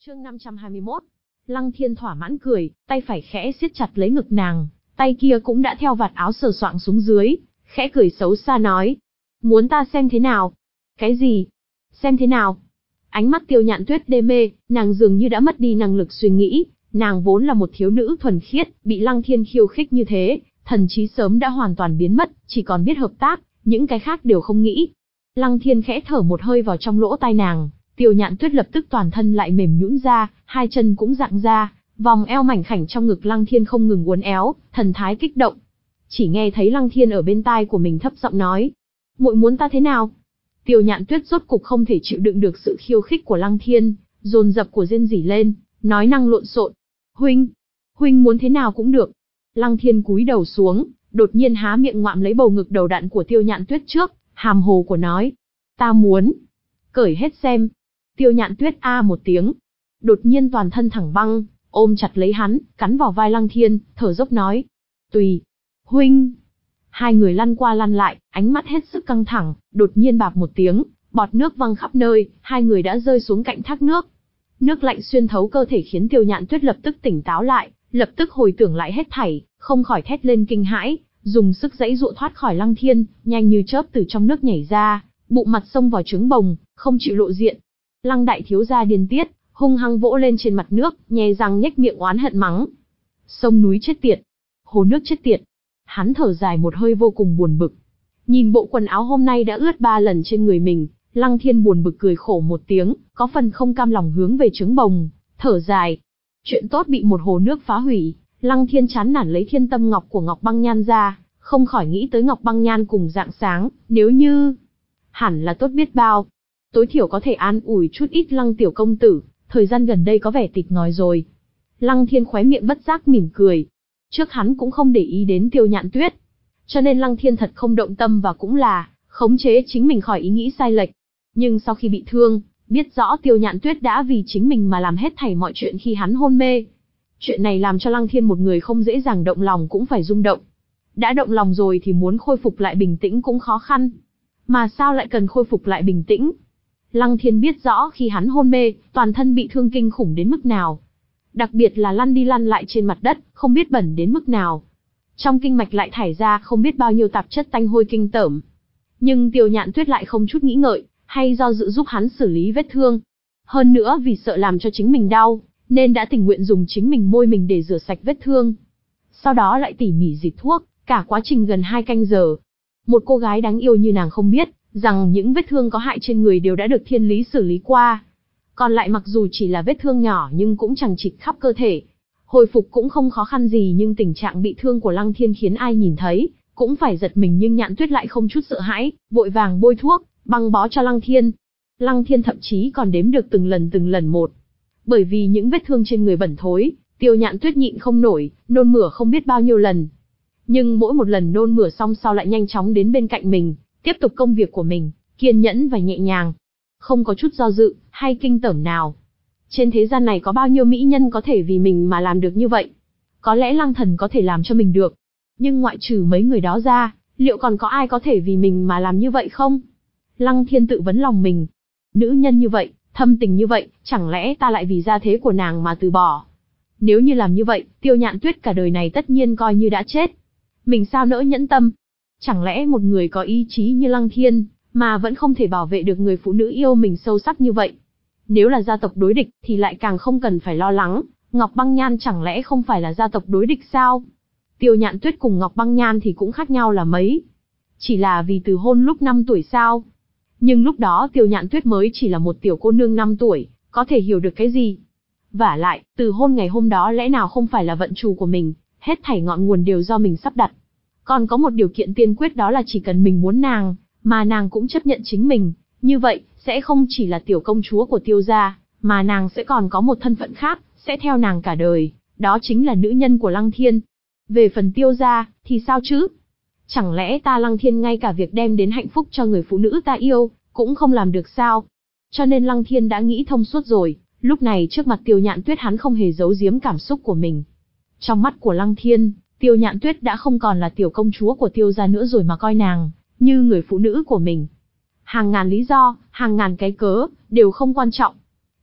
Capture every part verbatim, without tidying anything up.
Chương năm trăm hai mươi mốt. Lăng Thiên thỏa mãn cười, tay phải khẽ siết chặt lấy ngực nàng, tay kia cũng đã theo vạt áo sờ soạng xuống dưới, khẽ cười xấu xa nói: "Muốn ta xem thế nào?" "Cái gì? Xem thế nào?" Ánh mắt Tiêu Nhạn Tuyết đê mê, nàng dường như đã mất đi năng lực suy nghĩ, nàng vốn là một thiếu nữ thuần khiết, bị Lăng Thiên khiêu khích như thế, thần trí sớm đã hoàn toàn biến mất, chỉ còn biết hợp tác, những cái khác đều không nghĩ. Lăng Thiên khẽ thở một hơi vào trong lỗ tai nàng, Tiêu Nhạn Tuyết lập tức toàn thân lại mềm nhũn ra, hai chân cũng dạng ra, vòng eo mảnh khảnh trong ngực Lăng Thiên không ngừng uốn éo, thần thái kích động. Chỉ nghe thấy Lăng Thiên ở bên tai của mình thấp giọng nói: "Muội muốn ta thế nào?" Tiêu Nhạn Tuyết rốt cục không thể chịu đựng được sự khiêu khích của Lăng Thiên, dồn dập của rên rỉ lên, nói năng lộn xộn: "Huynh, huynh muốn thế nào cũng được." Lăng Thiên cúi đầu xuống, đột nhiên há miệng ngoạm lấy bầu ngực đầu đặn của Tiêu Nhạn Tuyết trước, hàm hồ của nói: "Ta muốn cởi hết xem." Tiêu Nhạn Tuyết a một tiếng, đột nhiên toàn thân thẳng băng, ôm chặt lấy hắn, cắn vào vai Lăng Thiên, thở dốc nói: "Tùy, huynh." Hai người lăn qua lăn lại, ánh mắt hết sức căng thẳng, đột nhiên bạp một tiếng, bọt nước văng khắp nơi, hai người đã rơi xuống cạnh thác nước. Nước lạnh xuyên thấu cơ thể khiến Tiêu Nhạn Tuyết lập tức tỉnh táo lại, lập tức hồi tưởng lại hết thảy, không khỏi thét lên kinh hãi, dùng sức giãy giụa thoát khỏi Lăng Thiên, nhanh như chớp từ trong nước nhảy ra, bụng mặt xông vào trứng bồng, không chịu lộ diện. Lăng đại thiếu gia điên tiết, hung hăng vỗ lên trên mặt nước, nhè răng nhếch miệng oán hận mắng: "Sông núi chết tiệt, hồ nước chết tiệt." Hắn thở dài một hơi vô cùng buồn bực. Nhìn bộ quần áo hôm nay đã ướt ba lần trên người mình, Lăng Thiên buồn bực cười khổ một tiếng, có phần không cam lòng hướng về trứng bồng, thở dài. Chuyện tốt bị một hồ nước phá hủy, Lăng Thiên chán nản lấy thiên tâm ngọc của Ngọc Băng Nhan ra, không khỏi nghĩ tới Ngọc Băng Nhan cùng dạng sáng, nếu như... hẳn là tốt biết bao. Tối thiểu có thể an ủi chút ít Lăng tiểu công tử, thời gian gần đây có vẻ tịt ngòi rồi. Lăng Thiên khóe miệng bất giác mỉm cười. Trước hắn cũng không để ý đến Tiêu Nhạn Tuyết, cho nên Lăng Thiên thật không động tâm và cũng là khống chế chính mình khỏi ý nghĩ sai lệch. Nhưng sau khi bị thương, biết rõ Tiêu Nhạn Tuyết đã vì chính mình mà làm hết thảy mọi chuyện khi hắn hôn mê. Chuyện này làm cho Lăng Thiên một người không dễ dàng động lòng cũng phải rung động. Đã động lòng rồi thì muốn khôi phục lại bình tĩnh cũng khó khăn. Mà sao lại cần khôi phục lại bình tĩnh? Lăng Thiên biết rõ khi hắn hôn mê, toàn thân bị thương kinh khủng đến mức nào. Đặc biệt là lăn đi lăn lại trên mặt đất, không biết bẩn đến mức nào. Trong kinh mạch lại thải ra không biết bao nhiêu tạp chất tanh hôi kinh tởm. Nhưng Tiêu Nhạn Tuyết lại không chút nghĩ ngợi, hay do dự giúp hắn xử lý vết thương. Hơn nữa vì sợ làm cho chính mình đau, nên đã tình nguyện dùng chính mình môi mình để rửa sạch vết thương. Sau đó lại tỉ mỉ dịch thuốc, cả quá trình gần hai canh giờ. Một cô gái đáng yêu như nàng không biết, rằng những vết thương có hại trên người đều đã được thiên lý xử lý qua. Còn lại mặc dù chỉ là vết thương nhỏ nhưng cũng chằng chịt khắp cơ thể. Hồi phục cũng không khó khăn gì, nhưng tình trạng bị thương của Lăng Thiên khiến ai nhìn thấy cũng phải giật mình, nhưng Nhạn Tuyết lại không chút sợ hãi, vội vàng bôi thuốc, băng bó cho Lăng Thiên. Lăng Thiên thậm chí còn đếm được từng lần từng lần một. Bởi vì những vết thương trên người bẩn thối, Tiêu Nhạn Tuyết nhịn không nổi, nôn mửa không biết bao nhiêu lần. Nhưng mỗi một lần nôn mửa xong sau lại nhanh chóng đến bên cạnh mình, tiếp tục công việc của mình, kiên nhẫn và nhẹ nhàng. Không có chút do dự, hay kinh tởm nào. Trên thế gian này có bao nhiêu mỹ nhân có thể vì mình mà làm được như vậy? Có lẽ Lăng Thần có thể làm cho mình được. Nhưng ngoại trừ mấy người đó ra, liệu còn có ai có thể vì mình mà làm như vậy không? Lăng Thiên tự vấn lòng mình. Nữ nhân như vậy, thâm tình như vậy, chẳng lẽ ta lại vì gia thế của nàng mà từ bỏ? Nếu như làm như vậy, Tiêu Nhạn Tuyết cả đời này tất nhiên coi như đã chết. Mình sao nỡ nhẫn tâm? Chẳng lẽ một người có ý chí như Lăng Thiên, mà vẫn không thể bảo vệ được người phụ nữ yêu mình sâu sắc như vậy? Nếu là gia tộc đối địch, thì lại càng không cần phải lo lắng. Ngọc Băng Nhan chẳng lẽ không phải là gia tộc đối địch sao? Tiêu Nhạn Tuyết cùng Ngọc Băng Nhan thì cũng khác nhau là mấy? Chỉ là vì từ hôn lúc năm tuổi sao? Nhưng lúc đó Tiêu Nhạn Tuyết mới chỉ là một tiểu cô nương năm tuổi, có thể hiểu được cái gì? Vả lại, từ hôn ngày hôm đó lẽ nào không phải là vận chủ của mình, hết thảy ngọn nguồn đều do mình sắp đặt. Còn có một điều kiện tiên quyết, đó là chỉ cần mình muốn nàng, mà nàng cũng chấp nhận chính mình, như vậy, sẽ không chỉ là tiểu công chúa của Tiêu gia, mà nàng sẽ còn có một thân phận khác, sẽ theo nàng cả đời, đó chính là nữ nhân của Lăng Thiên. Về phần Tiêu gia, thì sao chứ? Chẳng lẽ ta Lăng Thiên ngay cả việc đem đến hạnh phúc cho người phụ nữ ta yêu, cũng không làm được sao? Cho nên Lăng Thiên đã nghĩ thông suốt rồi, lúc này trước mặt Tiêu Nhạn Tuyết hắn không hề giấu giếm cảm xúc của mình. Trong mắt của Lăng Thiên, Tiêu Nhạn Tuyết đã không còn là tiểu công chúa của Tiêu gia nữa rồi, mà coi nàng như người phụ nữ của mình. Hàng ngàn lý do, hàng ngàn cái cớ, đều không quan trọng.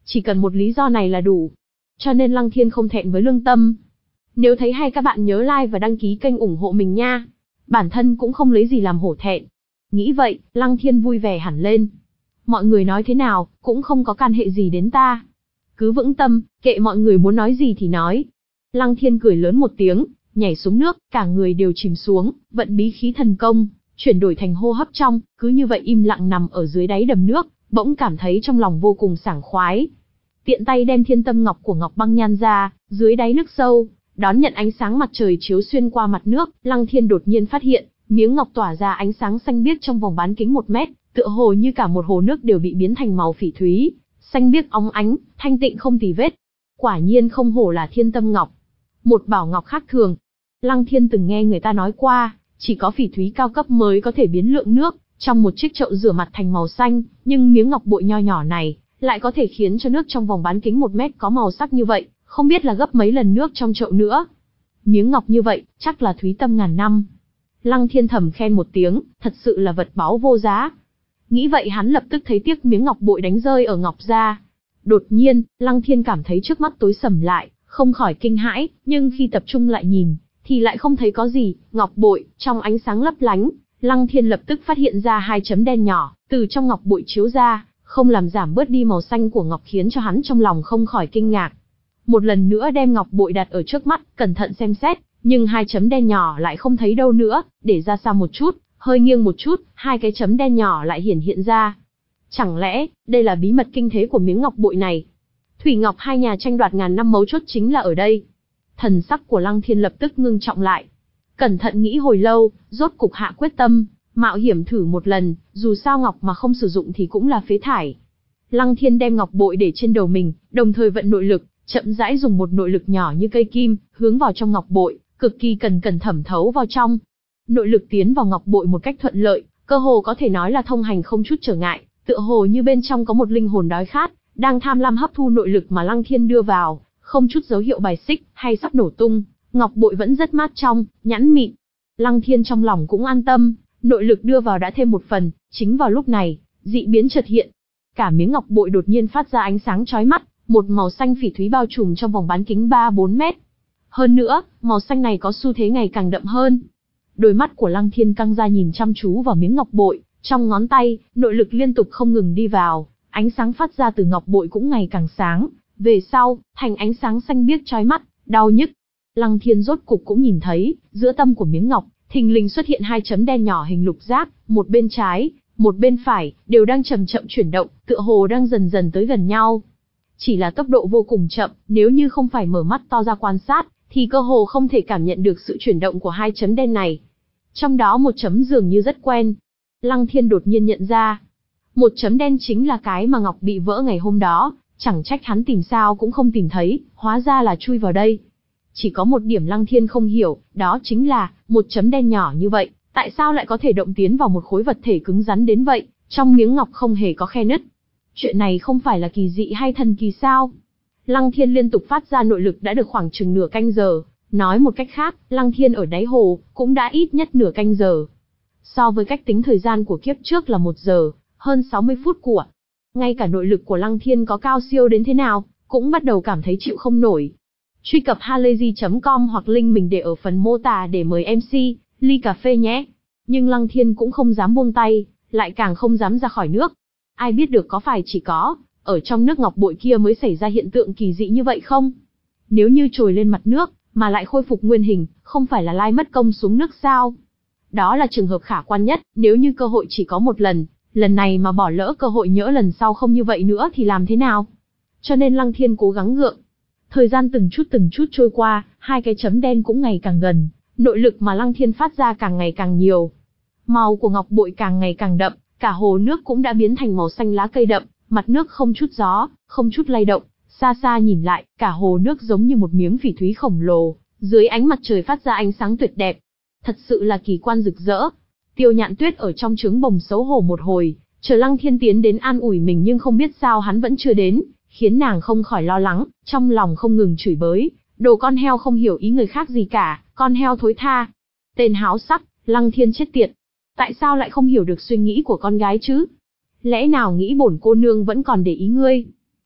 Chỉ cần một lý do này là đủ. Cho nên Lăng Thiên không thẹn với lương tâm. Nếu thấy hay các bạn nhớ like và đăng ký kênh ủng hộ mình nha. Bản thân cũng không lấy gì làm hổ thẹn. Nghĩ vậy, Lăng Thiên vui vẻ hẳn lên. Mọi người nói thế nào, cũng không có can hệ gì đến ta. Cứ vững tâm, kệ mọi người muốn nói gì thì nói. Lăng Thiên cười lớn một tiếng, nhảy xuống nước, cả người đều chìm xuống, vận bí khí thần công, chuyển đổi thành hô hấp trong, cứ như vậy im lặng nằm ở dưới đáy đầm nước, bỗng cảm thấy trong lòng vô cùng sảng khoái. Tiện tay đem thiên tâm ngọc của Ngọc Băng Nhan ra, dưới đáy nước sâu, đón nhận ánh sáng mặt trời chiếu xuyên qua mặt nước, Lăng Thiên đột nhiên phát hiện, miếng ngọc tỏa ra ánh sáng xanh biếc trong vòng bán kính một mét, tựa hồ như cả một hồ nước đều bị biến thành màu phỉ thúy, xanh biếc óng ánh, thanh tịnh không tì vết. Quả nhiên không hổ là thiên tâm ngọc, một bảo ngọc khác thường. Lăng Thiên từng nghe người ta nói qua, chỉ có phỉ thúy cao cấp mới có thể biến lượng nước trong một chiếc chậu rửa mặt thành màu xanh, nhưng miếng ngọc bội nho nhỏ này lại có thể khiến cho nước trong vòng bán kính một mét có màu sắc như vậy, không biết là gấp mấy lần nước trong chậu nữa. Miếng ngọc như vậy, chắc là thúy tâm ngàn năm. Lăng Thiên thầm khen một tiếng, thật sự là vật báu vô giá. Nghĩ vậy hắn lập tức thấy tiếc miếng ngọc bội đánh rơi ở ngọc ra. Đột nhiên, Lăng Thiên cảm thấy trước mắt tối sầm lại, không khỏi kinh hãi, nhưng khi tập trung lại nhìn, thì lại không thấy có gì. Ngọc bội, trong ánh sáng lấp lánh, Lăng Thiên lập tức phát hiện ra hai chấm đen nhỏ, từ trong ngọc bội chiếu ra, không làm giảm bớt đi màu xanh của ngọc, khiến cho hắn trong lòng không khỏi kinh ngạc. Một lần nữa đem ngọc bội đặt ở trước mắt, cẩn thận xem xét, nhưng hai chấm đen nhỏ lại không thấy đâu nữa, để ra xa một chút, hơi nghiêng một chút, hai cái chấm đen nhỏ lại hiển hiện ra. Chẳng lẽ, đây là bí mật kinh thế của miếng ngọc bội này? Thủy Ngọc hai nhà tranh đoạt ngàn năm mấu chốt chính là ở đây. Thần sắc của Lăng Thiên lập tức ngưng trọng lại. Cẩn thận nghĩ hồi lâu, rốt cục hạ quyết tâm, mạo hiểm thử một lần, dù sao ngọc mà không sử dụng thì cũng là phế thải. Lăng Thiên đem ngọc bội để trên đầu mình, đồng thời vận nội lực, chậm rãi dùng một nội lực nhỏ như cây kim, hướng vào trong ngọc bội, cực kỳ cần cẩn thẩm thấu vào trong. Nội lực tiến vào ngọc bội một cách thuận lợi, cơ hồ có thể nói là thông hành không chút trở ngại, tựa hồ như bên trong có một linh hồn đói khát, đang tham lam hấp thu nội lực mà Lăng Thiên đưa vào, không chút dấu hiệu bài xích hay sắp nổ tung, ngọc bội vẫn rất mát trong, nhẵn mịn. Lăng Thiên trong lòng cũng an tâm, nội lực đưa vào đã thêm một phần, chính vào lúc này, dị biến chợt hiện. Cả miếng ngọc bội đột nhiên phát ra ánh sáng chói mắt, một màu xanh phỉ thúy bao trùm trong vòng bán kính ba bốn mét. Hơn nữa, màu xanh này có xu thế ngày càng đậm hơn. Đôi mắt của Lăng Thiên căng ra nhìn chăm chú vào miếng ngọc bội, trong ngón tay, nội lực liên tục không ngừng đi vào, ánh sáng phát ra từ ngọc bội cũng ngày càng sáng, về sau, thành ánh sáng xanh biếc chói mắt, đau nhức. Lăng Thiên rốt cục cũng nhìn thấy, giữa tâm của miếng ngọc, thình lình xuất hiện hai chấm đen nhỏ hình lục giác, một bên trái, một bên phải, đều đang chậm chậm chuyển động, tựa hồ đang dần dần tới gần nhau. Chỉ là tốc độ vô cùng chậm, nếu như không phải mở mắt to ra quan sát, thì cơ hồ không thể cảm nhận được sự chuyển động của hai chấm đen này. Trong đó một chấm dường như rất quen. Lăng Thiên đột nhiên nhận ra, một chấm đen chính là cái mà ngọc bị vỡ ngày hôm đó, chẳng trách hắn tìm sao cũng không tìm thấy, hóa ra là chui vào đây. Chỉ có một điểm Lăng Thiên không hiểu, đó chính là, một chấm đen nhỏ như vậy, tại sao lại có thể động tiến vào một khối vật thể cứng rắn đến vậy, trong miếng ngọc không hề có khe nứt. Chuyện này không phải là kỳ dị hay thần kỳ sao? Lăng Thiên liên tục phát ra nội lực đã được khoảng chừng nửa canh giờ, nói một cách khác, Lăng Thiên ở đáy hồ, cũng đã ít nhất nửa canh giờ. So với cách tính thời gian của kiếp trước là một giờ, hơn sáu mươi phút của. Ngay cả nội lực của Lăng Thiên có cao siêu đến thế nào, cũng bắt đầu cảm thấy chịu không nổi. Truy cập halayzi chấm com hoặc link mình để ở phần mô tả để mời em xê, ly cà phê nhé. Nhưng Lăng Thiên cũng không dám buông tay, lại càng không dám ra khỏi nước. Ai biết được có phải chỉ có, ở trong nước ngọc bội kia mới xảy ra hiện tượng kỳ dị như vậy không? Nếu như trồi lên mặt nước, mà lại khôi phục nguyên hình, không phải là lai mất công xuống nước sao? Đó là trường hợp khả quan nhất, nếu như cơ hội chỉ có một lần, lần này mà bỏ lỡ cơ hội nhỡ lần sau không như vậy nữa thì làm thế nào? Cho nên Lăng Thiên cố gắng gượng. Thời gian từng chút từng chút trôi qua, hai cái chấm đen cũng ngày càng gần, nội lực mà Lăng Thiên phát ra càng ngày càng nhiều. Màu của ngọc bội càng ngày càng đậm, cả hồ nước cũng đã biến thành màu xanh lá cây đậm, mặt nước không chút gió, không chút lay động, xa xa nhìn lại, cả hồ nước giống như một miếng phỉ thúy khổng lồ, dưới ánh mặt trời phát ra ánh sáng tuyệt đẹp. Thật sự là kỳ quan rực rỡ. Tiêu Nhạn Tuyết ở trong trứng bồng xấu hổ một hồi, chờ Lăng Thiên tiến đến an ủi mình nhưng không biết sao hắn vẫn chưa đến, khiến nàng không khỏi lo lắng, trong lòng không ngừng chửi bới, đồ con heo không hiểu ý người khác gì cả, con heo thối tha. Tên háo sắc, Lăng Thiên chết tiệt. Tại sao lại không hiểu được suy nghĩ của con gái chứ? Lẽ nào nghĩ bổn cô nương vẫn còn để ý ngươi?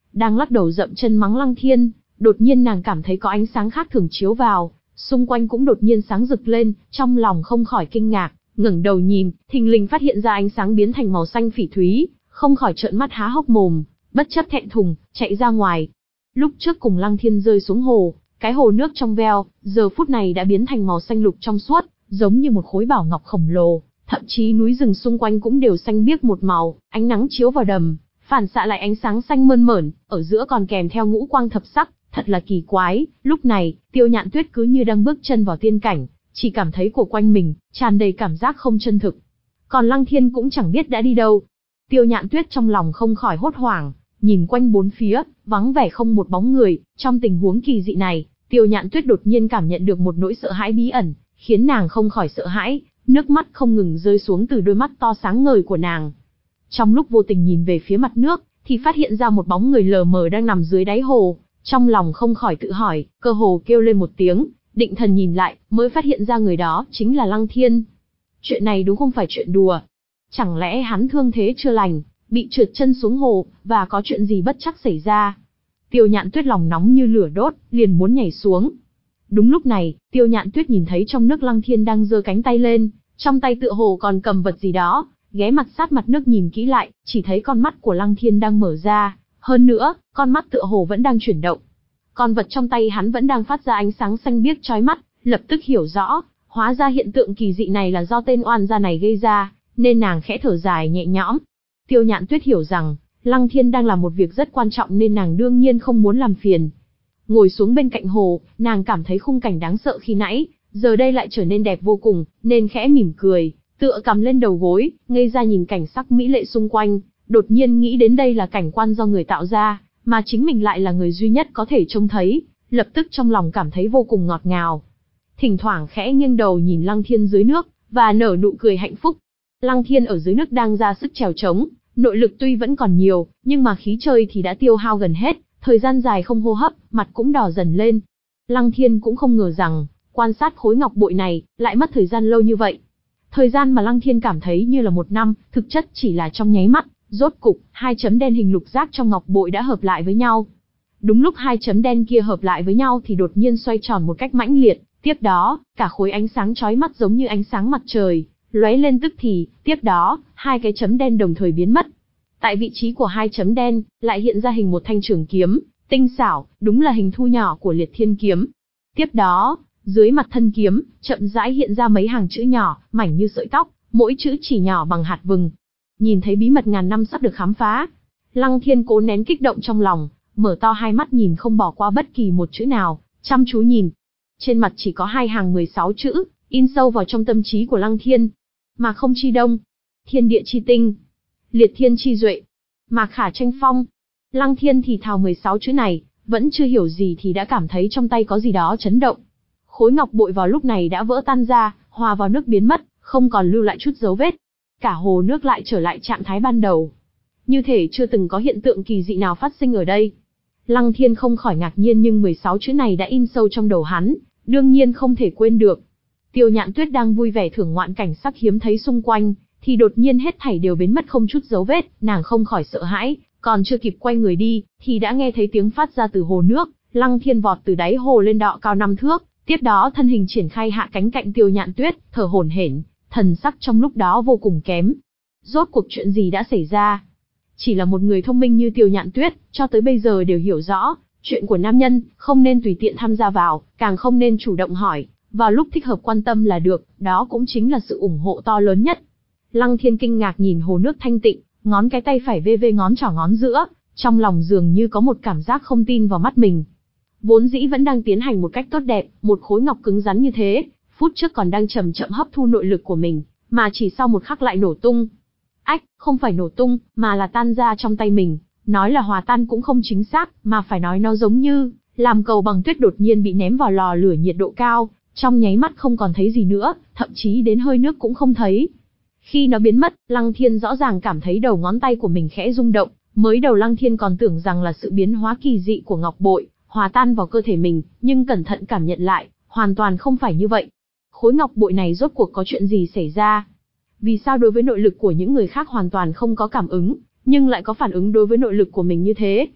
đang lắc đầu dậm chân mắng Lăng Thiên, đột nhiên nàng cảm thấy có ánh sáng khác thường chiếu vào, xung quanh cũng đột nhiên sáng rực lên, trong lòng không khỏi kinh ngạc, ngẩng đầu nhìn, thình lình phát hiện ra ánh sáng biến thành màu xanh phỉ thúy, không khỏi trợn mắt há hốc mồm, bất chấp thẹn thùng, chạy ra ngoài. Lúc trước cùng Lăng Thiên rơi xuống hồ, cái hồ nước trong veo, giờ phút này đã biến thành màu xanh lục trong suốt, giống như một khối bảo ngọc khổng lồ, thậm chí núi rừng xung quanh cũng đều xanh biếc một màu, ánh nắng chiếu vào đầm, phản xạ lại ánh sáng xanh mơn mởn, ở giữa còn kèm theo ngũ quang thập sắc, thật là kỳ quái. Lúc này, Tiêu Nhạn Tuyết cứ như đang bước chân vào tiên cảnh, chỉ cảm thấy của quanh mình tràn đầy cảm giác không chân thực. Còn Lăng Thiên cũng chẳng biết đã đi đâu. Tiêu Nhạn Tuyết trong lòng không khỏi hốt hoảng, nhìn quanh bốn phía, vắng vẻ không một bóng người. Trong tình huống kỳ dị này, Tiêu Nhạn Tuyết đột nhiên cảm nhận được một nỗi sợ hãi bí ẩn, khiến nàng không khỏi sợ hãi, nước mắt không ngừng rơi xuống từ đôi mắt to sáng ngời của nàng. Trong lúc vô tình nhìn về phía mặt nước, thì phát hiện ra một bóng người lờ mờ đang nằm dưới đáy hồ. Trong lòng không khỏi tự hỏi, cơ hồ kêu lên một tiếng, định thần nhìn lại, mới phát hiện ra người đó chính là Lăng Thiên. Chuyện này đúng không phải chuyện đùa. Chẳng lẽ hắn thương thế chưa lành, bị trượt chân xuống hồ, và có chuyện gì bất trắc xảy ra? Tiêu Nhạn Tuyết lòng nóng như lửa đốt, liền muốn nhảy xuống. Đúng lúc này, Tiêu Nhạn Tuyết nhìn thấy trong nước Lăng Thiên đang giơ cánh tay lên, trong tay tựa hồ còn cầm vật gì đó, ghé mặt sát mặt nước nhìn kỹ lại, chỉ thấy con mắt của Lăng Thiên đang mở ra, hơn nữa, con mắt tựa hồ vẫn đang chuyển động. Con vật trong tay hắn vẫn đang phát ra ánh sáng xanh biếc chói mắt, lập tức hiểu rõ, hóa ra hiện tượng kỳ dị này là do tên oan gia này gây ra, nên nàng khẽ thở dài nhẹ nhõm. Tiêu Nhạn Tuyết hiểu rằng, Lăng Thiên đang làm một việc rất quan trọng nên nàng đương nhiên không muốn làm phiền. Ngồi xuống bên cạnh hồ, nàng cảm thấy khung cảnh đáng sợ khi nãy, giờ đây lại trở nên đẹp vô cùng, nên khẽ mỉm cười, tựa cằm lên đầu gối, ngây ra nhìn cảnh sắc mỹ lệ xung quanh, đột nhiên nghĩ đến đây là cảnh quan do người tạo ra, mà chính mình lại là người duy nhất có thể trông thấy, lập tức trong lòng cảm thấy vô cùng ngọt ngào. Thỉnh thoảng khẽ nghiêng đầu nhìn Lăng Thiên dưới nước, và nở nụ cười hạnh phúc. Lăng Thiên ở dưới nước đang ra sức trèo trống, nội lực tuy vẫn còn nhiều, nhưng mà khí trời thì đã tiêu hao gần hết, thời gian dài không hô hấp, mặt cũng đỏ dần lên. Lăng Thiên cũng không ngờ rằng, quan sát khối ngọc bội này, lại mất thời gian lâu như vậy. Thời gian mà Lăng Thiên cảm thấy như là một năm, thực chất chỉ là trong nháy mắt, rốt cục, hai chấm đen hình lục giác trong ngọc bội đã hợp lại với nhau. Đúng lúc hai chấm đen kia hợp lại với nhau thì đột nhiên xoay tròn một cách mãnh liệt, tiếp đó, cả khối ánh sáng chói mắt giống như ánh sáng mặt trời, lóe lên tức thì, tiếp đó, hai cái chấm đen đồng thời biến mất. Tại vị trí của hai chấm đen, lại hiện ra hình một thanh trường kiếm, tinh xảo, đúng là hình thu nhỏ của Liệt Thiên kiếm. Tiếp đó, dưới mặt thân kiếm, chậm rãi hiện ra mấy hàng chữ nhỏ, mảnh như sợi tóc, mỗi chữ chỉ nhỏ bằng hạt vừng. Nhìn thấy bí mật ngàn năm sắp được khám phá, Lăng Thiên cố nén kích động trong lòng, mở to hai mắt nhìn không bỏ qua bất kỳ một chữ nào, chăm chú nhìn. Trên mặt chỉ có hai hàng mười sáu chữ, in sâu vào trong tâm trí của Lăng Thiên. Mà không chi đông, thiên địa chi tinh, liệt thiên chi duệ, mà khả tranh phong. Lăng Thiên thì thào mười sáu chữ này, vẫn chưa hiểu gì thì đã cảm thấy trong tay có gì đó chấn động. Khối ngọc bội vào lúc này đã vỡ tan ra, hòa vào nước biến mất, không còn lưu lại chút dấu vết. Cả hồ nước lại trở lại trạng thái ban đầu. Như thể chưa từng có hiện tượng kỳ dị nào phát sinh ở đây. Lăng Thiên không khỏi ngạc nhiên, nhưng mười sáu chữ này đã in sâu trong đầu hắn, đương nhiên không thể quên được. Tiêu Nhạn Tuyết đang vui vẻ thưởng ngoạn cảnh sắc hiếm thấy xung quanh, thì đột nhiên hết thảy đều biến mất không chút dấu vết, nàng không khỏi sợ hãi, còn chưa kịp quay người đi, thì đã nghe thấy tiếng phát ra từ hồ nước. Lăng Thiên vọt từ đáy hồ lên đọ cao năm thước, tiếp đó thân hình triển khai hạ cánh cạnh Tiêu Nhạn Tuyết, thở hổn hển, thần sắc trong lúc đó vô cùng kém. Rốt cuộc chuyện gì đã xảy ra? Chỉ là một người thông minh như Tiêu Nhạn Tuyết, cho tới bây giờ đều hiểu rõ, chuyện của nam nhân, không nên tùy tiện tham gia vào, càng không nên chủ động hỏi, vào lúc thích hợp quan tâm là được, đó cũng chính là sự ủng hộ to lớn nhất. Lăng Thiên kinh ngạc nhìn hồ nước thanh tịnh, ngón cái tay phải vê vê ngón trỏ ngón giữa, trong lòng dường như có một cảm giác không tin vào mắt mình. Vốn dĩ vẫn đang tiến hành một cách tốt đẹp, một khối ngọc cứng rắn như thế, phút trước còn đang chậm chậm hấp thu nội lực của mình, mà chỉ sau một khắc lại nổ tung. Ách, không phải nổ tung, mà là tan ra trong tay mình, nói là hòa tan cũng không chính xác, mà phải nói nó giống như làm cầu bằng tuyết đột nhiên bị ném vào lò lửa nhiệt độ cao, trong nháy mắt không còn thấy gì nữa, thậm chí đến hơi nước cũng không thấy. Khi nó biến mất, Lăng Thiên rõ ràng cảm thấy đầu ngón tay của mình khẽ rung động, mới đầu Lăng Thiên còn tưởng rằng là sự biến hóa kỳ dị của ngọc bội, hòa tan vào cơ thể mình, nhưng cẩn thận cảm nhận lại, hoàn toàn không phải như vậy. Khối ngọc bội này rốt cuộc có chuyện gì xảy ra? Vì sao đối với nội lực của những người khác hoàn toàn không có cảm ứng, nhưng lại có phản ứng đối với nội lực của mình như thế?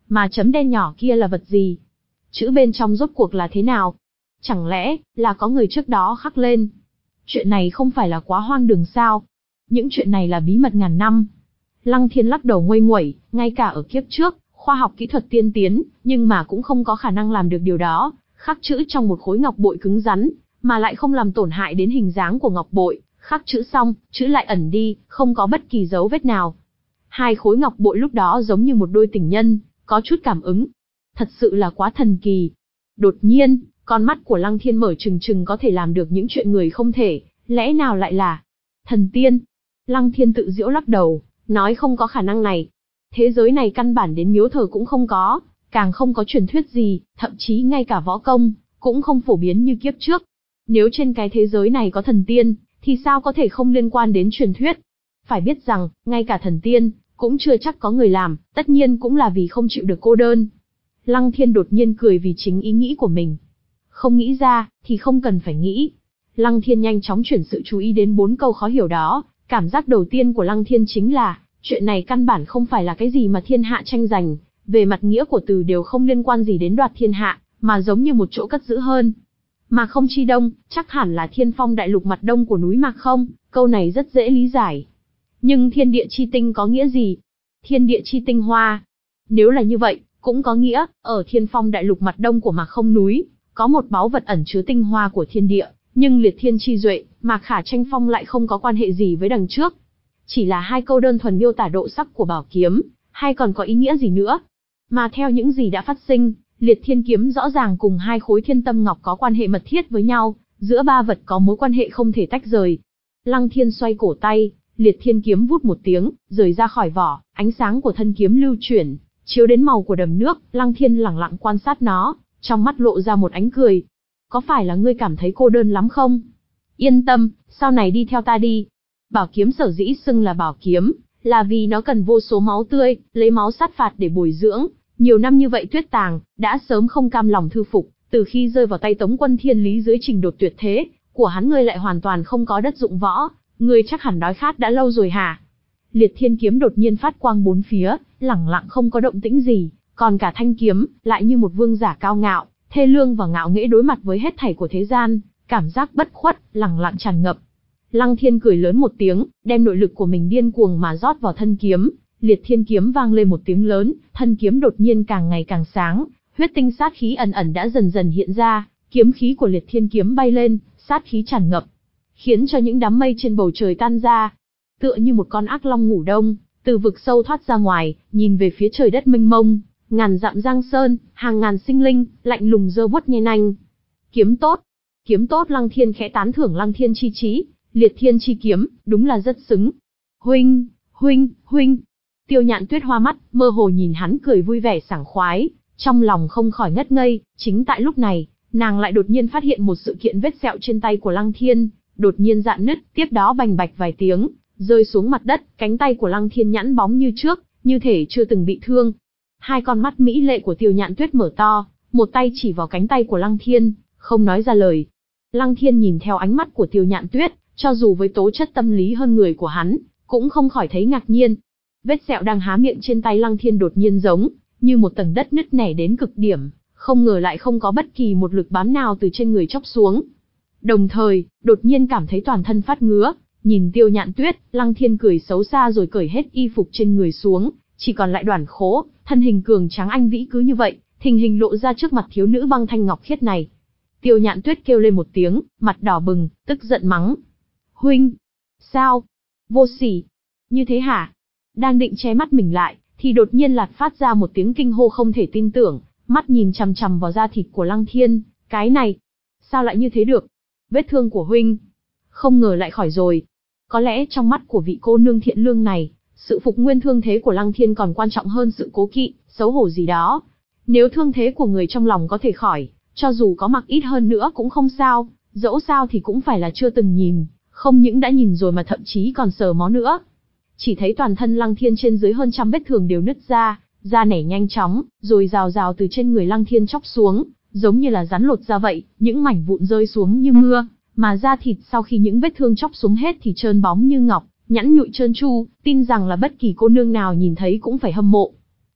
Mà chấm đen nhỏ kia là vật gì? Chữ bên trong rốt cuộc là thế nào? Chẳng lẽ, là có người trước đó khắc lên? Chuyện này không phải là quá hoang đường sao? Những chuyện này là bí mật ngàn năm. Lăng Thiên lắc đầu nguây nguẩy, ngay cả ở kiếp trước, khoa học kỹ thuật tiên tiến, nhưng mà cũng không có khả năng làm được điều đó, khắc chữ trong một khối ngọc bội cứng rắn, mà lại không làm tổn hại đến hình dáng của ngọc bội, khắc chữ xong, chữ lại ẩn đi, không có bất kỳ dấu vết nào. Hai khối ngọc bội lúc đó giống như một đôi tình nhân, có chút cảm ứng. Thật sự là quá thần kỳ. Đột nhiên, con mắt của Lăng Thiên mở trừng trừng, có thể làm được những chuyện người không thể, lẽ nào lại là thần tiên? Lăng Thiên tự giễu lắc đầu, nói không có khả năng này. Thế giới này căn bản đến miếu thờ cũng không có, càng không có truyền thuyết gì, thậm chí ngay cả võ công, cũng không phổ biến như kiếp trước. Nếu trên cái thế giới này có thần tiên, thì sao có thể không liên quan đến truyền thuyết? Phải biết rằng, ngay cả thần tiên, cũng chưa chắc có người làm, tất nhiên cũng là vì không chịu được cô đơn. Lăng Thiên đột nhiên cười vì chính ý nghĩ của mình. Không nghĩ ra, thì không cần phải nghĩ. Lăng Thiên nhanh chóng chuyển sự chú ý đến bốn câu khó hiểu đó. Cảm giác đầu tiên của Lăng Thiên chính là, chuyện này căn bản không phải là cái gì mà thiên hạ tranh giành, về mặt nghĩa của từ đều không liên quan gì đến đoạt thiên hạ, mà giống như một chỗ cất giữ hơn. Mà không chi đông, chắc hẳn là thiên phong đại lục mặt đông của núi Mạc không, câu này rất dễ lý giải. Nhưng thiên địa chi tinh có nghĩa gì? Thiên địa chi tinh hoa. Nếu là như vậy, cũng có nghĩa, ở thiên phong đại lục mặt đông của Mạc không núi, có một báu vật ẩn chứa tinh hoa của thiên địa, nhưng liệt thiên chi duệ, Mạc Khả tranh phong lại không có quan hệ gì với đằng trước. Chỉ là hai câu đơn thuần miêu tả độ sắc của bảo kiếm, hay còn có ý nghĩa gì nữa? Mà theo những gì đã phát sinh, liệt thiên kiếm rõ ràng cùng hai khối thiên tâm ngọc có quan hệ mật thiết với nhau, giữa ba vật có mối quan hệ không thể tách rời. Lăng Thiên xoay cổ tay, liệt thiên kiếm vút một tiếng, rời ra khỏi vỏ, ánh sáng của thân kiếm lưu chuyển, chiếu đến màu của đầm nước. Lăng Thiên lẳng lặng quan sát nó, trong mắt lộ ra một ánh cười. Có phải là ngươi cảm thấy cô đơn lắm không? Yên tâm, sau này đi theo ta đi. Bảo kiếm sở dĩ xưng là bảo kiếm, là vì nó cần vô số máu tươi, lấy máu sát phạt để bồi dưỡng. Nhiều năm như vậy Tuyết Tàng đã sớm không cam lòng thư phục, từ khi rơi vào tay Tống Quân Thiên Lý dưới trình độ tuyệt thế của hắn, ngươi lại hoàn toàn không có đất dụng võ, ngươi chắc hẳn đói khát đã lâu rồi hả? Liệt thiên kiếm đột nhiên phát quang bốn phía, lẳng lặng không có động tĩnh gì, còn cả thanh kiếm lại như một vương giả cao ngạo, thê lương và ngạo nghễ đối mặt với hết thảy của thế gian, cảm giác bất khuất, lẳng lặng tràn ngập. Lăng Thiên cười lớn một tiếng, đem nội lực của mình điên cuồng mà rót vào thân kiếm. Liệt thiên kiếm vang lên một tiếng lớn, thân kiếm đột nhiên càng ngày càng sáng, huyết tinh sát khí ẩn ẩn đã dần dần hiện ra, kiếm khí của liệt thiên kiếm bay lên, sát khí tràn ngập, khiến cho những đám mây trên bầu trời tan ra. Tựa như một con ác long ngủ đông, từ vực sâu thoát ra ngoài, nhìn về phía trời đất mênh mông, ngàn dặm giang sơn, hàng ngàn sinh linh, lạnh lùng giơ vuốt nhe nanh. Kiếm tốt, kiếm tốt. Lăng Thiên khẽ tán thưởng Lăng Thiên chi trí, liệt thiên chi kiếm, đúng là rất xứng. Huynh, huynh, huynh. Tiêu Nhạn Tuyết hoa mắt, mơ hồ nhìn hắn cười vui vẻ sảng khoái, trong lòng không khỏi ngất ngây. Chính tại lúc này, nàng lại đột nhiên phát hiện một sự kiện, vết sẹo trên tay của Lăng Thiên đột nhiên rạn nứt, tiếp đó bành bạch vài tiếng, rơi xuống mặt đất. Cánh tay của Lăng Thiên nhẵn bóng như trước, như thể chưa từng bị thương. Hai con mắt mỹ lệ của Tiêu Nhạn Tuyết mở to, một tay chỉ vào cánh tay của Lăng Thiên, không nói ra lời. Lăng Thiên nhìn theo ánh mắt của Tiêu Nhạn Tuyết, cho dù với tố chất tâm lý hơn người của hắn, cũng không khỏi thấy ngạc nhiên. Vết sẹo đang há miệng trên tay Lăng Thiên đột nhiên giống như một tầng đất nứt nẻ đến cực điểm, không ngờ lại không có bất kỳ một lực bám nào từ trên người chóc xuống. Đồng thời, đột nhiên cảm thấy toàn thân phát ngứa, nhìn Tiêu Nhạn Tuyết, Lăng Thiên cười xấu xa rồi cởi hết y phục trên người xuống, chỉ còn lại đoàn khố, thân hình cường tráng anh vĩ cứ như vậy, thình hình lộ ra trước mặt thiếu nữ băng thanh ngọc khiết này. Tiêu Nhạn Tuyết kêu lên một tiếng, mặt đỏ bừng, tức giận mắng. Huynh! Sao? Vô sỉ! Như thế hả? Đang định che mắt mình lại, thì đột nhiên lạt phát ra một tiếng kinh hô không thể tin tưởng, mắt nhìn chằm chằm vào da thịt của Lăng Thiên. Cái này! Sao lại như thế được? Vết thương của huynh! Không ngờ lại khỏi rồi. Có lẽ trong mắt của vị cô nương thiện lương này, sự phục nguyên thương thế của Lăng Thiên còn quan trọng hơn sự cố kỵ, xấu hổ gì đó. Nếu thương thế của người trong lòng có thể khỏi, cho dù có mặc ít hơn nữa cũng không sao, dẫu sao thì cũng phải là chưa từng nhìn, không những đã nhìn rồi mà thậm chí còn sờ mó nữa. Chỉ thấy toàn thân Lăng Thiên trên dưới hơn trăm vết thương đều nứt ra, da nẻ nhanh chóng, rồi rào rào từ trên người Lăng Thiên chóc xuống, giống như là rắn lột ra vậy, những mảnh vụn rơi xuống như mưa, mà da thịt sau khi những vết thương chóc xuống hết thì trơn bóng như ngọc, nhẵn nhụi trơn tru, tin rằng là bất kỳ cô nương nào nhìn thấy cũng phải hâm mộ.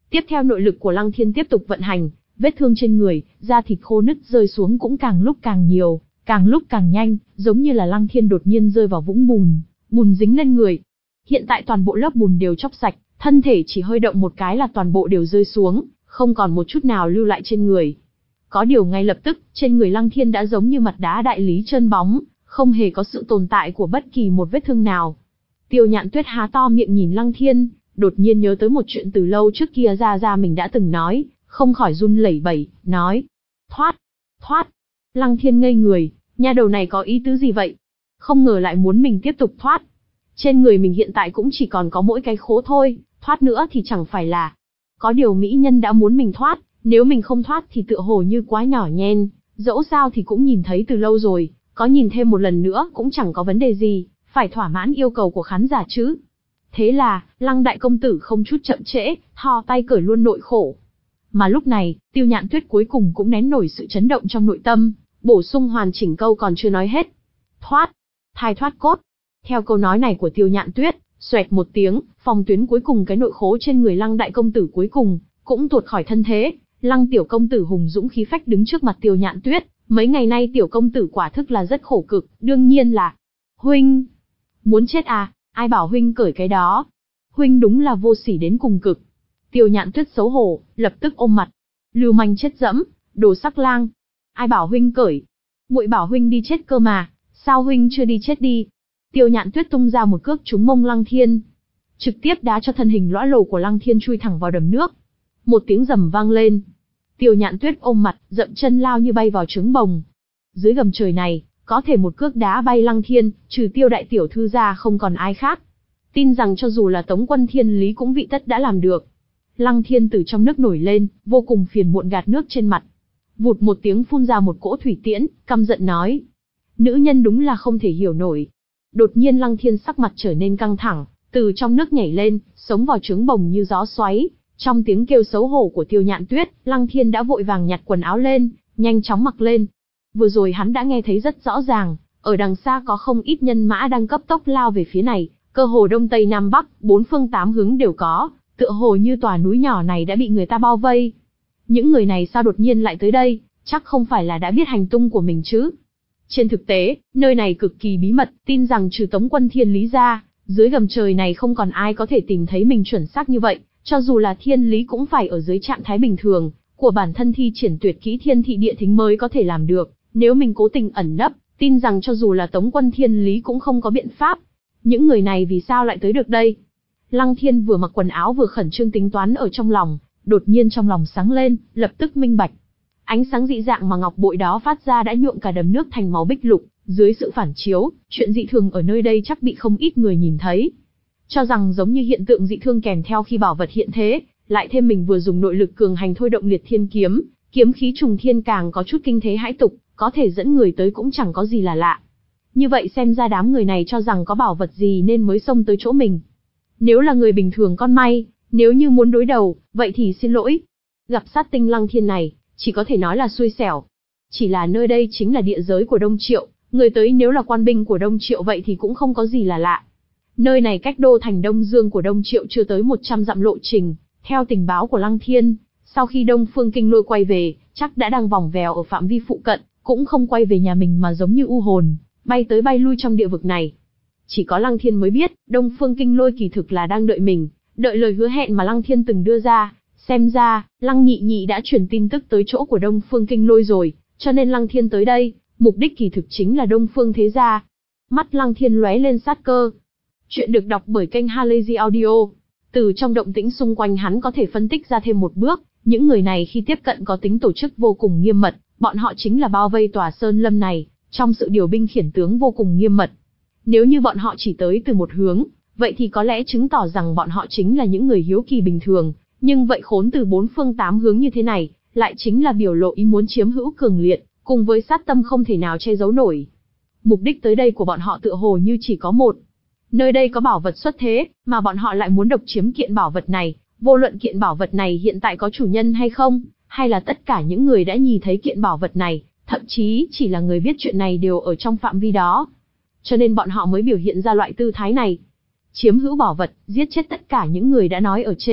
Tiếp theo nội lực của Lăng Thiên tiếp tục vận hành, vết thương trên người, da thịt khô nứt rơi xuống cũng càng lúc càng nhiều, càng lúc càng nhanh, giống như là Lăng Thiên đột nhiên rơi vào vũng bùn, bùn dính lên người. Hiện tại toàn bộ lớp bùn đều chóc sạch, thân thể chỉ hơi động một cái là toàn bộ đều rơi xuống, không còn một chút nào lưu lại trên người. Có điều ngay lập tức, trên người Lăng Thiên đã giống như mặt đá đại lý trơn bóng, không hề có sự tồn tại của bất kỳ một vết thương nào. Tiêu Nhạn Tuyết há to miệng nhìn Lăng Thiên, đột nhiên nhớ tới một chuyện từ lâu trước kia ra ra mình đã từng nói, không khỏi run lẩy bẩy, nói: "Thoát, thoát." Lăng Thiên ngây người, nha đầu này có ý tứ gì vậy? Không ngờ lại muốn mình tiếp tục thoát. Trên người mình hiện tại cũng chỉ còn có mỗi cái khố thôi, thoát nữa thì chẳng phải là. Có điều mỹ nhân đã muốn mình thoát, nếu mình không thoát thì tựa hồ như quá nhỏ nhen, dẫu sao thì cũng nhìn thấy từ lâu rồi, có nhìn thêm một lần nữa cũng chẳng có vấn đề gì, phải thỏa mãn yêu cầu của khán giả chứ. Thế là, Lăng đại công tử không chút chậm trễ, thò tay cởi luôn nội khổ. Mà lúc này, Tiêu Nhạn Tuyết cuối cùng cũng nén nổi sự chấn động trong nội tâm, bổ sung hoàn chỉnh câu còn chưa nói hết. Thoát, thai thoát cốt. Theo câu nói này của Tiêu Nhạn Tuyết, xoẹt một tiếng, phòng tuyến cuối cùng cái nội khố trên người Lăng đại công tử cuối cùng cũng tuột khỏi thân thế. Lăng tiểu công tử hùng dũng khí phách đứng trước mặt Tiêu Nhạn Tuyết, mấy ngày nay tiểu công tử quả thức là rất khổ cực, đương nhiên là huynh muốn chết à, ai bảo huynh cởi cái đó. Huynh đúng là vô sỉ đến cùng cực. Tiêu Nhạn Tuyết xấu hổ, lập tức ôm mặt. Lưu manh chết dẫm, đồ sắc lang. Ai bảo huynh cởi? Muội bảo huynh đi chết cơ mà, sao huynh chưa đi chết đi? Tiêu Nhạn Tuyết tung ra một cước trúng mông Lăng Thiên, trực tiếp đá cho thân hình lõa lồ của Lăng Thiên chui thẳng vào đầm nước. Một tiếng rầm vang lên. Tiêu Nhạn Tuyết ôm mặt, dậm chân lao như bay vào trứng bồng. Dưới gầm trời này, có thể một cước đá bay Lăng Thiên, trừ Tiêu đại tiểu thư ra không còn ai khác. Tin rằng cho dù là Tống Quân Thiên Lý cũng vị tất đã làm được. Lăng Thiên từ trong nước nổi lên, vô cùng phiền muộn gạt nước trên mặt. Vụt một tiếng phun ra một cỗ thủy tiễn, căm giận nói: nữ nhân đúng là không thể hiểu nổi. Đột nhiên Lăng Thiên sắc mặt trở nên căng thẳng, từ trong nước nhảy lên, sống vào trứng bồng như gió xoáy. Trong tiếng kêu xấu hổ của Tiêu Nhạn Tuyết, Lăng Thiên đã vội vàng nhặt quần áo lên, nhanh chóng mặc lên. Vừa rồi hắn đã nghe thấy rất rõ ràng, ở đằng xa có không ít nhân mã đang cấp tốc lao về phía này, cơ hồ đông tây nam bắc, bốn phương tám hướng đều có, tựa hồ như tòa núi nhỏ này đã bị người ta bao vây. Những người này sao đột nhiên lại tới đây, chắc không phải là đã biết hành tung của mình chứ? Trên thực tế, nơi này cực kỳ bí mật, tin rằng trừ Tống Quân Thiên Lý ra, dưới gầm trời này không còn ai có thể tìm thấy mình chuẩn xác như vậy. Cho dù là Thiên Lý cũng phải ở dưới trạng thái bình thường, của bản thân thi triển tuyệt kỹ thiên thị địa thính mới có thể làm được, nếu mình cố tình ẩn nấp, tin rằng cho dù là Tống Quân Thiên Lý cũng không có biện pháp. Những người này vì sao lại tới được đây? Lăng Thiên vừa mặc quần áo vừa khẩn trương tính toán ở trong lòng, đột nhiên trong lòng sáng lên, lập tức minh bạch. Ánh sáng dị dạng mà ngọc bội đó phát ra đã nhuộm cả đầm nước thành màu bích lục, dưới sự phản chiếu, chuyện dị thường ở nơi đây chắc bị không ít người nhìn thấy. Cho rằng giống như hiện tượng dị thương kèm theo khi bảo vật hiện thế, lại thêm mình vừa dùng nội lực cường hành thôi động liệt thiên kiếm, kiếm khí trùng thiên càng có chút kinh thế hãi tục, có thể dẫn người tới cũng chẳng có gì là lạ. Như vậy xem ra đám người này cho rằng có bảo vật gì nên mới xông tới chỗ mình. Nếu là người bình thường con may, nếu như muốn đối đầu, vậy thì xin lỗi. Gặp sát tinh Lăng Thiên này, chỉ có thể nói là xui xẻo. Chỉ là nơi đây chính là địa giới của Đông Triệu, người tới nếu là quan binh của Đông Triệu vậy thì cũng không có gì là lạ. Nơi này cách đô thành Đông Dương của Đông Triệu chưa tới một trăm dặm lộ trình, theo tình báo của Lăng Thiên, sau khi Đông Phương Kinh Lôi quay về, chắc đã đang vòng vèo ở phạm vi phụ cận, cũng không quay về nhà mình mà giống như u hồn, bay tới bay lui trong địa vực này. Chỉ có Lăng Thiên mới biết, Đông Phương Kinh Lôi kỳ thực là đang đợi mình, đợi lời hứa hẹn mà Lăng Thiên từng đưa ra. Xem ra, Lăng Nhị Nhị đã truyền tin tức tới chỗ của Đông Phương Kinh Lôi rồi, cho nên Lăng Thiên tới đây, mục đích kỳ thực chính là Đông Phương Thế Gia. Mắt Lăng Thiên lóe lên sát cơ. Chuyện được đọc bởi kênh Halazy Audio. Từ trong động tĩnh xung quanh hắn có thể phân tích ra thêm một bước, những người này khi tiếp cận có tính tổ chức vô cùng nghiêm mật, bọn họ chính là bao vây tòa sơn lâm này, trong sự điều binh khiển tướng vô cùng nghiêm mật. Nếu như bọn họ chỉ tới từ một hướng, vậy thì có lẽ chứng tỏ rằng bọn họ chính là những người hiếu kỳ bình thường, nhưng vậy khốn từ bốn phương tám hướng như thế này, lại chính là biểu lộ ý muốn chiếm hữu cường liệt, cùng với sát tâm không thể nào che giấu nổi. Mục đích tới đây của bọn họ tựa hồ như chỉ có một. Nơi đây có bảo vật xuất thế, mà bọn họ lại muốn độc chiếm kiện bảo vật này, vô luận kiện bảo vật này hiện tại có chủ nhân hay không, hay là tất cả những người đã nhìn thấy kiện bảo vật này, thậm chí chỉ là người biết chuyện này đều ở trong phạm vi đó. Cho nên bọn họ mới biểu hiện ra loại tư thái này. Chiếm hữu bảo vật, giết chết tất cả những người đã nói ở trên,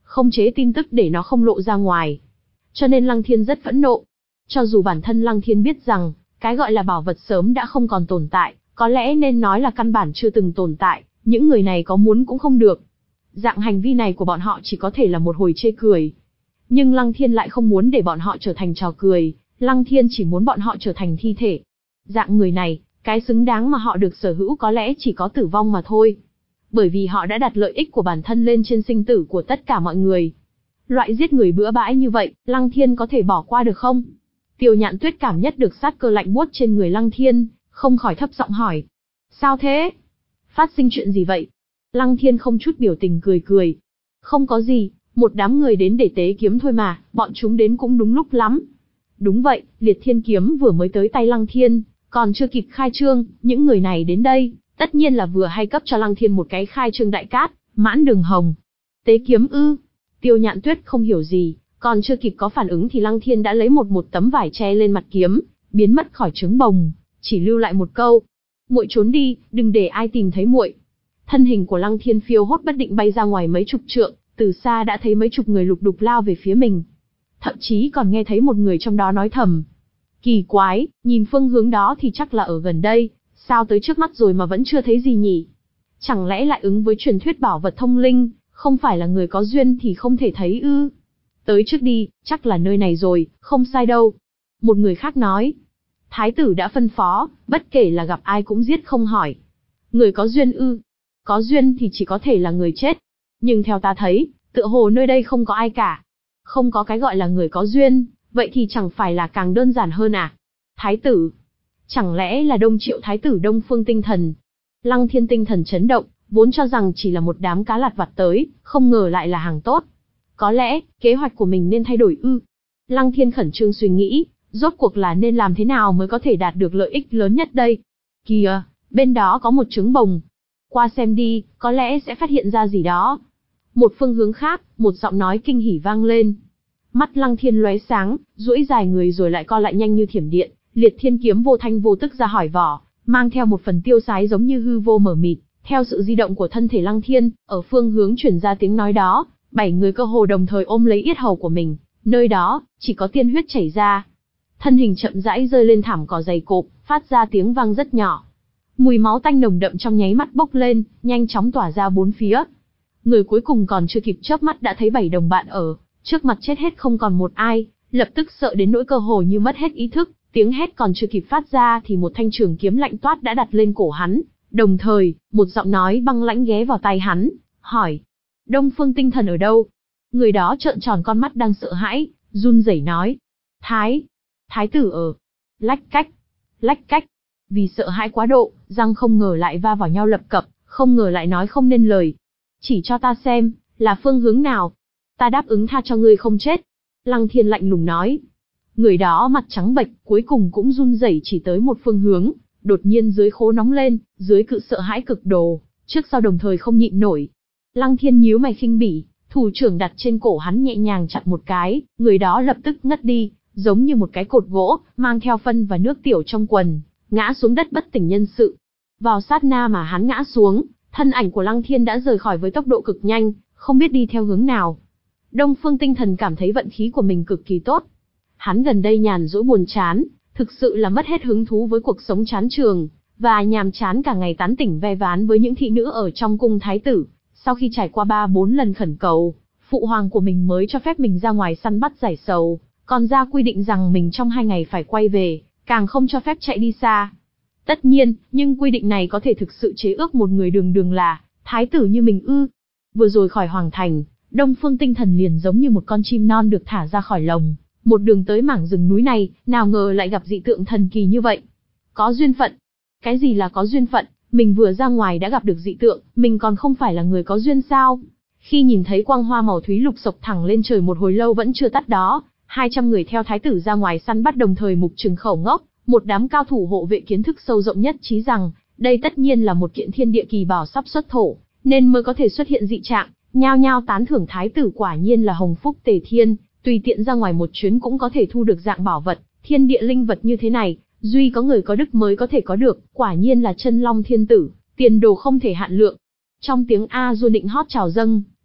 không chế tin tức để nó không lộ ra ngoài. Cho nên Lăng Thiên rất phẫn nộ. Cho dù bản thân Lăng Thiên biết rằng, cái gọi là bảo vật sớm đã không còn tồn tại, có lẽ nên nói là căn bản chưa từng tồn tại, những người này có muốn cũng không được. Dạng hành vi này của bọn họ chỉ có thể là một hồi chê cười. Nhưng Lăng Thiên lại không muốn để bọn họ trở thành trò cười, Lăng Thiên chỉ muốn bọn họ trở thành thi thể. Dạng người này, cái xứng đáng mà họ được sở hữu có lẽ chỉ có tử vong mà thôi. Bởi vì họ đã đặt lợi ích của bản thân lên trên sinh tử của tất cả mọi người. Loại giết người bừa bãi như vậy, Lăng Thiên có thể bỏ qua được không? Tiêu Nhạn Tuyết cảm nhất được sát cơ lạnh buốt trên người Lăng Thiên, không khỏi thấp giọng hỏi. Sao thế? Phát sinh chuyện gì vậy? Lăng Thiên không chút biểu tình cười cười. Không có gì, một đám người đến để tế kiếm thôi mà, bọn chúng đến cũng đúng lúc lắm. Đúng vậy, Liệt Thiên Kiếm vừa mới tới tay Lăng Thiên, còn chưa kịp khai trương, những người này đến đây, tất nhiên là vừa hay cấp cho Lăng Thiên một cái khai trương đại cát, mãn đường hồng. Tế kiếm ư? Tiêu Nhạn Tuyết không hiểu gì, còn chưa kịp có phản ứng thì Lăng Thiên đã lấy một một tấm vải che lên mặt kiếm, biến mất khỏi trứng bồng, chỉ lưu lại một câu: muội trốn đi, đừng để ai tìm thấy muội. Thân hình của Lăng Thiên phiêu hốt bất định bay ra ngoài mấy chục trượng, từ xa đã thấy mấy chục người lục đục lao về phía mình. Thậm chí còn nghe thấy một người trong đó nói thầm: kỳ quái, nhìn phương hướng đó thì chắc là ở gần đây, sao tới trước mắt rồi mà vẫn chưa thấy gì nhỉ? Chẳng lẽ lại ứng với truyền thuyết bảo vật thông linh, không phải là người có duyên thì không thể thấy ư? Tới trước đi, chắc là nơi này rồi, không sai đâu. Một người khác nói: thái tử đã phân phó, bất kể là gặp ai cũng giết không hỏi. Người có duyên ư? Có duyên thì chỉ có thể là người chết. Nhưng theo ta thấy, tựa hồ nơi đây không có ai cả. Không có cái gọi là người có duyên, vậy thì chẳng phải là càng đơn giản hơn à? Thái tử? Chẳng lẽ là Đông Triệu Thái tử Đông Phương Tinh Thần? Lăng Thiên tinh thần chấn động, vốn cho rằng chỉ là một đám cá lặt vặt tới, không ngờ lại là hàng tốt. Có lẽ, kế hoạch của mình nên thay đổi ư? Lăng Thiên khẩn trương suy nghĩ, rốt cuộc là nên làm thế nào mới có thể đạt được lợi ích lớn nhất đây? Kìa, bên đó có một trứng bồng. Qua xem đi, có lẽ sẽ phát hiện ra gì đó. Một phương hướng khác, một giọng nói kinh hỉ vang lên. Mắt Lăng Thiên lóe sáng, duỗi dài người rồi lại co lại nhanh như thiểm điện, Liệt Thiên Kiếm vô thanh vô tức ra hỏi vỏ, mang theo một phần tiêu sái giống như hư vô mờ mịt. Theo sự di động của thân thể Lăng Thiên, ở phương hướng chuyển ra tiếng nói đó, bảy người cơ hồ đồng thời ôm lấy yết hầu của mình, nơi đó chỉ có tiên huyết chảy ra. Thân hình chậm rãi rơi lên thảm cỏ dày cộp, phát ra tiếng vang rất nhỏ. Mùi máu tanh nồng đậm trong nháy mắt bốc lên, nhanh chóng tỏa ra bốn phía. Người cuối cùng còn chưa kịp chớp mắt đã thấy bảy đồng bạn ở trước mặt chết hết không còn một ai, lập tức sợ đến nỗi cơ hồ như mất hết ý thức, tiếng hét còn chưa kịp phát ra thì một thanh trường kiếm lạnh toát đã đặt lên cổ hắn, đồng thời, một giọng nói băng lãnh ghé vào tai hắn, hỏi: Đông Phương Tinh Thần ở đâu? Người đó trợn tròn con mắt đang sợ hãi, run rẩy nói: Thái, Thái tử ở. Lách cách, lách cách. Vì sợ hãi quá độ, răng không ngờ lại va vào nhau lập cập, không ngờ lại nói không nên lời. Chỉ cho ta xem, là phương hướng nào? Ta đáp ứng tha cho ngươi không chết. Lăng Thiên lạnh lùng nói. Người đó mặt trắng bệch, cuối cùng cũng run rẩy chỉ tới một phương hướng, đột nhiên dưới khố nóng lên, dưới cự sợ hãi cực độ, trước sau đồng thời không nhịn nổi. Lăng Thiên nhíu mày khinh bỉ, thủ trưởng đặt trên cổ hắn nhẹ nhàng chặt một cái, người đó lập tức ngất đi, giống như một cái cột gỗ, mang theo phân và nước tiểu trong quần, ngã xuống đất bất tỉnh nhân sự. Vào sát na mà hắn ngã xuống, thân ảnh của Lăng Thiên đã rời khỏi với tốc độ cực nhanh, không biết đi theo hướng nào. Đông Phương Tinh Thần cảm thấy vận khí của mình cực kỳ tốt. Hắn gần đây nhàn rỗi buồn chán, thực sự là mất hết hứng thú với cuộc sống chán trường, và nhàm chán cả ngày tán tỉnh ve ván với những thị nữ ở trong cung thái tử. Sau khi trải qua ba bốn lần khẩn cầu, phụ hoàng của mình mới cho phép mình ra ngoài săn bắt giải sầu, còn ra quy định rằng mình trong hai ngày phải quay về, càng không cho phép chạy đi xa. Tất nhiên, nhưng quy định này có thể thực sự chế ước một người đường đường là thái tử như mình ư? Vừa rồi khỏi hoàng thành, Đông Phương Tinh Thần liền giống như một con chim non được thả ra khỏi lồng, một đường tới mảng rừng núi này, nào ngờ lại gặp dị tượng thần kỳ như vậy. Có duyên phận. Cái gì là có duyên phận? Mình vừa ra ngoài đã gặp được dị tượng, mình còn không phải là người có duyên sao? Khi nhìn thấy quang hoa màu thúy lục sộc thẳng lên trời một hồi lâu vẫn chưa tắt đó, hai trăm người theo thái tử ra ngoài săn bắt đồng thời mục trừng khẩu ngốc, một đám cao thủ hộ vệ kiến thức sâu rộng nhất trí rằng, đây tất nhiên là một kiện thiên địa kỳ bảo sắp xuất thổ, nên mới có thể xuất hiện dị trạng, nhao nhao tán thưởng thái tử quả nhiên là hồng phúc tề thiên, tùy tiện ra ngoài một chuyến cũng có thể thu được dạng bảo vật, thiên địa linh vật như thế này, duy có người có đức mới có thể có được, quả nhiên là chân long thiên tử, tiền đồ không thể hạn lượng. Trong tiếng a du nịnh hót chào dâng,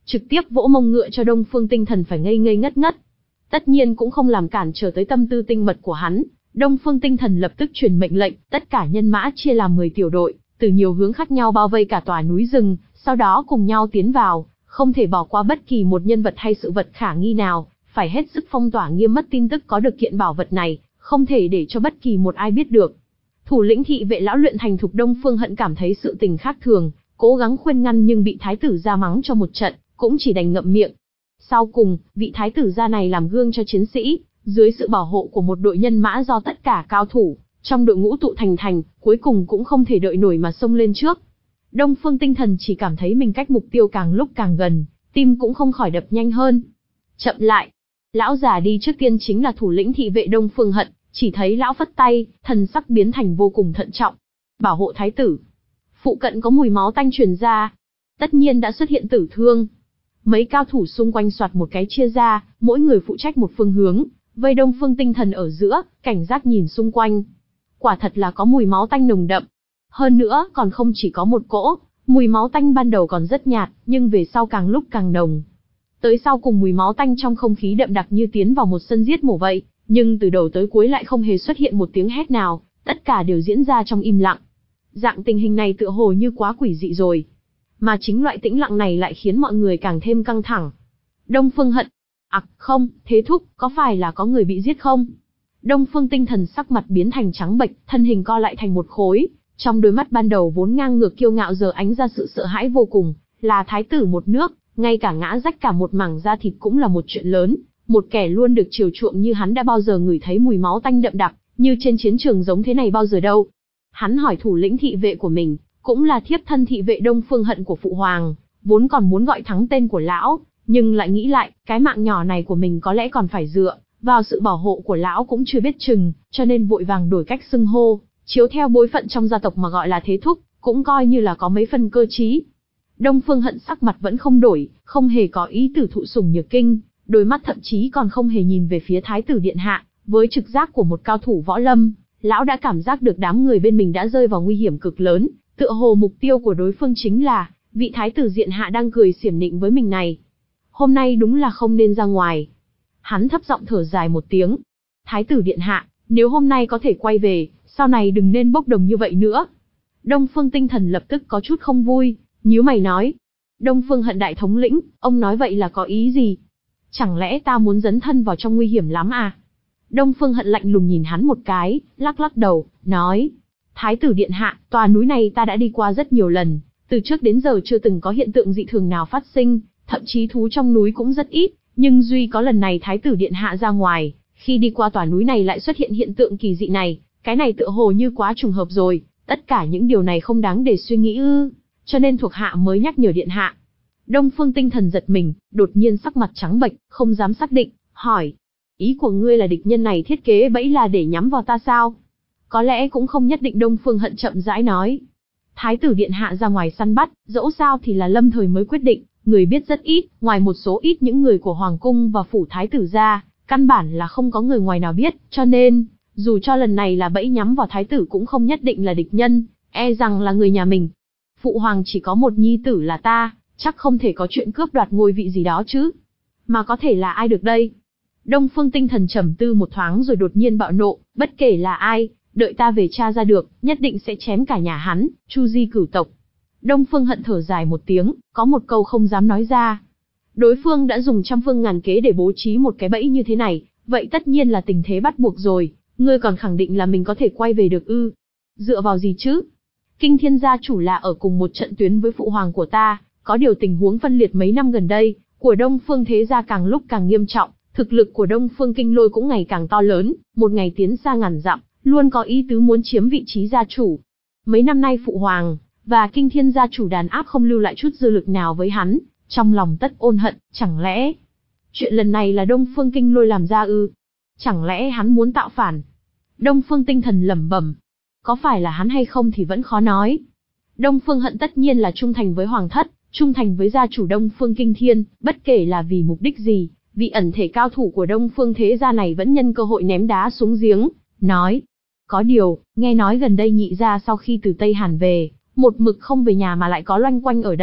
trực tiếp vỗ mông ngựa cho Đông Phương Tinh Thần phải ngây ngây ngất ngất. Tất nhiên cũng không làm cản trở tới tâm tư tinh mật của hắn, Đông Phương Tinh Thần lập tức truyền mệnh lệnh, tất cả nhân mã chia làm mười tiểu đội, từ nhiều hướng khác nhau bao vây cả tòa núi rừng, sau đó cùng nhau tiến vào, không thể bỏ qua bất kỳ một nhân vật hay sự vật khả nghi nào, phải hết sức phong tỏa nghiêm mất tin tức có được kiện bảo vật này, không thể để cho bất kỳ một ai biết được. Thủ lĩnh thị vệ lão luyện thành thục Đông Phương Hận cảm thấy sự tình khác thường, cố gắng khuyên ngăn nhưng bị thái tử gia mắng cho một trận, cũng chỉ đành ngậm miệng. Sau cùng, vị thái tử gia này làm gương cho chiến sĩ, dưới sự bảo hộ của một đội nhân mã do tất cả cao thủ trong đội ngũ tụ thành thành, cuối cùng cũng không thể đợi nổi mà xông lên trước. Đông Phương Tinh Thần chỉ cảm thấy mình cách mục tiêu càng lúc càng gần, tim cũng không khỏi đập nhanh hơn. Chậm lại. Lão già đi trước tiên chính là thủ lĩnh thị vệ Đông Phương Hận, chỉ thấy lão phất tay, thần sắc biến thành vô cùng thận trọng. Bảo hộ thái tử. Phụ cận có mùi máu tanh truyền ra. Tất nhiên đã xuất hiện tử thương. Mấy cao thủ xung quanh soạt một cái chia ra, mỗi người phụ trách một phương hướng, vây Đông Phương Tinh Thần ở giữa, cảnh giác nhìn xung quanh. Quả thật là có mùi máu tanh nồng đậm. Hơn nữa, còn không chỉ có một cỗ, mùi máu tanh ban đầu còn rất nhạt, nhưng về sau càng lúc càng nồng. Tới sau cùng mùi máu tanh trong không khí đậm đặc như tiến vào một sân giết mổ vậy, nhưng từ đầu tới cuối lại không hề xuất hiện một tiếng hét nào, tất cả đều diễn ra trong im lặng. Dạng tình hình này tựa hồ như quá quỷ dị rồi. Mà chính loại tĩnh lặng này lại khiến mọi người càng thêm căng thẳng. Đông Phương Hận. À, không, Thế Thúc, có phải là có người bị giết không? Đông Phương Tinh Thần sắc mặt biến thành trắng bệch, thân hình co lại thành một khối. Trong đôi mắt ban đầu vốn ngang ngược kiêu ngạo giờ ánh ra sự sợ hãi vô cùng, là thái tử một nước, ngay cả ngã rách cả một mảng da thịt cũng là một chuyện lớn, một kẻ luôn được chiều chuộng như hắn đã bao giờ ngửi thấy mùi máu tanh đậm đặc, như trên chiến trường giống thế này bao giờ đâu. Hắn hỏi thủ lĩnh thị vệ của mình, cũng là thiếp thân thị vệ Đông Phương Hận của phụ hoàng, vốn còn muốn gọi thắng tên của lão, nhưng lại nghĩ lại, cái mạng nhỏ này của mình có lẽ còn phải dựa vào sự bảo hộ của lão cũng chưa biết chừng, cho nên vội vàng đổi cách xưng hô. Chiếu theo bối phận trong gia tộc mà gọi là Thế Thúc, cũng coi như là có mấy phần cơ trí. Đông Phương Hận sắc mặt vẫn không đổi, không hề có ý tử thụ sủng nhược kinh, đôi mắt thậm chí còn không hề nhìn về phía Thái tử điện hạ, với trực giác của một cao thủ võ lâm, lão đã cảm giác được đám người bên mình đã rơi vào nguy hiểm cực lớn, tựa hồ mục tiêu của đối phương chính là vị Thái tử điện hạ đang cười xiểm nịnh với mình này. Hôm nay đúng là không nên ra ngoài. Hắn thấp giọng thở dài một tiếng. Thái tử điện hạ, nếu hôm nay có thể quay về, sau này đừng nên bốc đồng như vậy nữa. Đông Phương Tinh Thần lập tức có chút không vui, nhíu mày nói. Đông Phương Hận đại thống lĩnh, ông nói vậy là có ý gì? Chẳng lẽ ta muốn dấn thân vào trong nguy hiểm lắm à? Đông Phương Hận lạnh lùng nhìn hắn một cái, lắc lắc đầu, nói. Thái tử điện hạ, tòa núi này ta đã đi qua rất nhiều lần, từ trước đến giờ chưa từng có hiện tượng dị thường nào phát sinh, thậm chí thú trong núi cũng rất ít, nhưng duy có lần này Thái tử điện hạ ra ngoài, khi đi qua tòa núi này lại xuất hiện hiện tượng kỳ dị này, cái này tựa hồ như quá trùng hợp rồi, tất cả những điều này không đáng để suy nghĩ ư, cho nên thuộc hạ mới nhắc nhở điện hạ. Đông Phương Tinh Thần giật mình, đột nhiên sắc mặt trắng bệch, không dám xác định, hỏi. Ý của ngươi là địch nhân này thiết kế bẫy là để nhắm vào ta sao? Có lẽ cũng không nhất định. Đông Phương Hận chậm rãi nói. Thái tử điện hạ ra ngoài săn bắt, dẫu sao thì là lâm thời mới quyết định, người biết rất ít, ngoài một số ít những người của Hoàng Cung và Phủ Thái tử ra, căn bản là không có người ngoài nào biết, cho nên, dù cho lần này là bẫy nhắm vào Thái tử cũng không nhất định là địch nhân, e rằng là người nhà mình. Phụ hoàng chỉ có một nhi tử là ta, chắc không thể có chuyện cướp đoạt ngôi vị gì đó chứ. Mà có thể là ai được đây? Đông Phương Tinh Thần trầm tư một thoáng rồi đột nhiên bạo nộ, bất kể là ai, đợi ta về tra ra được, nhất định sẽ chém cả nhà hắn, chu di cửu tộc. Đông Phương Hận thở dài một tiếng, có một câu không dám nói ra. Đối phương đã dùng trăm phương ngàn kế để bố trí một cái bẫy như thế này, vậy tất nhiên là tình thế bắt buộc rồi, ngươi còn khẳng định là mình có thể quay về được ư? Dựa vào gì chứ? Kinh Thiên gia chủ là ở cùng một trận tuyến với phụ hoàng của ta, có điều tình huống phân liệt mấy năm gần đây, của Đông Phương thế gia càng lúc càng nghiêm trọng, thực lực của Đông Phương Kinh Lôi cũng ngày càng to lớn, một ngày tiến xa ngàn dặm, luôn có ý tứ muốn chiếm vị trí gia chủ. Mấy năm nay phụ hoàng và Kinh Thiên gia chủ đàn áp không lưu lại chút dư lực nào với hắn, trong lòng tất ôn hận, chẳng lẽ chuyện lần này là Đông Phương Kinh Lôi làm ra ư? Chẳng lẽ hắn muốn tạo phản? Đông Phương Tinh Thần lẩm bẩm, có phải là hắn hay không thì vẫn khó nói. Đông Phương Hận tất nhiên là trung thành với hoàng thất, trung thành với gia chủ Đông Phương Kinh Thiên, bất kể là vì mục đích gì, vị ẩn thể cao thủ của Đông Phương thế gia này vẫn nhân cơ hội ném đá xuống giếng, nói. Có điều, nghe nói gần đây nhị gia sau khi từ Tây Hàn về, một mực không về nhà mà lại có loanh quanh ở đây,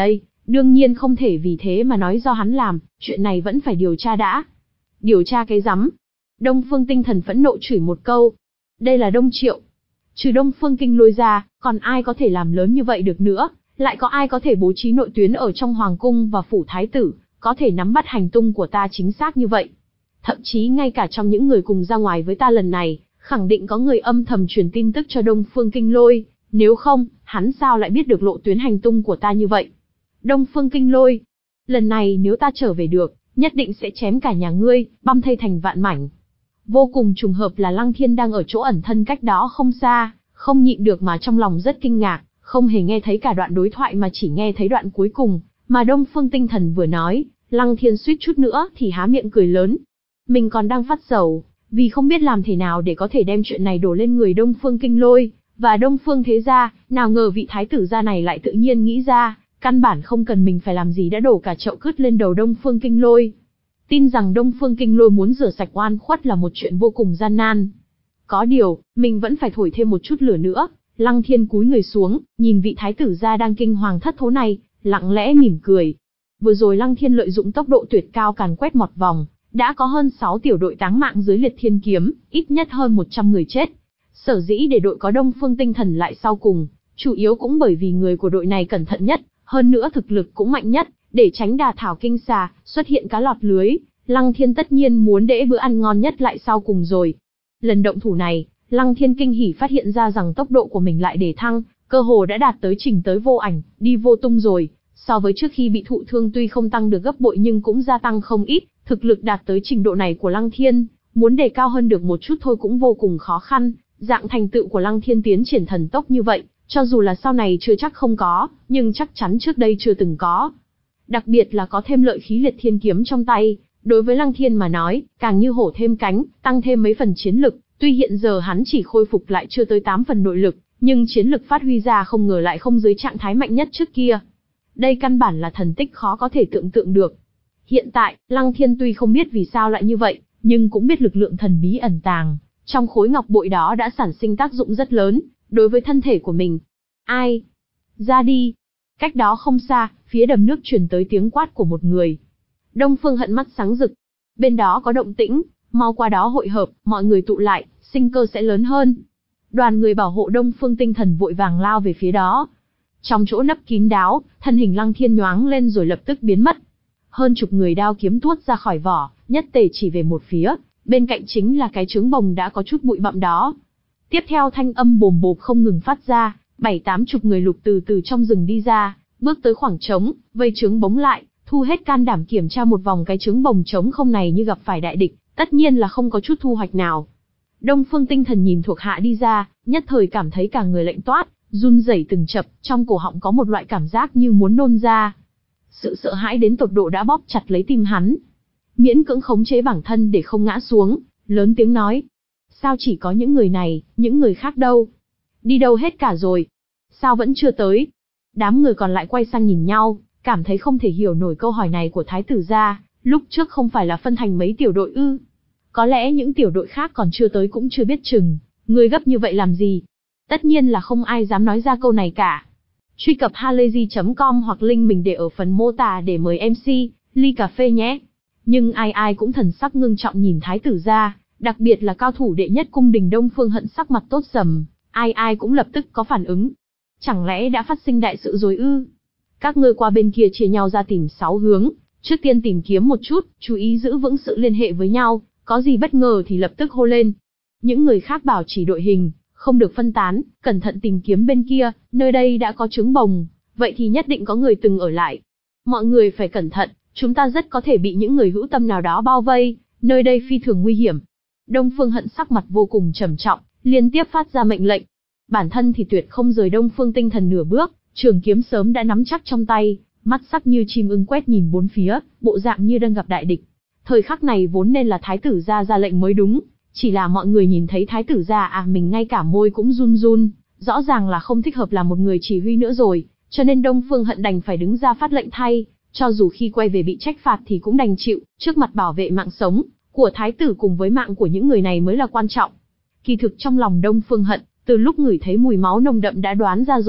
Đương nhiên không thể vì thế mà nói do hắn làm, chuyện này vẫn phải điều tra đã. Điều tra cái rắm? Đông Phương Tinh Thần phẫn nộ chửi một câu. Đây là Đông Triệu. Trừ Đông Phương Kinh Lôi ra, còn ai có thể làm lớn như vậy được nữa, lại có ai có thể bố trí nội tuyến ở trong Hoàng Cung và Phủ Thái Tử, có thể nắm bắt hành tung của ta chính xác như vậy. Thậm chí ngay cả trong những người cùng ra ngoài với ta lần này, khẳng định có người âm thầm truyền tin tức cho Đông Phương Kinh Lôi, nếu không, hắn sao lại biết được lộ tuyến hành tung của ta như vậy? Đông Phương Kinh Lôi, lần này nếu ta trở về được, nhất định sẽ chém cả nhà ngươi, băm thây thành vạn mảnh. Vô cùng trùng hợp là Lăng Thiên đang ở chỗ ẩn thân cách đó không xa, không nhịn được mà trong lòng rất kinh ngạc, không hề nghe thấy cả đoạn đối thoại mà chỉ nghe thấy đoạn cuối cùng, mà Đông Phương Tinh Thần vừa nói, Lăng Thiên suýt chút nữa thì há miệng cười lớn. Mình còn đang phát sầu, vì không biết làm thế nào để có thể đem chuyện này đổ lên người Đông Phương Kinh Lôi, và Đông Phương Thế Gia, nào ngờ vị thái tử gia này lại tự nhiên nghĩ ra, căn bản không cần mình phải làm gì đã đổ cả chậu cứt lên đầu Đông Phương Kinh Lôi. Tin rằng Đông Phương Kinh Lôi muốn rửa sạch oan khuất là một chuyện vô cùng gian nan. Có điều, mình vẫn phải thổi thêm một chút lửa nữa. Lăng Thiên cúi người xuống, nhìn vị thái tử gia đang kinh hoàng thất thố này, lặng lẽ mỉm cười. Vừa rồi Lăng Thiên lợi dụng tốc độ tuyệt cao càn quét một vòng, đã có hơn sáu tiểu đội táng mạng dưới Liệt Thiên Kiếm, ít nhất hơn một trăm người chết. Sở dĩ để đội có Đông Phương Tinh Thần lại sau cùng, chủ yếu cũng bởi vì người của đội này cẩn thận nhất, hơn nữa thực lực cũng mạnh nhất, để tránh đà thảo kinh xà, xuất hiện cá lọt lưới, Lăng Thiên tất nhiên muốn để bữa ăn ngon nhất lại sau cùng rồi. Lần động thủ này, Lăng Thiên kinh hỉ phát hiện ra rằng tốc độ của mình lại để thăng, cơ hồ đã đạt tới trình tới vô ảnh, đi vô tung rồi. So với trước khi bị thụ thương tuy không tăng được gấp bội nhưng cũng gia tăng không ít, thực lực đạt tới trình độ này của Lăng Thiên, muốn đề cao hơn được một chút thôi cũng vô cùng khó khăn. Dạng thành tựu của Lăng Thiên tiến triển thần tốc như vậy, cho dù là sau này chưa chắc không có, nhưng chắc chắn trước đây chưa từng có. Đặc biệt là có thêm lợi khí Liệt Thiên Kiếm trong tay, đối với Lăng Thiên mà nói, càng như hổ thêm cánh, tăng thêm mấy phần chiến lực. Tuy hiện giờ hắn chỉ khôi phục lại chưa tới tám phần nội lực, nhưng chiến lực phát huy ra không ngờ lại không dưới trạng thái mạnh nhất trước kia. Đây căn bản là thần tích khó có thể tưởng tượng được. Hiện tại, Lăng Thiên tuy không biết vì sao lại như vậy, nhưng cũng biết lực lượng thần bí ẩn tàng trong khối ngọc bội đó đã sản sinh tác dụng rất lớn, đối với thân thể của mình. Ai? Ra đi! Cách đó không xa, phía đầm nước truyền tới tiếng quát của một người. Đông Phương Hận mắt sáng rực. Bên đó có động tĩnh, mau qua đó hội hợp, mọi người tụ lại, sinh cơ sẽ lớn hơn. Đoàn người bảo hộ Đông Phương Tinh Thần vội vàng lao về phía đó. Trong chỗ nấp kín đáo, thân hình Lăng Thiên nhoáng lên rồi lập tức biến mất. Hơn chục người đao kiếm tuốt ra khỏi vỏ, nhất tề chỉ về một phía, bên cạnh chính là cái trứng bồng đã có chút bụi bặm đó. Tiếp theo thanh âm bồm bộp không ngừng phát ra, bảy tám chục người lục từ từ trong rừng đi ra, bước tới khoảng trống, vây trứng bống lại, thu hết can đảm kiểm tra một vòng cái trứng bồng trống không này như gặp phải đại địch, tất nhiên là không có chút thu hoạch nào. Đông Phương Tinh Thần nhìn thuộc hạ đi ra, nhất thời cảm thấy cả người lạnh toát, run rẩy từng chập, trong cổ họng có một loại cảm giác như muốn nôn ra. Sự sợ hãi đến tột độ đã bóp chặt lấy tim hắn. Miễn cưỡng khống chế bản thân để không ngã xuống, lớn tiếng nói. Sao chỉ có những người này, những người khác đâu? Đi đâu hết cả rồi? Sao vẫn chưa tới? Đám người còn lại quay sang nhìn nhau, cảm thấy không thể hiểu nổi câu hỏi này của thái tử gia, lúc trước không phải là phân thành mấy tiểu đội ư? Có lẽ những tiểu đội khác còn chưa tới cũng chưa biết chừng, người gấp như vậy làm gì? Tất nhiên là không ai dám nói ra câu này cả. Truy cập halayzi chấm com hoặc link mình để ở phần mô tả để mời em xê, ly cà phê nhé. Nhưng ai ai cũng thần sắc ngưng trọng nhìn thái tử gia, đặc biệt là cao thủ đệ nhất cung đình Đông Phương Hận sắc mặt tốt sầm, ai ai cũng lập tức có phản ứng. Chẳng lẽ đã phát sinh đại sự rồi ư? Các ngươi qua bên kia chia nhau ra tìm sáu hướng, trước tiên tìm kiếm một chút, chú ý giữ vững sự liên hệ với nhau, có gì bất ngờ thì lập tức hô lên. Những người khác bảo chỉ đội hình, không được phân tán, cẩn thận tìm kiếm bên kia, nơi đây đã có trứng bồng, vậy thì nhất định có người từng ở lại. Mọi người phải cẩn thận, chúng ta rất có thể bị những người hữu tâm nào đó bao vây, nơi đây phi thường nguy hiểm. Đông Phương Hận sắc mặt vô cùng trầm trọng, liên tiếp phát ra mệnh lệnh. Bản thân thì tuyệt không rời Đông Phương Tinh Thần nửa bước, trường kiếm sớm đã nắm chắc trong tay, mắt sắc như chim ưng quét nhìn bốn phía, bộ dạng như đang gặp đại địch. Thời khắc này vốn nên là thái tử gia ra lệnh mới đúng, chỉ là mọi người nhìn thấy thái tử gia à mình ngay cả môi cũng run run, rõ ràng là không thích hợp làm một người chỉ huy nữa rồi, cho nên Đông Phương Hận đành phải đứng ra phát lệnh thay, cho dù khi quay về bị trách phạt thì cũng đành chịu, trước mặt bảo vệ mạng sống của thái tử cùng với mạng của những người này mới là quan trọng. Kỳ thực trong lòng Đông Phương Hận, từ lúc ngửi thấy mùi máu nồng đậm đã đoán ra rồi,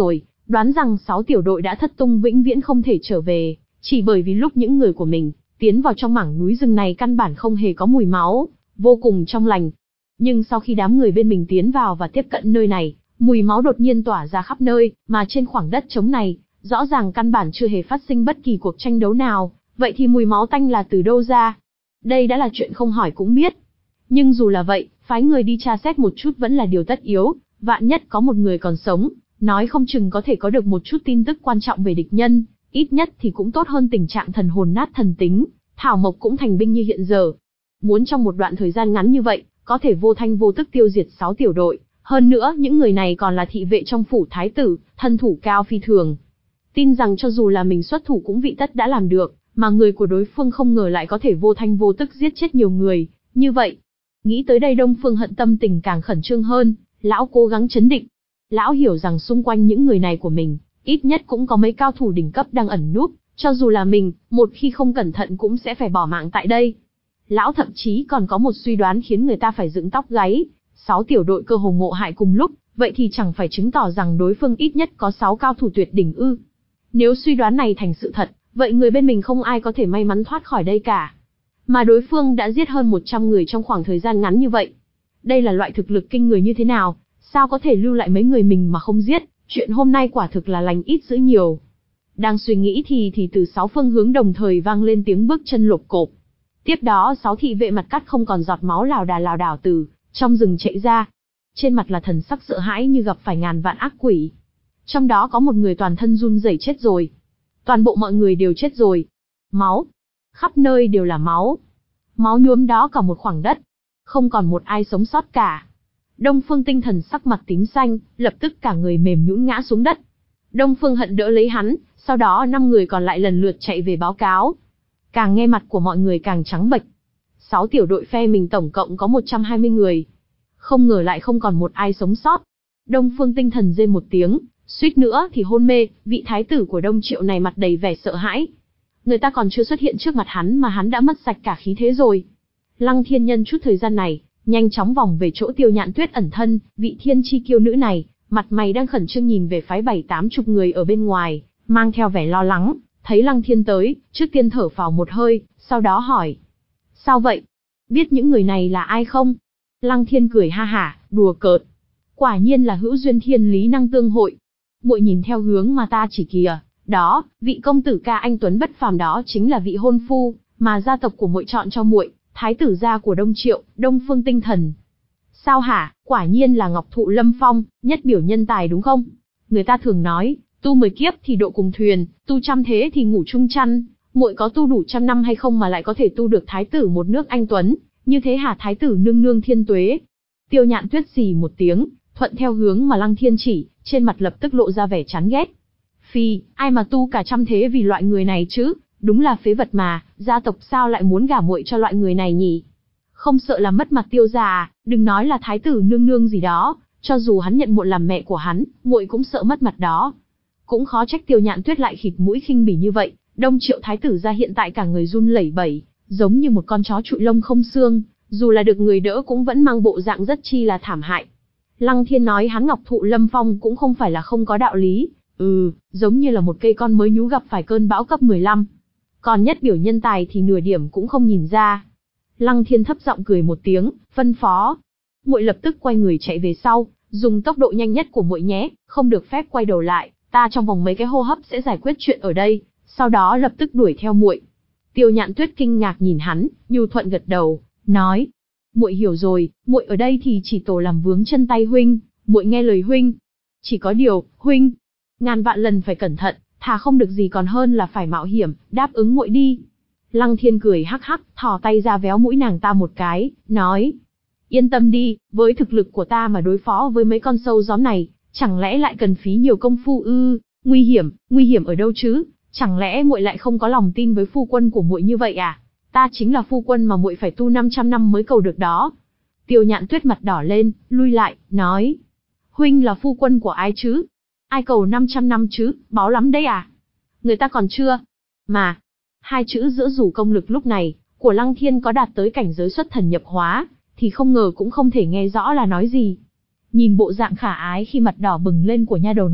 đoán rằng sáu tiểu đội đã thất tung vĩnh viễn không thể trở về, chỉ bởi vì lúc những người của mình tiến vào trong mảng núi rừng này căn bản không hề có mùi máu, vô cùng trong lành. Nhưng sau khi đám người bên mình tiến vào và tiếp cận nơi này, mùi máu đột nhiên tỏa ra khắp nơi, mà trên khoảng đất trống này, rõ ràng căn bản chưa hề phát sinh bất kỳ cuộc tranh đấu nào, vậy thì mùi máu tanh là từ đâu ra? Đây đã là chuyện không hỏi cũng biết. Nhưng dù là vậy, phái người đi tra xét một chút vẫn là điều tất yếu, vạn nhất có một người còn sống, nói không chừng có thể có được một chút tin tức quan trọng về địch nhân, ít nhất thì cũng tốt hơn tình trạng thần hồn nát thần tính, thảo mộc cũng thành binh như hiện giờ. Muốn trong một đoạn thời gian ngắn như vậy, có thể vô thanh vô tức tiêu diệt sáu tiểu đội, hơn nữa những người này còn là thị vệ trong phủ thái tử, thân thủ cao phi thường. Tin rằng cho dù là mình xuất thủ cũng vị tất đã làm được, mà người của đối phương không ngờ lại có thể vô thanh vô tức giết chết nhiều người, như vậy. Nghĩ tới đây Đông Phương Hận tâm tình càng khẩn trương hơn, lão cố gắng trấn định. Lão hiểu rằng xung quanh những người này của mình, ít nhất cũng có mấy cao thủ đỉnh cấp đang ẩn núp, cho dù là mình, một khi không cẩn thận cũng sẽ phải bỏ mạng tại đây. Lão thậm chí còn có một suy đoán khiến người ta phải dựng tóc gáy, sáu tiểu đội cơ hồ ngộ hại cùng lúc, vậy thì chẳng phải chứng tỏ rằng đối phương ít nhất có sáu cao thủ tuyệt đỉnh ư? Nếu suy đoán này thành sự thật, vậy người bên mình không ai có thể may mắn thoát khỏi đây cả. Mà đối phương đã giết hơn một trăm người trong khoảng thời gian ngắn như vậy. Đây là loại thực lực kinh người như thế nào, sao có thể lưu lại mấy người mình mà không giết, chuyện hôm nay quả thực là lành ít dữ nhiều. Đang suy nghĩ thì thì từ sáu phương hướng đồng thời vang lên tiếng bước chân lộp cộp. Tiếp đó sáu thị vệ mặt cắt không còn giọt máu lảo đà lảo đảo từ trong rừng chạy ra. Trên mặt là thần sắc sợ hãi như gặp phải ngàn vạn ác quỷ. Trong đó có một người toàn thân run rẩy chết rồi. Toàn bộ mọi người đều chết rồi. Máu. Khắp nơi đều là máu. Máu nhuốm đó cả một khoảng đất. Không còn một ai sống sót cả. Đông Phương Tinh Thần sắc mặt tím xanh, lập tức cả người mềm nhũn ngã xuống đất. Đông Phương Hận đỡ lấy hắn, sau đó năm người còn lại lần lượt chạy về báo cáo. Càng nghe mặt của mọi người càng trắng bệch. Sáu tiểu đội phe mình tổng cộng có một trăm hai mươi người. Không ngờ lại không còn một ai sống sót. Đông Phương Tinh Thần rên một tiếng, suýt nữa thì hôn mê, vị thái tử của Đông Triệu này mặt đầy vẻ sợ hãi. Người ta còn chưa xuất hiện trước mặt hắn mà hắn đã mất sạch cả khí thế rồi. Lăng Thiên nhân chút thời gian này, nhanh chóng vòng về chỗ Tiêu Nhạn Tuyết ẩn thân, vị thiên chi kiêu nữ này, mặt mày đang khẩn trương nhìn về phái bảy tám chục người ở bên ngoài, mang theo vẻ lo lắng, thấy Lăng Thiên tới, trước tiên thở phào một hơi, sau đó hỏi. Sao vậy? Biết những người này là ai không? Lăng Thiên cười ha hả, đùa cợt. Quả nhiên là hữu duyên thiên lý năng tương hội. Muội nhìn theo hướng mà ta chỉ kìa, đó, vị công tử ca anh tuấn bất phàm đó chính là vị hôn phu mà gia tộc của muội chọn cho muội, thái tử gia của Đông Triệu, Đông Phương Tinh Thần. Sao hả? Quả nhiên là Ngọc Thụ Lâm Phong, nhất biểu nhân tài đúng không? Người ta thường nói, tu mười kiếp thì độ cùng thuyền, tu trăm thế thì ngủ chung chăn. Muội có tu đủ trăm năm hay không mà lại có thể tu được thái tử một nước anh tuấn, như thế hả thái tử nương nương thiên tuế? Tiêu Nhạn Tuyết xì một tiếng, thuận theo hướng mà Lăng Thiên chỉ, trên mặt lập tức lộ ra vẻ chán ghét. Phi, ai mà tu cả trăm thế vì loại người này chứ, đúng là phế vật mà, gia tộc sao lại muốn gả muội cho loại người này nhỉ? Không sợ làm mất mặt Tiêu gia à, đừng nói là thái tử nương nương gì đó, cho dù hắn nhận muội làm mẹ của hắn, muội cũng sợ mất mặt đó. Cũng khó trách Tiêu Nhạn Tuyết lại khịt mũi khinh bỉ như vậy, Đông Triệu thái tử gia hiện tại cả người run lẩy bẩy, giống như một con chó trụi lông không xương, dù là được người đỡ cũng vẫn mang bộ dạng rất chi là thảm hại. Lăng Thiên nói hắn Ngọc Thụ Lâm Phong cũng không phải là không có đạo lý, ừ, giống như là một cây con mới nhú gặp phải cơn bão cấp mười lăm. Còn nhất biểu nhân tài thì nửa điểm cũng không nhìn ra. Lăng Thiên thấp giọng cười một tiếng, phân phó. Muội lập tức quay người chạy về sau, dùng tốc độ nhanh nhất của muội nhé, không được phép quay đầu lại, ta trong vòng mấy cái hô hấp sẽ giải quyết chuyện ở đây, sau đó lập tức đuổi theo muội. Tiêu Nhạn Tuyết kinh ngạc nhìn hắn, nhu thuận gật đầu, nói: "Muội hiểu rồi, muội ở đây thì chỉ tổ làm vướng chân tay huynh, muội nghe lời huynh. Chỉ có điều, huynh, ngàn vạn lần phải cẩn thận, thà không được gì còn hơn là phải mạo hiểm, đáp ứng muội đi." Lăng Thiên cười hắc hắc, thò tay ra véo mũi nàng ta một cái, nói: "Yên tâm đi, với thực lực của ta mà đối phó với mấy con sâu gióm này, chẳng lẽ lại cần phí nhiều công phu ư? Nguy hiểm, nguy hiểm ở đâu chứ? Chẳng lẽ muội lại không có lòng tin với phu quân của muội như vậy à? Ta chính là phu quân mà muội phải tu năm trăm năm mới cầu được đó." Tiêu Nhạn Tuyết mặt đỏ lên, lui lại, nói: "Huynh là phu quân của ai chứ? Ai cầu năm trăm năm chứ, báo lắm đấy à? Người ta còn chưa." Mà, hai chữ giữa dù công lực lúc này, của Lăng Thiên có đạt tới cảnh giới xuất thần nhập hóa, thì không ngờ cũng không thể nghe rõ là nói gì. Nhìn bộ dạng khả ái khi mặt đỏ bừng lên của nha đầu này,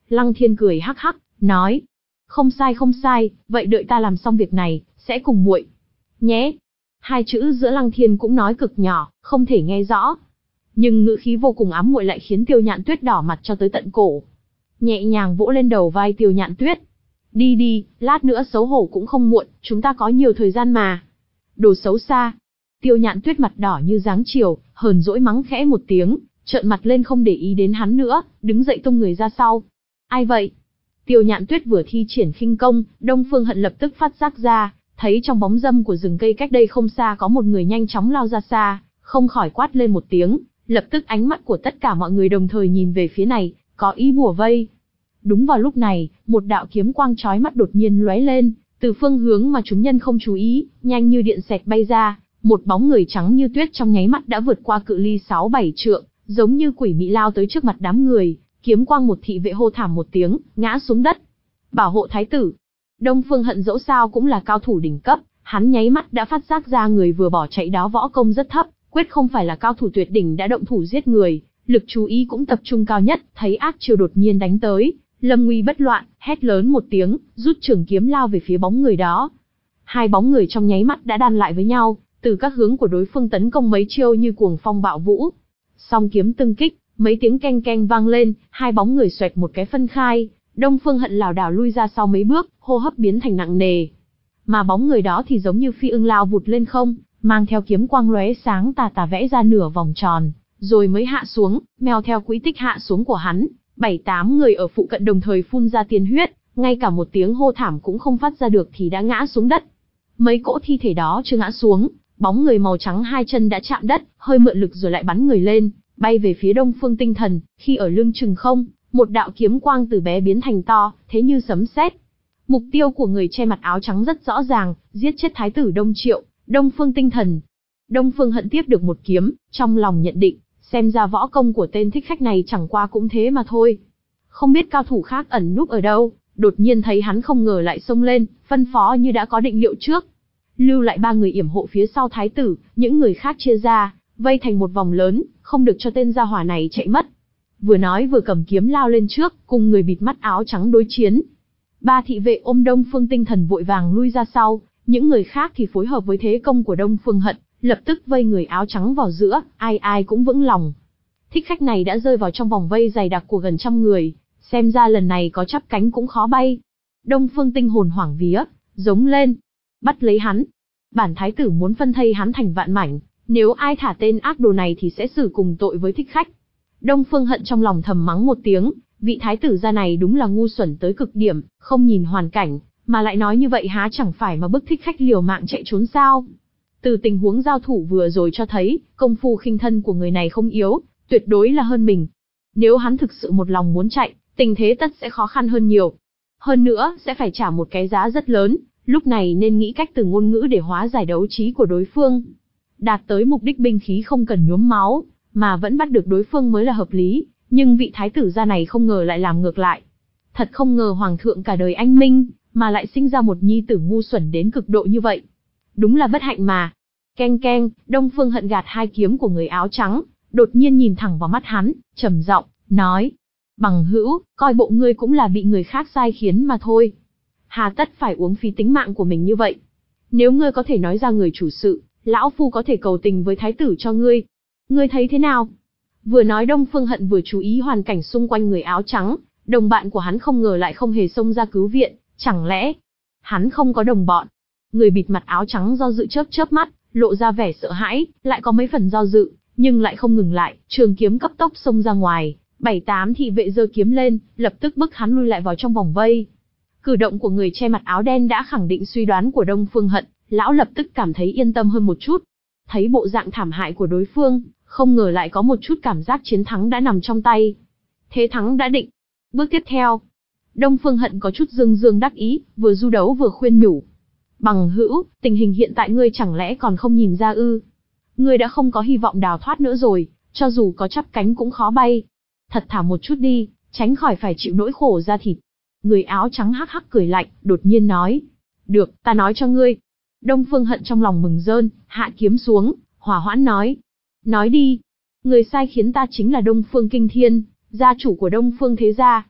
Lăng Thiên cười hắc hắc, nói. Không sai không sai, vậy đợi ta làm xong việc này, sẽ cùng muội. Nhé. Hai chữ giữa Lăng Thiên cũng nói cực nhỏ, không thể nghe rõ. Nhưng ngữ khí vô cùng ám muội lại khiến Tiêu Nhạn Tuyết đỏ mặt cho tới tận cổ. Nhẹ nhàng vỗ lên đầu vai Tiêu Nhạn Tuyết. Đi đi, lát nữa xấu hổ cũng không muộn, chúng ta có nhiều thời gian mà. Đồ xấu xa. Tiêu Nhạn Tuyết mặt đỏ như dáng chiều, hờn dỗi mắng khẽ một tiếng, trợn mặt lên không để ý đến hắn nữa, đứng dậy tung người ra sau. Ai vậy? Tiêu Nhạn Tuyết vừa thi triển khinh công, Đông Phương Hận lập tức phát giác ra, thấy trong bóng râm của rừng cây cách đây không xa có một người nhanh chóng lao ra xa, không khỏi quát lên một tiếng, lập tức ánh mắt của tất cả mọi người đồng thời nhìn về phía này, có ý bủa vây. Đúng vào lúc này, một đạo kiếm quang chói mắt đột nhiên lóe lên, từ phương hướng mà chúng nhân không chú ý, nhanh như điện xẹt bay ra, một bóng người trắng như tuyết trong nháy mắt đã vượt qua cự ly sáu bảy trượng, giống như quỷ mị lao tới trước mặt đám người, kiếm quang một thị vệ hô thảm một tiếng, ngã xuống đất. Bảo hộ thái tử. Đông Phương Hận dẫu sao cũng là cao thủ đỉnh cấp, hắn nháy mắt đã phát giác ra người vừa bỏ chạy đó võ công rất thấp, quyết không phải là cao thủ tuyệt đỉnh đã động thủ giết người, lực chú ý cũng tập trung cao nhất, thấy ác chiêu đột nhiên đánh tới, lâm nguy bất loạn, hét lớn một tiếng, rút trường kiếm lao về phía bóng người đó. Hai bóng người trong nháy mắt đã đan lại với nhau, từ các hướng của đối phương tấn công mấy chiêu như cuồng phong bạo vũ. Song kiếm tương kích, mấy tiếng keng keng vang lên, hai bóng người xoẹt một cái phân khai, Đông Phương Hận lảo đảo lui ra sau mấy bước, hô hấp biến thành nặng nề. Mà bóng người đó thì giống như phi ưng lao vụt lên không, mang theo kiếm quang lóe sáng tà tà vẽ ra nửa vòng tròn, rồi mới hạ xuống, mèo theo quỹ tích hạ xuống của hắn, bảy tám người ở phụ cận đồng thời phun ra tiên huyết, ngay cả một tiếng hô thảm cũng không phát ra được thì đã ngã xuống đất. Mấy cỗ thi thể đó chưa ngã xuống, bóng người màu trắng hai chân đã chạm đất, hơi mượn lực rồi lại bắn người lên, bay về phía Đông Phương Tinh Thần, khi ở lưng chừng không, một đạo kiếm quang từ bé biến thành to, thế như sấm sét. Mục tiêu của người che mặt áo trắng rất rõ ràng, giết chết thái tử Đông Triệu, Đông Phương Tinh Thần. Đông Phương Hận tiếp được một kiếm, trong lòng nhận định, xem ra võ công của tên thích khách này chẳng qua cũng thế mà thôi. Không biết cao thủ khác ẩn núp ở đâu, đột nhiên thấy hắn không ngờ lại xông lên, phân phó như đã có định liệu trước. Lưu lại ba người yểm hộ phía sau thái tử, những người khác chia ra, vây thành một vòng lớn, không được cho tên gia hỏa này chạy mất. Vừa nói vừa cầm kiếm lao lên trước, cùng người bịt mắt áo trắng đối chiến. Ba thị vệ ôm Đông Phương Tinh Thần vội vàng lui ra sau, những người khác thì phối hợp với thế công của Đông Phương Hận, lập tức vây người áo trắng vào giữa, ai ai cũng vững lòng. Thích khách này đã rơi vào trong vòng vây dày đặc của gần trăm người, xem ra lần này có chắp cánh cũng khó bay. Đông Phương Tinh hồn hoảng vía, giống lên, bắt lấy hắn. Bản thái tử muốn phân thây hắn thành vạn mảnh, nếu ai thả tên ác đồ này thì sẽ xử cùng tội với thích khách. Đông Phương Hận trong lòng thầm mắng một tiếng, vị thái tử gia này đúng là ngu xuẩn tới cực điểm, không nhìn hoàn cảnh, mà lại nói như vậy há chẳng phải mà bức thích khách liều mạng chạy trốn sao. Từ tình huống giao thủ vừa rồi cho thấy, công phu khinh thân của người này không yếu, tuyệt đối là hơn mình. Nếu hắn thực sự một lòng muốn chạy, tình thế tất sẽ khó khăn hơn nhiều. Hơn nữa, sẽ phải trả một cái giá rất lớn, lúc này nên nghĩ cách từ ngôn ngữ để hóa giải đấu trí của đối phương. Đạt tới mục đích binh khí không cần nhuốm máu, mà vẫn bắt được đối phương mới là hợp lý, nhưng vị thái tử gia này không ngờ lại làm ngược lại. Thật không ngờ hoàng thượng cả đời anh minh, mà lại sinh ra một nhi tử ngu xuẩn đến cực độ như vậy. Đúng là bất hạnh mà. Keng keng, Đông Phương Hận gạt hai kiếm của người áo trắng, đột nhiên nhìn thẳng vào mắt hắn, trầm giọng nói: "Bằng hữu, coi bộ ngươi cũng là bị người khác sai khiến mà thôi. Hà tất phải uống phí tính mạng của mình như vậy? Nếu ngươi có thể nói ra người chủ sự, lão phu có thể cầu tình với thái tử cho ngươi. Ngươi thấy thế nào?" Vừa nói Đông Phương Hận vừa chú ý hoàn cảnh xung quanh người áo trắng, đồng bạn của hắn không ngờ lại không hề xông ra cứu viện, chẳng lẽ hắn không có đồng bọn? Người bịt mặt áo trắng do dự chớp chớp mắt, lộ ra vẻ sợ hãi, lại có mấy phần do dự, nhưng lại không ngừng lại, trường kiếm cấp tốc xông ra ngoài, bảy tám thị vệ giơ kiếm lên, lập tức bức hắn lui lại vào trong vòng vây. Cử động của người che mặt áo đen đã khẳng định suy đoán của Đông Phương Hận, lão lập tức cảm thấy yên tâm hơn một chút. Thấy bộ dạng thảm hại của đối phương, không ngờ lại có một chút cảm giác chiến thắng đã nằm trong tay. Thế thắng đã định. Bước tiếp theo, Đông Phương Hận có chút dương dương đắc ý, vừa du đấu vừa khuyên nhủ: "Bằng hữu, tình hình hiện tại ngươi chẳng lẽ còn không nhìn ra ư? Ngươi đã không có hy vọng đào thoát nữa rồi, cho dù có chắp cánh cũng khó bay. Thật thà một chút đi, tránh khỏi phải chịu nỗi khổ da thịt." Người áo trắng hắc hắc cười lạnh, đột nhiên nói: "Được, ta nói cho ngươi." Đông Phương Hận trong lòng mừng rơn, hạ kiếm xuống, hòa hoãn nói: "Nói đi." "Người sai khiến ta chính là Đông Phương Kinh Thiên, gia chủ của Đông Phương thế gia."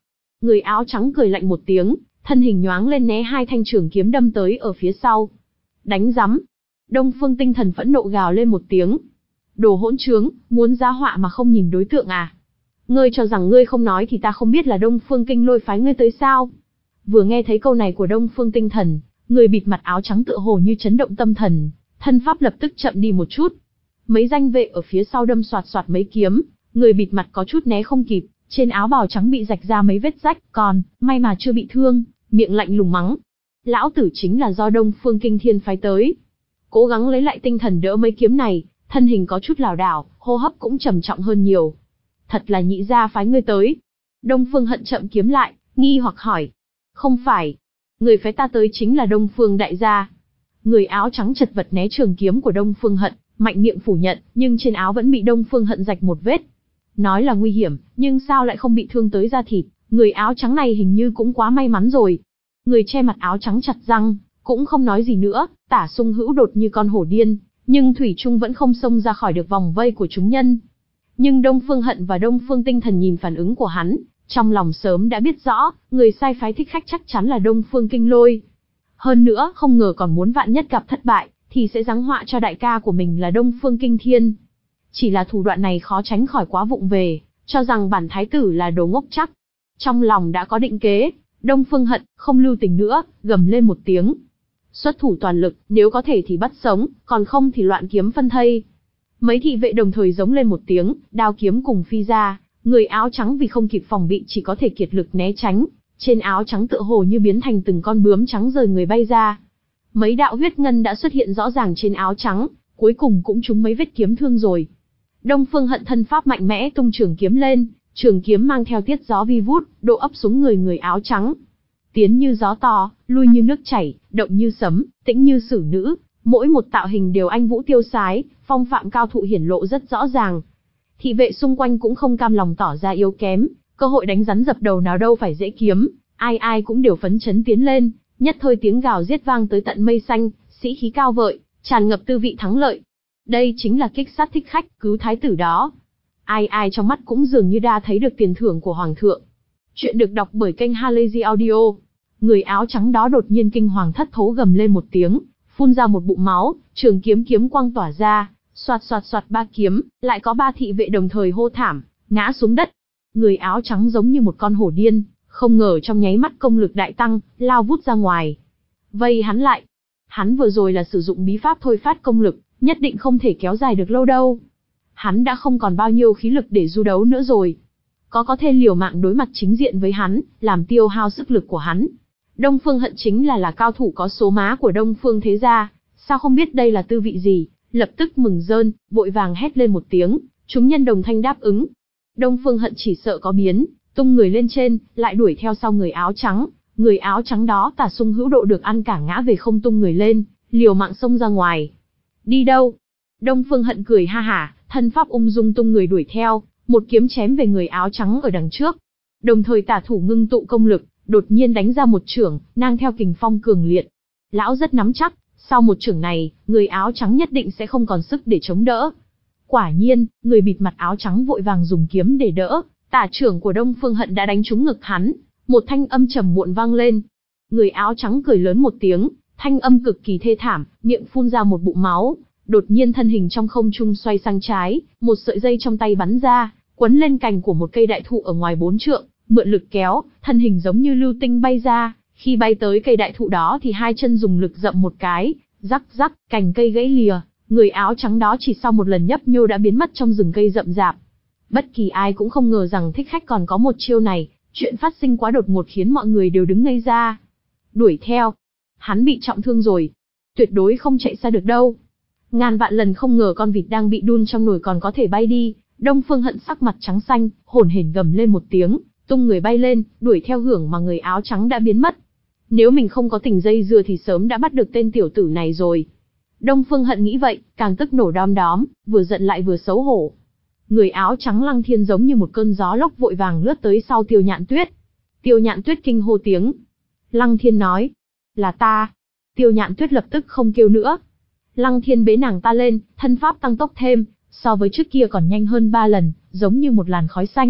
Người áo trắng cười lạnh một tiếng, thân hình nhoáng lên né hai thanh trường kiếm đâm tới ở phía sau. Đánh rắm. Đông Phương Tinh Thần phẫn nộ gào lên một tiếng. Đồ hỗn trướng, muốn giá họa mà không nhìn đối tượng à? Ngươi cho rằng ngươi không nói thì ta không biết là Đông Phương Kinh Lôi phái ngươi tới sao? Vừa nghe thấy câu này của Đông Phương Tinh Thần, người bịt mặt áo trắng tựa hồ như chấn động tâm thần, thân pháp lập tức chậm đi một chút. Mấy danh vệ ở phía sau đâm xoạt xoạt mấy kiếm, người bịt mặt có chút né không kịp, trên áo bào trắng bị rạch ra mấy vết rách, còn may mà chưa bị thương, miệng lạnh lùng mắng: lão tử chính là do Đông Phương Kinh Thiên phái tới. Cố gắng lấy lại tinh thần đỡ mấy kiếm này, thân hình có chút lảo đảo, hô hấp cũng trầm trọng hơn nhiều. Thật là nhị gia phái ngươi tới. Đông Phương Hận chậm kiếm lại, nghi hoặc hỏi: không phải, người phái ta tới chính là Đông Phương đại gia. Người áo trắng chật vật né trường kiếm của Đông Phương Hận, mạnh miệng phủ nhận, nhưng trên áo vẫn bị Đông Phương Hận rạch một vết. Nói là nguy hiểm, nhưng sao lại không bị thương tới da thịt, người áo trắng này hình như cũng quá may mắn rồi. Người che mặt áo trắng chặt răng, cũng không nói gì nữa, Tả Sung Hữu đột như con hổ điên, nhưng thủy chung vẫn không xông ra khỏi được vòng vây của chúng nhân. Nhưng Đông Phương Hận và Đông Phương Tinh Thần nhìn phản ứng của hắn, trong lòng sớm đã biết rõ, người sai phái thích khách chắc chắn là Đông Phương Kinh Lôi. Hơn nữa, không ngờ còn muốn vạn nhất gặp thất bại, thì sẽ giáng họa cho đại ca của mình là Đông Phương Kinh Thiên. Chỉ là thủ đoạn này khó tránh khỏi quá vụng về, cho rằng bản thái tử là đồ ngốc chắc. Trong lòng đã có định kế, Đông Phương Hận không lưu tình nữa, gầm lên một tiếng. Xuất thủ toàn lực, nếu có thể thì bắt sống, còn không thì loạn kiếm phân thây. Mấy thị vệ đồng thời giống lên một tiếng, đao kiếm cùng phi ra, người áo trắng vì không kịp phòng bị chỉ có thể kiệt lực né tránh, trên áo trắng tựa hồ như biến thành từng con bướm trắng rời người bay ra. Mấy đạo huyết ngân đã xuất hiện rõ ràng trên áo trắng, cuối cùng cũng trúng mấy vết kiếm thương rồi. Đông Phương Hận thân pháp mạnh mẽ tung trường kiếm lên, trường kiếm mang theo tiết gió vi vút, độ ấp xuống người người áo trắng. Tiến như gió to, lui như nước chảy, động như sấm, tĩnh như sử nữ, mỗi một tạo hình đều anh vũ tiêu sái, phong phạm cao thụ hiển lộ rất rõ ràng. Thị vệ xung quanh cũng không cam lòng tỏ ra yếu kém, cơ hội đánh rắn dập đầu nào đâu phải dễ kiếm, ai ai cũng đều phấn chấn tiến lên, nhất thời tiếng gào giết vang tới tận mây xanh, sĩ khí cao vợi, tràn ngập tư vị thắng lợi. Đây chính là kích sát thích khách, cứu thái tử đó. Ai ai trong mắt cũng dường như đa thấy được tiền thưởng của hoàng thượng. Chuyện được đọc bởi kênh Halazy Audio. Người áo trắng đó đột nhiên kinh hoàng thất thố gầm lên một tiếng, phun ra một bụng máu, trường kiếm kiếm quang tỏa ra, xoạt xoạt xoạt ba kiếm, lại có ba thị vệ đồng thời hô thảm, ngã xuống đất. Người áo trắng giống như một con hổ điên, không ngờ trong nháy mắt công lực đại tăng, lao vút ra ngoài. Vây hắn lại. Hắn vừa rồi là sử dụng bí pháp thôi phát công lực, nhất định không thể kéo dài được lâu đâu. Hắn đã không còn bao nhiêu khí lực để du đấu nữa rồi. Có có thể liều mạng đối mặt chính diện với hắn, làm tiêu hao sức lực của hắn. Đông Phương Hận chính là là cao thủ có số má của Đông Phương thế gia, sao không biết đây là tư vị gì, lập tức mừng rơn, vội vàng hét lên một tiếng, chúng nhân đồng thanh đáp ứng. Đông Phương Hận chỉ sợ có biến, tung người lên trên, lại đuổi theo sau người áo trắng, người áo trắng đó Tả Sung Hữu độ được ăn cả ngã về không tung người lên, liều mạng xông ra ngoài. Đi đâu? Đông Phương Hận cười ha hả, thân pháp ung dung tung người đuổi theo, một kiếm chém về người áo trắng ở đằng trước. Đồng thời tả thủ ngưng tụ công lực, đột nhiên đánh ra một chưởng, nang theo kình phong cường liệt. Lão rất nắm chắc, sau một chưởng này, người áo trắng nhất định sẽ không còn sức để chống đỡ. Quả nhiên, người bịt mặt áo trắng vội vàng dùng kiếm để đỡ, tả chưởng của Đông Phương Hận đã đánh trúng ngực hắn, một thanh âm trầm muộn vang lên. Người áo trắng cười lớn một tiếng, thanh âm cực kỳ thê thảm, miệng phun ra một bụng máu, đột nhiên thân hình trong không trung xoay sang trái, một sợi dây trong tay bắn ra, quấn lên cành của một cây đại thụ ở ngoài bốn trượng, mượn lực kéo, thân hình giống như lưu tinh bay ra, khi bay tới cây đại thụ đó thì hai chân dùng lực dậm một cái, rắc rắc, cành cây gãy lìa, người áo trắng đó chỉ sau một lần nhấp nhô đã biến mất trong rừng cây rậm rạp. Bất kỳ ai cũng không ngờ rằng thích khách còn có một chiêu này, chuyện phát sinh quá đột ngột khiến mọi người đều đứng ngây ra. Đuổi theo, hắn bị trọng thương rồi, tuyệt đối không chạy xa được đâu. Ngàn vạn lần không ngờ con vịt đang bị đun trong nồi còn có thể bay đi. Đông Phương Hận sắc mặt trắng xanh, hổn hển gầm lên một tiếng, tung người bay lên, đuổi theo hưởng mà người áo trắng đã biến mất. Nếu mình không có tình dây dưa thì sớm đã bắt được tên tiểu tử này rồi. Đông Phương Hận nghĩ vậy, càng tức nổ đom đóm, vừa giận lại vừa xấu hổ. Người áo trắng Lăng Thiên giống như một cơn gió lốc vội vàng lướt tới sau Tiêu Nhạn Tuyết. Tiêu Nhạn Tuyết kinh hô tiếng. Lăng Thiên nói, là ta. Tiêu Nhạn Tuyết lập tức không kêu nữa. Lăng Thiên bế nàng ta lên, thân pháp tăng tốc thêm, so với trước kia còn nhanh hơn ba lần, giống như một làn khói xanh,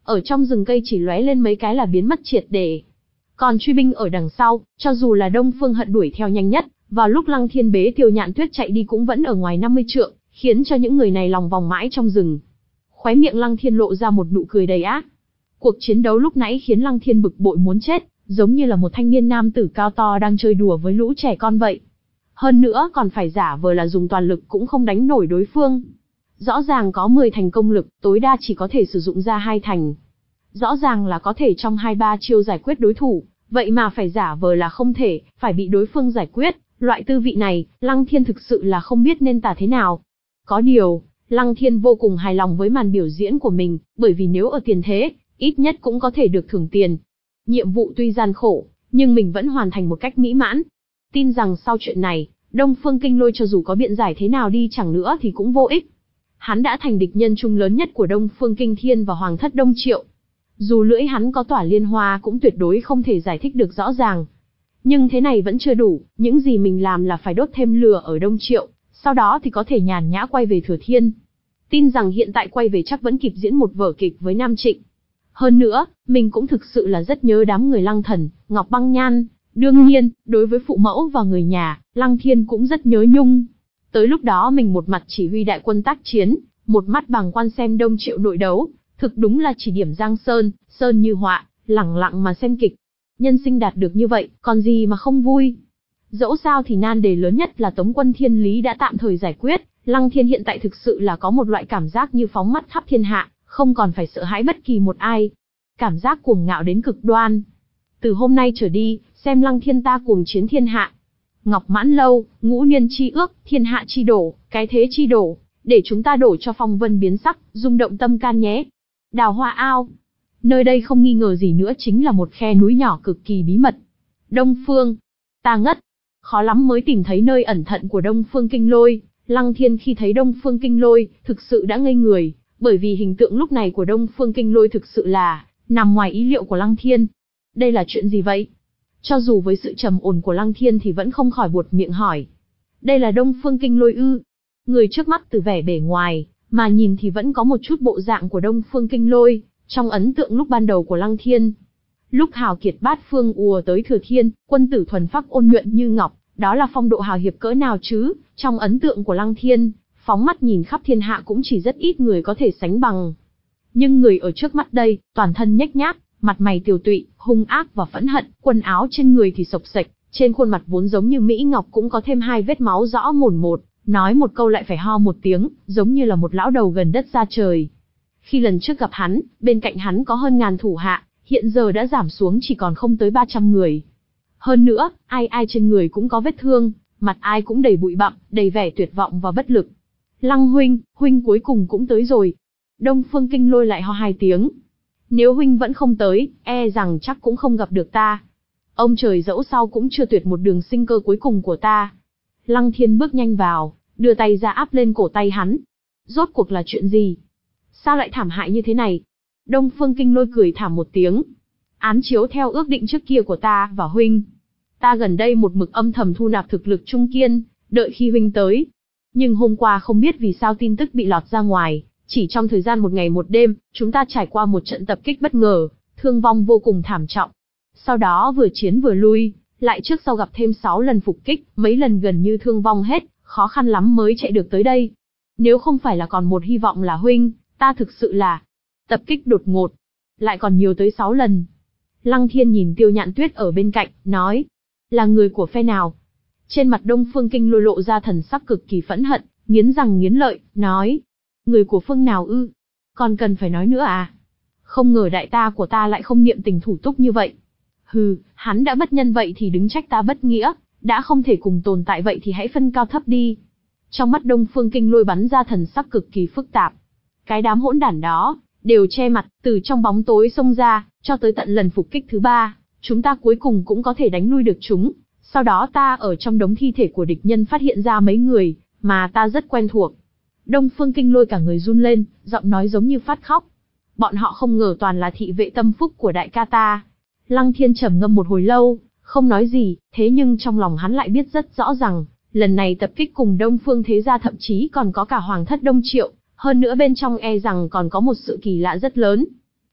ở trong rừng cây chỉ lóe lên mấy cái là biến mất triệt để. Còn truy binh ở đằng sau, cho dù là Đông Phương Hận đuổi theo nhanh nhất, vào lúc Lăng Thiên bế Tiêu Nhạn Tuyết chạy đi cũng vẫn ở ngoài năm mươi trượng, khiến cho những người này lòng vòng mãi trong rừng. Khóe miệng Lăng Thiên lộ ra một nụ cười đầy ác. Cuộc chiến đấu lúc nãy khiến Lăng Thiên bực bội muốn chết, giống như là một thanh niên nam tử cao to đang chơi đùa với lũ trẻ con vậy. Hơn nữa còn phải giả vờ là dùng toàn lực cũng không đánh nổi đối phương. Rõ ràng có mười thành công lực, tối đa chỉ có thể sử dụng ra hai thành. Rõ ràng là có thể trong hai ba chiêu giải quyết đối thủ, vậy mà phải giả vờ là không thể, phải bị đối phương giải quyết. Loại tư vị này, Lăng Thiên thực sự là không biết nên tả thế nào. Có điều, Lăng Thiên vô cùng hài lòng với màn biểu diễn của mình, bởi vì nếu ở tiền thế, ít nhất cũng có thể được thưởng tiền. Nhiệm vụ tuy gian khổ, nhưng mình vẫn hoàn thành một cách mỹ mãn. Tin rằng sau chuyện này, Đông Phương Kinh Lôi cho dù có biện giải thế nào đi chẳng nữa thì cũng vô ích. Hắn đã thành địch nhân chung lớn nhất của Đông Phương Kinh Thiên và Hoàng thất Đông Triệu. Dù lưỡi hắn có tỏa liên hoa cũng tuyệt đối không thể giải thích được rõ ràng. Nhưng thế này vẫn chưa đủ, những gì mình làm là phải đốt thêm lửa ở Đông Triệu, sau đó thì có thể nhàn nhã quay về Thừa Thiên. Tin rằng hiện tại quay về chắc vẫn kịp diễn một vở kịch với Nam Trịnh. Hơn nữa, mình cũng thực sự là rất nhớ đám người Lăng Thần, Ngọc Băng Nhan. Đương nhiên, đối với phụ mẫu và người nhà, Lăng Thiên cũng rất nhớ nhung. Tới lúc đó mình một mặt chỉ huy đại quân tác chiến, một mắt bàng quan xem Đông Triệu nội đấu, thực đúng là chỉ điểm Giang Sơn, sơn như họa, lẳng lặng mà xem kịch. Nhân sinh đạt được như vậy, còn gì mà không vui. Dẫu sao thì nan đề lớn nhất là Tống quân Thiên Lý đã tạm thời giải quyết, Lăng Thiên hiện tại thực sự là có một loại cảm giác như phóng mắt khắp thiên hạ, không còn phải sợ hãi bất kỳ một ai. Cảm giác cuồng ngạo đến cực đoan. Từ hôm nay trở đi, xem Lăng Thiên ta cuồng chiến thiên hạ. Ngọc Mãn Lâu, ngũ niên chi ước, thiên hạ chi đổ, cái thế chi đổ, để chúng ta đổ cho phong vân biến sắc, rung động tâm can nhé. Đào Hoa Ao. Nơi đây không nghi ngờ gì nữa chính là một khe núi nhỏ cực kỳ bí mật. Đông Phương. Ta ngất. Khó lắm mới tìm thấy nơi ẩn thận của Đông Phương Kinh Lôi. Lăng Thiên khi thấy Đông Phương Kinh Lôi, thực sự đã ngây người, bởi vì hình tượng lúc này của Đông Phương Kinh Lôi thực sự là nằm ngoài ý liệu của Lăng Thiên. Đây là chuyện gì vậy? Cho dù với sự trầm ổn của Lăng Thiên thì vẫn không khỏi buột miệng hỏi. Đây là Đông Phương Kinh Lôi ư? Người trước mắt từ vẻ bề ngoài, mà nhìn thì vẫn có một chút bộ dạng của Đông Phương Kinh Lôi, trong ấn tượng lúc ban đầu của Lăng Thiên. Lúc hào kiệt bát phương ùa tới Thừa Thiên, quân tử thuần phác ôn nhuận như ngọc, đó là phong độ hào hiệp cỡ nào chứ, trong ấn tượng của Lăng Thiên, phóng mắt nhìn khắp thiên hạ cũng chỉ rất ít người có thể sánh bằng. Nhưng người ở trước mắt đây, toàn thân nhếch nhác, mặt mày tiều tụy, hung ác và phẫn hận, quần áo trên người thì xộc xệch, trên khuôn mặt vốn giống như mỹ ngọc cũng có thêm hai vết máu rõ mồn một, nói một câu lại phải ho một tiếng, giống như là một lão đầu gần đất xa trời. Khi lần trước gặp hắn, bên cạnh hắn có hơn ngàn thủ hạ, hiện giờ đã giảm xuống chỉ còn không tới ba trăm người. Hơn nữa, ai ai trên người cũng có vết thương, mặt ai cũng đầy bụi bặm, đầy vẻ tuyệt vọng và bất lực. Lăng huynh, huynh cuối cùng cũng tới rồi. Đông Phương Kinh Lôi lại ho hai tiếng. Nếu huynh vẫn không tới, e rằng chắc cũng không gặp được ta. Ông trời dẫu sao cũng chưa tuyệt một đường sinh cơ cuối cùng của ta. Lăng Thiên bước nhanh vào, đưa tay ra áp lên cổ tay hắn. Rốt cuộc là chuyện gì? Sao lại thảm hại như thế này? Đông Phương Kinh Lôi cười thảm một tiếng. Án chiếu theo ước định trước kia của ta và huynh. Ta gần đây một mực âm thầm thu nạp thực lực trung kiên, đợi khi huynh tới. Nhưng hôm qua không biết vì sao tin tức bị lọt ra ngoài, chỉ trong thời gian một ngày một đêm, chúng ta trải qua một trận tập kích bất ngờ, thương vong vô cùng thảm trọng. Sau đó vừa chiến vừa lui, lại trước sau gặp thêm sáu lần phục kích, mấy lần gần như thương vong hết, khó khăn lắm mới chạy được tới đây. Nếu không phải là còn một hy vọng là huynh, ta thực sự là tập kích đột ngột, lại còn nhiều tới sáu lần. Lăng Thiên nhìn Tiêu Nhạn Tuyết ở bên cạnh, nói, là người của phe nào? Trên mặt Đông Phương Kinh Lôi lộ ra thần sắc cực kỳ phẫn hận, nghiến răng nghiến lợi, nói, người của phương nào ư? Còn cần phải nói nữa à? Không ngờ đại ta của ta lại không niệm tình thủ túc như vậy. Hừ, hắn đã bất nhân vậy thì đứng trách ta bất nghĩa, đã không thể cùng tồn tại vậy thì hãy phân cao thấp đi. Trong mắt Đông Phương Kinh Lôi bắn ra thần sắc cực kỳ phức tạp. Cái đám hỗn đản đó, đều che mặt, từ trong bóng tối xông ra, cho tới tận lần phục kích thứ ba, chúng ta cuối cùng cũng có thể đánh lui được chúng. Sau đó ta ở trong đống thi thể của địch nhân phát hiện ra mấy người, mà ta rất quen thuộc. Đông Phương Kinh Lôi cả người run lên, giọng nói giống như phát khóc. Bọn họ không ngờ toàn là thị vệ tâm phúc của đại ca ta. Lăng Thiên trầm ngâm một hồi lâu, không nói gì, thế nhưng trong lòng hắn lại biết rất rõ rằng, lần này tập kích cùng Đông Phương thế gia thậm chí còn có cả Hoàng thất Đông Triệu, hơn nữa bên trong e rằng còn có một sự kỳ lạ rất lớn.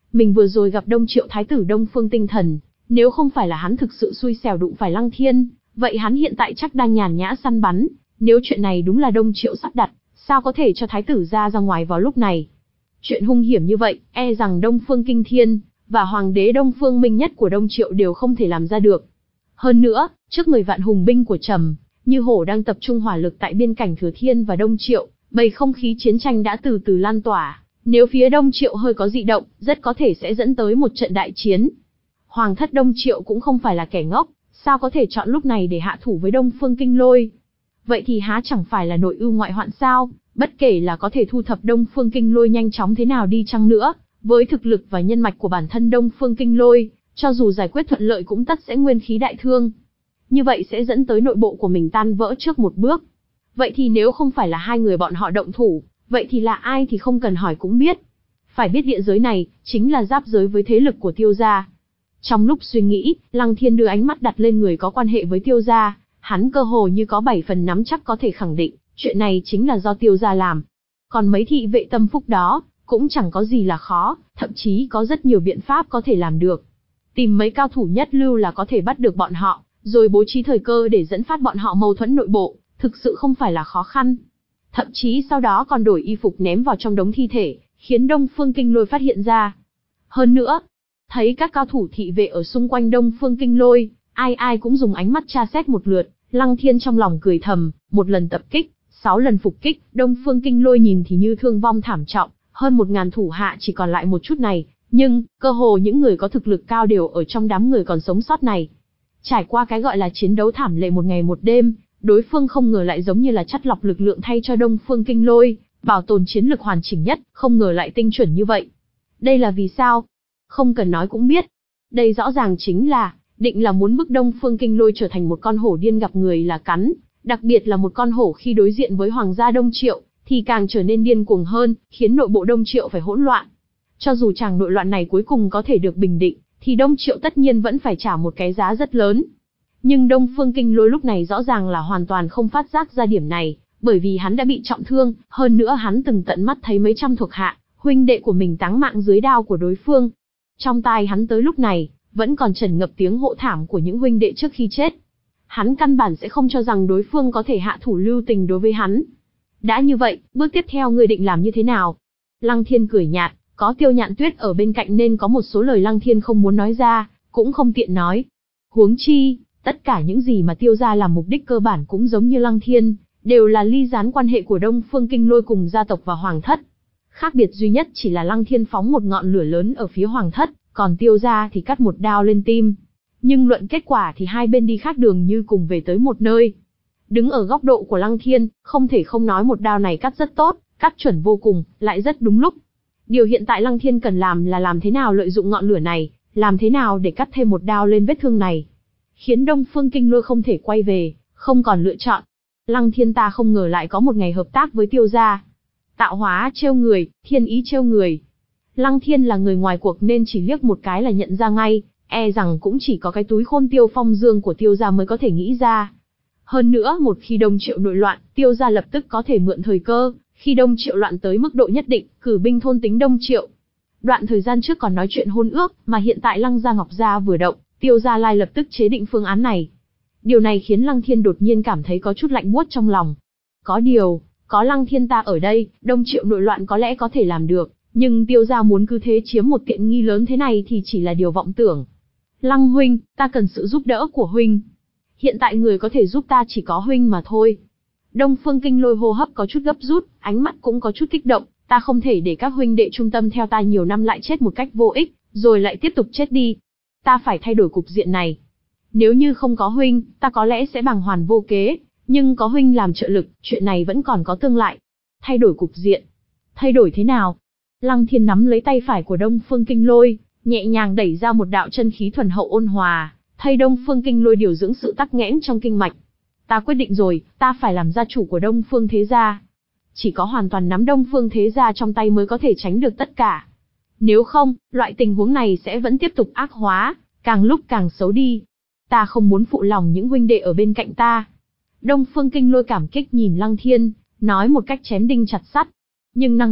mình vừa rồi gặp Đông Triệu Thái tử Đông Phương Tinh Thần, nếu không phải là hắn thực sự xui xẻo đụng phải Lăng Thiên, vậy hắn hiện tại chắc đang nhàn nhã săn bắn, nếu chuyện này đúng là Đông Triệu sắp đặt, sao có thể cho Thái tử ra ra ngoài vào lúc này. Chuyện hung hiểm như vậy, e rằng Đông Phương Kinh Thiên, và Hoàng đế Đông Phương Minh Nhất của Đông Triệu đều không thể làm ra được. Hơn nữa, trước mười vạn hùng binh của Trầm, Như Hổ đang tập trung hỏa lực tại biên cảnh Thừa Thiên và Đông Triệu, bầy không khí chiến tranh đã từ từ lan tỏa, nếu phía Đông Triệu hơi có dị động, rất có thể sẽ dẫn tới một trận đại chiến. Hoàng thất Đông Triệu cũng không phải là kẻ ngốc, sao có thể chọn lúc này để hạ thủ với Đông Phương Kinh Lôi? Vậy thì há chẳng phải là nội ưu ngoại hoạn sao? Bất kể là có thể thu thập Đông Phương Kinh Lôi nhanh chóng thế nào đi chăng nữa, với thực lực và nhân mạch của bản thân Đông Phương Kinh Lôi, cho dù giải quyết thuận lợi cũng tất sẽ nguyên khí đại thương. Như vậy sẽ dẫn tới nội bộ của mình tan vỡ trước một bước. Vậy thì nếu không phải là hai người bọn họ động thủ, vậy thì là ai thì không cần hỏi cũng biết. Phải biết địa giới này, chính là giáp giới với thế lực của Tiêu gia. Trong lúc suy nghĩ, Lăng Thiên đưa ánh mắt đặt lên người có quan hệ với Tiêu gia, hắn cơ hồ như có bảy phần nắm chắc có thể khẳng định, chuyện này chính là do Tiêu gia làm. Còn mấy thị vệ tâm phúc đó, cũng chẳng có gì là khó, thậm chí có rất nhiều biện pháp có thể làm được. Tìm mấy cao thủ nhất lưu là có thể bắt được bọn họ, rồi bố trí thời cơ để dẫn phát bọn họ mâu thuẫn nội bộ, thực sự không phải là khó khăn. Thậm chí sau đó còn đổi y phục ném vào trong đống thi thể, khiến Đông Phương Kinh Lôi phát hiện ra. Hơn nữa, thấy các cao thủ thị vệ ở xung quanh Đông Phương Kinh Lôi, ai ai cũng dùng ánh mắt tra xét một lượt, Lăng Thiên trong lòng cười thầm, một lần tập kích, sáu lần phục kích, Đông Phương Kinh Lôi nhìn thì như thương vong thảm trọng, hơn một ngàn thủ hạ chỉ còn lại một chút này, nhưng, cơ hồ những người có thực lực cao đều ở trong đám người còn sống sót này. Trải qua cái gọi là chiến đấu thảm lệ một ngày một đêm, đối phương không ngờ lại giống như là chắt lọc lực lượng thay cho Đông Phương Kinh Lôi, bảo tồn chiến lực hoàn chỉnh nhất, không ngờ lại tinh chuẩn như vậy. Đây là vì sao? Không cần nói cũng biết. Đây rõ ràng chính là, định là muốn bức Đông Phương Kinh Lôi trở thành một con hổ điên gặp người là cắn, đặc biệt là một con hổ khi đối diện với Hoàng gia Đông Triệu, thì càng trở nên điên cuồng hơn, khiến nội bộ Đông Triệu phải hỗn loạn. Cho dù chàng nội loạn này cuối cùng có thể được bình định, thì Đông Triệu tất nhiên vẫn phải trả một cái giá rất lớn. Nhưng Đông Phương Kinh Lôi lúc này rõ ràng là hoàn toàn không phát giác ra điểm này, bởi vì hắn đã bị trọng thương, hơn nữa hắn từng tận mắt thấy mấy trăm thuộc hạ, huynh đệ của mình táng mạng dưới đao của đối phương. Trong tai hắn tới lúc này, vẫn còn trần ngập tiếng hô thảm của những huynh đệ trước khi chết. Hắn căn bản sẽ không cho rằng đối phương có thể hạ thủ lưu tình đối với hắn. Đã như vậy, bước tiếp theo ngươi định làm như thế nào? Lăng Thiên cười nhạt, có Tiêu Nhạn Tuyết ở bên cạnh nên có một số lời Lăng Thiên không muốn nói ra, cũng không tiện nói. Huống chi, tất cả những gì mà Tiêu gia làm mục đích cơ bản cũng giống như Lăng Thiên, đều là ly gián quan hệ của Đông Phương Kinh Lôi cùng gia tộc và Hoàng thất. Khác biệt duy nhất chỉ là Lăng Thiên phóng một ngọn lửa lớn ở phía Hoàng thất, còn Tiêu gia thì cắt một đao lên tim. Nhưng luận kết quả thì hai bên đi khác đường như cùng về tới một nơi. Đứng ở góc độ của Lăng Thiên, không thể không nói một đao này cắt rất tốt, cắt chuẩn vô cùng, lại rất đúng lúc. Điều hiện tại Lăng Thiên cần làm là làm thế nào lợi dụng ngọn lửa này, làm thế nào để cắt thêm một đao lên vết thương này, khiến Đông Phương Kinh Lôi không thể quay về, không còn lựa chọn. Lăng Thiên ta không ngờ lại có một ngày hợp tác với Tiêu gia. Tạo hóa trêu người, thiên ý trêu người. Lăng Thiên là người ngoài cuộc nên chỉ liếc một cái là nhận ra ngay, e rằng cũng chỉ có cái túi khôn Tiêu Phong Dương của Tiêu gia mới có thể nghĩ ra. Hơn nữa, một khi Đông Triệu nội loạn, Tiêu gia lập tức có thể mượn thời cơ, khi Đông Triệu loạn tới mức độ nhất định, cử binh thôn tính Đông Triệu. Đoạn thời gian trước còn nói chuyện hôn ước, mà hiện tại Lăng gia Ngọc gia vừa động, Tiêu gia lai lập tức chế định phương án này. Điều này khiến Lăng Thiên đột nhiên cảm thấy có chút lạnh buốt trong lòng. Có điều, có Lăng Thiên ta ở đây, Đông Triệu nội loạn có lẽ có thể làm được, nhưng Tiêu gia muốn cứ thế chiếm một tiện nghi lớn thế này thì chỉ là điều vọng tưởng. Lăng huynh, ta cần sự giúp đỡ của huynh. Hiện tại người có thể giúp ta chỉ có huynh mà thôi. Đông Phương Kinh Lôi hô hấp có chút gấp rút, ánh mắt cũng có chút kích động, ta không thể để các huynh đệ trung tâm theo ta nhiều năm lại chết một cách vô ích, rồi lại tiếp tục chết đi. Ta phải thay đổi cục diện này. Nếu như không có huynh, ta có lẽ sẽ bàng hoàn vô kế, nhưng có huynh làm trợ lực, chuyện này vẫn còn có tương lại. Thay đổi cục diện. Thay đổi thế nào? Lăng Thiên nắm lấy tay phải của Đông Phương Kinh Lôi, nhẹ nhàng đẩy ra một đạo chân khí thuần hậu ôn hòa, thay Đông Phương Kinh Lôi điều dưỡng sự tắc nghẽn trong kinh mạch. Ta quyết định rồi, ta phải làm gia chủ của Đông Phương thế gia. Chỉ có hoàn toàn nắm Đông Phương thế gia trong tay mới có thể tránh được tất cả. Nếu không, loại tình huống này sẽ vẫn tiếp tục ác hóa, càng lúc càng xấu đi. Ta không muốn phụ lòng những huynh đệ ở bên cạnh ta. Đông Phương Kinh Lôi cảm kích nhìn Lăng Thiên, nói một cách chém đinh chặt sắt. Nhưng năng lực,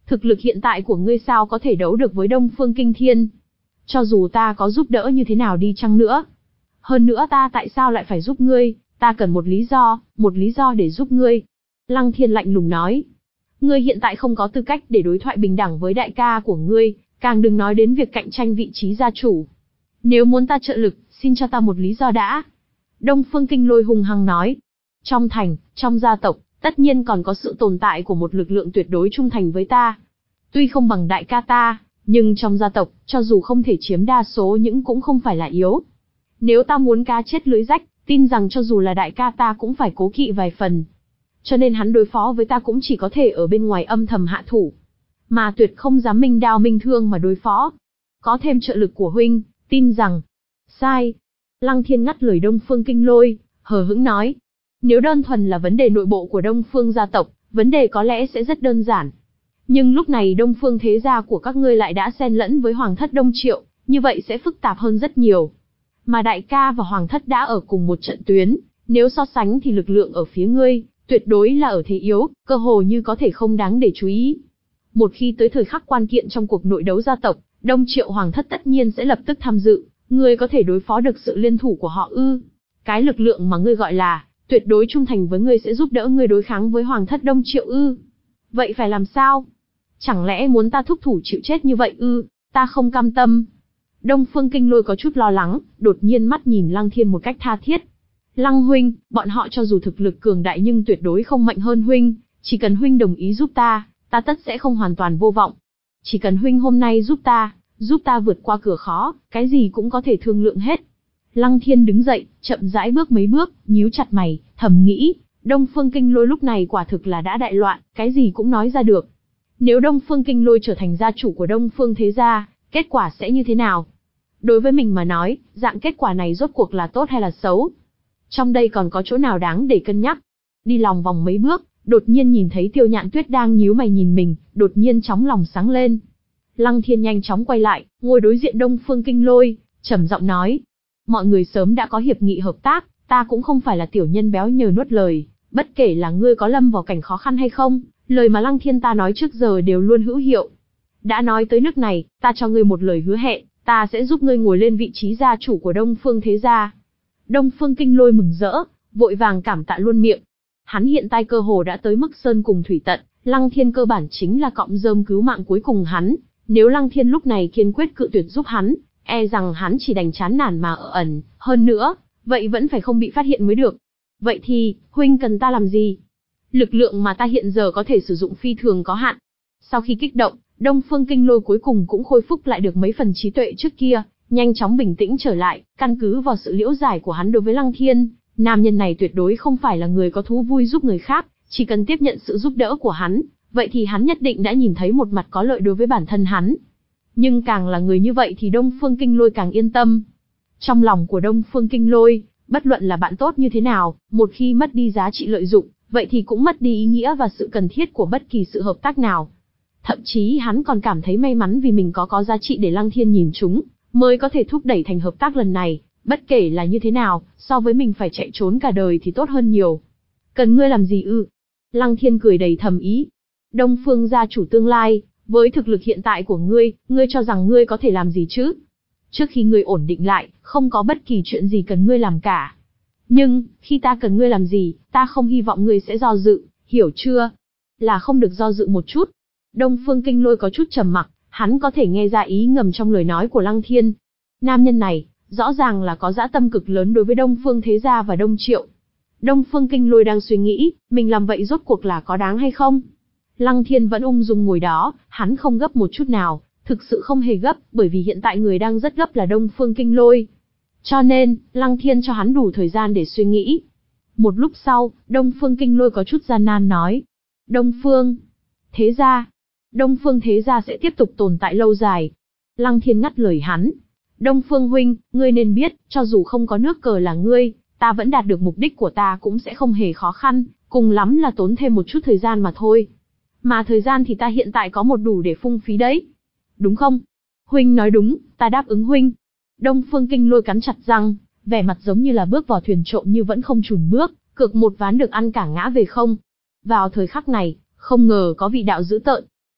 Thực lực hiện tại của ngươi sao có thể đấu được với Đông Phương Kinh Thiên? Cho dù ta có giúp đỡ như thế nào đi chăng nữa. Hơn nữa ta tại sao lại phải giúp ngươi, ta cần một lý do, một lý do để giúp ngươi. Lăng Thiên lạnh lùng nói. Ngươi hiện tại không có tư cách để đối thoại bình đẳng với đại ca của ngươi, càng đừng nói đến việc cạnh tranh vị trí gia chủ. Nếu muốn ta trợ lực, xin cho ta một lý do đã. Đông Phương Kinh Lôi hung hăng nói. Trong thành, trong gia tộc, tất nhiên còn có sự tồn tại của một lực lượng tuyệt đối trung thành với ta. Tuy không bằng đại ca ta, nhưng trong gia tộc, cho dù không thể chiếm đa số nhưng cũng không phải là yếu. Nếu ta muốn cá chết lưới rách, tin rằng cho dù là đại ca ta cũng phải cố kỵ vài phần. Cho nên hắn đối phó với ta cũng chỉ có thể ở bên ngoài âm thầm hạ thủ. Mà tuyệt không dám minh đao minh thương mà đối phó. Có thêm trợ lực của huynh, tin rằng... Sai. Lăng Thiên ngắt lời Đông Phương Kinh Lôi, hờ hững nói. Nếu đơn thuần là vấn đề nội bộ của Đông Phương gia tộc, vấn đề có lẽ sẽ rất đơn giản. Nhưng lúc này Đông Phương thế gia của các ngươi lại đã xen lẫn với Hoàng thất Đông Triệu, như vậy sẽ phức tạp hơn rất nhiều. Mà đại ca và Hoàng thất đã ở cùng một trận tuyến, nếu so sánh thì lực lượng ở phía ngươi, tuyệt đối là ở thế yếu, cơ hồ như có thể không đáng để chú ý. Một khi tới thời khắc quan kiện trong cuộc nội đấu gia tộc, Đông Triệu Hoàng thất tất nhiên sẽ lập tức tham dự, ngươi có thể đối phó được sự liên thủ của họ ư? Cái lực lượng mà ngươi gọi là tuyệt đối trung thành với ngươi sẽ giúp đỡ ngươi đối kháng với Hoàng thất Đông Triệu ư? Vậy phải làm sao? Chẳng lẽ muốn ta thúc thủ chịu chết như vậy ư? Ta không cam tâm. Đông Phương Kinh Lôi có chút lo lắng, đột nhiên mắt nhìn Lăng Thiên một cách tha thiết. Lăng huynh, bọn họ cho dù thực lực cường đại nhưng tuyệt đối không mạnh hơn huynh, chỉ cần huynh đồng ý giúp ta, ta tất sẽ không hoàn toàn vô vọng. Chỉ cần huynh hôm nay giúp ta, giúp ta vượt qua cửa khó, cái gì cũng có thể thương lượng hết. Lăng Thiên đứng dậy, chậm rãi bước mấy bước, nhíu chặt mày, thầm nghĩ, Đông Phương Kinh Lôi lúc này quả thực là đã đại loạn, cái gì cũng nói ra được. Nếu Đông Phương Kinh Lôi trở thành gia chủ của Đông Phương thế gia, kết quả sẽ như thế nào? Đối với mình mà nói, dạng kết quả này rốt cuộc là tốt hay là xấu? Trong đây còn có chỗ nào đáng để cân nhắc? Đi lòng vòng mấy bước, đột nhiên nhìn thấy Tiêu Nhạn Tuyết đang nhíu mày nhìn mình, đột nhiên chóng lòng sáng lên. Lăng Thiên nhanh chóng quay lại, ngồi đối diện Đông Phương Kinh Lôi, trầm giọng nói. Mọi người sớm đã có hiệp nghị hợp tác, ta cũng không phải là tiểu nhân béo nhờ nuốt lời, bất kể là ngươi có lâm vào cảnh khó khăn hay không, lời mà Lăng Thiên ta nói trước giờ đều luôn hữu hiệu. Đã nói tới nước này, ta cho ngươi một lời hứa hẹn, ta sẽ giúp ngươi ngồi lên vị trí gia chủ của Đông Phương thế gia. Đông Phương Kinh Lôi mừng rỡ, vội vàng cảm tạ luôn miệng. Hắn hiện tại cơ hồ đã tới mức sơn cùng thủy tận, Lăng Thiên cơ bản chính là cọng rơm cứu mạng cuối cùng hắn. Nếu Lăng Thiên lúc này kiên quyết cự tuyệt giúp hắn, e rằng hắn chỉ đành chán nản mà ở ẩn, hơn nữa, vậy vẫn phải không bị phát hiện mới được. Vậy thì, huynh cần ta làm gì? Lực lượng mà ta hiện giờ có thể sử dụng phi thường có hạn. Sau khi kích động, Đông Phương Kinh Lôi cuối cùng cũng khôi phục lại được mấy phần trí tuệ trước kia, nhanh chóng bình tĩnh trở lại, căn cứ vào sự liễu giải của hắn đối với Lăng Thiên, nam nhân này tuyệt đối không phải là người có thú vui giúp người khác, chỉ cần tiếp nhận sự giúp đỡ của hắn, vậy thì hắn nhất định đã nhìn thấy một mặt có lợi đối với bản thân hắn. Nhưng càng là người như vậy thì Đông Phương Kinh Lôi càng yên tâm. Trong lòng của Đông Phương Kinh Lôi, bất luận là bạn tốt như thế nào, một khi mất đi giá trị lợi dụng, vậy thì cũng mất đi ý nghĩa và sự cần thiết của bất kỳ sự hợp tác nào. Thậm chí hắn còn cảm thấy may mắn vì mình có có giá trị để Lăng Thiên nhìn chúng, mới có thể thúc đẩy thành hợp tác lần này, bất kể là như thế nào, so với mình phải chạy trốn cả đời thì tốt hơn nhiều. Cần ngươi làm gì ư? Lăng Thiên cười đầy thầm ý. Đông Phương gia chủ tương lai, với thực lực hiện tại của ngươi, ngươi cho rằng ngươi có thể làm gì chứ? Trước khi ngươi ổn định lại, không có bất kỳ chuyện gì cần ngươi làm cả. Nhưng, khi ta cần ngươi làm gì, ta không hy vọng ngươi sẽ do dự, hiểu chưa? Là không được do dự một chút. Đông Phương Kinh Lôi có chút trầm mặc, hắn có thể nghe ra ý ngầm trong lời nói của Lăng Thiên. Nam nhân này, rõ ràng là có dã tâm cực lớn đối với Đông Phương thế gia và Đông Triệu. Đông Phương Kinh Lôi đang suy nghĩ, mình làm vậy rốt cuộc là có đáng hay không? Lăng Thiên vẫn ung dung ngồi đó, hắn không gấp một chút nào, thực sự không hề gấp, bởi vì hiện tại người đang rất gấp là Đông Phương Kinh Lôi. Cho nên, Lăng Thiên cho hắn đủ thời gian để suy nghĩ. Một lúc sau, Đông Phương Kinh Lôi có chút gian nan nói. Đông Phương thế gia, Đông Phương thế gia sẽ tiếp tục tồn tại lâu dài. Lăng Thiên ngắt lời hắn. Đông Phương huynh, ngươi nên biết, cho dù không có nước cờ là ngươi, ta vẫn đạt được mục đích của ta cũng sẽ không hề khó khăn, cùng lắm là tốn thêm một chút thời gian mà thôi. Mà thời gian thì ta hiện tại có một đủ để phung phí đấy. Đúng không? Huynh nói đúng, ta đáp ứng huynh. Đông Phương Kinh Lôi cắn chặt răng, vẻ mặt giống như là bước vào thuyền trộm như vẫn không chùn bước, cược một ván được ăn cả ngã về không. Vào thời khắc này, không ngờ có vị đạo dữ tợn.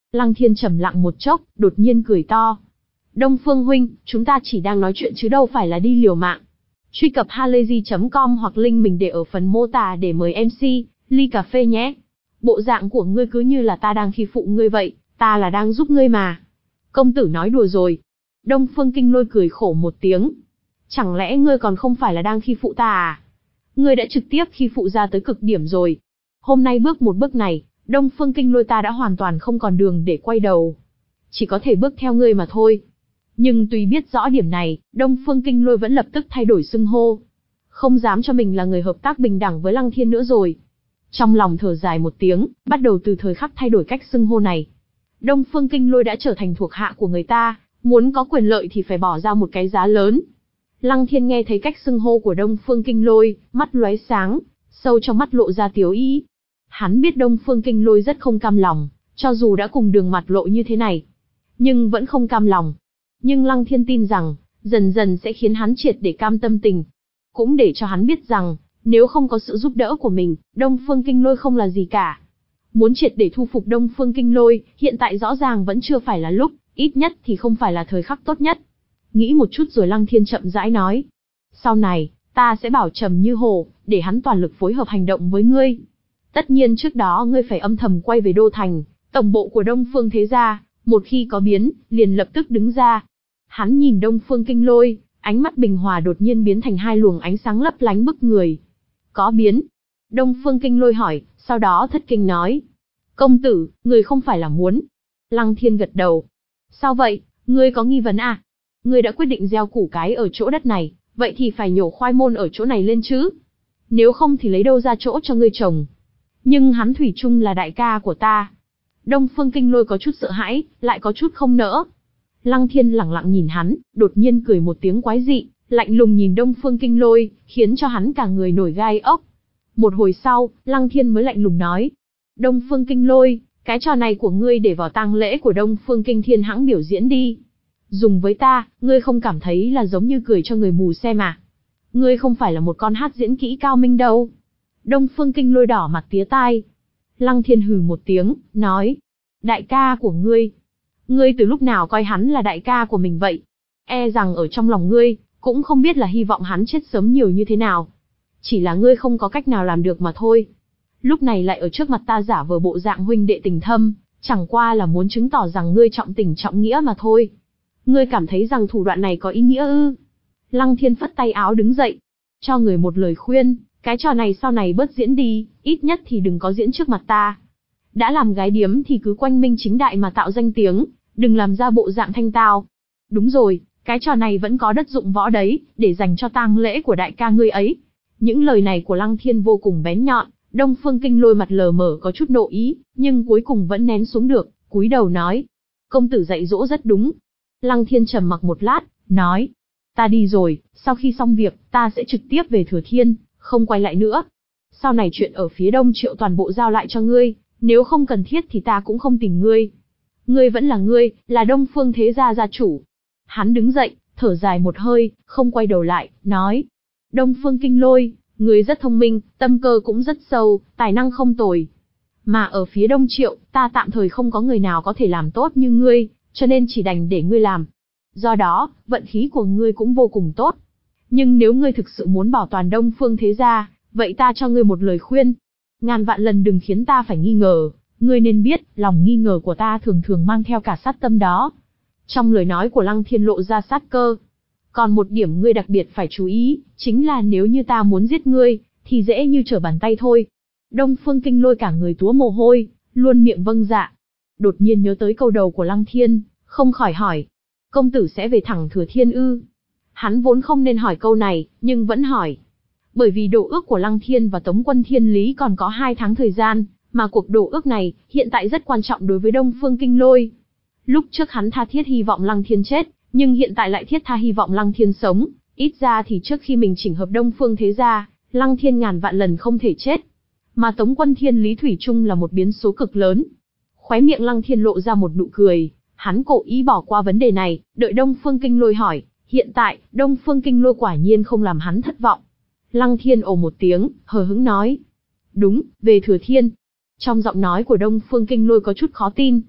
Lăng Thiên trầm lặng một chốc, đột nhiên cười to. Đông Phương huynh, chúng ta chỉ đang nói chuyện chứ đâu phải là đi liều mạng. Truy cập halayzi chấm com hoặc link mình để ở phần mô tả để mời em xê, ly cà phê nhé. Bộ dạng của ngươi cứ như là ta đang khi phụ ngươi vậy, ta là đang giúp ngươi mà. Công tử nói đùa rồi. Đông Phương Kinh Lôi cười khổ một tiếng. Chẳng lẽ ngươi còn không phải là đang khi phụ ta à? Ngươi đã trực tiếp khi phụ ra tới cực điểm rồi. Hôm nay bước một bước này, Đông Phương Kinh Lôi ta đã hoàn toàn không còn đường để quay đầu. Chỉ có thể bước theo ngươi mà thôi. Nhưng tuy biết rõ điểm này, Đông Phương Kinh Lôi vẫn lập tức thay đổi xưng hô. Không dám cho mình là người hợp tác bình đẳng với Lăng Thiên nữa rồi. Trong lòng thở dài một tiếng, bắt đầu từ thời khắc thay đổi cách xưng hô này. Đông Phương Kinh Lôi đã trở thành thuộc hạ của người ta, muốn có quyền lợi thì phải bỏ ra một cái giá lớn. Lăng Thiên nghe thấy cách xưng hô của Đông Phương Kinh Lôi, mắt lóe sáng, sâu trong mắt lộ ra tiếu ý. Hắn biết Đông Phương Kinh Lôi rất không cam lòng, cho dù đã cùng đường mặt lộ như thế này, nhưng vẫn không cam lòng. Nhưng Lăng Thiên tin rằng, dần dần sẽ khiến hắn triệt để cam tâm tình. Cũng để cho hắn biết rằng, nếu không có sự giúp đỡ của mình, Đông Phương Kinh Lôi không là gì cả. Muốn triệt để thu phục Đông Phương Kinh Lôi, hiện tại rõ ràng vẫn chưa phải là lúc, ít nhất thì không phải là thời khắc tốt nhất. Nghĩ một chút rồi Lăng Thiên chậm rãi nói. Sau này, ta sẽ bảo Trầm Như Hồ, để hắn toàn lực phối hợp hành động với ngươi. Tất nhiên trước đó ngươi phải âm thầm quay về Đô Thành, tổng bộ của Đông Phương Thế Gia, một khi có biến, liền lập tức đứng ra. Hắn nhìn Đông Phương Kinh Lôi, ánh mắt bình hòa đột nhiên biến thành hai luồng ánh sáng lấp lánh bức người. Có biến? Đông Phương Kinh Lôi hỏi, sau đó thất kinh nói. Công tử, người không phải là muốn. Lăng Thiên gật đầu. Sao vậy, ngươi có nghi vấn à? Ngươi đã quyết định gieo củ cái ở chỗ đất này, vậy thì phải nhổ khoai môn ở chỗ này lên chứ. Nếu không thì lấy đâu ra chỗ cho ngươi trồng. Nhưng hắn thủy chung là đại ca của ta. Đông Phương Kinh Lôi có chút sợ hãi, lại có chút không nỡ. Lăng Thiên lẳng lặng nhìn hắn, đột nhiên cười một tiếng quái dị, lạnh lùng nhìn Đông Phương Kinh Lôi, khiến cho hắn cả người nổi gai ốc. Một hồi sau, Lăng Thiên mới lạnh lùng nói. Đông Phương Kinh Lôi, cái trò này của ngươi để vào tang lễ của Đông Phương Kinh Thiên hãng biểu diễn đi. Dùng với ta, ngươi không cảm thấy là giống như cười cho người mù xem à? Ngươi không phải là một con hát diễn kỹ cao minh đâu. Đông Phương Kinh Lôi đỏ mặt tía tai. Lăng Thiên hừ một tiếng, nói. Đại ca của ngươi. Ngươi từ lúc nào coi hắn là đại ca của mình vậy? E rằng ở trong lòng ngươi, cũng không biết là hy vọng hắn chết sớm nhiều như thế nào. Chỉ là ngươi không có cách nào làm được mà thôi. Lúc này lại ở trước mặt ta giả vờ bộ dạng huynh đệ tình thâm, chẳng qua là muốn chứng tỏ rằng ngươi trọng tình trọng nghĩa mà thôi. Ngươi cảm thấy rằng thủ đoạn này có ý nghĩa ư? Lăng Thiên phất tay áo đứng dậy, cho người một lời khuyên, cái trò này sau này bớt diễn đi, ít nhất thì đừng có diễn trước mặt ta. Đã làm gái điếm thì cứ quanh minh chính đại mà tạo danh tiếng, đừng làm ra bộ dạng thanh tao. Đúng rồi, cái trò này vẫn có đất dụng võ đấy, để dành cho tang lễ của đại ca ngươi ấy. Những lời này của Lăng Thiên vô cùng bén nhọn, Đông Phương Kinh Lôi mặt lờ mờ có chút nộ ý, nhưng cuối cùng vẫn nén xuống được, cúi đầu nói. Công tử dạy dỗ rất đúng. Lăng Thiên trầm mặc một lát, nói. Ta đi rồi, sau khi xong việc, ta sẽ trực tiếp về Thừa Thiên, không quay lại nữa. Sau này chuyện ở phía Đông Triệu toàn bộ giao lại cho ngươi, nếu không cần thiết thì ta cũng không tìm ngươi. Ngươi vẫn là ngươi, là Đông Phương Thế Gia gia chủ. Hắn đứng dậy, thở dài một hơi, không quay đầu lại, nói. Đông Phương Kinh Lôi, ngươi rất thông minh, tâm cơ cũng rất sâu, tài năng không tồi. Mà ở phía Đông Triệu, ta tạm thời không có người nào có thể làm tốt như ngươi, cho nên chỉ đành để ngươi làm. Do đó, vận khí của ngươi cũng vô cùng tốt. Nhưng nếu ngươi thực sự muốn bảo toàn Đông Phương Thế Gia, vậy ta cho ngươi một lời khuyên. Ngàn vạn lần đừng khiến ta phải nghi ngờ, ngươi nên biết, lòng nghi ngờ của ta thường thường mang theo cả sát tâm đó. Trong lời nói của Lăng Thiên lộ ra sát cơ. Còn một điểm ngươi đặc biệt phải chú ý, chính là nếu như ta muốn giết ngươi, thì dễ như trở bàn tay thôi. Đông Phương Kinh Lôi cả người túa mồ hôi, luôn miệng vâng dạ. Đột nhiên nhớ tới câu đầu của Lăng Thiên, không khỏi hỏi. Công tử sẽ về thẳng Thừa Thiên ư? Hắn vốn không nên hỏi câu này, nhưng vẫn hỏi. Bởi vì đồ ước của Lăng Thiên và Tống Quân Thiên Lý còn có hai tháng thời gian, mà cuộc đồ ước này, hiện tại rất quan trọng đối với Đông Phương Kinh Lôi. Lúc trước hắn tha thiết hy vọng Lăng Thiên chết, nhưng hiện tại lại thiết tha hy vọng Lăng Thiên sống, ít ra thì trước khi mình chỉnh hợp Đông Phương Thế Gia, Lăng Thiên ngàn vạn lần không thể chết. Mà Tống Quân Thiên Lý thủy chung là một biến số cực lớn. Khóe miệng Lăng Thiên lộ ra một nụ cười, hắn cố ý bỏ qua vấn đề này, đợi Đông Phương Kinh Lôi hỏi, hiện tại, Đông Phương Kinh Lôi quả nhiên không làm hắn thất vọng. Lăng Thiên ồ một tiếng, hờ hững nói. Đúng, về Thừa Thiên. Trong giọng nói của Đông Phương Kinh Lôi có chút khó tin.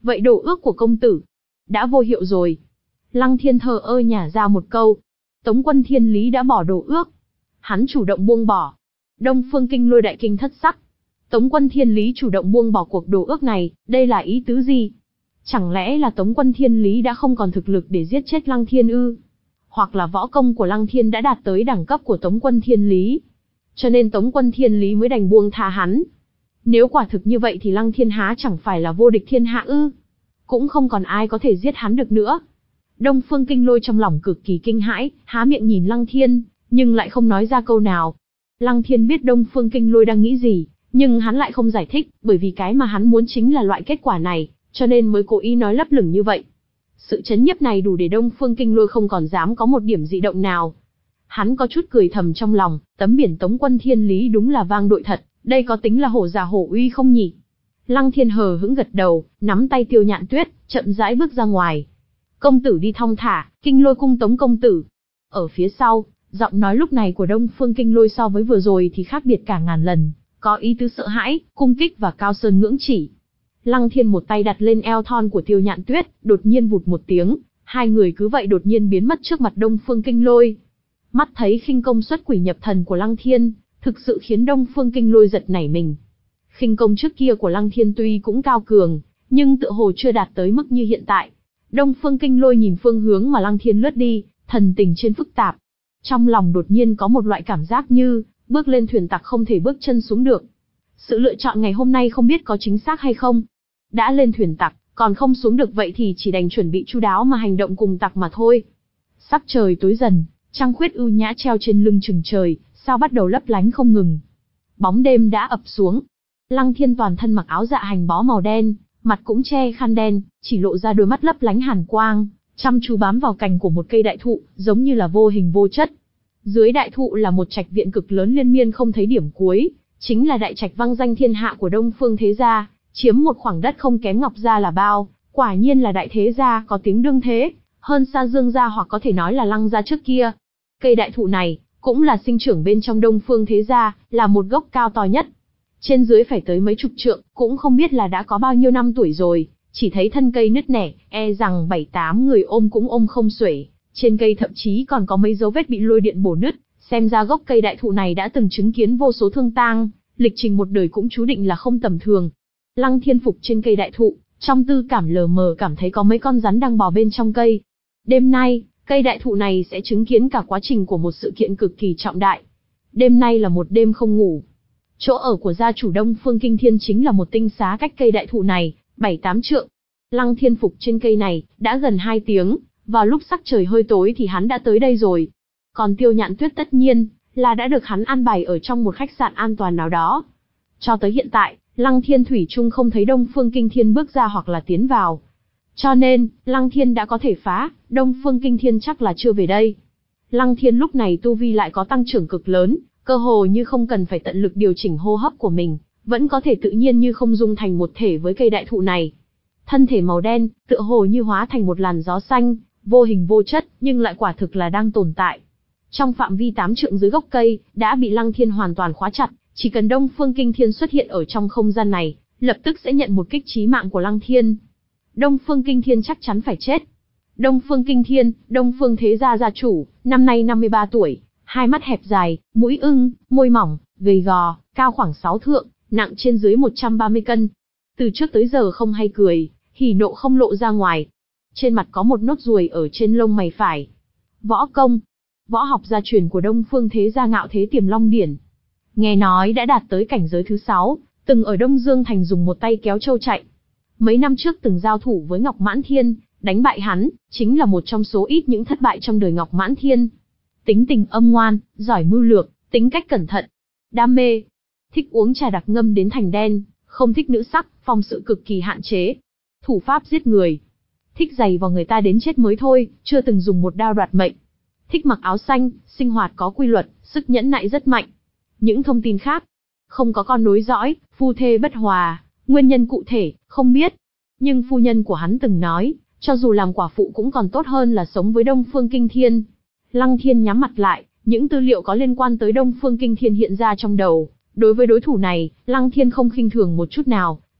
Vậy đồ ước của công tử đã vô hiệu rồi. Lăng Thiên thờ ơ nhả ra một câu. Tống Quân Thiên Lý đã bỏ đồ ước. Hắn chủ động buông bỏ. Đông Phương Kinh Lôi đại kinh thất sắc. Tống Quân Thiên Lý chủ động buông bỏ cuộc đồ ước này, đây là ý tứ gì? Chẳng lẽ là Tống Quân Thiên Lý đã không còn thực lực để giết chết Lăng Thiên ư? Hoặc là võ công của Lăng Thiên đã đạt tới đẳng cấp của Tống Quân Thiên Lý, cho nên Tống Quân Thiên Lý mới đành buông tha hắn. Nếu quả thực như vậy thì Lăng Thiên há chẳng phải là vô địch thiên hạ ư? Cũng không còn ai có thể giết hắn được nữa. Đông Phương Kinh Lôi trong lòng cực kỳ kinh hãi, há miệng nhìn Lăng Thiên, nhưng lại không nói ra câu nào. Lăng Thiên biết Đông Phương Kinh Lôi đang nghĩ gì, nhưng hắn lại không giải thích, bởi vì cái mà hắn muốn chính là loại kết quả này, cho nên mới cố ý nói lấp lửng như vậy. Sự chấn nhiếp này đủ để Đông Phương Kinh Lôi không còn dám có một điểm dị động nào. Hắn có chút cười thầm trong lòng, tấm biển Tống Quân Thiên Lý đúng là vang dội thật, đây có tính là hổ già hổ uy không nhỉ? Lăng Thiên hờ hững gật đầu, nắm tay Tiêu Nhạn Tuyết, chậm rãi bước ra ngoài. Công tử đi thong thả, Kinh Lôi cung Tống công tử. Ở phía sau, giọng nói lúc này của Đông Phương Kinh Lôi so với vừa rồi thì khác biệt cả ngàn lần, có ý tứ sợ hãi, cung kích và cao sơn ngưỡng chỉ. Lăng Thiên một tay đặt lên eo thon của Tiêu Nhạn Tuyết, đột nhiên vụt một tiếng, hai người cứ vậy đột nhiên biến mất trước mặt Đông Phương Kinh Lôi. Mắt thấy khinh công xuất quỷ nhập thần của Lăng Thiên, thực sự khiến Đông Phương Kinh Lôi giật nảy mình. Khinh công trước kia của Lăng Thiên tuy cũng cao cường, nhưng tựa hồ chưa đạt tới mức như hiện tại. Đông Phương Kinh Lôi nhìn phương hướng mà Lăng Thiên lướt đi, thần tình trên phức tạp. Trong lòng đột nhiên có một loại cảm giác như, bước lên thuyền tặc không thể bước chân xuống được. Sự lựa chọn ngày hôm nay không biết có chính xác hay không. Đã lên thuyền tặc, còn không xuống được vậy thì chỉ đành chuẩn bị chu đáo mà hành động cùng tặc mà thôi. Sắc trời tối dần, trăng khuyết ưu nhã treo trên lưng chừng trời, sao bắt đầu lấp lánh không ngừng. Bóng đêm đã ập xuống. Lăng Thiên toàn thân mặc áo dạ hành bó màu đen, mặt cũng che khăn đen, chỉ lộ ra đôi mắt lấp lánh hàn quang, chăm chú bám vào cành của một cây đại thụ, giống như là vô hình vô chất. Dưới đại thụ là một trạch viện cực lớn liên miên không thấy điểm cuối, chính là đại trạch vang danh thiên hạ của Đông Phương thế gia, chiếm một khoảng đất không kém Ngọc gia là bao, quả nhiên là đại thế gia có tiếng đương thế, hơn xa Dương gia hoặc có thể nói là Lăng gia trước kia. Cây đại thụ này cũng là sinh trưởng bên trong Đông Phương thế gia, là một gốc cao to nhất. Trên dưới phải tới mấy chục trượng, cũng không biết là đã có bao nhiêu năm tuổi rồi, chỉ thấy thân cây nứt nẻ, e rằng bảy tám người ôm cũng ôm không xuể, trên cây thậm chí còn có mấy dấu vết bị lôi điện bổ nứt, xem ra gốc cây đại thụ này đã từng chứng kiến vô số thương tang, lịch trình một đời cũng chú định là không tầm thường. Lăng Thiên phục trên cây đại thụ, trong tư cảm lờ mờ cảm thấy có mấy con rắn đang bò bên trong cây. Đêm nay, cây đại thụ này sẽ chứng kiến cả quá trình của một sự kiện cực kỳ trọng đại. Đêm nay là một đêm không ngủ. Chỗ ở của gia chủ Đông Phương Kinh Thiên chính là một tinh xá cách cây đại thụ này, bảy tám trượng. Lăng Thiên phục trên cây này, đã gần hai tiếng, vào lúc sắc trời hơi tối thì hắn đã tới đây rồi. Còn Tiêu Nhạn Tuyết tất nhiên, là đã được hắn an bài ở trong một khách sạn an toàn nào đó. Cho tới hiện tại, Lăng Thiên thủy chung không thấy Đông Phương Kinh Thiên bước ra hoặc là tiến vào. Cho nên, Lăng Thiên đã có thể phá, Đông Phương Kinh Thiên chắc là chưa về đây. Lăng Thiên lúc này tu vi lại có tăng trưởng cực lớn, cơ hồ như không cần phải tận lực điều chỉnh hô hấp của mình, vẫn có thể tự nhiên như không dung thành một thể với cây đại thụ này. Thân thể màu đen, tựa hồ như hóa thành một làn gió xanh, vô hình vô chất, nhưng lại quả thực là đang tồn tại. Trong phạm vi tám trượng dưới gốc cây, đã bị Lăng Thiên hoàn toàn khóa chặt, chỉ cần Đông Phương Kinh Thiên xuất hiện ở trong không gian này, lập tức sẽ nhận một kích chí mạng của Lăng Thiên. Đông Phương Kinh Thiên chắc chắn phải chết. Đông Phương Kinh Thiên, Đông Phương thế gia gia chủ, năm nay năm mươi ba tuổi, hai mắt hẹp dài, mũi ưng, môi mỏng, gầy gò, cao khoảng sáu thượng, nặng trên dưới một trăm ba mươi cân. Từ trước tới giờ không hay cười, hỉ nộ không lộ ra ngoài. Trên mặt có một nốt ruồi ở trên lông mày phải. Võ công, võ học gia truyền của Đông Phương thế gia Ngạo Thế Tiềm Long Điển. Nghe nói đã đạt tới cảnh giới thứ sáu, từng ở Đông Dương Thành dùng một tay kéo trâu chạy. Mấy năm trước từng giao thủ với Ngọc Mãn Thiên, đánh bại hắn, chính là một trong số ít những thất bại trong đời Ngọc Mãn Thiên. Tính tình âm ngoan, giỏi mưu lược, tính cách cẩn thận. Đam mê, thích uống trà đặc ngâm đến thành đen, không thích nữ sắc, phong sự cực kỳ hạn chế. Thủ pháp giết người, thích giày vào người ta đến chết mới thôi, chưa từng dùng một đao đoạt mệnh. Thích mặc áo xanh, sinh hoạt có quy luật, sức nhẫn nại rất mạnh. Những thông tin khác, không có con nối dõi, phu thê bất hòa, nguyên nhân cụ thể, không biết. Nhưng phu nhân của hắn từng nói, cho dù làm quả phụ cũng còn tốt hơn là sống với Đông Phương Kinh Thiên. Lăng Thiên nhắm mặt lại, những tư liệu có liên quan tới Đông Phương Kinh Thiên hiện ra trong đầu. Đối với đối thủ này, Lăng Thiên không khinh thường một chút nào,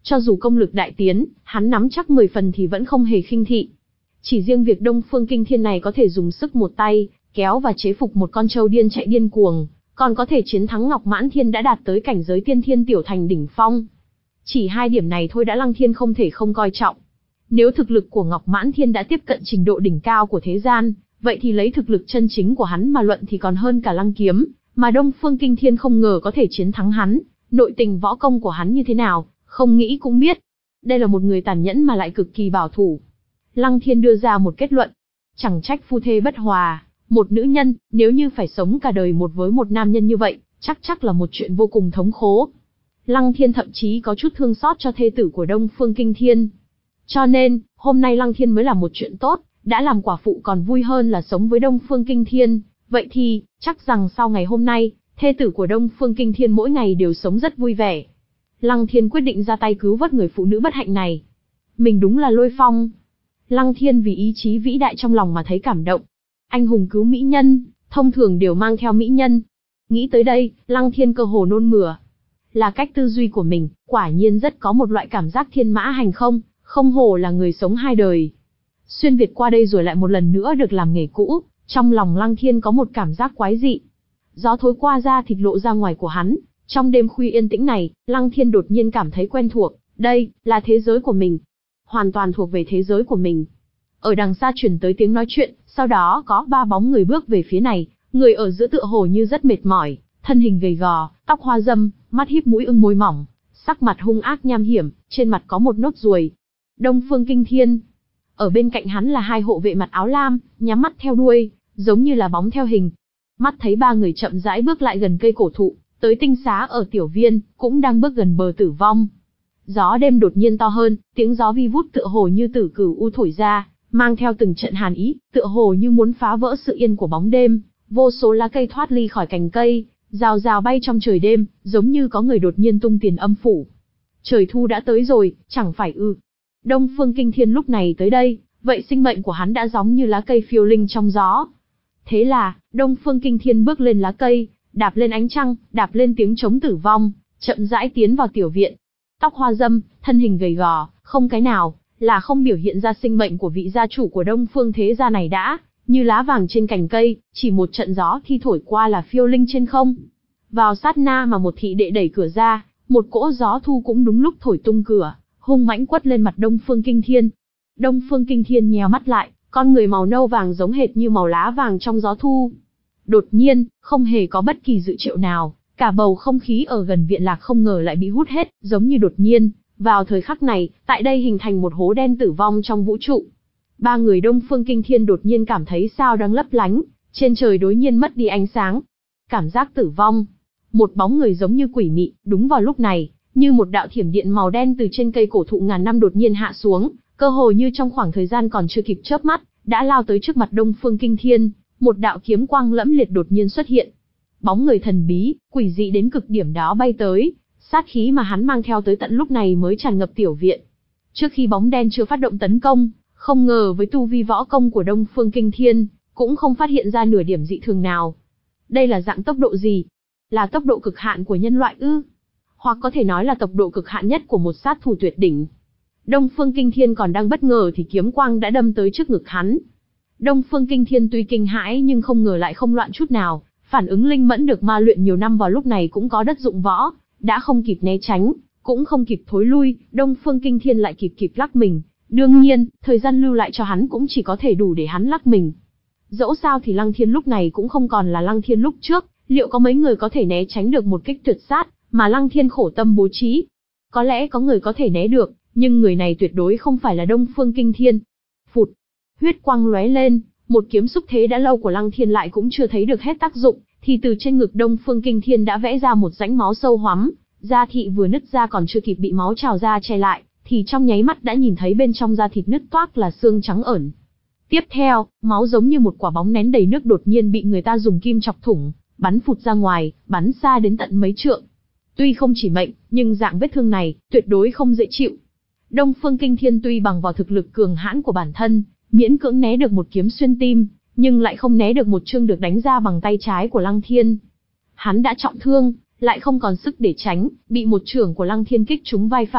Cho dù công lực đại tiến, hắn nắm chắc mười phần thì vẫn không hề khinh thị. Chỉ riêng việc Đông Phương Kinh Thiên này có thể dùng sức một tay, kéo và chế phục một con trâu điên chạy điên cuồng, còn có thể chiến thắng Ngọc Mãn Thiên đã đạt tới cảnh giới tiên thiên tiểu thành đỉnh phong. Chỉ hai điểm này thôi đã Lăng Thiên không thể không coi trọng. Nếu thực lực của Ngọc Mãn Thiên đã tiếp cận trình độ đỉnh cao của thế gian, vậy thì lấy thực lực chân chính của hắn mà luận thì còn hơn cả Lăng Kiếm, mà Đông Phương Kinh Thiên không ngờ có thể chiến thắng hắn. Nội tình võ công của hắn như thế nào, không nghĩ cũng biết. Đây là một người tàn nhẫn mà lại cực kỳ bảo thủ. Lăng Thiên đưa ra một kết luận. Chẳng trách phu thê bất hòa, một nữ nhân, nếu như phải sống cả đời một với một nam nhân như vậy, chắc chắc là một chuyện vô cùng thống khổ. Lăng Thiên thậm chí có chút thương xót cho thê tử của Đông Phương Kinh Thiên. Cho nên, hôm nay Lăng Thiên mới làm một chuyện tốt, đã làm quả phụ còn vui hơn là sống với Đông Phương Kinh Thiên. Vậy thì, chắc rằng sau ngày hôm nay, thê tử của Đông Phương Kinh Thiên mỗi ngày đều sống rất vui vẻ. Lăng Thiên quyết định ra tay cứu vớt người phụ nữ bất hạnh này. Mình đúng là Lôi Phong. Lăng Thiên vì ý chí vĩ đại trong lòng mà thấy cảm động. Anh hùng cứu mỹ nhân, thông thường đều mang theo mỹ nhân. Nghĩ tới đây, Lăng Thiên cơ hồ nôn mửa. Là cách tư duy của mình, quả nhiên rất có một loại cảm giác thiên mã hành không, không hổ là người sống hai đời. Xuyên Việt qua đây rồi lại một lần nữa được làm nghề cũ, trong lòng Lăng Thiên có một cảm giác quái dị. Gió thối qua da thịt lộ ra ngoài của hắn, trong đêm khuya yên tĩnh này, Lăng Thiên đột nhiên cảm thấy quen thuộc, đây, là thế giới của mình. Hoàn toàn thuộc về thế giới của mình. Ở đằng xa truyền tới tiếng nói chuyện, sau đó có ba bóng người bước về phía này, người ở giữa tựa hồ như rất mệt mỏi, thân hình gầy gò, tóc hoa râm, mắt híp mũi ưng môi mỏng, sắc mặt hung ác nham hiểm, trên mặt có một nốt ruồi. Đông Phương Kinh Thiên. Ở bên cạnh hắn là hai hộ vệ mặt áo lam, nhắm mắt theo đuôi, giống như là bóng theo hình. Mắt thấy ba người chậm rãi bước lại gần cây cổ thụ, tới tinh xá ở tiểu viên, cũng đang bước gần bờ tử vong. Gió đêm đột nhiên to hơn, tiếng gió vi vút tựa hồ như tử cửu u thổi ra, mang theo từng trận hàn ý, tựa hồ như muốn phá vỡ sự yên của bóng đêm. Vô số lá cây thoát ly khỏi cành cây, rào rào bay trong trời đêm, giống như có người đột nhiên tung tiền âm phủ. Trời thu đã tới rồi, chẳng phải ư? Đông Phương Kinh Thiên lúc này tới đây, vậy sinh mệnh của hắn đã giống như lá cây phiêu linh trong gió. Thế là, Đông Phương Kinh Thiên bước lên lá cây, đạp lên ánh trăng, đạp lên tiếng trống tử vong, chậm rãi tiến vào tiểu viện. Tóc hoa râm, thân hình gầy gò, không cái nào là không biểu hiện ra sinh mệnh của vị gia chủ của Đông Phương thế gia này đã, như lá vàng trên cành cây, chỉ một trận gió khi thổi qua là phiêu linh trên không. Vào sát na mà một thị đệ đẩy cửa ra, một cỗ gió thu cũng đúng lúc thổi tung cửa, hung mãnh quất lên mặt Đông Phương Kinh Thiên. Đông Phương Kinh Thiên nheo mắt lại, con người màu nâu vàng giống hệt như màu lá vàng trong gió thu. Đột nhiên, không hề có bất kỳ dự triệu nào, cả bầu không khí ở gần viện lạc không ngờ lại bị hút hết, giống như đột nhiên, vào thời khắc này, tại đây hình thành một hố đen tử vong trong vũ trụ. Ba người Đông Phương Kinh Thiên đột nhiên cảm thấy sao đang lấp lánh, trên trời đối nhiên mất đi ánh sáng. Cảm giác tử vong. Một bóng người giống như quỷ mị, đúng vào lúc này, như một đạo thiểm điện màu đen từ trên cây cổ thụ ngàn năm đột nhiên hạ xuống, cơ hồ như trong khoảng thời gian còn chưa kịp chớp mắt, đã lao tới trước mặt Đông Phương Kinh Thiên, một đạo kiếm quang lẫm liệt đột nhiên xuất hiện. Bóng người thần bí, quỷ dị đến cực điểm đó bay tới, sát khí mà hắn mang theo tới tận lúc này mới tràn ngập tiểu viện. Trước khi bóng đen chưa phát động tấn công, không ngờ với tu vi võ công của Đông Phương Kinh Thiên, cũng không phát hiện ra nửa điểm dị thường nào. Đây là dạng tốc độ gì? Là tốc độ cực hạn của nhân loại ư? Hoặc có thể nói là tốc độ cực hạn nhất của một sát thủ tuyệt đỉnh. Đông Phương Kinh Thiên còn đang bất ngờ thì kiếm quang đã đâm tới trước ngực hắn. Đông Phương Kinh Thiên tuy kinh hãi nhưng không ngờ lại không loạn chút nào, phản ứng linh mẫn được ma luyện nhiều năm vào lúc này cũng có đất dụng võ, đã không kịp né tránh, cũng không kịp thối lui, Đông Phương Kinh Thiên lại kịp kịp lắc mình. Đương nhiên, thời gian lưu lại cho hắn cũng chỉ có thể đủ để hắn lắc mình. Dẫu sao thì Lăng Thiên lúc này cũng không còn là Lăng Thiên lúc trước, liệu có mấy người có thể né tránh được một kích tuyệt sát mà Lăng Thiên khổ tâm bố trí? Có lẽ có người có thể né được, nhưng người này tuyệt đối không phải là Đông Phương Kinh Thiên. Phụt, huyết quang lóe lên, một kiếm xúc thế đã lâu của Lăng Thiên lại cũng chưa thấy được hết tác dụng, thì từ trên ngực Đông Phương Kinh Thiên đã vẽ ra một rãnh máu sâu hoắm, da thịt vừa nứt ra còn chưa kịp bị máu trào ra che lại, thì trong nháy mắt đã nhìn thấy bên trong da thịt nứt toác là xương trắng ẩn. Tiếp theo, máu giống như một quả bóng nén đầy nước đột nhiên bị người ta dùng kim chọc thủng, bắn phụt ra ngoài, bắn xa đến tận mấy trượng. Tuy không chỉ mệnh, nhưng dạng vết thương này, tuyệt đối không dễ chịu. Đông Phương Kinh Thiên tuy bằng vào thực lực cường hãn của bản thân, miễn cưỡng né được một kiếm xuyên tim, nhưng lại không né được một chương được đánh ra bằng tay trái của Lăng Thiên. Hắn đã trọng thương, lại không còn sức để tránh, bị một chưởng của Lăng Thiên kích trúng vai phải,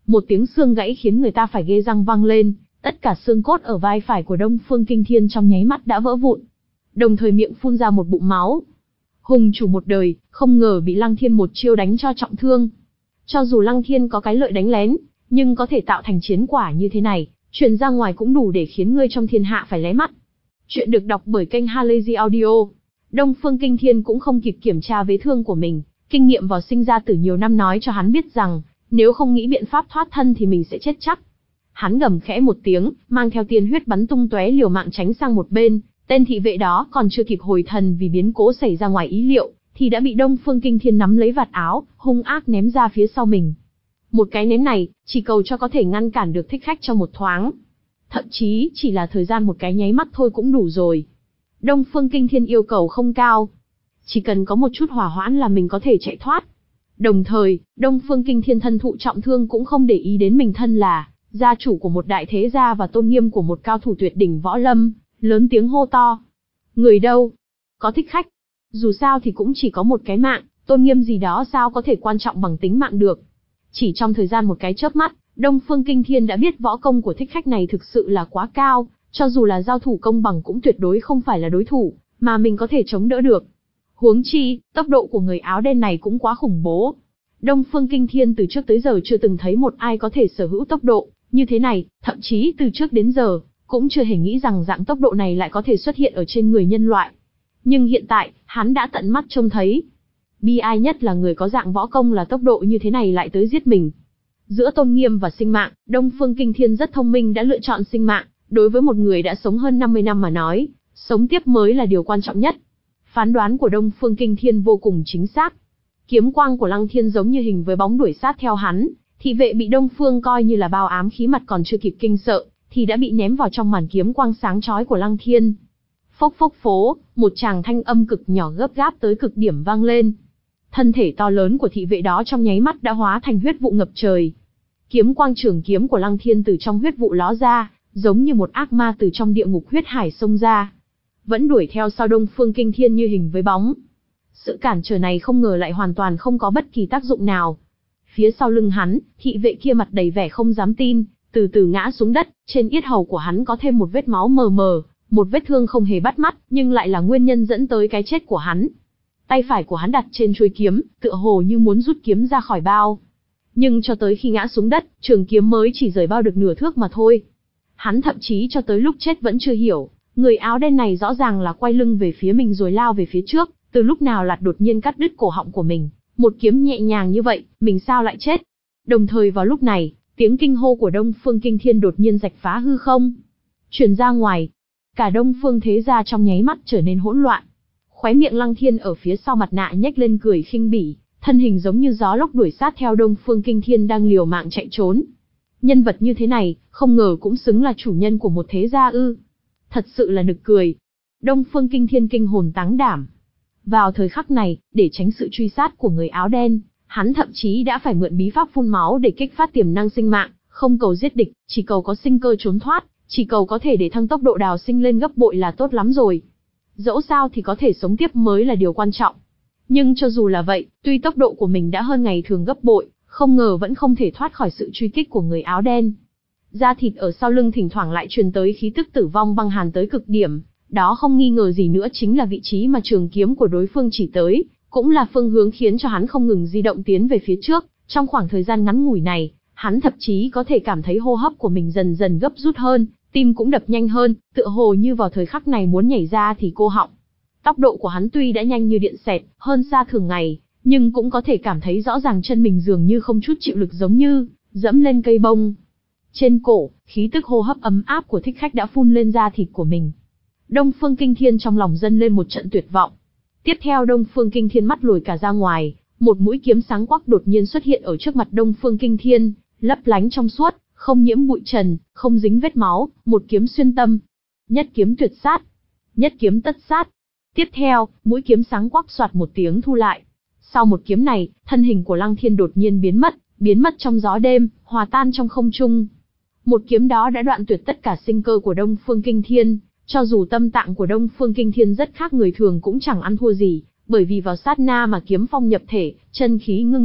Một tiếng xương gãy khiến người ta phải ghê răng vang lên, tất cả xương cốt ở vai phải của Đông Phương Kinh Thiên trong nháy mắt đã vỡ vụn, đồng thời miệng phun ra một bụng máu. Hùng chủ một đời, không ngờ bị Lăng Thiên một chiêu đánh cho trọng thương. Cho dù Lăng Thiên có cái lợi đánh lén, nhưng có thể tạo thành chiến quả như thế này, truyền ra ngoài cũng đủ để khiến người trong thiên hạ phải lé mắt. Chuyện được đọc bởi kênh Halazy Audio. Đông Phương Kinh Thiên cũng không kịp kiểm tra vết thương của mình, kinh nghiệm vào sinh ra từ nhiều năm nói cho hắn biết rằng, nếu không nghĩ biện pháp thoát thân thì mình sẽ chết chắc. Hắn gầm khẽ một tiếng, mang theo tiên huyết bắn tung tóe liều mạng tránh sang một bên. Tên thị vệ đó còn chưa kịp hồi thần vì biến cố xảy ra ngoài ý liệu, thì đã bị Đông Phương Kinh Thiên nắm lấy vạt áo, hung ác ném ra phía sau mình. Một cái ném này, chỉ cầu cho có thể ngăn cản được thích khách trong một thoáng. Thậm chí, chỉ là thời gian một cái nháy mắt thôi cũng đủ rồi. Đông Phương Kinh Thiên yêu cầu không cao. Chỉ cần có một chút hỏa hoãn là mình có thể chạy thoát. Đồng thời, Đông Phương Kinh Thiên thân thụ trọng thương cũng không để ý đến mình thân là gia chủ của một đại thế gia và tôn nghiêm của một cao thủ tuyệt đỉnh võ lâm, lớn tiếng hô to. Người đâu? Có thích khách. Dù sao thì cũng chỉ có một cái mạng, tôn nghiêm gì đó sao có thể quan trọng bằng tính mạng được. Chỉ trong thời gian một cái chớp mắt, Đông Phương Kinh Thiên đã biết võ công của thích khách này thực sự là quá cao, cho dù là giao thủ công bằng cũng tuyệt đối không phải là đối thủ, mà mình có thể chống đỡ được. Huống chi, tốc độ của người áo đen này cũng quá khủng bố. Đông Phương Kinh Thiên từ trước tới giờ chưa từng thấy một ai có thể sở hữu tốc độ như thế này, thậm chí từ trước đến giờ, cũng chưa hề nghĩ rằng dạng tốc độ này lại có thể xuất hiện ở trên người nhân loại. Nhưng hiện tại, hắn đã tận mắt trông thấy. Bi ai nhất là người có dạng võ công là tốc độ như thế này lại tới giết mình. Giữa tôn nghiêm và sinh mạng, Đông Phương Kinh Thiên rất thông minh đã lựa chọn sinh mạng. Đối với một người đã sống hơn năm mươi năm mà nói, sống tiếp mới là điều quan trọng nhất. Phán đoán của Đông Phương Kinh Thiên vô cùng chính xác. Kiếm quang của Lăng Thiên giống như hình với bóng đuổi sát theo hắn, thị vệ bị Đông Phương coi như là bao ám khí mặt còn chưa kịp kinh sợ, thì đã bị ném vào trong màn kiếm quang sáng chói của Lăng Thiên. Phốc phốc phố, một tràng thanh âm cực nhỏ gấp gáp tới cực điểm vang lên. Thân thể to lớn của thị vệ đó trong nháy mắt đã hóa thành huyết vụ ngập trời. Kiếm quang trường kiếm của Lăng Thiên từ trong huyết vụ ló ra, giống như một ác ma từ trong địa ngục huyết hải xông ra, vẫn đuổi theo sau Đông Phương Kinh Thiên như hình với bóng. Sự cản trở này không ngờ lại hoàn toàn không có bất kỳ tác dụng nào. Phía sau lưng hắn, thị vệ kia mặt đầy vẻ không dám tin, từ từ ngã xuống đất, trên yết hầu của hắn có thêm một vết máu mờ mờ, một vết thương không hề bắt mắt, nhưng lại là nguyên nhân dẫn tới cái chết của hắn. Tay phải của hắn đặt trên chuôi kiếm, tựa hồ như muốn rút kiếm ra khỏi bao. Nhưng cho tới khi ngã xuống đất, trường kiếm mới chỉ rời bao được nửa thước mà thôi. Hắn thậm chí cho tới lúc chết vẫn chưa hiểu, người áo đen này rõ ràng là quay lưng về phía mình rồi lao về phía trước, từ lúc nào lạt đột nhiên cắt đứt cổ họng của mình. Một kiếm nhẹ nhàng như vậy, mình sao lại chết? Đồng thời vào lúc này, tiếng kinh hô của Đông Phương Kinh Thiên đột nhiên rạch phá hư không, truyền ra ngoài. Cả Đông Phương thế gia trong nháy mắt trở nên hỗn loạn. Khóe miệng Lăng Thiên ở phía sau mặt nạ nhếch lên cười khinh bỉ, thân hình giống như gió lốc đuổi sát theo Đông Phương Kinh Thiên đang liều mạng chạy trốn. Nhân vật như thế này, không ngờ cũng xứng là chủ nhân của một thế gia ư? Thật sự là nực cười. Đông Phương Kinh Thiên kinh hồn táng đảm. Vào thời khắc này, để tránh sự truy sát của người áo đen, hắn thậm chí đã phải mượn bí pháp phun máu để kích phát tiềm năng sinh mạng, không cầu giết địch, chỉ cầu có sinh cơ trốn thoát, chỉ cầu có thể để thăng tốc độ đào sinh lên gấp bội là tốt lắm rồi. Dẫu sao thì có thể sống tiếp mới là điều quan trọng. Nhưng cho dù là vậy, tuy tốc độ của mình đã hơn ngày thường gấp bội, không ngờ vẫn không thể thoát khỏi sự truy kích của người áo đen. Da thịt ở sau lưng thỉnh thoảng lại truyền tới khí tức tử vong băng hàn tới cực điểm. Đó không nghi ngờ gì nữa chính là vị trí mà trường kiếm của đối phương chỉ tới, cũng là phương hướng khiến cho hắn không ngừng di động tiến về phía trước. Trong khoảng thời gian ngắn ngủi này, hắn thậm chí có thể cảm thấy hô hấp của mình dần dần gấp rút hơn, tim cũng đập nhanh hơn, tựa hồ như vào thời khắc này muốn nhảy ra thì cô họng. Tốc độ của hắn tuy đã nhanh như điện xẹt, hơn xa thường ngày, nhưng cũng có thể cảm thấy rõ ràng chân mình dường như không chút chịu lực giống như dẫm lên cây bông. Trên cổ, khí tức hô hấp ấm áp của thích khách đã phun lên da thịt của mình. Đông Phương Kinh Thiên trong lòng dâng lên một trận tuyệt vọng. Tiếp theo Đông Phương Kinh Thiên mắt lồi cả ra ngoài, một mũi kiếm sáng quắc đột nhiên xuất hiện ở trước mặt Đông Phương Kinh Thiên, lấp lánh trong suốt, không nhiễm bụi trần, không dính vết máu, một kiếm xuyên tâm. Nhất kiếm tuyệt sát, nhất kiếm tất sát. Tiếp theo, mũi kiếm sáng quắc soạt một tiếng thu lại. Sau một kiếm này, thân hình của Lăng Thiên đột nhiên biến mất, biến mất trong gió đêm, hòa tan trong không trung. Một kiếm đó đã đoạn tuyệt tất cả sinh cơ của Đông Phương Kinh Thiên. Cho dù tâm tạng của Đông Phương Kinh Thiên rất khác người thường cũng chẳng ăn thua gì, bởi vì vào sát na mà kiếm phong nhập thể, chân khí ngưng tụ,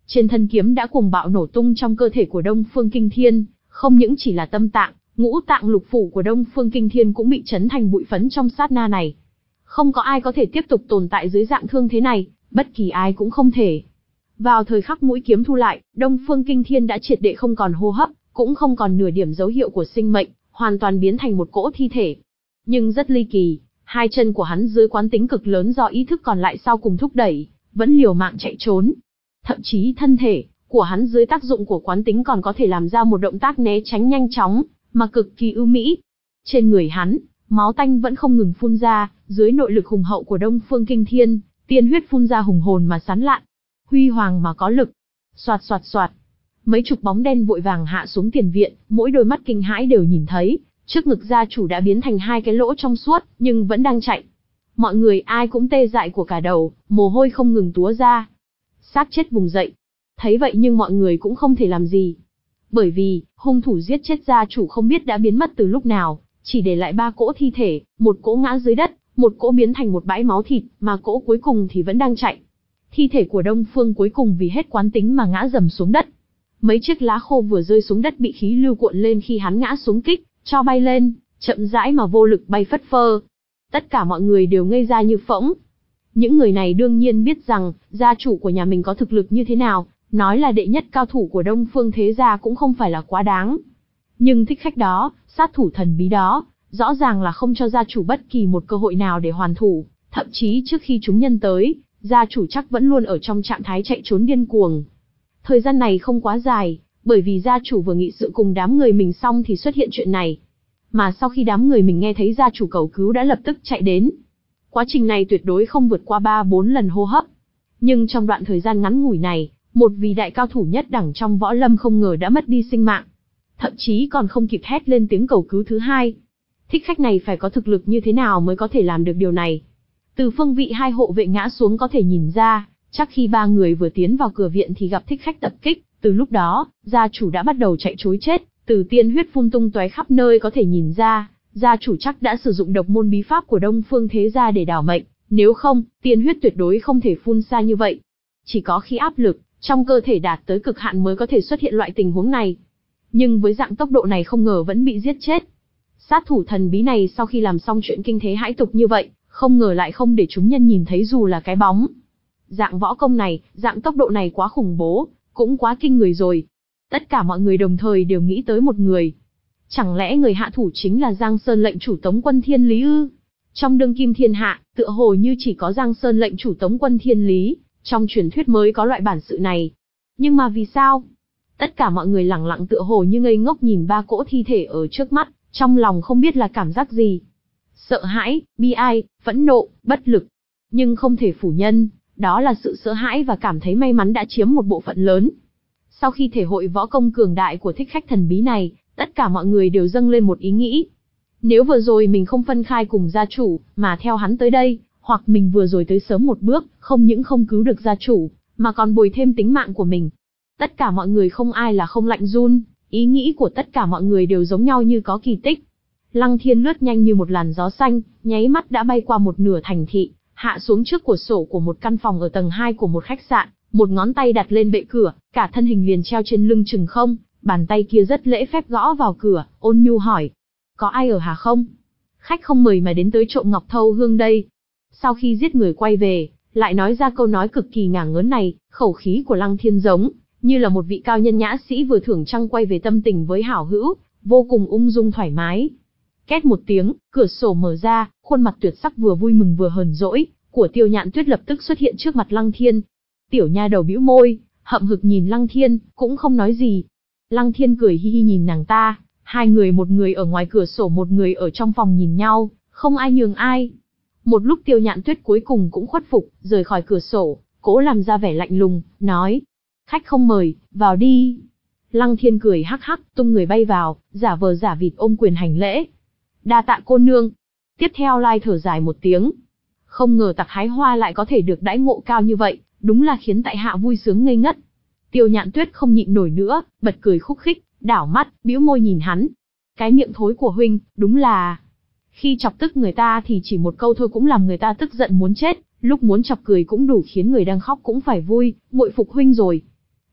Trên thân kiếm đã cuồng bạo nổ tung trong cơ thể của Đông Phương Kinh Thiên, không những chỉ là tâm tạng, ngũ tạng lục phủ của Đông Phương Kinh Thiên cũng bị chấn thành bụi phấn trong sát na này. Không có ai có thể tiếp tục tồn tại dưới dạng thương thế này, bất kỳ ai cũng không thể. Vào thời khắc mũi kiếm thu lại, Đông Phương Kinh Thiên đã triệt để không còn hô hấp, cũng không còn nửa điểm dấu hiệu của sinh mệnh, hoàn toàn biến thành một cỗ thi thể. Nhưng rất ly kỳ, hai chân của hắn dưới quán tính cực lớn do ý thức còn lại sau cùng thúc đẩy, vẫn liều mạng chạy trốn. Thậm chí thân thể của hắn dưới tác dụng của quán tính còn có thể làm ra một động tác né tránh nhanh chóng, mà cực kỳ ưu mỹ. Trên người hắn, máu tanh vẫn không ngừng phun ra, dưới nội lực hùng hậu của Đông Phương Kinh Thiên, tiên huyết phun ra hùng hồn mà sán lạn, huy hoàng mà có lực. Soạt soạt soạt, mấy chục bóng đen vội vàng hạ xuống tiền viện, mỗi đôi mắt kinh hãi đều nhìn thấy, trước ngực gia chủ đã biến thành hai cái lỗ trong suốt, nhưng vẫn đang chạy. Mọi người ai cũng tê dại của cả đầu, mồ hôi không ngừng túa ra. Xác chết vùng dậy. Thấy vậy nhưng mọi người cũng không thể làm gì. Bởi vì, hung thủ giết chết gia chủ không biết đã biến mất từ lúc nào, chỉ để lại ba cỗ thi thể, một cỗ ngã dưới đất, một cỗ biến thành một bãi máu thịt, mà cỗ cuối cùng thì vẫn đang chạy. Thi thể của Đông Phương cuối cùng vì hết quán tính mà ngã dầm xuống đất. Mấy chiếc lá khô vừa rơi xuống đất bị khí lưu cuộn lên khi hắn ngã xuống kích, cho bay lên, chậm rãi mà vô lực bay phất phơ. Tất cả mọi người đều ngây ra như phỗng. Những người này đương nhiên biết rằng, gia chủ của nhà mình có thực lực như thế nào, nói là đệ nhất cao thủ của Đông Phương thế gia cũng không phải là quá đáng. Nhưng thích khách đó, sát thủ thần bí đó, rõ ràng là không cho gia chủ bất kỳ một cơ hội nào để hoàn thủ, thậm chí trước khi chúng nhân tới, gia chủ chắc vẫn luôn ở trong trạng thái chạy trốn điên cuồng. Thời gian này không quá dài, bởi vì gia chủ vừa nghị sự cùng đám người mình xong thì xuất hiện chuyện này. Mà sau khi đám người mình nghe thấy gia chủ cầu cứu đã lập tức chạy đến. Quá trình này tuyệt đối không vượt qua ba bốn lần hô hấp. Nhưng trong đoạn thời gian ngắn ngủi này, một vị đại cao thủ nhất đẳng trong võ lâm không ngờ đã mất đi sinh mạng. Thậm chí còn không kịp hét lên tiếng cầu cứu thứ hai. Thích khách này phải có thực lực như thế nào mới có thể làm được điều này. Từ phương vị hai hộ vệ ngã xuống có thể nhìn ra, chắc khi ba người vừa tiến vào cửa viện thì gặp thích khách tập kích, từ lúc đó, gia chủ đã bắt đầu chạy trối chết, từ tiên huyết phun tung tóe khắp nơi có thể nhìn ra, gia chủ chắc đã sử dụng độc môn bí pháp của Đông Phương thế gia để đảo mệnh, nếu không, tiên huyết tuyệt đối không thể phun xa như vậy. Chỉ có khi áp lực trong cơ thể đạt tới cực hạn mới có thể xuất hiện loại tình huống này. Nhưng với dạng tốc độ này không ngờ vẫn bị giết chết. Sát thủ thần bí này sau khi làm xong chuyện kinh thế hãi tục như vậy, không ngờ lại không để chúng nhân nhìn thấy dù là cái bóng. Dạng võ công này, dạng tốc độ này quá khủng bố, cũng quá kinh người rồi. Tất cả mọi người đồng thời đều nghĩ tới một người. Chẳng lẽ người hạ thủ chính là Giang Sơn lệnh chủ Tống Quân Thiên Lý ư? Trong đương kim thiên hạ, tựa hồ như chỉ có Giang Sơn lệnh chủ Tống Quân Thiên Lý, trong truyền thuyết mới có loại bản sự này. Nhưng mà vì sao? Tất cả mọi người lẳng lặng tựa hồ như ngây ngốc nhìn ba cỗ thi thể ở trước mắt, trong lòng không biết là cảm giác gì. Sợ hãi, bi ai, phẫn nộ, bất lực. Nhưng không thể phủ nhận, đó là sự sợ hãi và cảm thấy may mắn đã chiếm một bộ phận lớn. Sau khi thể hội võ công cường đại của thích khách thần bí này, tất cả mọi người đều dâng lên một ý nghĩ. Nếu vừa rồi mình không phân khai cùng gia chủ, mà theo hắn tới đây, hoặc mình vừa rồi tới sớm một bước, không những không cứu được gia chủ, mà còn bồi thêm tính mạng của mình. Tất cả mọi người không ai là không lạnh run, ý nghĩ của tất cả mọi người đều giống nhau như có kỳ tích. Lăng Thiên lướt nhanh như một làn gió xanh, nháy mắt đã bay qua một nửa thành thị, hạ xuống trước cửa sổ của một căn phòng ở tầng hai của một khách sạn, một ngón tay đặt lên bệ cửa, cả thân hình liền treo trên lưng chừng không, bàn tay kia rất lễ phép gõ vào cửa, ôn nhu hỏi. Có ai ở hả không? Khách không mời mà đến tới trộm ngọc thâu hương đây. Sau khi giết người quay về, lại nói ra câu nói cực kỳ ngả ngớn này, khẩu khí của Lăng Thiên giống như là một vị cao nhân nhã sĩ vừa thưởng trăng quay về tâm tình với hảo hữu, vô cùng ung dung thoải mái. Két một tiếng, cửa sổ mở ra, khuôn mặt tuyệt sắc vừa vui mừng vừa hờn dỗi của Tiêu Nhạn Tuyết lập tức xuất hiện trước mặt Lăng Thiên. Tiểu nha đầu bĩu môi, hậm hực nhìn Lăng Thiên, cũng không nói gì. Lăng Thiên cười hi hi nhìn nàng ta, hai người một người ở ngoài cửa sổ một người ở trong phòng nhìn nhau, không ai nhường ai. Một lúc Tiêu Nhạn Tuyết cuối cùng cũng khuất phục, rời khỏi cửa sổ, cố làm ra vẻ lạnh lùng, nói. Khách không mời, vào đi. Lăng Thiên cười hắc hắc, tung người bay vào, giả vờ giả vịt ôm quyền hành lễ. Đa tạ cô nương. Tiếp theo Lai thở dài một tiếng. Không ngờ Tặc Hái Hoa lại có thể được đãi ngộ cao như vậy, đúng là khiến tại hạ vui sướng ngây ngất. Tiêu Nhạn Tuyết không nhịn nổi nữa, bật cười khúc khích, đảo mắt, bĩu môi nhìn hắn. Cái miệng thối của huynh, đúng là... Khi chọc tức người ta thì chỉ một câu thôi cũng làm người ta tức giận muốn chết, lúc muốn chọc cười cũng đủ khiến người đang khóc cũng phải vui, muội phục huynh rồi.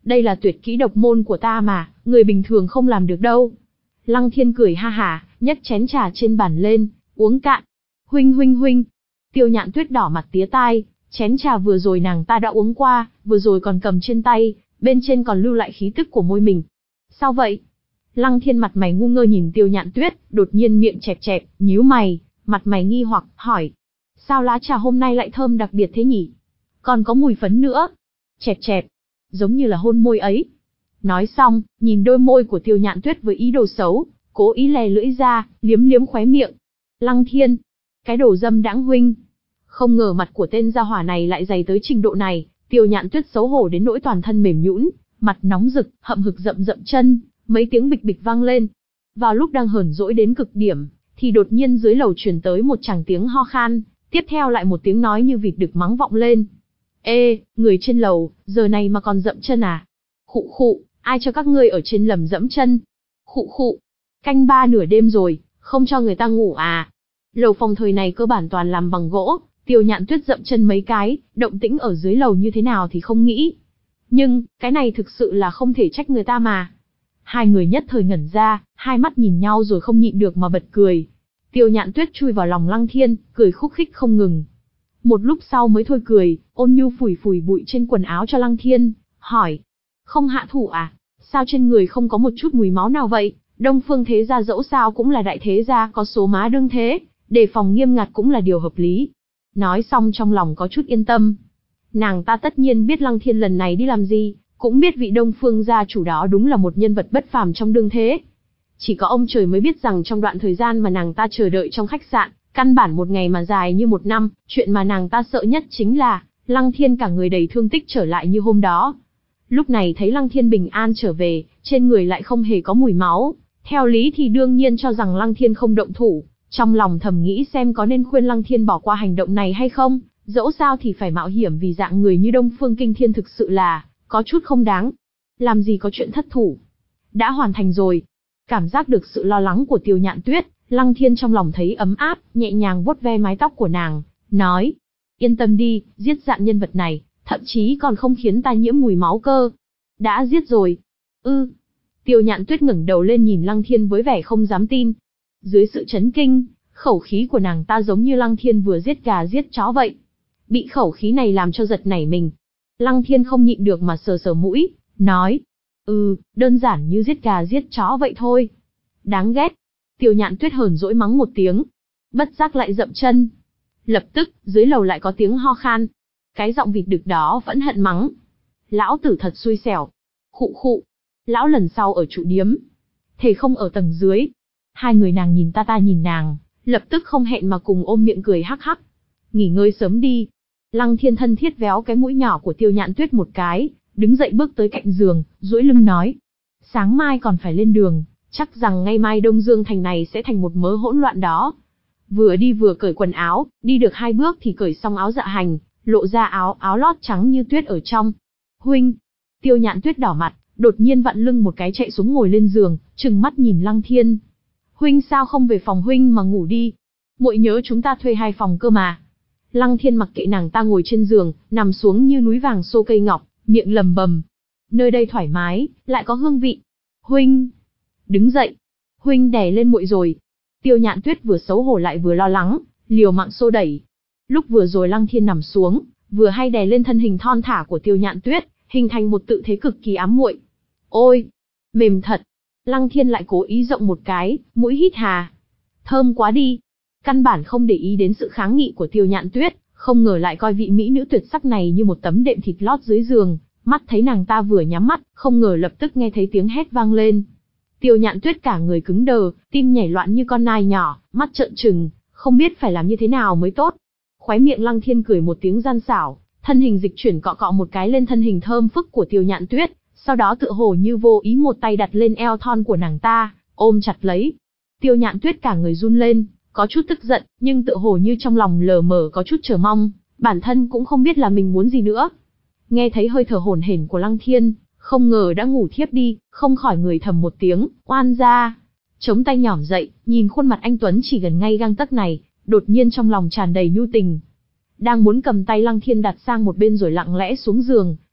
Đây là tuyệt kỹ độc môn của ta mà, người bình thường không làm được đâu. Lăng Thiên cười ha hả, nhấc chén trà trên bàn lên, uống cạn. Huynh huynh huynh. Tiêu Nhạn Tuyết đỏ mặt tía tai, chén trà vừa rồi nàng ta đã uống qua, vừa rồi còn cầm trên tay, bên trên còn lưu lại khí tức của môi mình. Sao vậy? Lăng Thiên mặt mày ngu ngơ nhìn Tiêu Nhạn Tuyết, đột nhiên miệng chẹp chẹp, nhíu mày, mặt mày nghi hoặc, hỏi. Sao lá trà hôm nay lại thơm đặc biệt thế nhỉ? Còn có mùi phấn nữa. Chẹp chẹp, giống như là hôn môi ấy. Nói xong, nhìn đôi môi của Tiêu Nhạn Tuyết với ý đồ xấu, cố ý lè lưỡi ra, liếm liếm khóe miệng. Lăng Thiên, cái đồ dâm đãng huynh. Không ngờ mặt của tên gia hỏa này lại dày tới trình độ này, Tiêu Nhạn Tuyết xấu hổ đến nỗi toàn thân mềm nhũn, mặt nóng rực, hậm hực rậm rậm chân, mấy tiếng bịch bịch vang lên. Vào lúc đang hờn dỗi đến cực điểm, thì đột nhiên dưới lầu truyền tới một tràng tiếng ho khan, tiếp theo lại một tiếng nói như vịt đực mắng vọng lên. Ê, người trên lầu, giờ này mà còn dậm chân à? Khụ khụ, ai cho các ngươi ở trên lầm dẫm chân? Khụ khụ, canh ba nửa đêm rồi, không cho người ta ngủ à? Lầu phòng thời này cơ bản toàn làm bằng gỗ, Tiêu Nhạn Tuyết dậm chân mấy cái, động tĩnh ở dưới lầu như thế nào thì không nghĩ. Nhưng, cái này thực sự là không thể trách người ta mà. Hai người nhất thời ngẩn ra, hai mắt nhìn nhau rồi không nhịn được mà bật cười. Tiêu Nhạn Tuyết chui vào lòng Lăng Thiên, cười khúc khích không ngừng. Một lúc sau mới thôi cười, ôn nhu phủi phủi bụi trên quần áo cho Lăng Thiên, hỏi. Không hạ thủ à? Sao trên người không có một chút mùi máu nào vậy? Đông Phương thế gia dẫu sao cũng là đại thế gia có số má đương thế, đề phòng nghiêm ngặt cũng là điều hợp lý. Nói xong trong lòng có chút yên tâm. Nàng ta tất nhiên biết Lăng Thiên lần này đi làm gì, cũng biết vị Đông Phương gia chủ đó đúng là một nhân vật bất phàm trong đương thế. Chỉ có ông trời mới biết rằng trong đoạn thời gian mà nàng ta chờ đợi trong khách sạn, căn bản một ngày mà dài như một năm, chuyện mà nàng ta sợ nhất chính là, Lăng Thiên cả người đầy thương tích trở lại như hôm đó. Lúc này thấy Lăng Thiên bình an trở về, trên người lại không hề có mùi máu, theo lý thì đương nhiên cho rằng Lăng Thiên không động thủ, trong lòng thầm nghĩ xem có nên khuyên Lăng Thiên bỏ qua hành động này hay không, dẫu sao thì phải mạo hiểm vì dạng người như Đông Phương Kinh Thiên thực sự là, có chút không đáng. Làm gì có chuyện thất thủ. Đã hoàn thành rồi. Cảm giác được sự lo lắng của Tiêu Nhạn Tuyết, Lăng Thiên trong lòng thấy ấm áp, nhẹ nhàng vuốt ve mái tóc của nàng, nói. Yên tâm đi, giết dạng nhân vật này, thậm chí còn không khiến ta nhiễm mùi máu cơ. Đã giết rồi. Ư. Ừ. Tiêu Nhạn Tuyết ngẩng đầu lên nhìn Lăng Thiên với vẻ không dám tin. Dưới sự chấn kinh, khẩu khí của nàng ta giống như Lăng Thiên vừa giết gà giết chó vậy. Bị khẩu khí này làm cho giật nảy mình. Lăng Thiên không nhịn được mà sờ sờ mũi, nói. Ừ, đơn giản như giết gà giết chó vậy thôi. Đáng ghét. Tiêu Nhạn Tuyết hờn dỗi mắng một tiếng. Bất giác lại dậm chân. Lập tức, dưới lầu lại có tiếng ho khan. Cái giọng vịt đực đó vẫn hận mắng. Lão tử thật xui xẻo. Khụ khụ. Lão lần sau ở trụ điếm. Thề không ở tầng dưới. Hai người nàng nhìn ta ta nhìn nàng, lập tức không hẹn mà cùng ôm miệng cười hắc hắc. Nghỉ ngơi sớm đi. Lăng Thiên thân thiết véo cái mũi nhỏ của Tiêu Nhạn Tuyết một cái, đứng dậy bước tới cạnh giường, duỗi lưng nói. Sáng mai còn phải lên đường, chắc rằng ngay mai Đông Dương thành này sẽ thành một mớ hỗn loạn đó. Vừa đi vừa cởi quần áo, đi được hai bước thì cởi xong áo dạ hành, lộ ra áo áo lót trắng như tuyết ở trong. Huynh. Tiêu Nhạn Tuyết đỏ mặt, đột nhiên vặn lưng một cái chạy xuống ngồi lên giường, trừng mắt nhìn Lăng Thiên. Huynh sao không về phòng huynh mà ngủ đi? Muội nhớ chúng ta thuê hai phòng cơ mà. Lăng Thiên mặc kệ nàng ta ngồi trên giường, nằm xuống như núi vàng xô cây ngọc, miệng lầm bầm. Nơi đây thoải mái, lại có hương vị. Huynh. Đứng dậy. Huynh đè lên muội rồi. Tiêu Nhạn Tuyết vừa xấu hổ lại vừa lo lắng, liều mạng xô đẩy. Lúc vừa rồi Lăng Thiên nằm xuống, vừa hay đè lên thân hình thon thả của Tiêu Nhạn Tuyết, hình thành một tự thế cực kỳ ám muội. Ôi, mềm thật. Lăng Thiên lại cố ý rộng một cái, mũi hít hà. Thơm quá đi. Căn bản không để ý đến sự kháng nghị của Tiêu Nhạn Tuyết, không ngờ lại coi vị mỹ nữ tuyệt sắc này như một tấm đệm thịt lót dưới giường, mắt thấy nàng ta vừa nhắm mắt, không ngờ lập tức nghe thấy tiếng hét vang lên. Tiêu Nhạn Tuyết cả người cứng đờ, tim nhảy loạn như con nai nhỏ, mắt trợn trừng, không biết phải làm như thế nào mới tốt. Khóe miệng Lăng Thiên cười một tiếng gian xảo, thân hình dịch chuyển cọ cọ một cái lên thân hình thơm phức của Tiêu Nhạn Tuyết, sau đó tựa hồ như vô ý một tay đặt lên eo thon của nàng ta, ôm chặt lấy. Tiêu Nhạn Tuyết cả người run lên, có chút tức giận, nhưng tựa hồ như trong lòng lờ mờ có chút chờ mong, bản thân cũng không biết là mình muốn gì nữa. Nghe thấy hơi thở hổn hển của Lăng Thiên, không ngờ đã ngủ thiếp đi, không khỏi người thầm một tiếng, oan gia. Chống tay nhỏm dậy, nhìn khuôn mặt anh Tuấn chỉ gần ngay gang tấc này, đột nhiên trong lòng tràn đầy nhu tình. Đang muốn cầm tay Lăng Thiên đặt sang một bên rồi lặng lẽ xuống giường,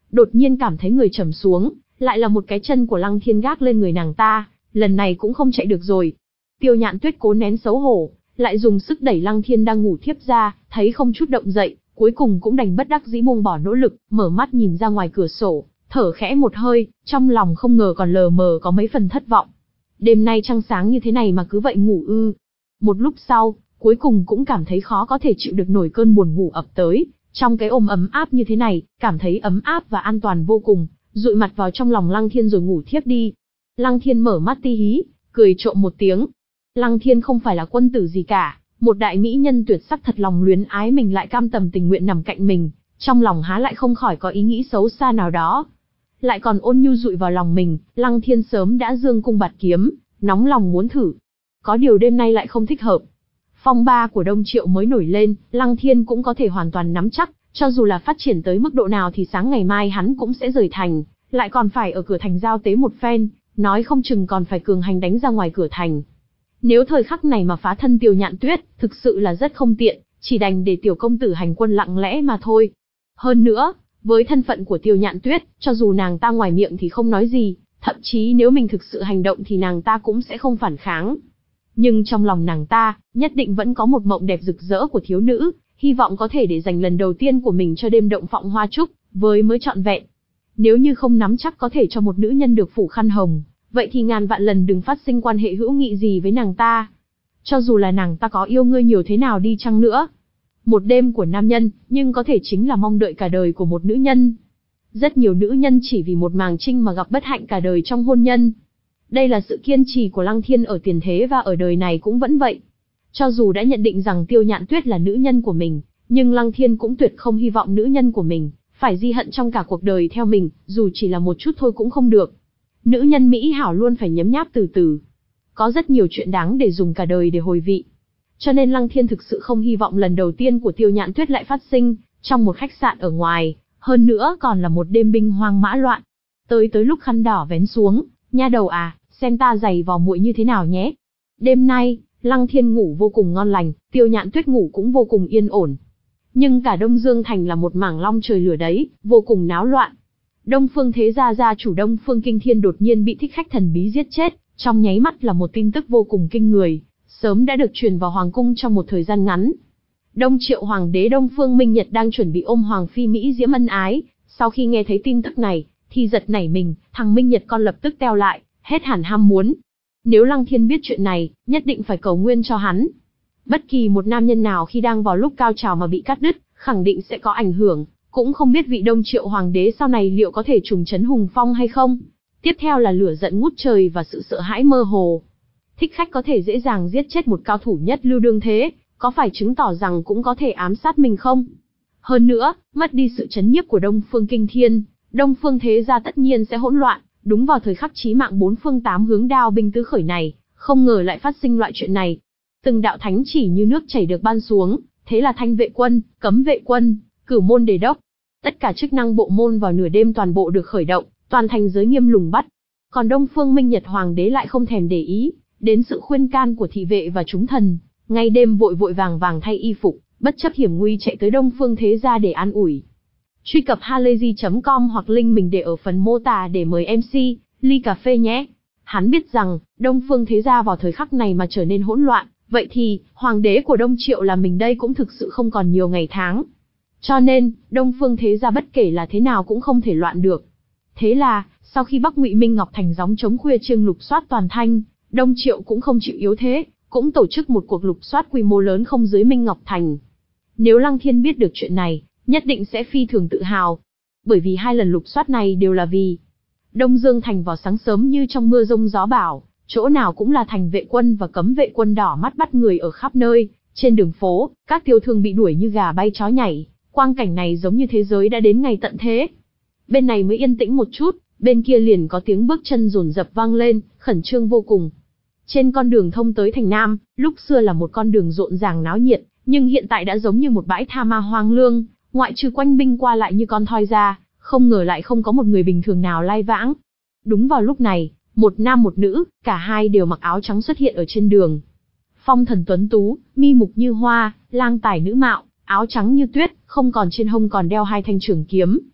đột nhiên cảm thấy người trầm xuống, lại là một cái chân của Lăng Thiên gác lên người nàng ta, lần này cũng không chạy được rồi. Tiêu Nhạn Tuyết cố nén xấu hổ, lại dùng sức đẩy Lăng Thiên đang ngủ thiếp ra, thấy không chút động dậy, cuối cùng cũng đành bất đắc dĩ buông bỏ nỗ lực, mở mắt nhìn ra ngoài cửa sổ, thở khẽ một hơi, trong lòng không ngờ còn lờ mờ có mấy phần thất vọng. Đêm nay trăng sáng như thế này mà cứ vậy ngủ ư? Một lúc sau, cuối cùng cũng cảm thấy khó có thể chịu được nổi cơn buồn ngủ ập tới, trong cái ôm ấm áp như thế này, cảm thấy ấm áp và an toàn vô cùng, dụi mặt vào trong lòng Lăng Thiên rồi ngủ thiếp đi. Lăng Thiên mở mắt ti hí, cười trộm một tiếng. Lăng Thiên không phải là quân tử gì cả, một đại mỹ nhân tuyệt sắc thật lòng luyến ái mình lại cam tâm tình nguyện nằm cạnh mình, trong lòng há lại không khỏi có ý nghĩ xấu xa nào đó. Lại còn ôn nhu dụi vào lòng mình, Lăng Thiên sớm đã dương cung bạt kiếm, nóng lòng muốn thử. Có điều đêm nay lại không thích hợp. Phong ba của Đông Triệu mới nổi lên, Lăng Thiên cũng có thể hoàn toàn nắm chắc, cho dù là phát triển tới mức độ nào thì sáng ngày mai hắn cũng sẽ rời thành, lại còn phải ở cửa thành giao tế một phen, nói không chừng còn phải cường hành đánh ra ngoài cửa thành. Nếu thời khắc này mà phá thân Tiêu Nhạn Tuyết, thực sự là rất không tiện, chỉ đành để tiểu công tử hành quân lặng lẽ mà thôi. Hơn nữa, với thân phận của Tiêu Nhạn Tuyết, cho dù nàng ta ngoài miệng thì không nói gì, thậm chí nếu mình thực sự hành động thì nàng ta cũng sẽ không phản kháng. Nhưng trong lòng nàng ta, nhất định vẫn có một mộng đẹp rực rỡ của thiếu nữ, hy vọng có thể để dành lần đầu tiên của mình cho đêm động Phọng Hoa Trúc, với mới trọn vẹn. Nếu như không nắm chắc có thể cho một nữ nhân được phủ khăn hồng, vậy thì ngàn vạn lần đừng phát sinh quan hệ hữu nghị gì với nàng ta. Cho dù là nàng ta có yêu ngươi nhiều thế nào đi chăng nữa. Một đêm của nam nhân, nhưng có thể chính là mong đợi cả đời của một nữ nhân. Rất nhiều nữ nhân chỉ vì một màng trinh mà gặp bất hạnh cả đời trong hôn nhân. Đây là sự kiên trì của Lăng Thiên ở tiền thế và ở đời này cũng vẫn vậy. Cho dù đã nhận định rằng Tiêu Nhạn Tuyết là nữ nhân của mình, nhưng Lăng Thiên cũng tuyệt không hy vọng nữ nhân của mình phải ghi hận trong cả cuộc đời theo mình, dù chỉ là một chút thôi cũng không được. Nữ nhân mỹ hảo luôn phải nhấm nháp từ từ. Có rất nhiều chuyện đáng để dùng cả đời để hồi vị. Cho nên Lăng Thiên thực sự không hy vọng lần đầu tiên của Tiêu Nhạn Tuyết lại phát sinh trong một khách sạn ở ngoài, hơn nữa còn là một đêm binh hoang mã loạn. Tới tới lúc khăn đỏ vén xuống, nha đầu à, xem ta giày vò muội như thế nào nhé. Đêm nay, Lăng Thiên ngủ vô cùng ngon lành, Tiêu Nhạn Tuyết ngủ cũng vô cùng yên ổn. Nhưng cả Đông Dương Thành là một mảng long trời lửa đấy, vô cùng náo loạn. Đông Phương Thế Gia gia chủ Đông Phương Kinh Thiên đột nhiên bị thích khách thần bí giết chết, trong nháy mắt là một tin tức vô cùng kinh người, sớm đã được truyền vào hoàng cung trong một thời gian ngắn. Đông Triệu Hoàng đế Đông Phương Minh Nhật đang chuẩn bị ôm Hoàng phi Mỹ Diễm ân ái, sau khi nghe thấy tin tức này, thì giật nảy mình, thằng Minh Nhật con lập tức teo lại, hết hẳn ham muốn. Nếu Lăng Thiên biết chuyện này, nhất định phải cầu nguyên cho hắn. Bất kỳ một nam nhân nào khi đang vào lúc cao trào mà bị cắt đứt, khẳng định sẽ có ảnh hưởng, cũng không biết vị Đông Triệu Hoàng đế sau này liệu có thể trùng trấn hùng phong hay không. Tiếp theo là lửa giận ngút trời và sự sợ hãi mơ hồ. Thích khách có thể dễ dàng giết chết một cao thủ nhất lưu đương thế, có phải chứng tỏ rằng cũng có thể ám sát mình không? Hơn nữa, mất đi sự chấn nhiếp của Đông Phương Kinh Thiên, Đông Phương Thế Gia tất nhiên sẽ hỗn loạn. Đúng vào thời khắc chí mạng bốn phương tám hướng đao binh tứ khởi này, không ngờ lại phát sinh loại chuyện này. Từng đạo thánh chỉ như nước chảy được ban xuống, thế là thanh vệ quân, cấm vệ quân, cửu môn đề đốc. Tất cả chức năng bộ môn vào nửa đêm toàn bộ được khởi động, toàn thành giới nghiêm lùng bắt. Còn Đông Phương Minh Nhật Hoàng đế lại không thèm để ý đến sự khuyên can của thị vệ và chúng thần, ngay đêm vội vội vàng vàng thay y phục, bất chấp hiểm nguy chạy tới Đông Phương Thế Gia để an ủi. Truy cập halayzi chấm com hoặc link mình để ở phần mô tả để mời em xê, ly cà phê nhé. Hắn biết rằng, Đông Phương Thế Gia vào thời khắc này mà trở nên hỗn loạn, vậy thì, Hoàng đế của Đông Triệu là mình đây cũng thực sự không còn nhiều ngày tháng. Cho nên, Đông Phương Thế Gia bất kể là thế nào cũng không thể loạn được. Thế là, sau khi Bắc Ngụy Minh Ngọc Thành gióng chống khuya trương lục soát toàn thanh, Đông Triệu cũng không chịu yếu thế, cũng tổ chức một cuộc lục soát quy mô lớn không dưới Minh Ngọc Thành. Nếu Lăng Thiên biết được chuyện này, nhất định sẽ phi thường tự hào. Bởi vì hai lần lục soát này đều là vì Đông Dương Thành vào sáng sớm như trong mưa rông gió bão, chỗ nào cũng là thành vệ quân và cấm vệ quân đỏ mắt bắt người ở khắp nơi, trên đường phố, các tiêu thương bị đuổi như gà bay chó nhảy, quang cảnh này giống như thế giới đã đến ngày tận thế. Bên này mới yên tĩnh một chút, bên kia liền có tiếng bước chân dồn dập vang lên, khẩn trương vô cùng. Trên con đường thông tới thành Nam, lúc xưa là một con đường rộn ràng náo nhiệt, nhưng hiện tại đã giống như một bãi tha ma hoang lương. Ngoại trừ quanh binh qua lại như con thoi ra, không ngờ lại không có một người bình thường nào lai vãng. Đúng vào lúc này, một nam một nữ, cả hai đều mặc áo trắng xuất hiện ở trên đường. Phong thần tuấn tú, mi mục như hoa, lang tài nữ mạo, áo trắng như tuyết, không còn trên hông còn đeo hai thanh trường kiếm.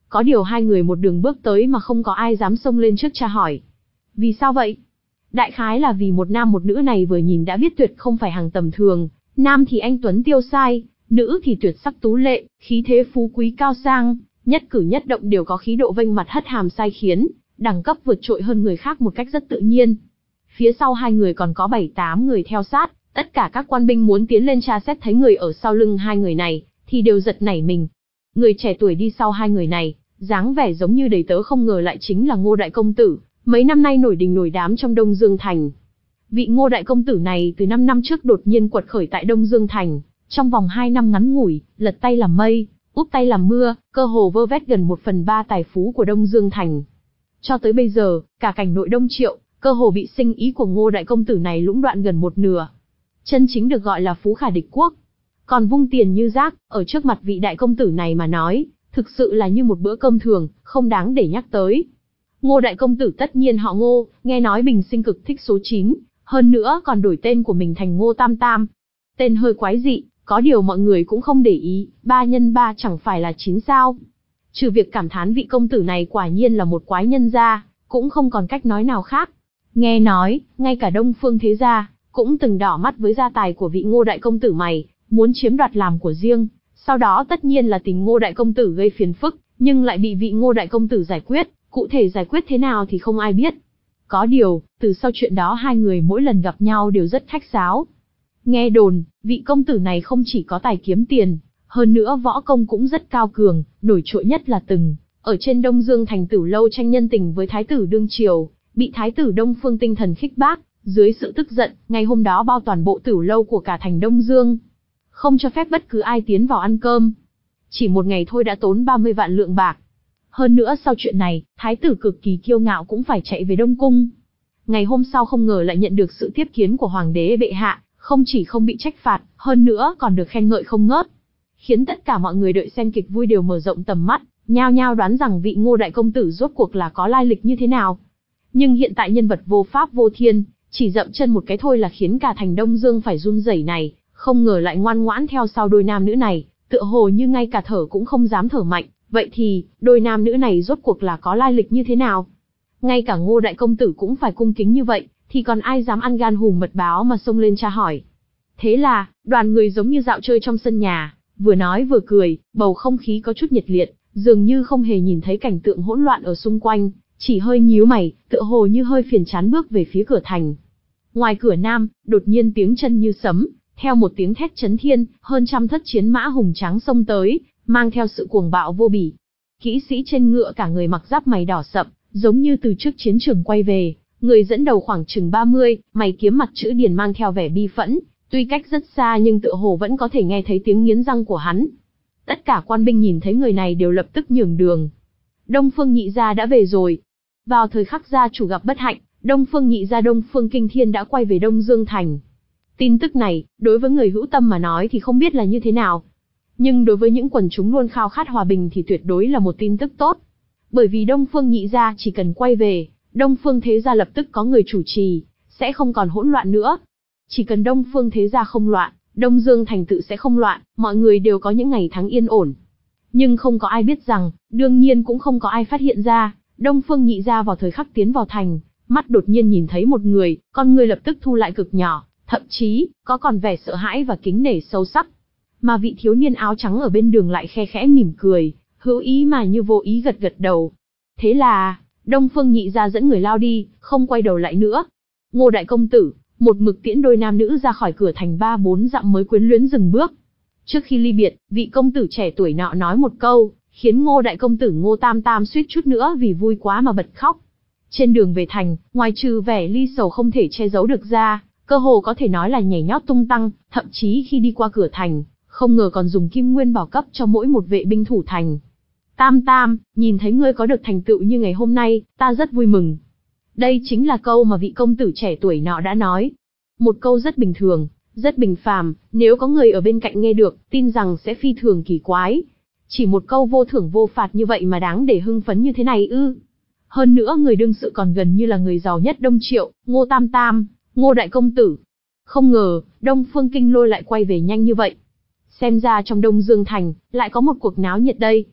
Có điều hai người một đường bước tới mà không có ai dám xông lên trước tra hỏi. Vì sao vậy? Đại khái là vì một nam một nữ này vừa nhìn đã biết tuyệt không phải hàng tầm thường, nam thì anh tuấn tiêu sai, nữ thì tuyệt sắc tú lệ, khí thế phú quý cao sang, nhất cử nhất động đều có khí độ vênh mặt hất hàm sai khiến, đẳng cấp vượt trội hơn người khác một cách rất tự nhiên. Phía sau hai người còn có bảy tám người theo sát, tất cả các quan binh muốn tiến lên tra xét thấy người ở sau lưng hai người này, thì đều giật nảy mình. Người trẻ tuổi đi sau hai người này, dáng vẻ giống như đầy tớ không ngờ lại chính là Ngô đại công tử, mấy năm nay nổi đình nổi đám trong Đông Dương Thành. Vị Ngô đại công tử này từ năm năm trước đột nhiên quật khởi tại Đông Dương Thành, trong vòng hai năm ngắn ngủi, lật tay làm mây, úp tay làm mưa, cơ hồ vơ vét gần một phần ba tài phú của Đông Dương Thành. Cho tới bây giờ, cả cảnh nội Đông Triệu, cơ hồ bị sinh ý của Ngô đại công tử này lũng đoạn gần một nửa. Chân chính được gọi là phú khả địch quốc. Còn vung tiền như rác, ở trước mặt vị đại công tử này mà nói, thực sự là như một bữa cơm thường, không đáng để nhắc tới. Ngô đại công tử tất nhiên họ Ngô, nghe nói bình sinh cực thích số chín, hơn nữa còn đổi tên của mình thành Ngô Tam Tam. Tên hơi quái dị, có điều mọi người cũng không để ý, ba nhân ba chẳng phải là chín sao. Trừ việc cảm thán vị công tử này quả nhiên là một quái nhân ra, cũng không còn cách nói nào khác. Nghe nói, ngay cả Đông Phương thế gia, cũng từng đỏ mắt với gia tài của vị Ngô đại công tử mày, muốn chiếm đoạt làm của riêng, sau đó tất nhiên là tìm Ngô đại công tử gây phiền phức, nhưng lại bị vị Ngô đại công tử giải quyết, cụ thể giải quyết thế nào thì không ai biết. Có điều, từ sau chuyện đó hai người mỗi lần gặp nhau đều rất khách sáo. Nghe đồn, vị công tử này không chỉ có tài kiếm tiền, hơn nữa võ công cũng rất cao cường, nổi trội nhất là từng ở trên Đông Dương Thành Tử lâu tranh nhân tình với thái tử đương triều, bị thái tử Đông Phương tinh thần khích bác, dưới sự tức giận, ngày hôm đó bao toàn bộ Tử lâu của cả thành Đông Dương, không cho phép bất cứ ai tiến vào ăn cơm. Chỉ một ngày thôi đã tốn ba mươi vạn lượng bạc. Hơn nữa sau chuyện này, thái tử cực kỳ kiêu ngạo cũng phải chạy về Đông Cung. Ngày hôm sau không ngờ lại nhận được sự tiếp kiến của hoàng đế bệ hạ, không chỉ không bị trách phạt, hơn nữa còn được khen ngợi không ngớt. Khiến tất cả mọi người đợi xem kịch vui đều mở rộng tầm mắt, nhao nhao đoán rằng vị Ngô đại công tử rốt cuộc là có lai lịch như thế nào. Nhưng hiện tại nhân vật vô pháp vô thiên, chỉ dậm chân một cái thôi là khiến cả thành Đông Dương phải run rẩy này, không ngờ lại ngoan ngoãn theo sau đôi nam nữ này, tựa hồ như ngay cả thở cũng không dám thở mạnh. Vậy thì, đôi nam nữ này rốt cuộc là có lai lịch như thế nào? Ngay cả Ngô đại công tử cũng phải cung kính như vậy, thì còn ai dám ăn gan hùm mật báo mà xông lên tra hỏi. Thế là, đoàn người giống như dạo chơi trong sân nhà, vừa nói vừa cười, bầu không khí có chút nhiệt liệt, dường như không hề nhìn thấy cảnh tượng hỗn loạn ở xung quanh, chỉ hơi nhíu mày, tựa hồ như hơi phiền chán bước về phía cửa thành. Ngoài cửa nam, đột nhiên tiếng chân như sấm, theo một tiếng thét chấn thiên, hơn trăm thất chiến mã hùng tráng xông tới, mang theo sự cuồng bạo vô bỉ. Kỹ sĩ trên ngựa cả người mặc giáp mày đỏ sậm, giống như từ trước chiến trường quay về, người dẫn đầu khoảng chừng ba mươi, mày kiếm mặt chữ điền mang theo vẻ bi phẫn, tuy cách rất xa nhưng tựa hồ vẫn có thể nghe thấy tiếng nghiến răng của hắn. Tất cả quan binh nhìn thấy người này đều lập tức nhường đường. Đông Phương nhị gia đã về rồi. Vào thời khắc gia chủ gặp bất hạnh, Đông Phương nhị gia Đông Phương Kinh Thiên đã quay về Đông Dương Thành. Tin tức này, đối với người hữu tâm mà nói thì không biết là như thế nào. Nhưng đối với những quần chúng luôn khao khát hòa bình thì tuyệt đối là một tin tức tốt. Bởi vì Đông Phương nhị gia chỉ cần quay về, Đông Phương thế gia lập tức có người chủ trì, sẽ không còn hỗn loạn nữa. Chỉ cần Đông Phương thế gia không loạn, Đông Dương Thành tự sẽ không loạn, mọi người đều có những ngày tháng yên ổn. Nhưng không có ai biết rằng, đương nhiên cũng không có ai phát hiện ra, Đông Phương nhị gia vào thời khắc tiến vào thành, mắt đột nhiên nhìn thấy một người, con người lập tức thu lại cực nhỏ, thậm chí, có còn vẻ sợ hãi và kính nể sâu sắc. Mà vị thiếu niên áo trắng ở bên đường lại khe khẽ mỉm cười, hữu ý mà như vô ý gật gật đầu. Thế là, Đông Phương nhị gia dẫn người lao đi, không quay đầu lại nữa. Ngô đại công tử, một mực tiễn đôi nam nữ ra khỏi cửa thành ba bốn dặm mới quyến luyến dừng bước. Trước khi ly biệt, vị công tử trẻ tuổi nọ nói một câu, khiến Ngô đại công tử Ngô Tam Tam suýt chút nữa vì vui quá mà bật khóc. Trên đường về thành, ngoài trừ vẻ ly sầu không thể che giấu được ra, cơ hồ có thể nói là nhảy nhót tung tăng, thậm chí khi đi qua cửa thành, không ngờ còn dùng kim nguyên bảo cấp cho mỗi một vệ binh thủ thành. Tam Tam, nhìn thấy ngươi có được thành tựu như ngày hôm nay, ta rất vui mừng. Đây chính là câu mà vị công tử trẻ tuổi nọ đã nói. Một câu rất bình thường, rất bình phàm, nếu có người ở bên cạnh nghe được, tin rằng sẽ phi thường kỳ quái. Chỉ một câu vô thưởng vô phạt như vậy mà đáng để hưng phấn như thế này ư? Hơn nữa người đương sự còn gần như là người giàu nhất Đông Triệu, Ngô Tam Tam, Ngô đại công tử. Không ngờ, Đông Phương Kinh Lôi lại quay về nhanh như vậy. Xem ra trong Đông Dương Thành, lại có một cuộc náo nhiệt đây.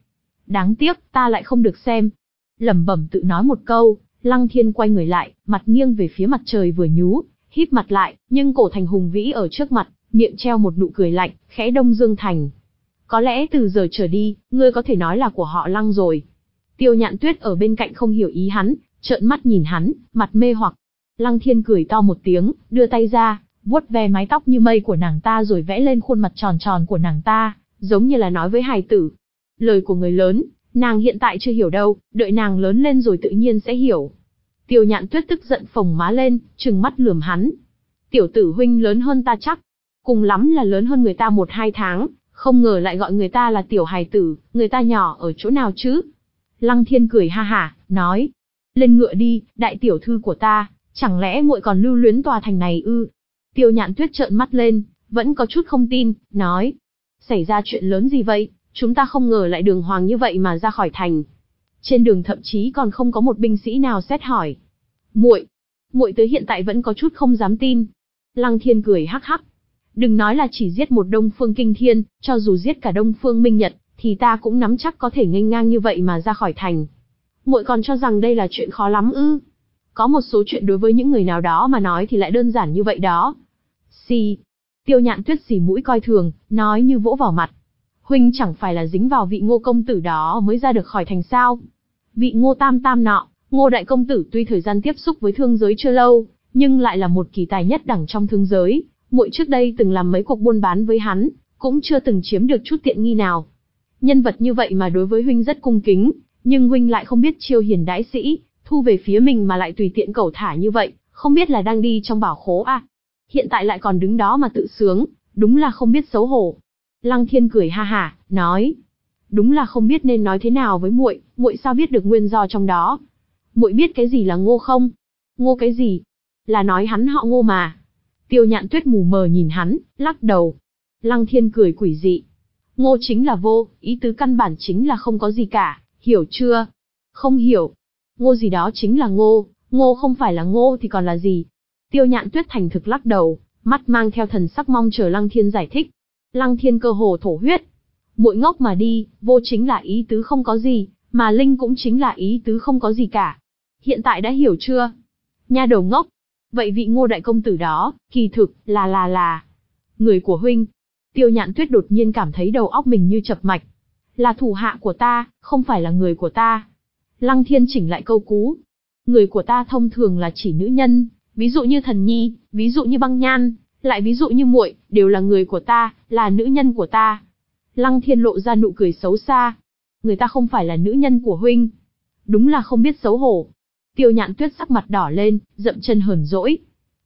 Đáng tiếc, ta lại không được xem. Lẩm bẩm tự nói một câu, Lăng Thiên quay người lại, mặt nghiêng về phía mặt trời vừa nhú, híp mặt lại, nhưng cổ thành hùng vĩ ở trước mặt, miệng treo một nụ cười lạnh, khẽ Đông Dương Thành. Có lẽ từ giờ trở đi, ngươi có thể nói là của họ Lăng rồi. Tiêu Nhạn Tuyết ở bên cạnh không hiểu ý hắn, trợn mắt nhìn hắn, mặt mê hoặc. Lăng Thiên cười to một tiếng, đưa tay ra, vuốt ve mái tóc như mây của nàng ta rồi vẽ lên khuôn mặt tròn tròn của nàng ta, giống như là nói với hài tử. Lời của người lớn, nàng hiện tại chưa hiểu đâu, đợi nàng lớn lên rồi tự nhiên sẽ hiểu. Tiêu Nhạn Tuyết tức giận phồng má lên, trừng mắt lườm hắn. Tiểu tử huynh lớn hơn ta chắc, cùng lắm là lớn hơn người ta một hai tháng, không ngờ lại gọi người ta là tiểu hài tử, người ta nhỏ ở chỗ nào chứ? Lăng Thiên cười ha hả, nói, lên ngựa đi, đại tiểu thư của ta, chẳng lẽ muội còn lưu luyến tòa thành này ư? Tiêu Nhạn Tuyết trợn mắt lên, vẫn có chút không tin, nói, xảy ra chuyện lớn gì vậy, chúng ta không ngờ lại đường hoàng như vậy mà ra khỏi thành. Trên đường thậm chí còn không có một binh sĩ nào xét hỏi. Muội, muội tới hiện tại vẫn có chút không dám tin. Lăng Thiên cười hắc hắc. Đừng nói là chỉ giết một Đông Phương Kinh Thiên, cho dù giết cả Đông Phương Minh Nhật, thì ta cũng nắm chắc có thể nghênh ngang như vậy mà ra khỏi thành. Muội còn cho rằng đây là chuyện khó lắm ư? Có một số chuyện đối với những người nào đó mà nói thì lại đơn giản như vậy đó. Xì. Tiêu Nhạn Tuyết xì mũi coi thường, nói như vỗ vào mặt. Huynh chẳng phải là dính vào vị Ngô công tử đó mới ra được khỏi thành sao? Vị Ngô Tam Tam nọ, Ngô đại công tử tuy thời gian tiếp xúc với thương giới chưa lâu, nhưng lại là một kỳ tài nhất đẳng trong thương giới. Muội trước đây từng làm mấy cuộc buôn bán với hắn, cũng chưa từng chiếm được chút tiện nghi nào. Nhân vật như vậy mà đối với huynh rất cung kính, nhưng huynh lại không biết chiêu hiền đãi sĩ, thu về phía mình mà lại tùy tiện cẩu thả như vậy, không biết là đang đi trong bảo khố à? Hiện tại lại còn đứng đó mà tự sướng, đúng là không biết xấu hổ. Lăng Thiên cười ha hả, nói, đúng là không biết nên nói thế nào với muội, muội sao biết được nguyên do trong đó? Muội biết cái gì là Ngô không? Ngô cái gì? Là nói hắn họ Ngô mà. Tiêu Nhạn Tuyết mù mờ nhìn hắn, lắc đầu. Lăng Thiên cười quỷ dị. Ngô chính là vô, ý tứ căn bản chính là không có gì cả, hiểu chưa? Không hiểu. Ngô gì đó chính là Ngô, Ngô không phải là Ngô thì còn là gì? Tiêu Nhạn Tuyết thành thực lắc đầu, mắt mang theo thần sắc mong chờ Lăng Thiên giải thích. Lăng Thiên cơ hồ thổ huyết. Muội ngốc mà đi, vô chính là ý tứ không có gì, mà linh cũng chính là ý tứ không có gì cả. Hiện tại đã hiểu chưa? Nha đầu ngốc. Vậy vị Ngô đại công tử đó, kỳ thực, là là là... người của huynh. Tiêu Nhạn Tuyết đột nhiên cảm thấy đầu óc mình như chập mạch. Là thủ hạ của ta, không phải là người của ta. Lăng Thiên chỉnh lại câu cú. Người của ta thông thường là chỉ nữ nhân, ví dụ như Thần Nhi, ví dụ như Băng Nhan, lại ví dụ như muội, đều là người của ta, là nữ nhân của ta. Lăng Thiên lộ ra nụ cười xấu xa. Người ta không phải là nữ nhân của huynh. Đúng là không biết xấu hổ. Tiêu Nhạn Tuyết sắc mặt đỏ lên, dậm chân hờn dỗi.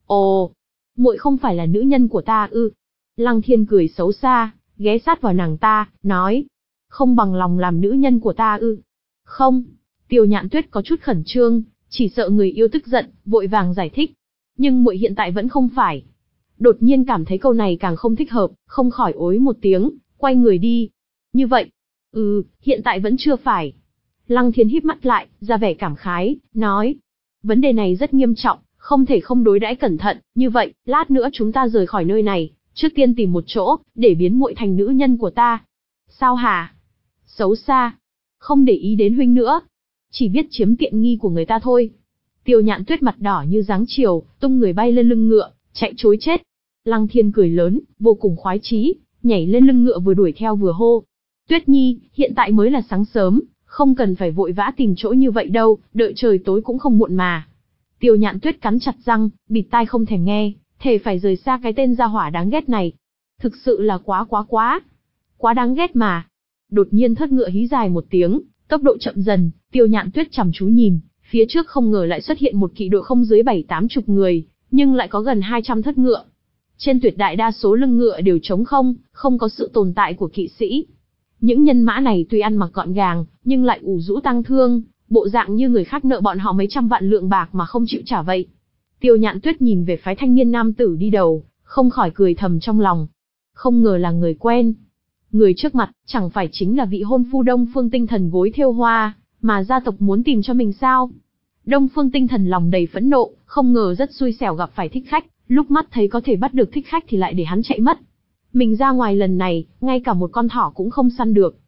Ồ, muội không phải là nữ nhân của ta ư? Lăng Thiên cười xấu xa, ghé sát vào nàng ta, nói. Không bằng lòng làm nữ nhân của ta ư? Không. Tiêu Nhạn Tuyết có chút khẩn trương, chỉ sợ người yêu tức giận, vội vàng giải thích. Nhưng muội hiện tại vẫn không phải. Đột nhiên cảm thấy câu này càng không thích hợp, không khỏi ối một tiếng, quay người đi. Như vậy? Ừ, hiện tại vẫn chưa phải. Lăng Thiên híp mắt lại, ra vẻ cảm khái, nói. Vấn đề này rất nghiêm trọng, không thể không đối đãi cẩn thận, như vậy, lát nữa chúng ta rời khỏi nơi này, trước tiên tìm một chỗ, để biến muội thành nữ nhân của ta. Sao hả? Xấu xa. Không để ý đến huynh nữa. Chỉ biết chiếm tiện nghi của người ta thôi. Tiêu Nhạn Tuyết mặt đỏ như dáng chiều, tung người bay lên lưng ngựa, chạy trối chết. Lăng Thiên cười lớn, vô cùng khoái chí, nhảy lên lưng ngựa vừa đuổi theo vừa hô. Tuyết Nhi, hiện tại mới là sáng sớm, không cần phải vội vã tìm chỗ như vậy đâu, đợi trời tối cũng không muộn mà. Tiêu Nhạn Tuyết cắn chặt răng, bịt tai không thèm nghe, thề phải rời xa cái tên gia hỏa đáng ghét này. Thực sự là quá quá quá, quá đáng ghét mà. Đột nhiên thất ngựa hí dài một tiếng, tốc độ chậm dần, Tiêu Nhạn Tuyết chăm chú nhìn, phía trước không ngờ lại xuất hiện một kỵ đội không dưới bảy tám chục người, nhưng lại có gần hai trăm thất ngựa. Trên tuyệt đại đa số lưng ngựa đều trống không, không có sự tồn tại của kỵ sĩ. Những nhân mã này tuy ăn mặc gọn gàng, nhưng lại ủ rũ tang thương, bộ dạng như người khác nợ bọn họ mấy trăm vạn lượng bạc mà không chịu trả vậy. Tiêu Nhạn Tuyết nhìn về phái thanh niên nam tử đi đầu, không khỏi cười thầm trong lòng. Không ngờ là người quen. Người trước mặt, chẳng phải chính là vị hôn phu Đông Phương Tinh Thần gối thêu hoa, mà gia tộc muốn tìm cho mình sao? Đông Phương Tinh Thần lòng đầy phẫn nộ, không ngờ rất xui xẻo gặp phải thích khách, lúc mắt thấy có thể bắt được thích khách thì lại để hắn chạy mất. Mình ra ngoài lần này, ngay cả một con thỏ cũng không săn được.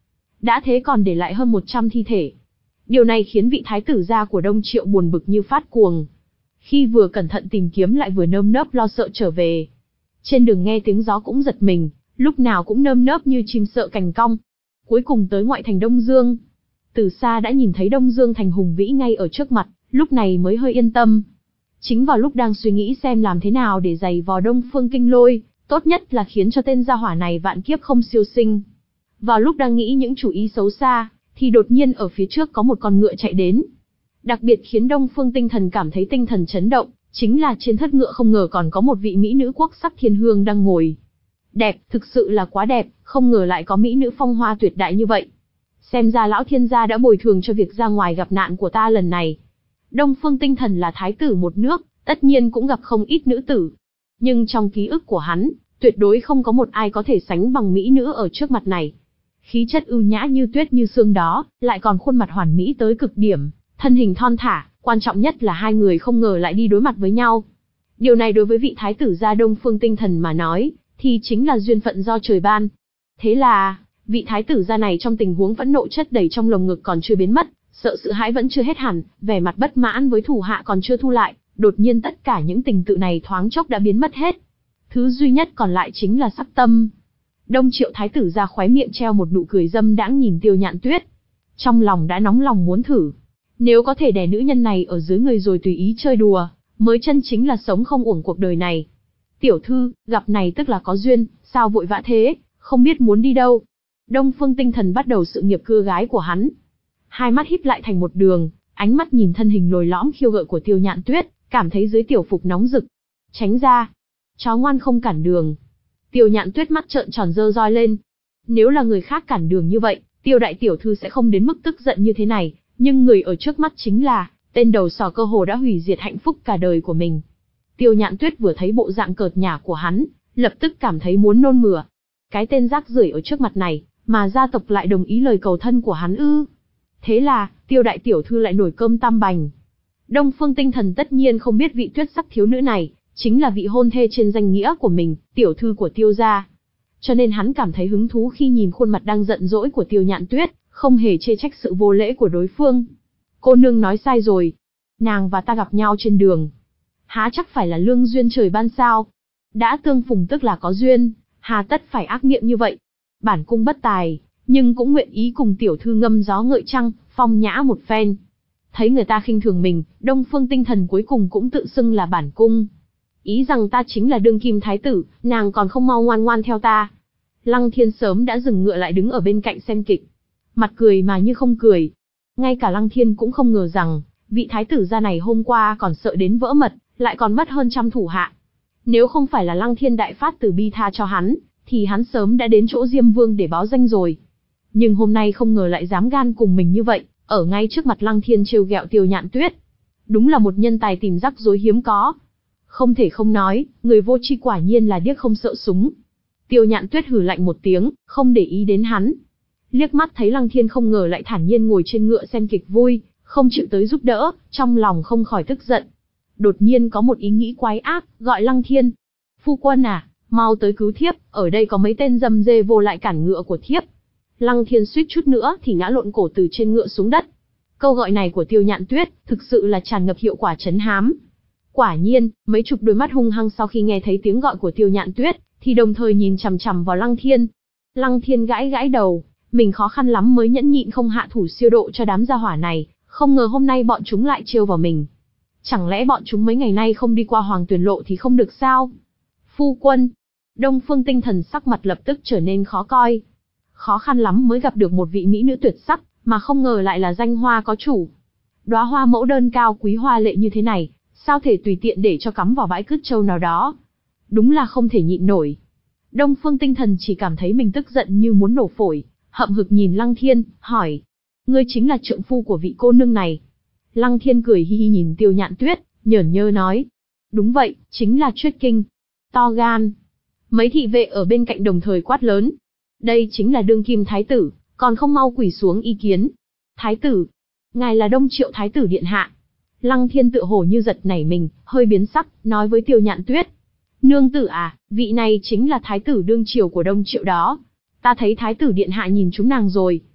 đã thế còn để lại hơn một trăm thi thể. Điều này khiến vị thái tử gia của Đông Triệu buồn bực như phát cuồng. Khi vừa cẩn thận tìm kiếm lại vừa nơm nớp lo sợ trở về. Trên đường nghe tiếng gió cũng giật mình, lúc nào cũng nơm nớp như chim sợ cành cong. Cuối cùng tới ngoại thành Đông Dương. Từ xa đã nhìn thấy Đông Dương thành hùng vĩ ngay ở trước mặt, lúc này mới hơi yên tâm. Chính vào lúc đang suy nghĩ xem làm thế nào để giày vò Đông Phương Kinh Lôi, tốt nhất là khiến cho tên gia hỏa này vạn kiếp không siêu sinh. Vào lúc đang nghĩ những chủ ý xấu xa, thì đột nhiên ở phía trước có một con ngựa chạy đến. Đặc biệt khiến Đông Phương Tinh Thần cảm thấy tinh thần chấn động, chính là trên thất ngựa không ngờ còn có một vị mỹ nữ quốc sắc thiên hương đang ngồi. Đẹp, thực sự là quá đẹp, không ngờ lại có mỹ nữ phong hoa tuyệt đại như vậy. Xem ra lão thiên gia đã bồi thường cho việc ra ngoài gặp nạn của ta lần này. Đông Phương Tinh Thần là thái tử một nước, tất nhiên cũng gặp không ít nữ tử. Nhưng trong ký ức của hắn, tuyệt đối không có một ai có thể sánh bằng mỹ nữ ở trước mặt này. Khí chất ưu nhã như tuyết như sương đó, lại còn khuôn mặt hoàn mỹ tới cực điểm, thân hình thon thả, quan trọng nhất là hai người không ngờ lại đi đối mặt với nhau. Điều này đối với vị thái tử gia Đông Phương Tinh Thần mà nói, thì chính là duyên phận do trời ban. Thế là, vị thái tử gia này trong tình huống phẫn nộ chất đầy trong lồng ngực còn chưa biến mất, sợ sự hãi vẫn chưa hết hẳn, vẻ mặt bất mãn với thủ hạ còn chưa thu lại, đột nhiên tất cả những tình tự này thoáng chốc đã biến mất hết. Thứ duy nhất còn lại chính là sắc tâm. Đông Triệu thái tử gia khóe miệng treo một nụ cười dâm đãng nhìn Tiêu Nhạn Tuyết. Trong lòng đã nóng lòng muốn thử. Nếu có thể đè nữ nhân này ở dưới người rồi tùy ý chơi đùa, mới chân chính là sống không uổng cuộc đời này. Tiểu thư, gặp này tức là có duyên, sao vội vã thế, không biết muốn đi đâu. Đông Phương Tinh Thần bắt đầu sự nghiệp cưa gái của hắn. Hai mắt híp lại thành một đường, ánh mắt nhìn thân hình lồi lõm khiêu gợi của Tiêu Nhạn Tuyết, cảm thấy dưới tiểu phục nóng rực. Tránh ra, chó ngoan không cản đường. Tiêu Nhạn Tuyết mắt trợn tròn dơ roi lên. Nếu là người khác cản đường như vậy, Tiêu đại tiểu thư sẽ không đến mức tức giận như thế này, nhưng người ở trước mắt chính là tên đầu sỏ cơ hồ đã hủy diệt hạnh phúc cả đời của mình. Tiêu Nhạn Tuyết vừa thấy bộ dạng cợt nhả của hắn, lập tức cảm thấy muốn nôn mửa. Cái tên rác rưởi ở trước mặt này, mà gia tộc lại đồng ý lời cầu thân của hắn ư? Thế là, Tiêu đại tiểu thư lại nổi cơm tam bành. Đông Phương Tinh Thần tất nhiên không biết vị tuyết sắc thiếu nữ này chính là vị hôn thê trên danh nghĩa của mình, tiểu thư của Tiêu gia. Cho nên hắn cảm thấy hứng thú khi nhìn khuôn mặt đang giận dỗi của Tiêu Nhạn Tuyết, không hề chê trách sự vô lễ của đối phương. Cô nương nói sai rồi. Nàng và ta gặp nhau trên đường. Há chắc phải là lương duyên trời ban sao? Đã tương phùng tức là có duyên, hà tất phải ác miệng như vậy. Bản cung bất tài, nhưng cũng nguyện ý cùng tiểu thư ngâm gió ngợi trăng, phong nhã một phen. Thấy người ta khinh thường mình, Đông Phương Tinh Thần cuối cùng cũng tự xưng là bản cung. Ý rằng ta chính là đương kim thái tử, nàng còn không mau ngoan ngoan theo ta. Lăng Thiên sớm đã dừng ngựa lại đứng ở bên cạnh xem kịch. Mặt cười mà như không cười. Ngay cả Lăng Thiên cũng không ngờ rằng, vị thái tử gia này hôm qua còn sợ đến vỡ mật, lại còn mất hơn trăm thủ hạ. Nếu không phải là Lăng Thiên đại phát từ bi tha cho hắn, thì hắn sớm đã đến chỗ Diêm Vương để báo danh rồi. Nhưng hôm nay không ngờ lại dám gan cùng mình như vậy, ở ngay trước mặt Lăng Thiên trêu ghẹo Tiêu Nhạn Tuyết. Đúng là một nhân tài tìm rắc rối hiếm có. Không thể không nói, người vô tri quả nhiên là điếc không sợ súng. Tiêu Nhạn Tuyết hừ lạnh một tiếng, không để ý đến hắn. Liếc mắt thấy Lăng Thiên không ngờ lại thản nhiên ngồi trên ngựa xem kịch vui, không chịu tới giúp đỡ, trong lòng không khỏi tức giận. Đột nhiên có một ý nghĩ quái ác, gọi Lăng Thiên. Phu quân à, mau tới cứu thiếp, ở đây có mấy tên dâm dê vô lại cản ngựa của thiếp. Lăng Thiên suýt chút nữa thì ngã lộn cổ từ trên ngựa xuống đất. Câu gọi này của Tiêu Nhạn Tuyết, thực sự là tràn ngập hiệu quả trấn hám. Quả nhiên, mấy chục đôi mắt hung hăng sau khi nghe thấy tiếng gọi của Tiêu Nhạn Tuyết, thì đồng thời nhìn chằm chằm vào Lăng Thiên. Lăng Thiên gãi gãi đầu, mình khó khăn lắm mới nhẫn nhịn không hạ thủ siêu độ cho đám gia hỏa này, không ngờ hôm nay bọn chúng lại trêu vào mình. Chẳng lẽ bọn chúng mấy ngày nay không đi qua Hoàng Tuyền Lộ thì không được sao? Phu quân, Đông Phương Tinh Thần sắc mặt lập tức trở nên khó coi. Khó khăn lắm mới gặp được một vị mỹ nữ tuyệt sắc, mà không ngờ lại là danh hoa có chủ. Đóa hoa mẫu đơn cao quý hoa lệ như thế này, sao thể tùy tiện để cho cắm vào bãi cứt trâu nào đó? Đúng là không thể nhịn nổi. Đông Phương Tinh Thần chỉ cảm thấy mình tức giận như muốn nổ phổi, hậm hực nhìn Lăng Thiên, hỏi: ngươi chính là trượng phu của vị cô nương này? Lăng Thiên cười hi hi nhìn Tiêu Nhạn Tuyết, nhởn nhơ nói: đúng vậy, chính là Chuyết Kinh. To gan. Mấy thị vệ ở bên cạnh đồng thời quát lớn: đây chính là đương kim thái tử, còn không mau quỳ xuống ý kiến. Thái tử? Ngài là Đông Triệu thái tử điện hạ. Lăng Thiên tựa hồ như giật nảy mình, hơi biến sắc, nói với Tiêu Nhạn Tuyết: nương tử à, vị này chính là thái tử đương triều của Đông Triệu đó. Ta thấy thái tử điện hạ nhìn chúng nàng rồi.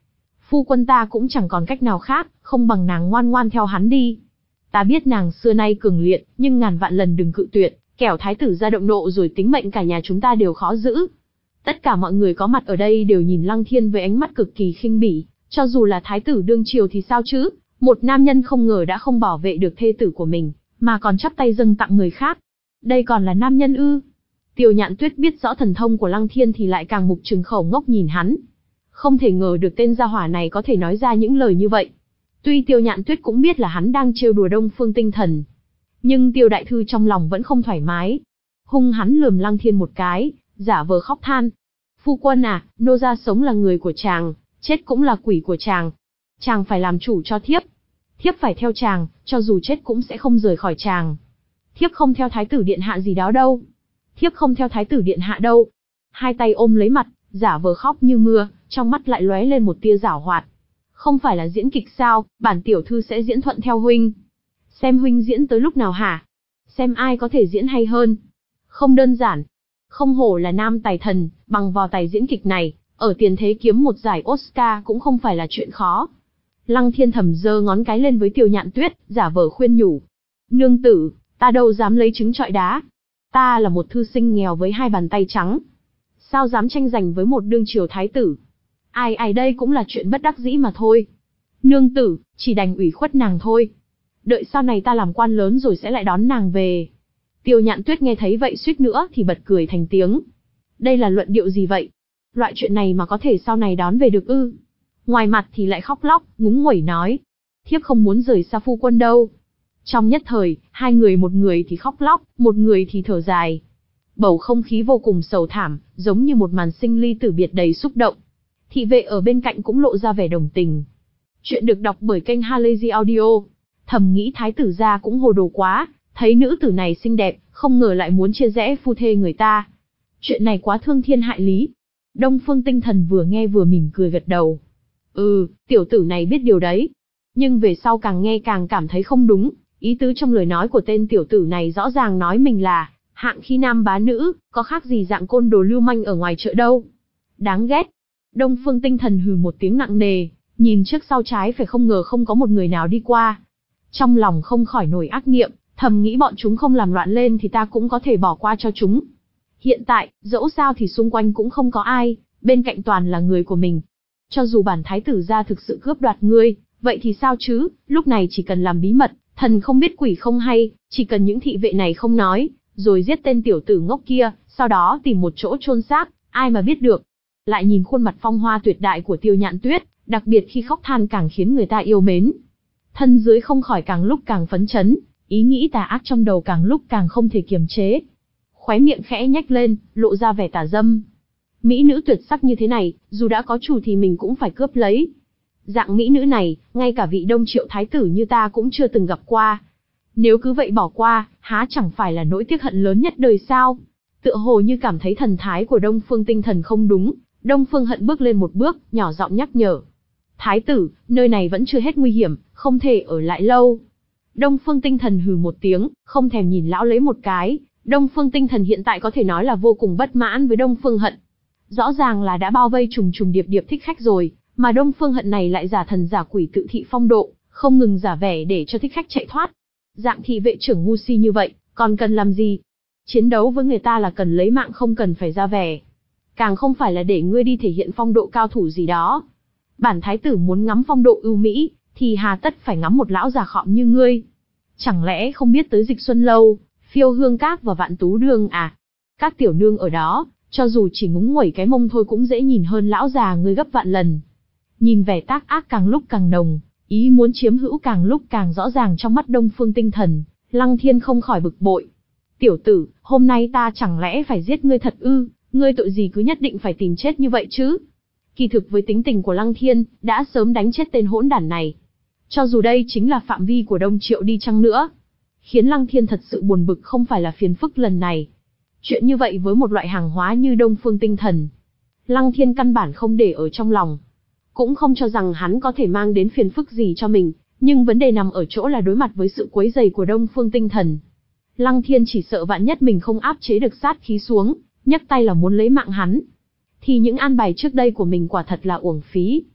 Phu quân ta cũng chẳng còn cách nào khác, không bằng nàng ngoan ngoan theo hắn đi. Ta biết nàng xưa nay cường liệt, nhưng ngàn vạn lần đừng cự tuyệt, kẻo thái tử ra động nộ rồi tính mệnh cả nhà chúng ta đều khó giữ. Tất cả mọi người có mặt ở đây đều nhìn Lăng Thiên với ánh mắt cực kỳ khinh bỉ, cho dù là thái tử đương triều thì sao chứ, một nam nhân không ngờ đã không bảo vệ được thê tử của mình, mà còn chắp tay dâng tặng người khác. Đây còn là nam nhân ư? Tiêu Nhạn Tuyết biết rõ thần thông của Lăng Thiên thì lại càng mục trừng khẩu ngốc nhìn hắn. Không thể ngờ được tên gia hỏa này có thể nói ra những lời như vậy. Tuy Tiêu Nhạn Tuyết cũng biết là hắn đang trêu đùa Đông Phương Tinh Thần, nhưng Tiêu đại thư trong lòng vẫn không thoải mái. Hung hắn lườm Lăng Thiên một cái, giả vờ khóc than. Phu quân à, nô gia sống là người của chàng, chết cũng là quỷ của chàng. Chàng phải làm chủ cho thiếp. Thiếp phải theo chàng, cho dù chết cũng sẽ không rời khỏi chàng. Thiếp không theo thái tử điện hạ gì đó đâu. Thiếp không theo thái tử điện hạ đâu. Hai tay ôm lấy mặt, giả vờ khóc như mưa, trong mắt lại lóe lên một tia giảo hoạt. Không phải là diễn kịch sao, bản tiểu thư sẽ diễn thuận theo huynh. Xem huynh diễn tới lúc nào hả? Xem ai có thể diễn hay hơn. Không đơn giản. Không hổ là nam tài thần, bằng vào tài diễn kịch này, ở tiền thế kiếm một giải Oscar cũng không phải là chuyện khó. Lăng Thiên thầm giơ ngón cái lên với Tiêu Nhạn Tuyết, giả vờ khuyên nhủ. Nương tử, ta đâu dám lấy trứng trọi đá. Ta là một thư sinh nghèo với hai bàn tay trắng. Sao dám tranh giành với một đương triều thái tử? Ai ai đây cũng là chuyện bất đắc dĩ mà thôi. Nương tử, chỉ đành ủy khuất nàng thôi. Đợi sau này ta làm quan lớn rồi sẽ lại đón nàng về. Tiêu Nhạn Tuyết nghe thấy vậy suýt nữa thì bật cười thành tiếng. Đây là luận điệu gì vậy? Loại chuyện này mà có thể sau này đón về được ư? Ngoài mặt thì lại khóc lóc, ngúng nguẩy nói. Thiếp không muốn rời xa phu quân đâu. Trong nhất thời, hai người một người thì khóc lóc, một người thì thở dài. Bầu không khí vô cùng sầu thảm, giống như một màn sinh ly tử biệt đầy xúc động. Thị vệ ở bên cạnh cũng lộ ra vẻ đồng tình. Chuyện được đọc bởi kênh Halazy Audio. Thầm nghĩ thái tử gia cũng hồ đồ quá, thấy nữ tử này xinh đẹp, không ngờ lại muốn chia rẽ phu thê người ta. Chuyện này quá thương thiên hại lý. Đông Phương Tinh Thần vừa nghe vừa mỉm cười gật đầu. Ừ, tiểu tử này biết điều đấy. Nhưng về sau càng nghe càng cảm thấy không đúng, ý tứ trong lời nói của tên tiểu tử này rõ ràng nói mình là hạng khi nam bá nữ, có khác gì dạng côn đồ lưu manh ở ngoài chợ đâu. Đáng ghét. Đông Phương Tinh Thần hừ một tiếng nặng nề, nhìn trước sau trái phải không ngờ không có một người nào đi qua. Trong lòng không khỏi nổi ác niệm, thầm nghĩ bọn chúng không làm loạn lên thì ta cũng có thể bỏ qua cho chúng. Hiện tại, dẫu sao thì xung quanh cũng không có ai, bên cạnh toàn là người của mình. Cho dù bản thái tử gia thực sự cướp đoạt ngươi, vậy thì sao chứ, lúc này chỉ cần làm bí mật, thần không biết quỷ không hay, chỉ cần những thị vệ này không nói, rồi giết tên tiểu tử ngốc kia, sau đó tìm một chỗ chôn xác, ai mà biết được. Lại nhìn khuôn mặt phong hoa tuyệt đại của Tiêu Nhạn Tuyết, đặc biệt khi khóc than càng khiến người ta yêu mến. Thân dưới không khỏi càng lúc càng phấn chấn, ý nghĩ tà ác trong đầu càng lúc càng không thể kiềm chế. Khóe miệng khẽ nhếch lên, lộ ra vẻ tà dâm. Mỹ nữ tuyệt sắc như thế này, dù đã có chủ thì mình cũng phải cướp lấy. Dạng mỹ nữ này, ngay cả vị Đông Triệu thái tử như ta cũng chưa từng gặp qua. Nếu cứ vậy bỏ qua, há chẳng phải là nỗi tiếc hận lớn nhất đời sao? Tựa hồ như cảm thấy thần thái của Đông Phương Tinh Thần không đúng, Đông Phương Hận bước lên một bước, nhỏ giọng nhắc nhở. Thái tử, nơi này vẫn chưa hết nguy hiểm, không thể ở lại lâu. Đông Phương Tinh Thần hừ một tiếng, không thèm nhìn lão lấy một cái. Đông Phương Tinh Thần hiện tại có thể nói là vô cùng bất mãn với Đông Phương Hận. Rõ ràng là đã bao vây trùng trùng điệp điệp thích khách rồi, mà Đông Phương Hận này lại giả thần giả quỷ tự thị phong độ, không ngừng giả vẻ để cho thích khách chạy thoát. Dạng thị vệ trưởng ngu si như vậy, còn cần làm gì? Chiến đấu với người ta là cần lấy mạng không cần phải ra vẻ. Càng không phải là để ngươi đi thể hiện phong độ cao thủ gì đó. Bản thái tử muốn ngắm phong độ ưu mỹ, thì hà tất phải ngắm một lão già khọm như ngươi. Chẳng lẽ không biết tới Dịch Xuân Lâu, Phiêu Hương Các và Vạn Tú Đường à? Các tiểu nương ở đó, cho dù chỉ ngúng nguẩy cái mông thôi cũng dễ nhìn hơn lão già ngươi gấp vạn lần. Nhìn vẻ tác ác càng lúc càng nồng, ý muốn chiếm hữu càng lúc càng rõ ràng trong mắt Đông Phương Tinh Thần, Lăng Thiên không khỏi bực bội. Tiểu tử, hôm nay ta chẳng lẽ phải giết ngươi thật ư? Ngươi tội gì cứ nhất định phải tìm chết như vậy chứ? Kỳ thực với tính tình của Lăng Thiên, đã sớm đánh chết tên hỗn đản này. Cho dù đây chính là phạm vi của Đông Triệu đi chăng nữa. Khiến Lăng Thiên thật sự buồn bực không phải là phiền phức lần này. Chuyện như vậy với một loại hàng hóa như Đông Phương Tinh Thần, Lăng Thiên căn bản không để ở trong lòng. Cũng không cho rằng hắn có thể mang đến phiền phức gì cho mình, nhưng vấn đề nằm ở chỗ là đối mặt với sự quấy rầy của Đông Phương Tinh Thần. Lăng Thiên chỉ sợ vạn nhất mình không áp chế được sát khí xuống, nhấc tay là muốn lấy mạng hắn. Thì những an bài trước đây của mình quả thật là uổng phí.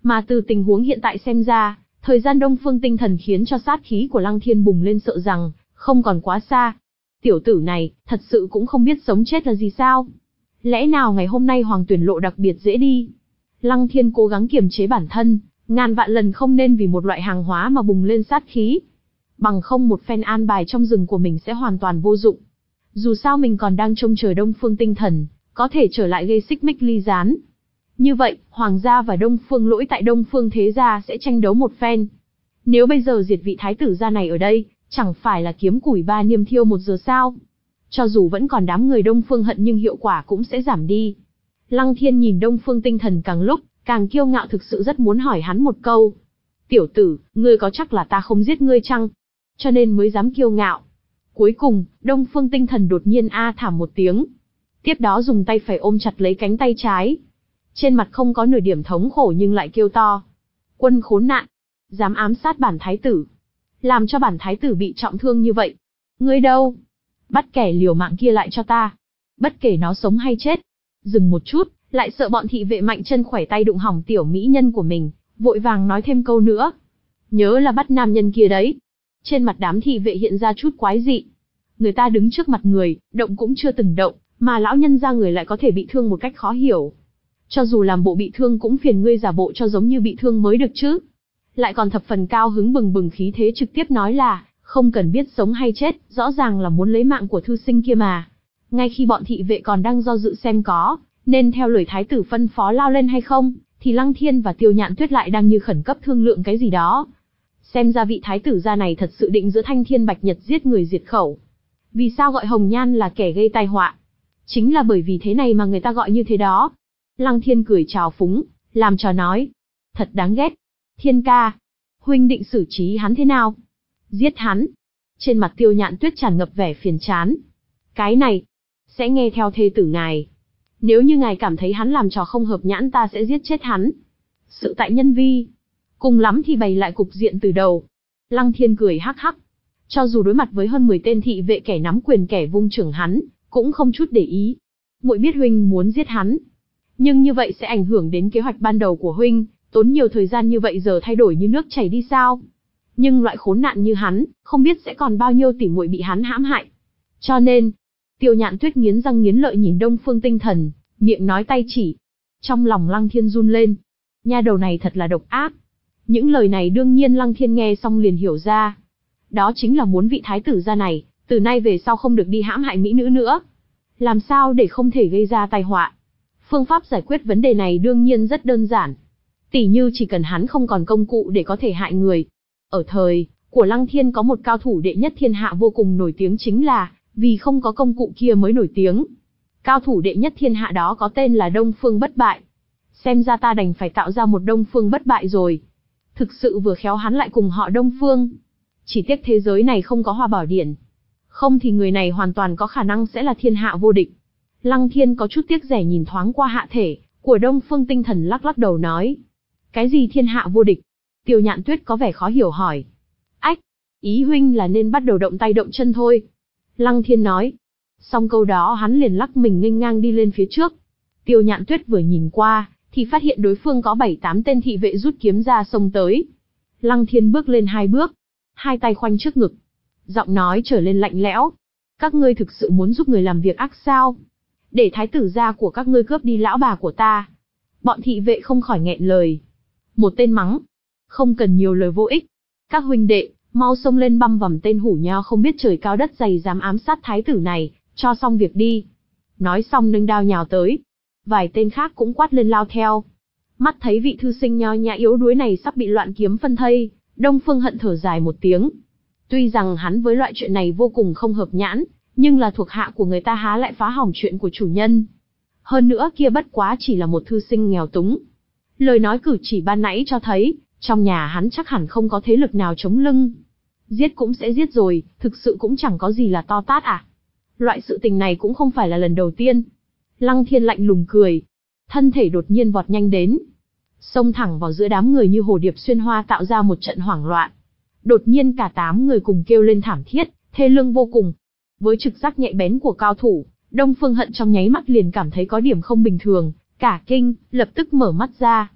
Mà từ tình huống hiện tại xem ra, thời gian Đông Phương Tinh Thần khiến cho sát khí của Lăng Thiên bùng lên sợ rằng, không còn quá xa. Tiểu tử này, thật sự cũng không biết sống chết là gì sao? Lẽ nào ngày hôm nay Hoàng Tuyển Lộ đặc biệt dễ đi? Lăng Thiên cố gắng kiềm chế bản thân, ngàn vạn lần không nên vì một loại hàng hóa mà bùng lên sát khí. Bằng không một phen an bài trong rừng của mình sẽ hoàn toàn vô dụng. Dù sao mình còn đang trông chờ Đông Phương Tinh Thần, có thể trở lại gây xích mích ly gián. Như vậy, Hoàng gia và Đông Phương Lỗi tại Đông Phương Thế gia sẽ tranh đấu một phen. Nếu bây giờ diệt vị thái tử gia này ở đây, chẳng phải là kiếm củi ba niêm thiêu một giờ sao? Cho dù vẫn còn đám người Đông Phương Hận nhưng hiệu quả cũng sẽ giảm đi. Lăng Thiên nhìn Đông Phương Tinh Thần càng lúc, càng kiêu ngạo, thực sự rất muốn hỏi hắn một câu. Tiểu tử, ngươi có chắc là ta không giết ngươi chăng? Cho nên mới dám kiêu ngạo. Cuối cùng, Đông Phương Tinh Thần đột nhiên a thảm một tiếng. Tiếp đó dùng tay phải ôm chặt lấy cánh tay trái. Trên mặt không có nửa điểm thống khổ nhưng lại kêu to. Quân khốn nạn! Dám ám sát bản thái tử! Làm cho bản thái tử bị trọng thương như vậy! Ngươi đâu? Bắt kẻ liều mạng kia lại cho ta! Bất kể nó sống hay chết! Dừng một chút, lại sợ bọn thị vệ mạnh chân khỏe tay đụng hỏng tiểu mỹ nhân của mình, vội vàng nói thêm câu nữa. Nhớ là bắt nam nhân kia đấy! Trên mặt đám thị vệ hiện ra chút quái dị. Người ta đứng trước mặt người, động cũng chưa từng động, mà lão nhân ra người lại có thể bị thương một cách khó hiểu. Cho dù làm bộ bị thương cũng phiền ngươi giả bộ cho giống như bị thương mới được chứ. Lại còn thập phần cao hứng bừng bừng khí thế trực tiếp nói là, không cần biết sống hay chết, rõ ràng là muốn lấy mạng của thư sinh kia mà. Ngay khi bọn thị vệ còn đang do dự xem có, nên theo lời thái tử phân phó lao lên hay không, thì Lăng Thiên và Tiêu Nhạn Tuyết lại đang như khẩn cấp thương lượng cái gì đó. Xem ra vị thái tử gia này thật sự định giữa Thanh Thiên Bạch Nhật giết người diệt khẩu. Vì sao gọi Hồng Nhan là kẻ gây tai họa? Chính là bởi vì thế này mà người ta gọi như thế đó. Lăng Thiên cười trào phúng, làm trò nói. Thật đáng ghét. Thiên ca, huynh định xử trí hắn thế nào? Giết hắn. Trên mặt Tiêu Nhạn Tuyết tràn ngập vẻ phiền chán. Cái này, sẽ nghe theo thê tử ngài. Nếu như ngài cảm thấy hắn làm trò không hợp nhãn ta sẽ giết chết hắn. Sự tại nhân vi. Cùng lắm thì bày lại cục diện từ đầu. Lăng Thiên cười hắc hắc. Cho dù đối mặt với hơn mười tên thị vệ kẻ nắm quyền kẻ vung chưởng hắn, cũng không chút để ý. Muội biết huynh muốn giết hắn. Nhưng như vậy sẽ ảnh hưởng đến kế hoạch ban đầu của huynh, tốn nhiều thời gian như vậy giờ thay đổi như nước chảy đi sao? Nhưng loại khốn nạn như hắn, không biết sẽ còn bao nhiêu tỷ muội bị hắn hãm hại. Cho nên, Tiêu Nhạn Tuyết nghiến răng nghiến lợi nhìn Đông Phương Tinh Thần, miệng nói tay chỉ. Trong lòng Lăng Thiên run lên. Nha đầu này thật là độc ác. Những lời này đương nhiên Lăng Thiên nghe xong liền hiểu ra. Đó chính là muốn vị thái tử gia này, từ nay về sau không được đi hãm hại mỹ nữ nữa. Làm sao để không thể gây ra tai họa? Phương pháp giải quyết vấn đề này đương nhiên rất đơn giản. Tỉ như chỉ cần hắn không còn công cụ để có thể hại người. Ở thời của Lăng Thiên có một cao thủ đệ nhất thiên hạ vô cùng nổi tiếng, chính là vì không có công cụ kia mới nổi tiếng. Cao thủ đệ nhất thiên hạ đó có tên là Đông Phương Bất Bại. Xem ra ta đành phải tạo ra một Đông Phương Bất Bại rồi. Thực sự vừa khéo hắn lại cùng họ Đông Phương. Chỉ tiếc thế giới này không có Hoa Bảo Điển. Không thì người này hoàn toàn có khả năng sẽ là thiên hạ vô địch. Lăng Thiên có chút tiếc rẻ nhìn thoáng qua hạ thể của Đông Phương Tinh Thần, lắc lắc đầu nói. Cái gì thiên hạ vô địch? Tiêu Nhạn Tuyết có vẻ khó hiểu hỏi. Ách, ý huynh là nên bắt đầu động tay động chân thôi. Lăng Thiên nói. Xong câu đó hắn liền lắc mình nghênh ngang đi lên phía trước. Tiêu Nhạn Tuyết vừa nhìn qua, thì phát hiện đối phương có bảy tám tên thị vệ rút kiếm ra xông tới. Lăng Thiên bước lên hai bước, hai tay khoanh trước ngực. Giọng nói trở lên lạnh lẽo. Các ngươi thực sự muốn giúp người làm việc ác sao? Để thái tử gia của các ngươi cướp đi lão bà của ta. Bọn thị vệ không khỏi nghẹn lời. Một tên mắng. Không cần nhiều lời vô ích. Các huynh đệ, mau xông lên băm vằm tên hủ nho không biết trời cao đất dày dám ám sát thái tử này, cho xong việc đi. Nói xong nâng đao nhào tới. Vài tên khác cũng quát lên lao theo. Mắt thấy vị thư sinh nho nhã yếu đuối này sắp bị loạn kiếm phân thây, Đông Phương Hận thở dài một tiếng. Tuy rằng hắn với loại chuyện này vô cùng không hợp nhãn, nhưng là thuộc hạ của người ta há lại phá hỏng chuyện của chủ nhân. Hơn nữa kia bất quá chỉ là một thư sinh nghèo túng. Lời nói cử chỉ ban nãy cho thấy, trong nhà hắn chắc hẳn không có thế lực nào chống lưng. Giết cũng sẽ giết rồi, thực sự cũng chẳng có gì là to tát à. Loại sự tình này cũng không phải là lần đầu tiên. Lăng Thiên lạnh lùng cười. Thân thể đột nhiên vọt nhanh đến. Xông thẳng vào giữa đám người như hồ điệp xuyên hoa, tạo ra một trận hoảng loạn. Đột nhiên cả tám người cùng kêu lên thảm thiết, thê lương vô cùng. Với trực giác nhạy bén của cao thủ, Đông Phương Hận trong nháy mắt liền cảm thấy có điểm không bình thường, cả kinh, lập tức mở mắt ra.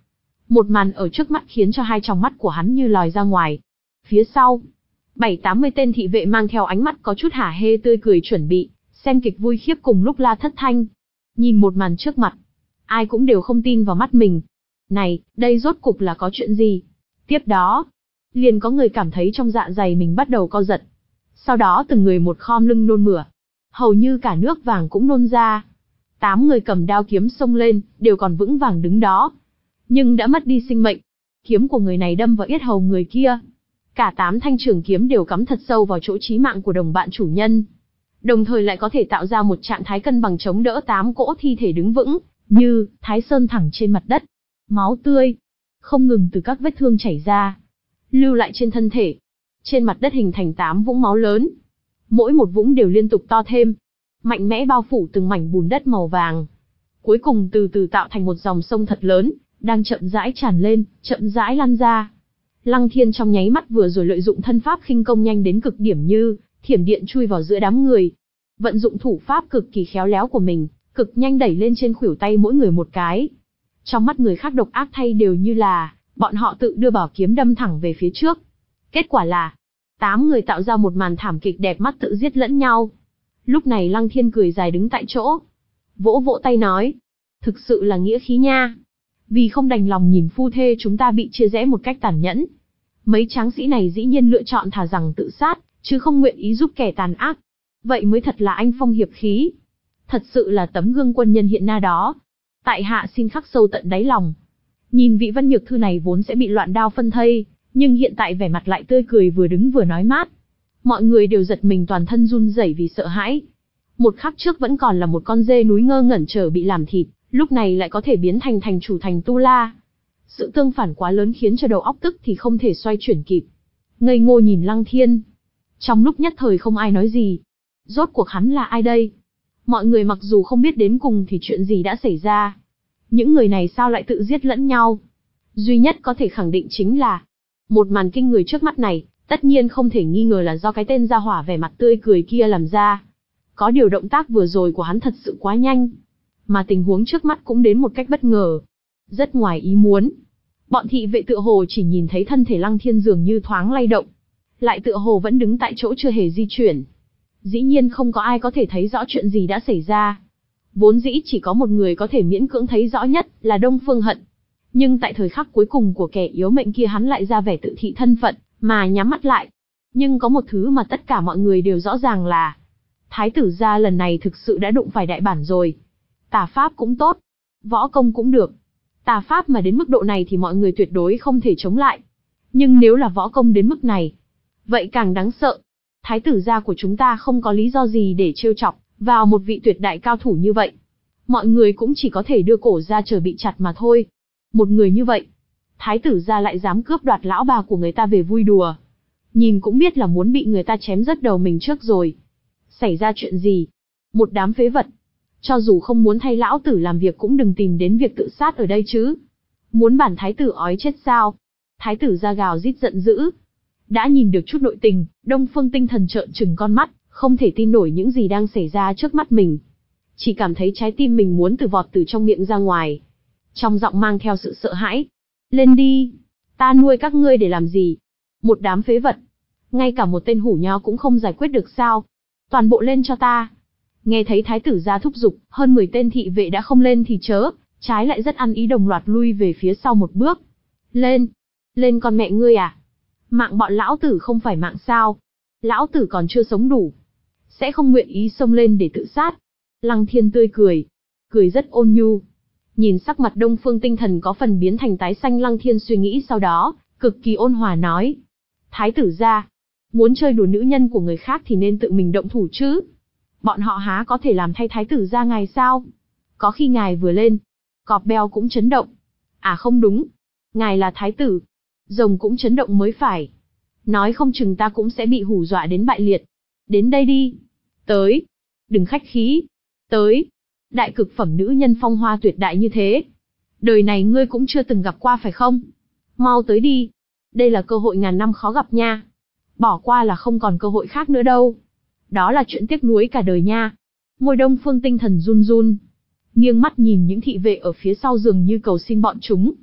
Một màn ở trước mắt khiến cho hai tròng mắt của hắn như lòi ra ngoài. Phía sau, bảy tám mươi tên thị vệ mang theo ánh mắt có chút hả hê tươi cười chuẩn bị xem kịch vui khiếp cùng lúc la thất thanh. Nhìn một màn trước mặt, ai cũng đều không tin vào mắt mình. Này, đây rốt cục là có chuyện gì? Tiếp đó, liền có người cảm thấy trong dạ dày mình bắt đầu co giật. Sau đó từng người một khom lưng nôn mửa. Hầu như cả nước vàng cũng nôn ra. Tám người cầm đao kiếm xông lên, đều còn vững vàng đứng đó. Nhưng đã mất đi sinh mệnh. Kiếm của người này đâm vào yết hầu người kia. Cả tám thanh trường kiếm đều cắm thật sâu vào chỗ chí mạng của đồng bạn chủ nhân. Đồng thời lại có thể tạo ra một trạng thái cân bằng chống đỡ tám cỗ thi thể đứng vững, như Thái Sơn thẳng trên mặt đất. Máu tươi không ngừng từ các vết thương chảy ra, lưu lại trên thân thể. Trên mặt đất hình thành tám vũng máu lớn. Mỗi một vũng đều liên tục to thêm, mạnh mẽ bao phủ từng mảnh bùn đất màu vàng. Cuối cùng từ từ tạo thành một dòng sông thật lớn, đang chậm rãi tràn lên, chậm rãi lan ra. Lăng Thiên trong nháy mắt vừa rồi lợi dụng thân pháp khinh công nhanh đến cực điểm như thiểm điện chui vào giữa đám người. Vận dụng thủ pháp cực kỳ khéo léo của mình, cực nhanh đẩy lên trên khuỷu tay mỗi người một cái. Trong mắt người khác độc ác thay đều như là bọn họ tự đưa bảo kiếm đâm thẳng về phía trước. Kết quả là tám người tạo ra một màn thảm kịch đẹp mắt tự giết lẫn nhau. Lúc này Lăng Thiên cười dài đứng tại chỗ, vỗ vỗ tay nói, thực sự là nghĩa khí nha. Vì không đành lòng nhìn phu thê chúng ta bị chia rẽ một cách tàn nhẫn, mấy tráng sĩ này dĩ nhiên lựa chọn thà rằng tự sát, chứ không nguyện ý giúp kẻ tàn ác. Vậy mới thật là anh phong hiệp khí. Thật sự là tấm gương quân nhân hiện na đó. Tại hạ xin khắc sâu tận đáy lòng. Nhìn vị Văn Nhược Thư này vốn sẽ bị loạn đao phân thây, nhưng hiện tại vẻ mặt lại tươi cười vừa đứng vừa nói mát. Mọi người đều giật mình toàn thân run rẩy vì sợ hãi. Một khắc trước vẫn còn là một con dê núi ngơ ngẩn chờ bị làm thịt, lúc này lại có thể biến thành thành chủ thành tu la. Sự tương phản quá lớn khiến cho đầu óc tức thì không thể xoay chuyển kịp. Ngây ngô nhìn Lăng Thiên. Trong lúc nhất thời không ai nói gì. Rốt cuộc hắn là ai đây? Mọi người mặc dù không biết đến cùng thì chuyện gì đã xảy ra. Những người này sao lại tự giết lẫn nhau? Duy nhất có thể khẳng định chính là một màn kinh người trước mắt này, tất nhiên không thể nghi ngờ là do cái tên gia hỏa vẻ mặt tươi cười kia làm ra. Có điều động tác vừa rồi của hắn thật sự quá nhanh. Mà tình huống trước mắt cũng đến một cách bất ngờ. Rất ngoài ý muốn. Bọn thị vệ tựa hồ chỉ nhìn thấy thân thể Lăng Thiên dường như thoáng lay động. Lại tựa hồ vẫn đứng tại chỗ chưa hề di chuyển. Dĩ nhiên không có ai có thể thấy rõ chuyện gì đã xảy ra. Vốn dĩ chỉ có một người có thể miễn cưỡng thấy rõ nhất là Đông Phương Hận. Nhưng tại thời khắc cuối cùng của kẻ yếu mệnh kia hắn lại ra vẻ tự thị thân phận, mà nhắm mắt lại. Nhưng có một thứ mà tất cả mọi người đều rõ ràng là Thái tử gia lần này thực sự đã đụng phải đại bản rồi. Tà pháp cũng tốt, võ công cũng được. Tà pháp mà đến mức độ này thì mọi người tuyệt đối không thể chống lại. Nhưng nếu là võ công đến mức này, vậy càng đáng sợ. Thái tử gia của chúng ta không có lý do gì để trêu chọc vào một vị tuyệt đại cao thủ như vậy. Mọi người cũng chỉ có thể đưa cổ ra chờ bị chặt mà thôi. Một người như vậy, thái tử gia lại dám cướp đoạt lão bà của người ta về vui đùa. Nhìn cũng biết là muốn bị người ta chém rớt đầu mình trước rồi. Xảy ra chuyện gì? Một đám phế vật. Cho dù không muốn thay lão tử làm việc cũng đừng tìm đến việc tự sát ở đây chứ. Muốn bản thái tử ói chết sao? Thái tử gia gào rít giận dữ. Đã nhìn được chút nội tình, Đông Phương Tinh Thần trợn trừng con mắt, không thể tin nổi những gì đang xảy ra trước mắt mình. Chỉ cảm thấy trái tim mình muốn từ vọt từ trong miệng ra ngoài. Trong giọng mang theo sự sợ hãi. Lên đi! Ta nuôi các ngươi để làm gì? Một đám phế vật. Ngay cả một tên hủ nho cũng không giải quyết được sao? Toàn bộ lên cho ta! Nghe thấy thái tử gia thúc giục, hơn mười tên thị vệ đã không lên thì chớ, trái lại rất ăn ý đồng loạt lui về phía sau một bước. Lên! Lên con mẹ ngươi à? Mạng bọn lão tử không phải mạng sao? Lão tử còn chưa sống đủ, sẽ không nguyện ý xông lên để tự sát. Lăng Thiên tươi cười, cười rất ôn nhu. Nhìn sắc mặt Đông Phương Tinh Thần có phần biến thành tái xanh, Lăng Thiên suy nghĩ sau đó, cực kỳ ôn hòa nói. Thái tử gia, muốn chơi đùa nữ nhân của người khác thì nên tự mình động thủ chứ. Bọn họ há có thể làm thay thái tử gia ngài sao? Có khi ngài vừa lên, cọp beo cũng chấn động. À không đúng, ngài là thái tử, rồng cũng chấn động mới phải. Nói không chừng ta cũng sẽ bị hù dọa đến bại liệt. Đến đây đi. Tới. Đừng khách khí. Tới. Đại cực phẩm nữ nhân phong hoa tuyệt đại như thế, đời này ngươi cũng chưa từng gặp qua phải không? Mau tới đi. Đây là cơ hội ngàn năm khó gặp nha. Bỏ qua là không còn cơ hội khác nữa đâu. Đó là chuyện tiếc nuối cả đời nha. Môi Đông Phương Tinh Thần run run, nghiêng mắt nhìn những thị vệ ở phía sau dường như cầu xin bọn chúng.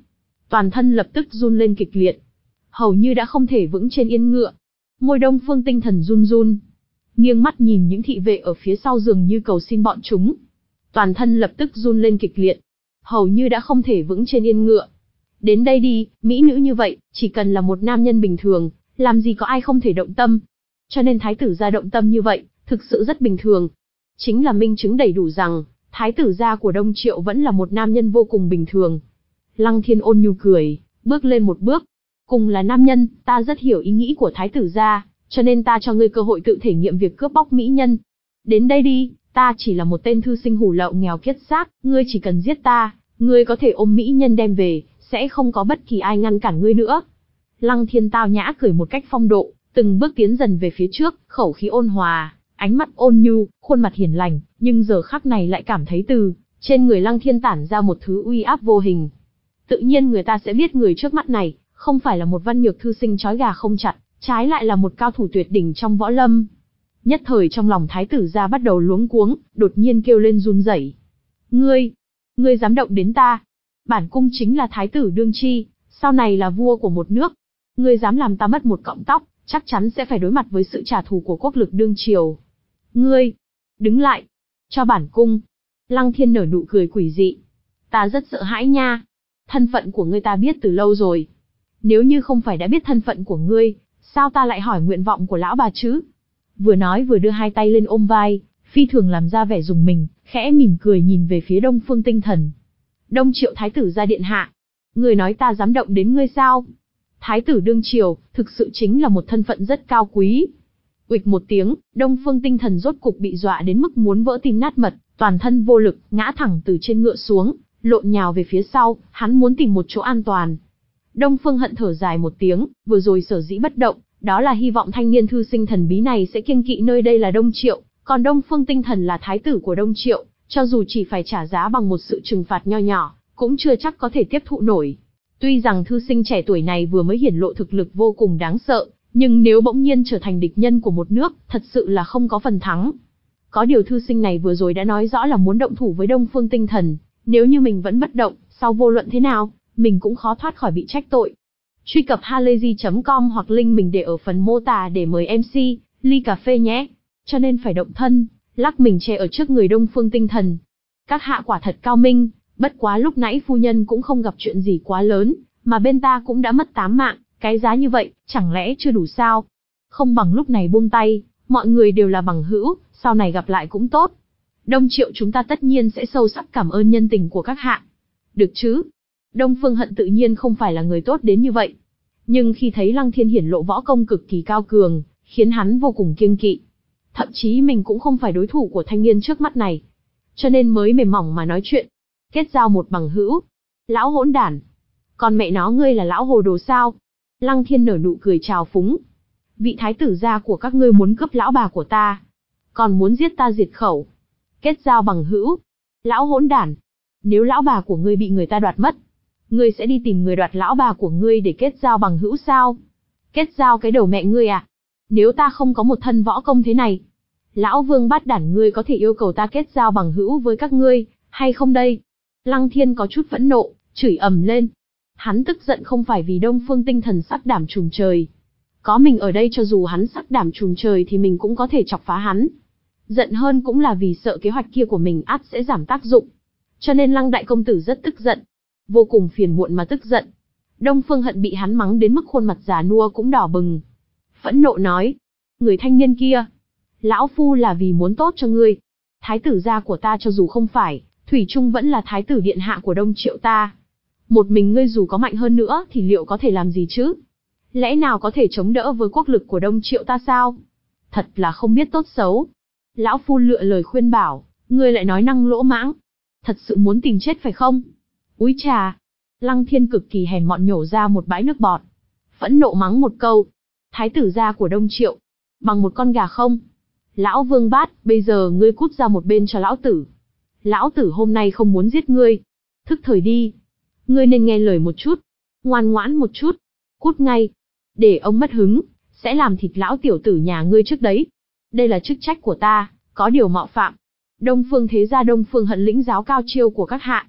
toàn thân lập tức run lên kịch liệt, hầu như đã không thể vững trên yên ngựa. Môi Đông Phương Tinh Thần run run, nghiêng mắt nhìn những thị vệ ở phía sau dường như cầu xin bọn chúng. Toàn thân lập tức run lên kịch liệt, hầu như đã không thể vững trên yên ngựa. Đến đây đi, mỹ nữ như vậy, chỉ cần là một nam nhân bình thường, làm gì có ai không thể động tâm. Cho nên thái tử gia động tâm như vậy, thực sự rất bình thường. Chính là minh chứng đầy đủ rằng, thái tử gia của Đông Triệu vẫn là một nam nhân vô cùng bình thường. Lăng Thiên ôn nhu cười, bước lên một bước. Cùng là nam nhân, ta rất hiểu ý nghĩ của thái tử gia, cho nên ta cho ngươi cơ hội tự thể nghiệm việc cướp bóc mỹ nhân. Đến đây đi, ta chỉ là một tên thư sinh hủ lậu nghèo kiết xác, ngươi chỉ cần giết ta, ngươi có thể ôm mỹ nhân đem về, sẽ không có bất kỳ ai ngăn cản ngươi nữa. Lăng Thiên tao nhã cười một cách phong độ, từng bước tiến dần về phía trước, khẩu khí ôn hòa, ánh mắt ôn nhu, khuôn mặt hiền lành, nhưng giờ khắc này lại cảm thấy từ trên người Lăng Thiên tản ra một thứ uy áp vô hình. Tự nhiên người ta sẽ biết người trước mắt này không phải là một văn nhược thư sinh trói gà không chặt, trái lại là một cao thủ tuyệt đỉnh trong võ lâm. Nhất thời trong lòng thái tử gia bắt đầu luống cuống, đột nhiên kêu lên run rẩy. Ngươi, ngươi dám động đến ta? Bản cung chính là thái tử đương chi, sau này là vua của một nước. Ngươi dám làm ta mất một cọng tóc, chắc chắn sẽ phải đối mặt với sự trả thù của quốc lực đương triều. Ngươi, đứng lại, cho bản cung. Lăng Thiên nở nụ cười quỷ dị. Ta rất sợ hãi nha. Thân phận của ngươi ta biết từ lâu rồi. Nếu như không phải đã biết thân phận của ngươi, sao ta lại hỏi nguyện vọng của lão bà chứ? Vừa nói vừa đưa hai tay lên ôm vai, phi thường làm ra vẻ rùng mình, khẽ mỉm cười nhìn về phía Đông Phương Tinh Thần. Đông Triệu thái tử gia điện hạ, người nói ta dám động đến ngươi sao? Thái tử đương triều, thực sự chính là một thân phận rất cao quý. Uịch một tiếng, Đông Phương Tinh Thần rốt cục bị dọa đến mức muốn vỡ tim nát mật, toàn thân vô lực, ngã thẳng từ trên ngựa xuống, lộn nhào về phía sau, hắn muốn tìm một chỗ an toàn. Đông Phương Hận thở dài một tiếng, vừa rồi sở dĩ bất động, đó là hy vọng thanh niên thư sinh thần bí này sẽ kiêng kỵ nơi đây là Đông Triệu, còn Đông Phương Tinh Thần là thái tử của Đông Triệu, cho dù chỉ phải trả giá bằng một sự trừng phạt nho nhỏ, cũng chưa chắc có thể tiếp thụ nổi. Tuy rằng thư sinh trẻ tuổi này vừa mới hiển lộ thực lực vô cùng đáng sợ, nhưng nếu bỗng nhiên trở thành địch nhân của một nước, thật sự là không có phần thắng. Có điều thư sinh này vừa rồi đã nói rõ là muốn động thủ với Đông Phương Tinh Thần, nếu như mình vẫn bất động, sau vô luận thế nào, mình cũng khó thoát khỏi bị trách tội. Truy cập halayzi chấm com hoặc link mình để ở phần mô tả để mời em xê, ly cà phê nhé. Cho nên phải động thân, lắc mình che ở trước người Đông Phương Tinh Thần. Các hạ quả thật cao minh, bất quá lúc nãy phu nhân cũng không gặp chuyện gì quá lớn, mà bên ta cũng đã mất tám mạng, cái giá như vậy, chẳng lẽ chưa đủ sao? Không bằng lúc này buông tay, mọi người đều là bằng hữu, sau này gặp lại cũng tốt. Đông Triệu chúng ta tất nhiên sẽ sâu sắc cảm ơn nhân tình của các hạ. Được chứ? Đông Phương Hận tự nhiên không phải là người tốt đến như vậy. Nhưng khi thấy Lăng Thiên hiển lộ võ công cực kỳ cao cường, khiến hắn vô cùng kiêng kỵ. Thậm chí mình cũng không phải đối thủ của thanh niên trước mắt này. Cho nên mới mềm mỏng mà nói chuyện. Kết giao một bằng hữu. Lão hỗn đản. Còn mẹ nó ngươi là lão hồ đồ sao? Lăng Thiên nở nụ cười trào phúng. Vị thái tử gia của các ngươi muốn cướp lão bà của ta. Còn muốn giết ta diệt khẩu. Kết giao bằng hữu. Lão hỗn đản. Nếu lão bà của ngươi bị người ta đoạt mất, ngươi sẽ đi tìm người đoạt lão bà của ngươi để kết giao bằng hữu sao? Kết giao cái đầu mẹ ngươi à? Nếu ta không có một thân võ công thế này, lão vương bát đản ngươi có thể yêu cầu ta kết giao bằng hữu với các ngươi, hay không đây? Lăng Thiên có chút phẫn nộ, chửi ầm lên. Hắn tức giận không phải vì Đông Phương Tinh Thần sắc đảm trùm trời. Có mình ở đây cho dù hắn sắc đảm trùm trời thì mình cũng có thể chọc phá hắn. Giận hơn cũng là vì sợ kế hoạch kia của mình ắt sẽ giảm tác dụng. Cho nên Lăng đại công tử rất tức giận. Vô cùng phiền muộn mà tức giận. Đông Phương Hận bị hắn mắng đến mức khuôn mặt già nua cũng đỏ bừng. Phẫn nộ nói. Người thanh niên kia. Lão phu là vì muốn tốt cho ngươi. Thái tử gia của ta cho dù không phải, thủy chung vẫn là thái tử điện hạ của Đông Triệu ta. Một mình ngươi dù có mạnh hơn nữa thì liệu có thể làm gì chứ? Lẽ nào có thể chống đỡ với quốc lực của Đông Triệu ta sao? Thật là không biết tốt xấu. Lão phu lựa lời khuyên bảo, ngươi lại nói năng lỗ mãng. Thật sự muốn tìm chết phải không? Úi trà! Lăng Thiên cực kỳ hèn mọn nhổ ra một bãi nước bọt. Phẫn nộ mắng một câu. Thái tử gia của Đông Triệu. Bằng một con gà không? Lão Vương Bát, bây giờ ngươi cút ra một bên cho lão tử. Lão tử hôm nay không muốn giết ngươi. Thức thời đi. Ngươi nên nghe lời một chút. Ngoan ngoãn một chút. Cút ngay. Để ông mất hứng, sẽ làm thịt lão tiểu tử nhà ngươi trước đấy. Đây là chức trách của ta, có điều mạo phạm. Đông Phương thế gia Đông Phương Hận lĩnh giáo cao chiêu của các hạ.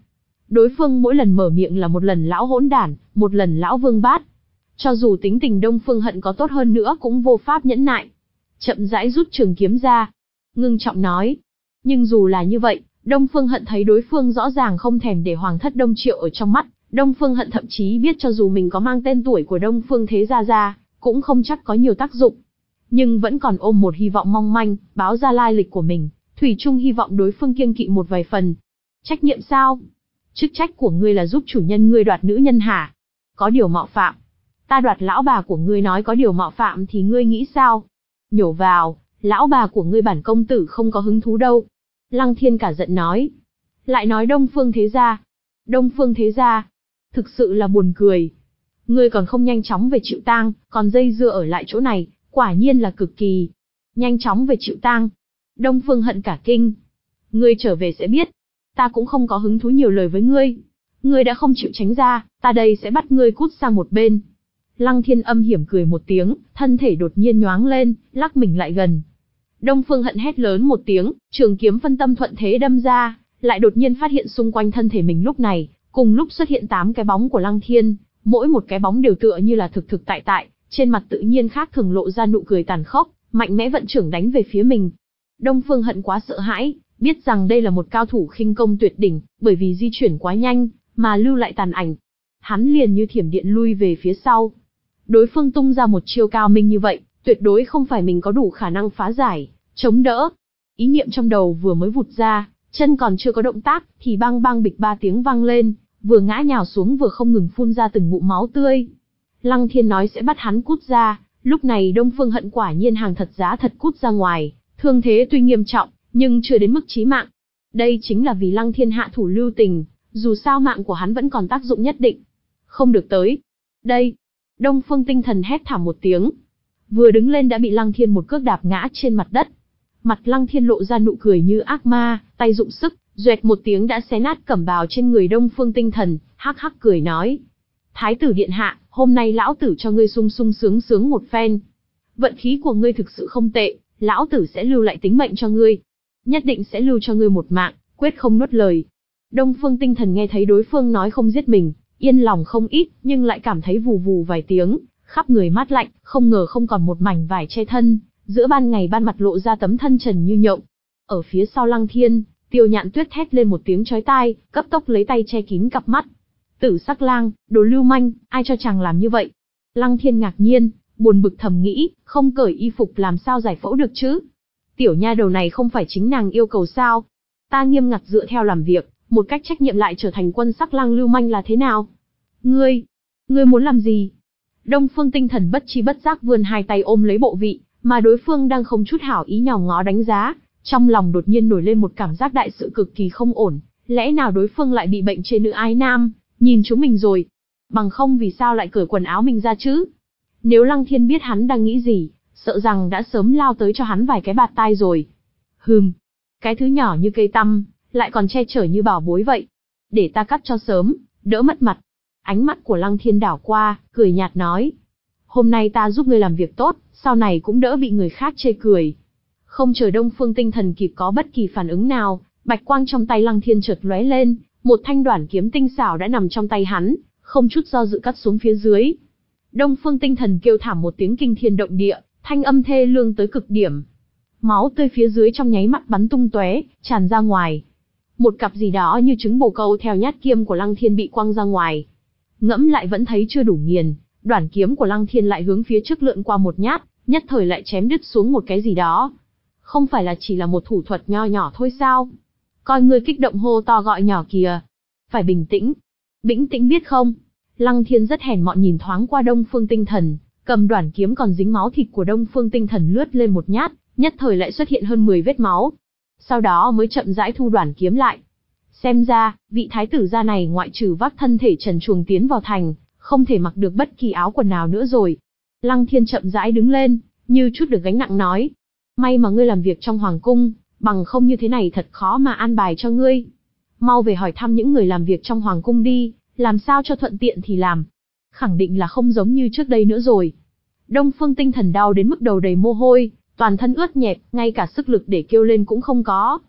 Đối phương mỗi lần mở miệng là một lần lão hỗn đản, một lần lão vương bát. Cho dù tính tình Đông Phương Hận có tốt hơn nữa cũng vô pháp nhẫn nại. Chậm rãi rút trường kiếm ra, ngưng trọng nói. Nhưng dù là như vậy, Đông Phương Hận thấy đối phương rõ ràng không thèm để Hoàng thất Đông Triệu ở trong mắt. Đông Phương Hận thậm chí biết cho dù mình có mang tên tuổi của Đông Phương Thế Gia ra, cũng không chắc có nhiều tác dụng. Nhưng vẫn còn ôm một hy vọng mong manh, báo ra lai lịch của mình, thủy chung hy vọng đối phương kiêng kỵ một vài phần. Trách nhiệm sao? Chức trách của ngươi là giúp chủ nhân ngươi đoạt nữ nhân hả? Có điều mạo phạm. Ta đoạt lão bà của ngươi nói có điều mạo phạm thì ngươi nghĩ sao? Nhổ vào, lão bà của ngươi bản công tử không có hứng thú đâu. Lăng Thiên cả giận nói. Lại nói Đông Phương Thế Gia. Đông Phương Thế Gia. Thực sự là buồn cười. Ngươi còn không nhanh chóng về chịu tang, còn dây dưa ở lại chỗ này, quả nhiên là cực kỳ. Nhanh chóng về chịu tang. Đông Phương Hận cả kinh. Ngươi trở về sẽ biết. Ta cũng không có hứng thú nhiều lời với ngươi. Ngươi đã không chịu tránh ra, ta đây sẽ bắt ngươi cút sang một bên. Lăng Thiên âm hiểm cười một tiếng, thân thể đột nhiên nhoáng lên, lắc mình lại gần. Đông Phương Hận hét lớn một tiếng, trường kiếm phân tâm thuận thế đâm ra, lại đột nhiên phát hiện xung quanh thân thể mình lúc này, cùng lúc xuất hiện tám cái bóng của Lăng Thiên, mỗi một cái bóng đều tựa như là thực thực tại tại, trên mặt tự nhiên khác thường lộ ra nụ cười tàn khốc, mạnh mẽ vận trưởng đánh về phía mình. Đông Phương Hận quá sợ hãi, biết rằng đây là một cao thủ khinh công tuyệt đỉnh, bởi vì di chuyển quá nhanh, mà lưu lại tàn ảnh. Hắn liền như thiểm điện lui về phía sau. Đối phương tung ra một chiêu cao minh như vậy, tuyệt đối không phải mình có đủ khả năng phá giải, chống đỡ. Ý niệm trong đầu vừa mới vụt ra, chân còn chưa có động tác, thì bang bang bịch ba tiếng vang lên, vừa ngã nhào xuống vừa không ngừng phun ra từng ngụm máu tươi. Lăng Thiên nói sẽ bắt hắn cút ra, lúc này Đông Phương Hận quả nhiên hàng thật giá thật cút ra ngoài, thương thế tuy nghiêm trọng, nhưng chưa đến mức chí mạng. Đây chính là vì Lăng Thiên hạ thủ lưu tình, dù sao mạng của hắn vẫn còn tác dụng nhất định. Không được tới. Đây. Đông Phương Tinh Thần hét thảm một tiếng. Vừa đứng lên đã bị Lăng Thiên một cước đạp ngã trên mặt đất. Mặt Lăng Thiên lộ ra nụ cười như ác ma, tay dụng sức, doẹt một tiếng đã xé nát cẩm bào trên người Đông Phương Tinh Thần, hắc hắc cười nói. Thái tử điện hạ, hôm nay lão tử cho ngươi sung sung sướng sướng một phen. Vận khí của ngươi thực sự không tệ, lão tử sẽ lưu lại tính mệnh cho ngươi. Nhất định sẽ lưu cho ngươi một mạng, quyết không nuốt lời. Đông Phương Tinh Thần nghe thấy đối phương nói không giết mình, yên lòng không ít, nhưng lại cảm thấy vù vù vài tiếng, khắp người mát lạnh, không ngờ không còn một mảnh vải che thân, giữa ban ngày ban mặt lộ ra tấm thân trần như nhộng. Ở phía sau Lăng Thiên, Tiêu Nhạn Tuyết thét lên một tiếng chói tai, cấp tốc lấy tay che kín cặp mắt. Tử Sắc Lang, đồ lưu manh, ai cho chàng làm như vậy? Lăng Thiên ngạc nhiên, buồn bực thầm nghĩ, không cởi y phục làm sao giải phẫu được chứ? Tiểu nha đầu này không phải chính nàng yêu cầu sao? Ta nghiêm ngặt dựa theo làm việc, một cách trách nhiệm lại trở thành quân sắc lang lưu manh là thế nào? Ngươi, ngươi muốn làm gì? Đông Phương Tinh Thần bất chi bất giác vươn hai tay ôm lấy bộ vị, mà đối phương đang không chút hảo ý nhào ngó đánh giá, trong lòng đột nhiên nổi lên một cảm giác đại sự cực kỳ không ổn, lẽ nào đối phương lại bị bệnh chế nữ ái nam, nhìn chúng mình rồi? Bằng không vì sao lại cởi quần áo mình ra chứ? Nếu Lăng Thiên biết hắn đang nghĩ gì, sợ rằng đã sớm lao tới cho hắn vài cái bạt tai rồi. Hừm, cái thứ nhỏ như cây tăm, lại còn che chở như bảo bối vậy. Để ta cắt cho sớm, đỡ mất mặt. Ánh mắt của Lăng Thiên đảo qua, cười nhạt nói. Hôm nay ta giúp ngươi làm việc tốt, sau này cũng đỡ bị người khác chê cười. Không chờ Đông Phương Tinh Thần kịp có bất kỳ phản ứng nào, bạch quang trong tay Lăng Thiên chợt lóe lên, một thanh đoản kiếm tinh xảo đã nằm trong tay hắn, không chút do dự cắt xuống phía dưới. Đông Phương Tinh Thần kêu thảm một tiếng kinh thiên động địa, thanh âm thê lương tới cực điểm. Máu tươi phía dưới trong nháy mắt bắn tung tóe, tràn ra ngoài. Một cặp gì đó như trứng bồ câu theo nhát kiếm của Lăng Thiên bị quăng ra ngoài. Ngẫm lại vẫn thấy chưa đủ nghiền, đoản kiếm của Lăng Thiên lại hướng phía trước lượn qua một nhát, nhất thời lại chém đứt xuống một cái gì đó. Không phải là chỉ là một thủ thuật nho nhỏ thôi sao? Coi ngươi kích động hô to gọi nhỏ kìa. Phải bình tĩnh. Bình tĩnh biết không? Lăng Thiên rất hèn mọn nhìn thoáng qua Đông Phương Tinh Thần, cầm đoản kiếm còn dính máu thịt của Đông Phương Tinh Thần lướt lên một nhát, nhất thời lại xuất hiện hơn mười vết máu. Sau đó mới chậm rãi thu đoản kiếm lại. Xem ra, vị thái tử gia này ngoại trừ vác thân thể trần truồng tiến vào thành, không thể mặc được bất kỳ áo quần nào nữa rồi. Lăng Thiên chậm rãi đứng lên, như chút được gánh nặng nói. May mà ngươi làm việc trong hoàng cung, bằng không như thế này thật khó mà an bài cho ngươi. Mau về hỏi thăm những người làm việc trong hoàng cung đi, làm sao cho thuận tiện thì làm. Khẳng định là không giống như trước đây nữa rồi. Đông Phương Tinh Thần đau đến mức đầu đầy mồ hôi, toàn thân ướt nhẹp, ngay cả sức lực để kêu lên cũng không có.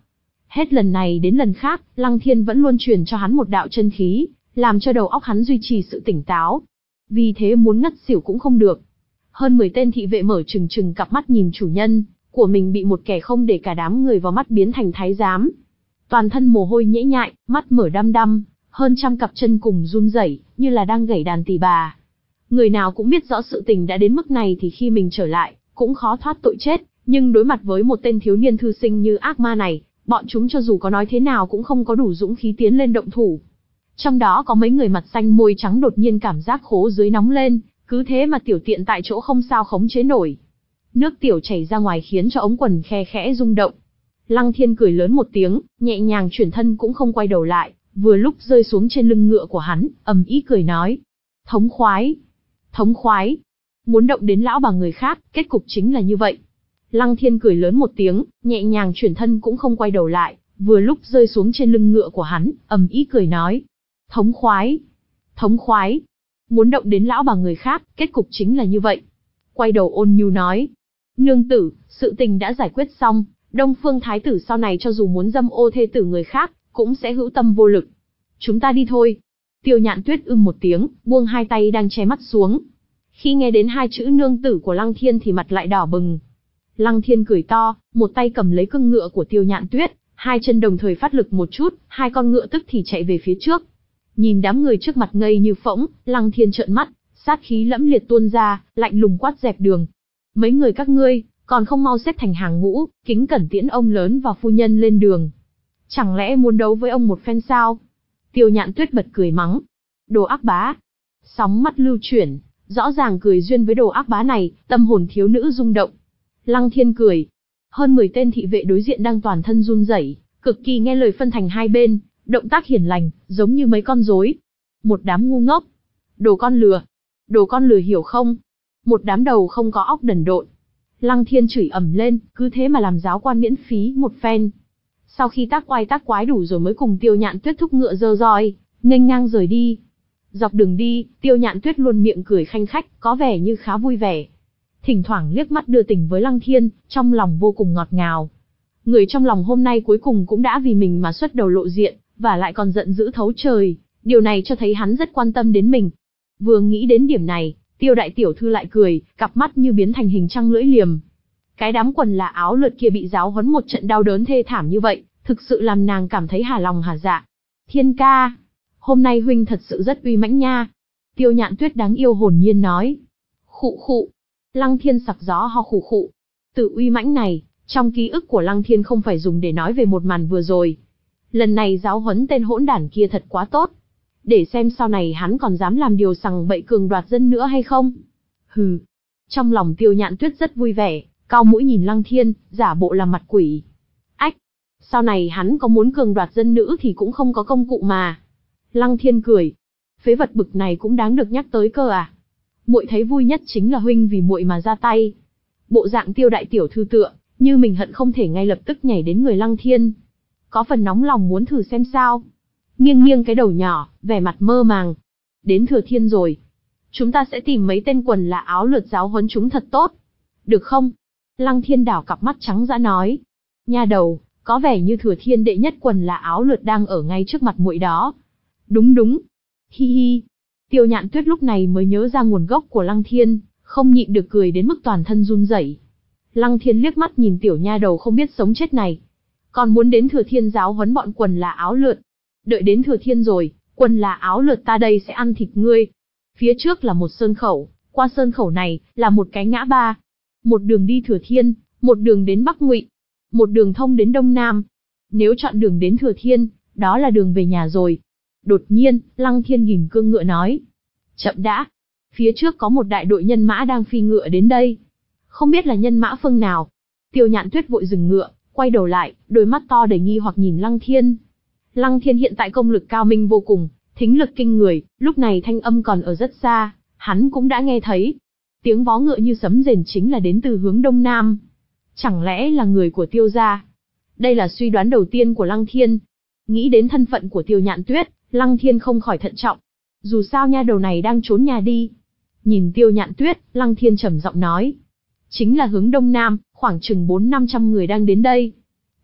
Hết lần này đến lần khác, Lăng Thiên vẫn luôn truyền cho hắn một đạo chân khí, làm cho đầu óc hắn duy trì sự tỉnh táo. Vì thế muốn ngất xỉu cũng không được. Hơn mười tên thị vệ mở trừng trừng cặp mắt nhìn chủ nhân của mình bị một kẻ không để cả đám người vào mắt biến thành thái giám. Toàn thân mồ hôi nhễ nhại, mắt mở đăm đăm, hơn trăm cặp chân cùng run rẩy, như là đang gảy đàn tỳ bà. Người nào cũng biết rõ sự tình đã đến mức này thì khi mình trở lại, cũng khó thoát tội chết, nhưng đối mặt với một tên thiếu niên thư sinh như ác ma này, bọn chúng cho dù có nói thế nào cũng không có đủ dũng khí tiến lên động thủ. Trong đó có mấy người mặt xanh môi trắng đột nhiên cảm giác khố dưới nóng lên, cứ thế mà tiểu tiện tại chỗ không sao khống chế nổi. Nước tiểu chảy ra ngoài khiến cho ống quần khe khẽ rung động. Lăng Thiên cười lớn một tiếng, nhẹ nhàng chuyển thân cũng không quay đầu lại, vừa lúc rơi xuống trên lưng ngựa của hắn, ầm ĩ cười nói. Thống khoái! Thống khoái! Muốn động đến lão bà người khác, kết cục chính là như vậy. Lăng Thiên cười lớn một tiếng, nhẹ nhàng chuyển thân cũng không quay đầu lại, vừa lúc rơi xuống trên lưng ngựa của hắn, ầm ĩ cười nói. Thống khoái! Thống khoái! Muốn động đến lão bà người khác, kết cục chính là như vậy. Quay đầu ôn nhu nói. Nương tử, sự tình đã giải quyết xong, Đông Phương Thái tử sau này cho dù muốn dâm ô thê tử người khác, cũng sẽ hữu tâm vô lực. Chúng ta đi thôi. Tiêu Nhạn Tuyết ưm một tiếng, buông hai tay đang che mắt xuống. Khi nghe đến hai chữ nương tử của Lăng Thiên thì mặt lại đỏ bừng. Lăng Thiên cười to, một tay cầm lấy cương ngựa của Tiêu Nhạn Tuyết, hai chân đồng thời phát lực một chút, hai con ngựa tức thì chạy về phía trước. Nhìn đám người trước mặt ngây như phỗng, Lăng Thiên trợn mắt, sát khí lẫm liệt tuôn ra, lạnh lùng quát dẹp đường. Mấy người các ngươi, còn không mau xếp thành hàng ngũ, kính cẩn tiễn ông lớn và phu nhân lên đường. Chẳng lẽ muốn đấu với ông một phen sao? Tiêu Nhạn Tuyết bật cười mắng. Đồ ác bá. Sóng mắt lưu chuyển, rõ ràng cười duyên với đồ ác bá này, tâm hồn thiếu nữ rung động. Lăng Thiên cười. Hơn mười tên thị vệ đối diện đang toàn thân run rẩy, cực kỳ nghe lời phân thành hai bên, động tác hiền lành, giống như mấy con rối. Một đám ngu ngốc. Đồ con lừa. Đồ con lừa hiểu không? Một đám đầu không có óc đần độn. Lăng Thiên chửi ầm lên, cứ thế mà làm giáo quan miễn phí một phen. Sau khi tác oai tác quái đủ rồi mới cùng Tiêu Nhạn Tuyết thúc ngựa dơ roi, nghênh ngang rời đi. Dọc đường đi, Tiêu Nhạn Tuyết luôn miệng cười khanh khách, có vẻ như khá vui vẻ. Thỉnh thoảng liếc mắt đưa tình với Lăng Thiên, trong lòng vô cùng ngọt ngào. Người trong lòng hôm nay cuối cùng cũng đã vì mình mà xuất đầu lộ diện, và lại còn giận dữ thấu trời. Điều này cho thấy hắn rất quan tâm đến mình. Vừa nghĩ đến điểm này, Tiêu đại tiểu thư lại cười, cặp mắt như biến thành hình trăng lưỡi liềm. Cái đám quần là áo lượt kia bị giáo huấn một trận đau đớn thê thảm như vậy, thực sự làm nàng cảm thấy hà lòng hà dạ. Thiên ca, hôm nay huynh thật sự rất uy mãnh nha. Tiêu Nhạn Tuyết đáng yêu hồn nhiên nói. Khụ khụ. Lăng Thiên sặc gió ho khụ khụ. Từ uy mãnh này, trong ký ức của Lăng Thiên không phải dùng để nói về một màn vừa rồi. Lần này giáo huấn tên hỗn đản kia thật quá tốt. Để xem sau này hắn còn dám làm điều sằng bậy cường đoạt dân nữa hay không. Hừ. Trong lòng Tiêu Nhạn Tuyết rất vui vẻ, cau mũi nhìn Lăng Thiên, giả bộ làm mặt quỷ. Ách. Sau này hắn có muốn cường đoạt dân nữ thì cũng không có công cụ mà. Lăng Thiên cười. Phế vật bực này cũng đáng được nhắc tới cơ à. Muội thấy vui nhất chính là huynh vì muội mà ra tay. Bộ dạng Tiêu đại tiểu thư tựa, như mình hận không thể ngay lập tức nhảy đến người Lăng Thiên. Có phần nóng lòng muốn thử xem sao. Nghiêng nghiêng cái đầu nhỏ, vẻ mặt mơ màng. Đến Thừa Thiên rồi. Chúng ta sẽ tìm mấy tên quần là áo lượt giáo huấn chúng thật tốt. Được không? Lăng Thiên đảo cặp mắt trắng dã nói. Nha đầu, có vẻ như Thừa Thiên đệ nhất quần là áo lượt đang ở ngay trước mặt muội đó. Đúng đúng. Hi hi. Tiêu Nhạn Tuyết lúc này mới nhớ ra nguồn gốc của Lăng Thiên, không nhịn được cười đến mức toàn thân run rẩy. Lăng Thiên liếc mắt nhìn tiểu nha đầu không biết sống chết này. Còn muốn đến Thừa Thiên giáo huấn bọn quần là áo lượt. Đợi đến Thừa Thiên rồi, quần là áo lượt ta đây sẽ ăn thịt ngươi. Phía trước là một sơn khẩu, qua sơn khẩu này là một cái ngã ba. Một đường đi Thừa Thiên, một đường đến Bắc Ngụy, một đường thông đến Đông Nam. Nếu chọn đường đến Thừa Thiên, đó là đường về nhà rồi. Đột nhiên, Lăng Thiên ghim cương ngựa nói. Chậm đã. Phía trước có một đại đội nhân mã đang phi ngựa đến đây. Không biết là nhân mã phương nào. Tiêu Nhạn Tuyết vội dừng ngựa, quay đầu lại, đôi mắt to đầy nghi hoặc nhìn Lăng Thiên. Lăng Thiên hiện tại công lực cao minh vô cùng, thính lực kinh người, lúc này thanh âm còn ở rất xa, hắn cũng đã nghe thấy. Tiếng vó ngựa như sấm rền chính là đến từ hướng Đông Nam. Chẳng lẽ là người của Tiêu gia? Đây là suy đoán đầu tiên của Lăng Thiên. Nghĩ đến thân phận của Tiêu Nhạn Tuyết, Lăng Thiên không khỏi thận trọng. Dù sao nha đầu này đang trốn nhà đi. Nhìn Tiêu Nhạn Tuyết, Lăng Thiên trầm giọng nói. Chính là hướng Đông Nam, khoảng chừng bốn năm trăm người đang đến đây.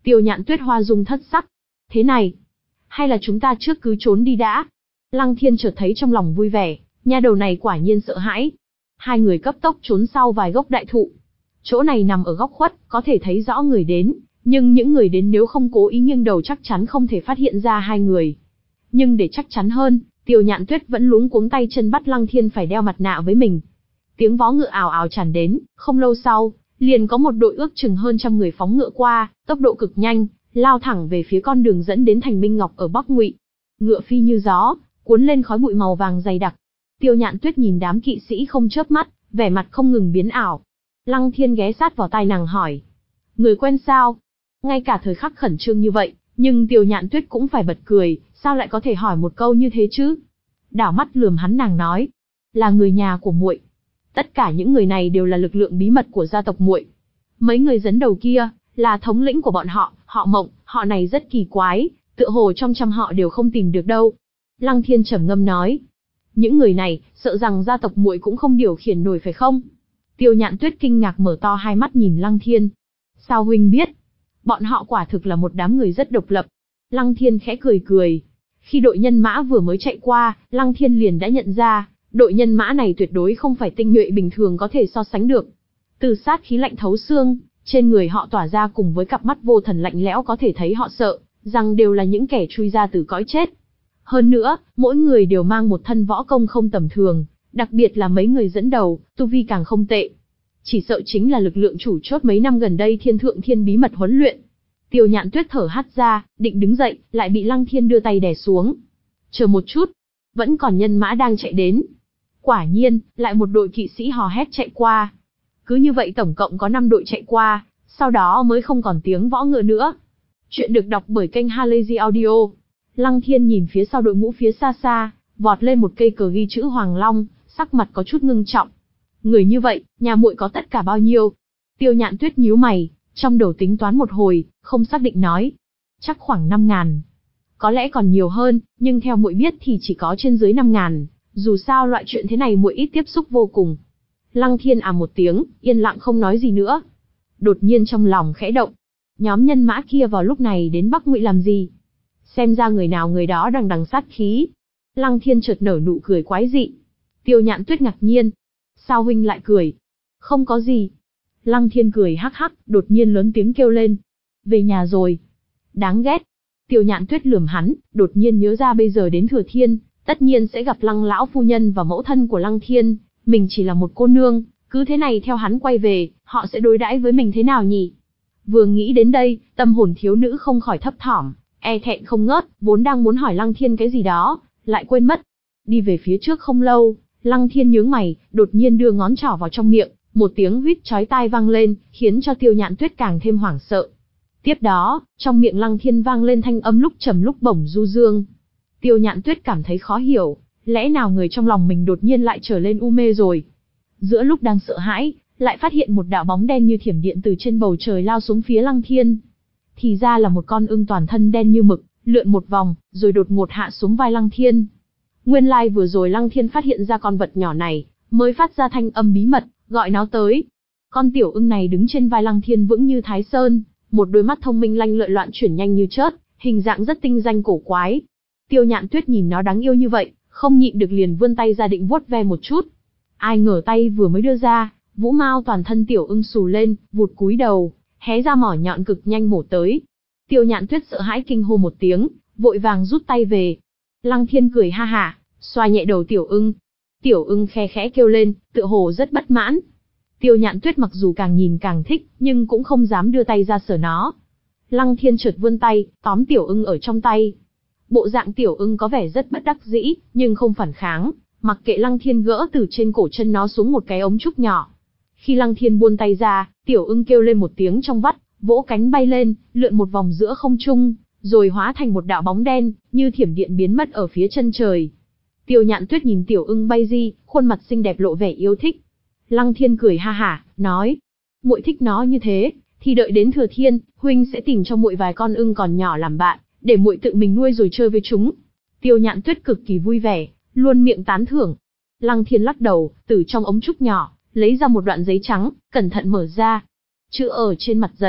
Tiêu Nhạn Tuyết hoa dung thất sắc. Thế này, hay là chúng ta trước cứ trốn đi đã? Lăng Thiên chợt thấy trong lòng vui vẻ, nha đầu này quả nhiên sợ hãi. Hai người cấp tốc trốn sau vài gốc đại thụ. Chỗ này nằm ở góc khuất, có thể thấy rõ người đến, nhưng những người đến nếu không cố ý nghiêng đầu chắc chắn không thể phát hiện ra hai người. Nhưng để chắc chắn hơn, Tiêu Nhạn Tuyết vẫn luống cuống tay chân bắt Lăng Thiên phải đeo mặt nạ với mình. Tiếng vó ngựa ào ào tràn đến, không lâu sau, liền có một đội ước chừng hơn trăm người phóng ngựa qua, tốc độ cực nhanh, lao thẳng về phía con đường dẫn đến thành Minh Ngọc ở Bắc Ngụy. Ngựa phi như gió, cuốn lên khói bụi màu vàng dày đặc. Tiêu Nhạn Tuyết nhìn đám kỵ sĩ không chớp mắt, vẻ mặt không ngừng biến ảo. Lăng Thiên ghé sát vào tai nàng hỏi: người quen sao? Ngay cả thời khắc khẩn trương như vậy, nhưng Tiêu Nhạn Tuyết cũng phải bật cười, sao lại có thể hỏi một câu như thế chứ? Đảo mắt lườm hắn nàng nói: là người nhà của muội. Tất cả những người này đều là lực lượng bí mật của gia tộc muội. Mấy người dẫn đầu kia là thống lĩnh của bọn họ, họ Mộng, họ này rất kỳ quái, tựa hồ trong trăm họ đều không tìm được đâu. Lăng Thiên trầm ngâm nói: những người này, sợ rằng gia tộc muội cũng không điều khiển nổi phải không? Tiêu Nhạn Tuyết kinh ngạc mở to hai mắt nhìn Lăng Thiên. Sao huynh biết? Bọn họ quả thực là một đám người rất độc lập. Lăng Thiên khẽ cười cười. Khi đội nhân mã vừa mới chạy qua, Lăng Thiên liền đã nhận ra, đội nhân mã này tuyệt đối không phải tinh nhuệ bình thường có thể so sánh được. Từ sát khí lạnh thấu xương, trên người họ tỏa ra cùng với cặp mắt vô thần lạnh lẽo có thể thấy họ sợ, rằng đều là những kẻ chui ra từ cõi chết. Hơn nữa, mỗi người đều mang một thân võ công không tầm thường, đặc biệt là mấy người dẫn đầu, tu vi càng không tệ. Chỉ sợ chính là lực lượng chủ chốt mấy năm gần đây Thiên Thượng Thiên bí mật huấn luyện. Tiêu Nhạn Tuyết thở hắt ra, định đứng dậy, lại bị Lăng Thiên đưa tay đè xuống. Chờ một chút, vẫn còn nhân mã đang chạy đến. Quả nhiên, lại một đội kỵ sĩ hò hét chạy qua. Cứ như vậy tổng cộng có năm đội chạy qua, sau đó mới không còn tiếng võ ngựa nữa. Chuyện được đọc bởi kênh Halazy Audio. Lăng Thiên nhìn phía sau đội ngũ phía xa xa, vọt lên một cây cờ ghi chữ Hoàng Long, sắc mặt có chút ngưng trọng. Người như vậy, nhà muội có tất cả bao nhiêu? Tiêu Nhạn Tuyết nhíu mày, trong đầu tính toán một hồi, không xác định nói. Chắc khoảng năm ngàn. Có lẽ còn nhiều hơn, nhưng theo muội biết thì chỉ có trên dưới năm ngàn. Dù sao loại chuyện thế này muội ít tiếp xúc vô cùng. Lăng Thiên à một tiếng, yên lặng không nói gì nữa. Đột nhiên trong lòng khẽ động. Nhóm nhân mã kia vào lúc này đến Bắc Ngụy làm gì? Xem ra người nào người đó đằng đằng sát khí. Lăng Thiên chợt nở nụ cười quái dị. Tiêu Nhạn Tuyết ngạc nhiên. Sao huynh lại cười? Không có gì. Lăng Thiên cười hắc hắc, đột nhiên lớn tiếng kêu lên. Về nhà rồi. Đáng ghét. Tiêu Nhạn Tuyết lườm hắn, đột nhiên nhớ ra bây giờ đến Thừa Thiên, tất nhiên sẽ gặp Lăng lão phu nhân và mẫu thân của Lăng Thiên, mình chỉ là một cô nương, cứ thế này theo hắn quay về, họ sẽ đối đãi với mình thế nào nhỉ? Vừa nghĩ đến đây, tâm hồn thiếu nữ không khỏi thấp thỏm, e thẹn không ngớt, vốn đang muốn hỏi Lăng Thiên cái gì đó, lại quên mất. Đi về phía trước không lâu, Lăng Thiên nhướng mày, đột nhiên đưa ngón trỏ vào trong miệng, một tiếng huýt chói tai vang lên, khiến cho Tiêu Nhạn Tuyết càng thêm hoảng sợ. Tiếp đó, trong miệng Lăng Thiên vang lên thanh âm lúc trầm lúc bổng du dương. Tiêu Nhạn Tuyết cảm thấy khó hiểu, lẽ nào người trong lòng mình đột nhiên lại trở lên u mê rồi? Giữa lúc đang sợ hãi, lại phát hiện một đạo bóng đen như thiểm điện từ trên bầu trời lao xuống phía Lăng Thiên. Thì ra là một con ưng toàn thân đen như mực, lượn một vòng, rồi đột ngột hạ xuống vai Lăng Thiên. Nguyên lai like vừa rồi Lăng Thiên phát hiện ra con vật nhỏ này, mới phát ra thanh âm bí mật, gọi nó tới. Con tiểu ưng này đứng trên vai Lăng Thiên vững như Thái Sơn, một đôi mắt thông minh lanh lợi loạn chuyển nhanh như chớp, hình dạng rất tinh danh cổ quái. Tiêu Nhạn Tuyết nhìn nó đáng yêu như vậy, không nhịn được liền vươn tay ra định vuốt ve một chút. Ai ngờ tay vừa mới đưa ra, vũ mao toàn thân tiểu ưng xù lên, vụt cúi đầu, hé ra mỏ nhọn cực nhanh mổ tới. Tiêu Nhạn Tuyết sợ hãi kinh hô một tiếng, vội vàng rút tay về. Lăng Thiên cười ha hả, xoa nhẹ đầu tiểu ưng. Tiểu ưng khe khẽ kêu lên, tựa hồ rất bất mãn. Tiêu Nhạn Tuyết mặc dù càng nhìn càng thích, nhưng cũng không dám đưa tay ra sờ nó. Lăng Thiên chợt vươn tay, tóm tiểu ưng ở trong tay. Bộ dạng tiểu ưng có vẻ rất bất đắc dĩ, nhưng không phản kháng, mặc kệ Lăng Thiên gỡ từ trên cổ chân nó xuống một cái ống trúc nhỏ. Khi Lăng Thiên buông tay ra, tiểu ưng kêu lên một tiếng trong vắt, vỗ cánh bay lên, lượn một vòng giữa không trung, rồi hóa thành một đạo bóng đen, như thiểm điện biến mất ở phía chân trời. Tiêu Nhạn Tuyết nhìn tiểu ưng bay đi, khuôn mặt xinh đẹp lộ vẻ yêu thích. Lăng Thiên cười ha hả, nói: muội thích nó như thế, thì đợi đến Thừa Thiên, huynh sẽ tìm cho muội vài con ưng còn nhỏ làm bạn, để muội tự mình nuôi rồi chơi với chúng. Tiêu Nhạn Tuyết cực kỳ vui vẻ, luôn miệng tán thưởng. Lăng Thiên lắc đầu, từ trong ống trúc nhỏ, lấy ra một đoạn giấy trắng, cẩn thận mở ra. Chữ ở trên mặt giấy,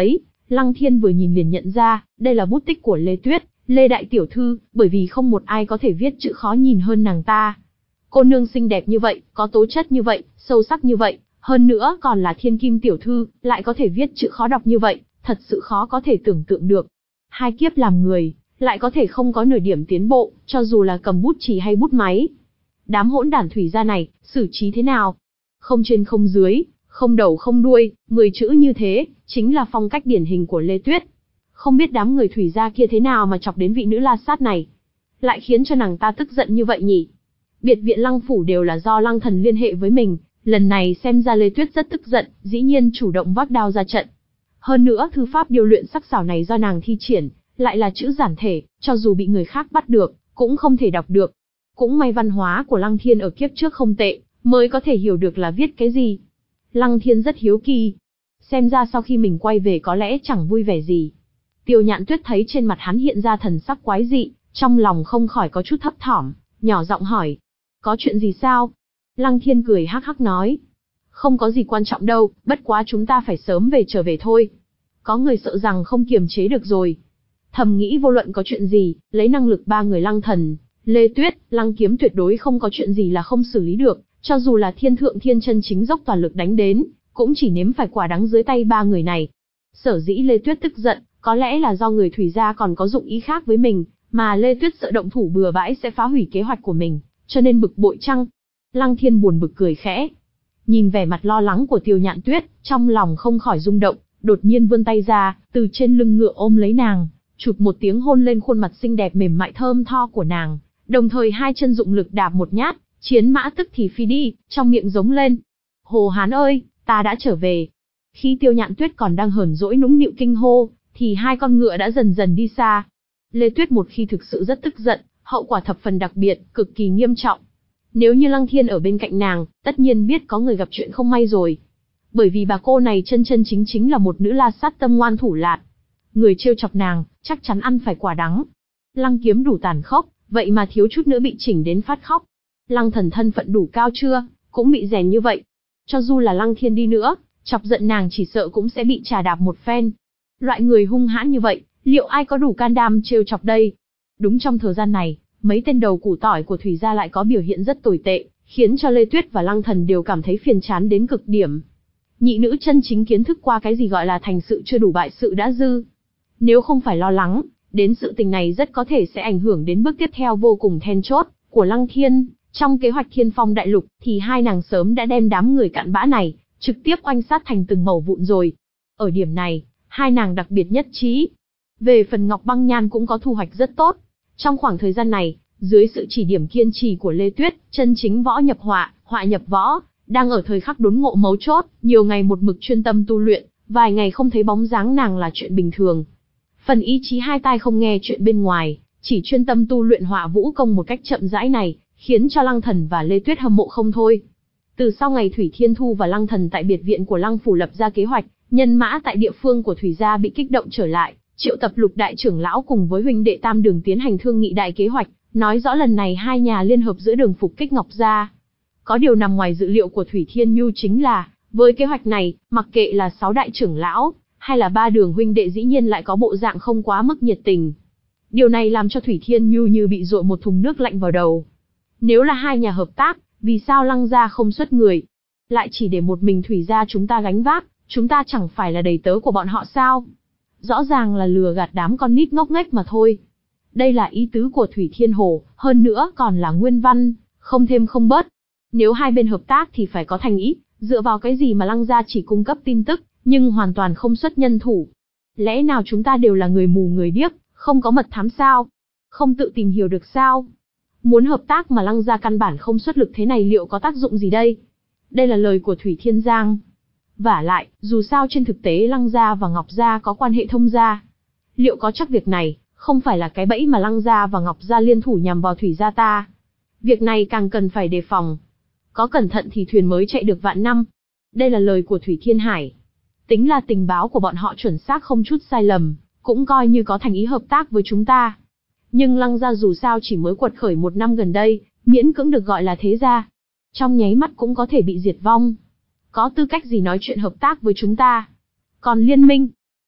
Lăng Thiên vừa nhìn liền nhận ra, đây là bút tích của Lê Tuyết, Lê đại tiểu thư, bởi vì không một ai có thể viết chữ khó nhìn hơn nàng ta. Cô nương xinh đẹp như vậy, có tố chất như vậy, sâu sắc như vậy, hơn nữa còn là thiên kim tiểu thư, lại có thể viết chữ khó đọc như vậy, thật sự khó có thể tưởng tượng được. Hai kiếp làm người, lại có thể không có nửa điểm tiến bộ, cho dù là cầm bút chì hay bút máy. Đám hỗn đản thủy gia này, xử trí thế nào? Không trên không dưới, không đầu không đuôi, mười chữ như thế, chính là phong cách điển hình của Lê Tuyết. Không biết đám người thủy gia kia thế nào mà chọc đến vị nữ la sát này, lại khiến cho nàng ta tức giận như vậy nhỉ? Biệt viện Lăng phủ đều là do Lăng Thần liên hệ với mình, lần này xem ra Lê Tuyết rất tức giận, dĩ nhiên chủ động vác đao ra trận. Hơn nữa thư pháp điêu luyện sắc sảo này do nàng thi triển, lại là chữ giản thể, cho dù bị người khác bắt được, cũng không thể đọc được. Cũng may văn hóa của Lăng Thiên ở kiếp trước không tệ, mới có thể hiểu được là viết cái gì. Lăng Thiên rất hiếu kỳ. Xem ra sau khi mình quay về có lẽ chẳng vui vẻ gì. Tiêu Nhạn Tuyết thấy trên mặt hắn hiện ra thần sắc quái dị, trong lòng không khỏi có chút thấp thỏm, nhỏ giọng hỏi. Có chuyện gì sao? Lăng Thiên cười hắc hắc nói. Không có gì quan trọng đâu, bất quá chúng ta phải sớm về trở về thôi. Có người sợ rằng không kiềm chế được rồi. Thầm nghĩ vô luận có chuyện gì, lấy năng lực ba người Lăng Thần, Lê Tuyết, Lăng Kiếm tuyệt đối không có chuyện gì là không xử lý được, cho dù là thiên thượng thiên chân chính dốc toàn lực đánh đến, cũng chỉ nếm phải quả đắng dưới tay ba người này. Sở dĩ Lê Tuyết tức giận, có lẽ là do người thủy gia còn có dụng ý khác với mình, mà Lê Tuyết sợ động thủ bừa bãi sẽ phá hủy kế hoạch của mình, cho nên bực bội chăng? Lăng Thiên buồn bực cười khẽ. Nhìn vẻ mặt lo lắng của Tiêu Nhạn Tuyết, trong lòng không khỏi rung động, đột nhiên vươn tay ra, từ trên lưng ngựa ôm lấy nàng, chụp một tiếng hôn lên khuôn mặt xinh đẹp mềm mại thơm tho của nàng, đồng thời hai chân dụng lực đạp một nhát, chiến mã tức thì phi đi, trong miệng giống lên. Hồ Hán ơi, ta đã trở về. Khi Tiêu Nhạn Tuyết còn đang hờn dỗi nũng nịu kinh hô, thì hai con ngựa đã dần dần đi xa. Lê Tuyết một khi thực sự rất tức giận, hậu quả thập phần đặc biệt, cực kỳ nghiêm trọng. Nếu như Lăng Thiên ở bên cạnh nàng, tất nhiên biết có người gặp chuyện không may rồi. Bởi vì bà cô này chân chân chính chính là một nữ la sát tâm ngoan thủ lạt. Người trêu chọc nàng, chắc chắn ăn phải quả đắng. Lăng Kiếm đủ tàn khốc, vậy mà thiếu chút nữa bị chỉnh đến phát khóc. Lăng Thần thân phận đủ cao chưa, cũng bị rèn như vậy. Cho dù là Lăng Thiên đi nữa, chọc giận nàng chỉ sợ cũng sẽ bị trà đạp một phen. Loại người hung hãn như vậy, liệu ai có đủ can đảm trêu chọc đây? Đúng trong thời gian này, mấy tên đầu củ tỏi của Thủy gia lại có biểu hiện rất tồi tệ, khiến cho Lê Tuyết và Lăng Thần đều cảm thấy phiền chán đến cực điểm. Nhị nữ chân chính kiến thức qua cái gì gọi là thành sự chưa đủ bại sự đã dư. Nếu không phải lo lắng, đến sự tình này rất có thể sẽ ảnh hưởng đến bước tiếp theo vô cùng then chốt của Lăng Thiên, trong kế hoạch Thiên Phong Đại Lục, thì hai nàng sớm đã đem đám người cặn bã này trực tiếp oanh sát thành từng mẩu vụn rồi. Ở điểm này, hai nàng đặc biệt nhất trí. Về phần Ngọc Băng Nhan cũng có thu hoạch rất tốt. Trong khoảng thời gian này, dưới sự chỉ điểm kiên trì của Lê Tuyết, chân chính võ nhập họa, họa nhập võ, đang ở thời khắc đốn ngộ mấu chốt, nhiều ngày một mực chuyên tâm tu luyện, vài ngày không thấy bóng dáng nàng là chuyện bình thường. Phần ý chí hai tai không nghe chuyện bên ngoài, chỉ chuyên tâm tu luyện họa vũ công một cách chậm rãi này, khiến cho Lăng Thần và Lê Tuyết hâm mộ không thôi. Từ sau ngày Thủy Thiên Thu và Lăng Thần tại biệt viện của Lăng phủ lập ra kế hoạch, nhân mã tại địa phương của Thủy gia bị kích động trở lại, triệu tập Lục đại trưởng lão cùng với huynh đệ Tam Đường tiến hành thương nghị đại kế hoạch, nói rõ lần này hai nhà liên hợp giữa Đường phục kích Ngọc gia. Có điều nằm ngoài dự liệu của Thủy Thiên Nhu chính là, với kế hoạch này, mặc kệ là sáu đại trưởng lão, hay là ba Đường huynh đệ dĩ nhiên lại có bộ dạng không quá mức nhiệt tình. Điều này làm cho Thủy Thiên Nhu như bị dội một thùng nước lạnh vào đầu. Nếu là hai nhà hợp tác, vì sao Lăng gia không xuất người? Lại chỉ để một mình Thủy gia chúng ta gánh vác, chúng ta chẳng phải là đầy tớ của bọn họ sao? Rõ ràng là lừa gạt đám con nít ngốc nghếch mà thôi. Đây là ý tứ của Thủy Thiên Hồ, hơn nữa còn là nguyên văn, không thêm không bớt. Nếu hai bên hợp tác thì phải có thành ý, dựa vào cái gì mà Lăng gia chỉ cung cấp tin tức, nhưng hoàn toàn không xuất nhân thủ? Lẽ nào chúng ta đều là người mù người điếc, không có mật thám sao? Không tự tìm hiểu được sao? Muốn hợp tác mà Lăng gia căn bản không xuất lực thế này liệu có tác dụng gì đây? Đây là lời của Thủy Thiên Giang. Vả lại, dù sao trên thực tế Lăng gia và Ngọc gia có quan hệ thông gia. Liệu có chắc việc này không phải là cái bẫy mà Lăng gia và Ngọc gia liên thủ nhằm vào Thủy gia ta? Việc này càng cần phải đề phòng. Có cẩn thận thì thuyền mới chạy được vạn năm. Đây là lời của Thủy Thiên Hải. Tính là tình báo của bọn họ chuẩn xác không chút sai lầm, cũng coi như có thành ý hợp tác với chúng ta. Nhưng Lăng gia dù sao chỉ mới quật khởi một năm gần đây, miễn cưỡng được gọi là thế gia. Trong nháy mắt cũng có thể bị diệt vong. Có tư cách gì nói chuyện hợp tác với chúng ta? Còn liên minh?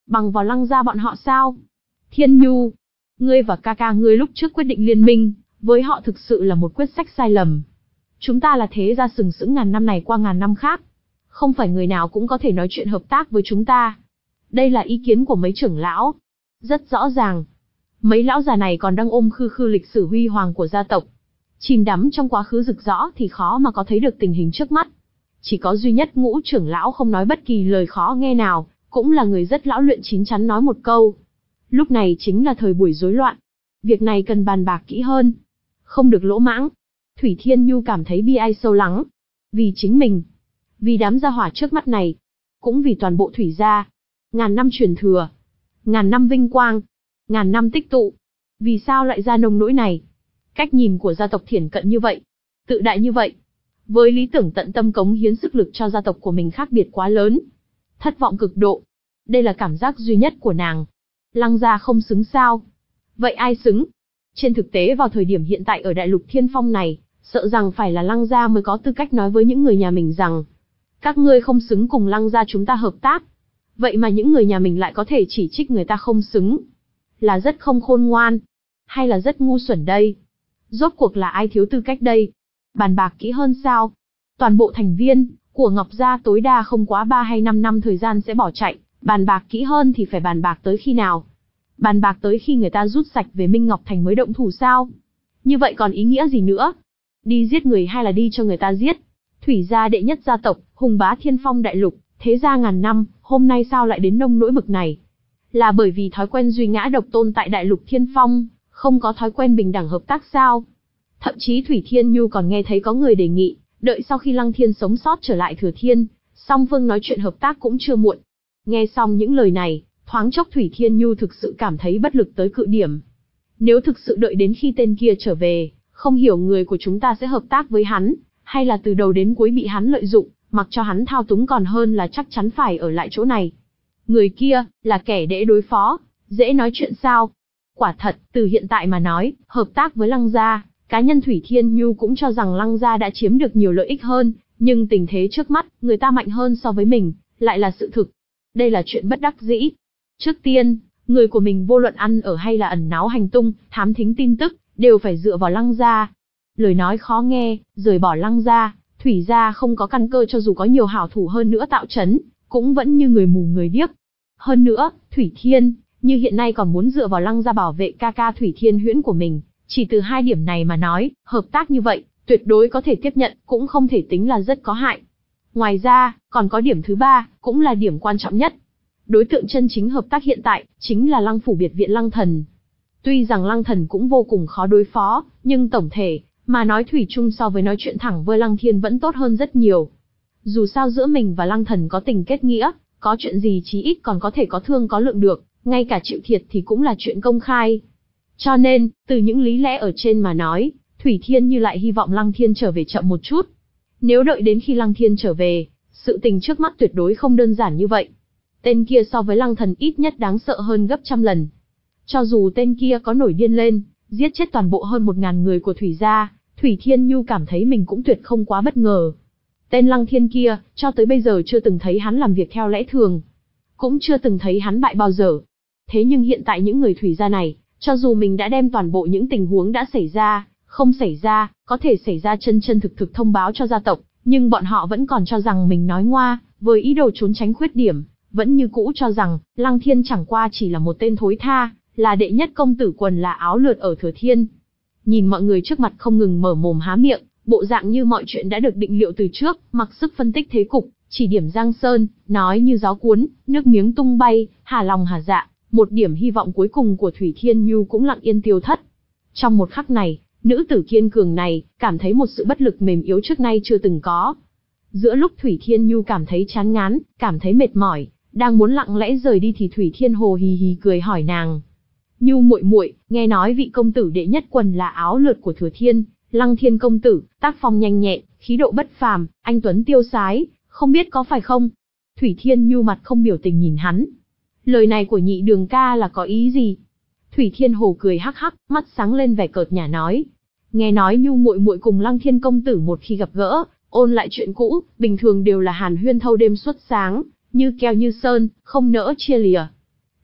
Bằng vào Lăng gia bọn họ sao? Thiên Nhu, ngươi và ca ca ngươi lúc trước quyết định liên minh, với họ thực sự là một quyết sách sai lầm. Chúng ta là thế gia sừng sững ngàn năm này qua ngàn năm khác. Không phải người nào cũng có thể nói chuyện hợp tác với chúng ta. Đây là ý kiến của mấy trưởng lão. Rất rõ ràng. Mấy lão già này còn đang ôm khư khư lịch sử huy hoàng của gia tộc. Chìm đắm trong quá khứ rực rỡ thì khó mà có thấy được tình hình trước mắt. Chỉ có duy nhất Ngũ trưởng lão không nói bất kỳ lời khó nghe nào, cũng là người rất lão luyện chín chắn nói một câu. Lúc này chính là thời buổi rối loạn. Việc này cần bàn bạc kỹ hơn. Không được lỗ mãng. Thủy Thiên Nhu cảm thấy bi ai sâu lắng. Vì chính mình. Vì đám gia hỏa trước mắt này. Cũng vì toàn bộ Thủy gia. Ngàn năm truyền thừa. Ngàn năm vinh quang. Ngàn năm tích tụ. Vì sao lại ra nông nỗi này? Cách nhìn của gia tộc thiển cận như vậy. Tự đại như vậy. Với lý tưởng tận tâm cống hiến sức lực cho gia tộc của mình khác biệt quá lớn. Thất vọng cực độ. Đây là cảm giác duy nhất của nàng. Lăng gia không xứng sao? Vậy ai xứng? Trên thực tế vào thời điểm hiện tại ở Đại Lục Thiên Phong này, sợ rằng phải là Lăng gia mới có tư cách nói với những người nhà mình rằng các ngươi không xứng cùng Lăng gia chúng ta hợp tác. Vậy mà những người nhà mình lại có thể chỉ trích người ta không xứng. Là rất không khôn ngoan, hay là rất ngu xuẩn đây? Rốt cuộc là ai thiếu tư cách đây? Bàn bạc kỹ hơn sao? Toàn bộ thành viên của Ngọc gia tối đa không quá ba hay năm năm thời gian sẽ bỏ chạy, bàn bạc kỹ hơn thì phải bàn bạc tới khi nào? Bàn bạc tới khi người ta rút sạch về Minh Ngọc Thành mới động thủ sao? Như vậy còn ý nghĩa gì nữa? Đi giết người hay là đi cho người ta giết? Thủy gia đệ nhất gia tộc, hùng bá Thiên Phong đại lục, thế gia ngàn năm, hôm nay sao lại đến nông nỗi bực này? Là bởi vì thói quen duy ngã độc tôn tại Đại Lục Thiên Phong, không có thói quen bình đẳng hợp tác sao? Thậm chí Thủy Thiên Nhu còn nghe thấy có người đề nghị, đợi sau khi Lăng Thiên sống sót trở lại Thừa Thiên, song phương nói chuyện hợp tác cũng chưa muộn. Nghe xong những lời này, thoáng chốc Thủy Thiên Nhu thực sự cảm thấy bất lực tới cự điểm. Nếu thực sự đợi đến khi tên kia trở về, không hiểu người của chúng ta sẽ hợp tác với hắn, hay là từ đầu đến cuối bị hắn lợi dụng, mặc cho hắn thao túng còn hơn là chắc chắn phải ở lại chỗ này. Người kia, là kẻ dễ đối phó, dễ nói chuyện sao? Quả thật, từ hiện tại mà nói, hợp tác với Lăng gia, cá nhân Thủy Thiên Nhu cũng cho rằng Lăng gia đã chiếm được nhiều lợi ích hơn, nhưng tình thế trước mắt, người ta mạnh hơn so với mình, lại là sự thực. Đây là chuyện bất đắc dĩ. Trước tiên, người của mình vô luận ăn ở hay là ẩn náu hành tung, thám thính tin tức, đều phải dựa vào Lăng gia. Lời nói khó nghe, rời bỏ Lăng gia, Thủy gia không có căn cơ cho dù có nhiều hảo thủ hơn nữa tạo chấn, cũng vẫn như người mù người điếc. Hơn nữa, Thủy Thiên, như hiện nay còn muốn dựa vào Lăng gia bảo vệ ca ca Thủy Thiên Huyễn của mình, chỉ từ hai điểm này mà nói, hợp tác như vậy, tuyệt đối có thể tiếp nhận, cũng không thể tính là rất có hại. Ngoài ra, còn có điểm thứ ba, cũng là điểm quan trọng nhất. Đối tượng chân chính hợp tác hiện tại, chính là Lăng phủ biệt viện Lăng Thần. Tuy rằng Lăng Thần cũng vô cùng khó đối phó, nhưng tổng thể, mà nói thủy chung so với nói chuyện thẳng với Lăng Thiên vẫn tốt hơn rất nhiều. Dù sao giữa mình và Lăng Thần có tình kết nghĩa, có chuyện gì chí ít còn có thể có thương có lượng được, ngay cả chịu thiệt thì cũng là chuyện công khai. Cho nên, từ những lý lẽ ở trên mà nói, Thủy Thiên Như lại hy vọng Lăng Thiên trở về chậm một chút. Nếu đợi đến khi Lăng Thiên trở về, sự tình trước mắt tuyệt đối không đơn giản như vậy. Tên kia so với Lăng Thần ít nhất đáng sợ hơn gấp trăm lần. Cho dù tên kia có nổi điên lên, giết chết toàn bộ hơn một ngàn người của Thủy gia, Thủy Thiên Nhu cảm thấy mình cũng tuyệt không quá bất ngờ. Tên Lăng Thiên kia, cho tới bây giờ chưa từng thấy hắn làm việc theo lẽ thường. Cũng chưa từng thấy hắn bại bao giờ. Thế nhưng hiện tại những người Thủy gia này, cho dù mình đã đem toàn bộ những tình huống đã xảy ra, không xảy ra, có thể xảy ra chân chân thực thực thông báo cho gia tộc, nhưng bọn họ vẫn còn cho rằng mình nói ngoa, với ý đồ trốn tránh khuyết điểm, vẫn như cũ cho rằng, Lăng Thiên chẳng qua chỉ là một tên thối tha, là đệ nhất công tử quần là áo lượt ở Thừa Thiên. Nhìn mọi người trước mặt không ngừng mở mồm há miệng, bộ dạng như mọi chuyện đã được định liệu từ trước, mặc sức phân tích thế cục, chỉ điểm Giang Sơn, nói như gió cuốn, nước miếng tung bay, hà lòng hà dạ, một điểm hy vọng cuối cùng của Thủy Thiên Nhu cũng lặng yên tiêu thất. Trong một khắc này, nữ tử kiên cường này, cảm thấy một sự bất lực mềm yếu trước nay chưa từng có. Giữa lúc Thủy Thiên Nhu cảm thấy chán ngán, cảm thấy mệt mỏi, đang muốn lặng lẽ rời đi thì Thủy Thiên Hồ hì hì cười hỏi nàng. Nhu muội muội, nghe nói vị công tử đệ nhất quần là áo lượt của Thừa Thiên, Lăng Thiên công tử, tác phong nhanh nhẹn, khí độ bất phàm, anh tuấn tiêu sái, không biết có phải không? Thủy Thiên Nhu mặt không biểu tình nhìn hắn. Lời này của nhị đường ca là có ý gì? Thủy Thiên Hồ cười hắc hắc, mắt sáng lên vẻ cợt nhả nói. Nghe nói Nhu muội muội cùng Lăng Thiên công tử một khi gặp gỡ, ôn lại chuyện cũ, bình thường đều là hàn huyên thâu đêm suốt sáng, như keo như sơn, không nỡ chia lìa.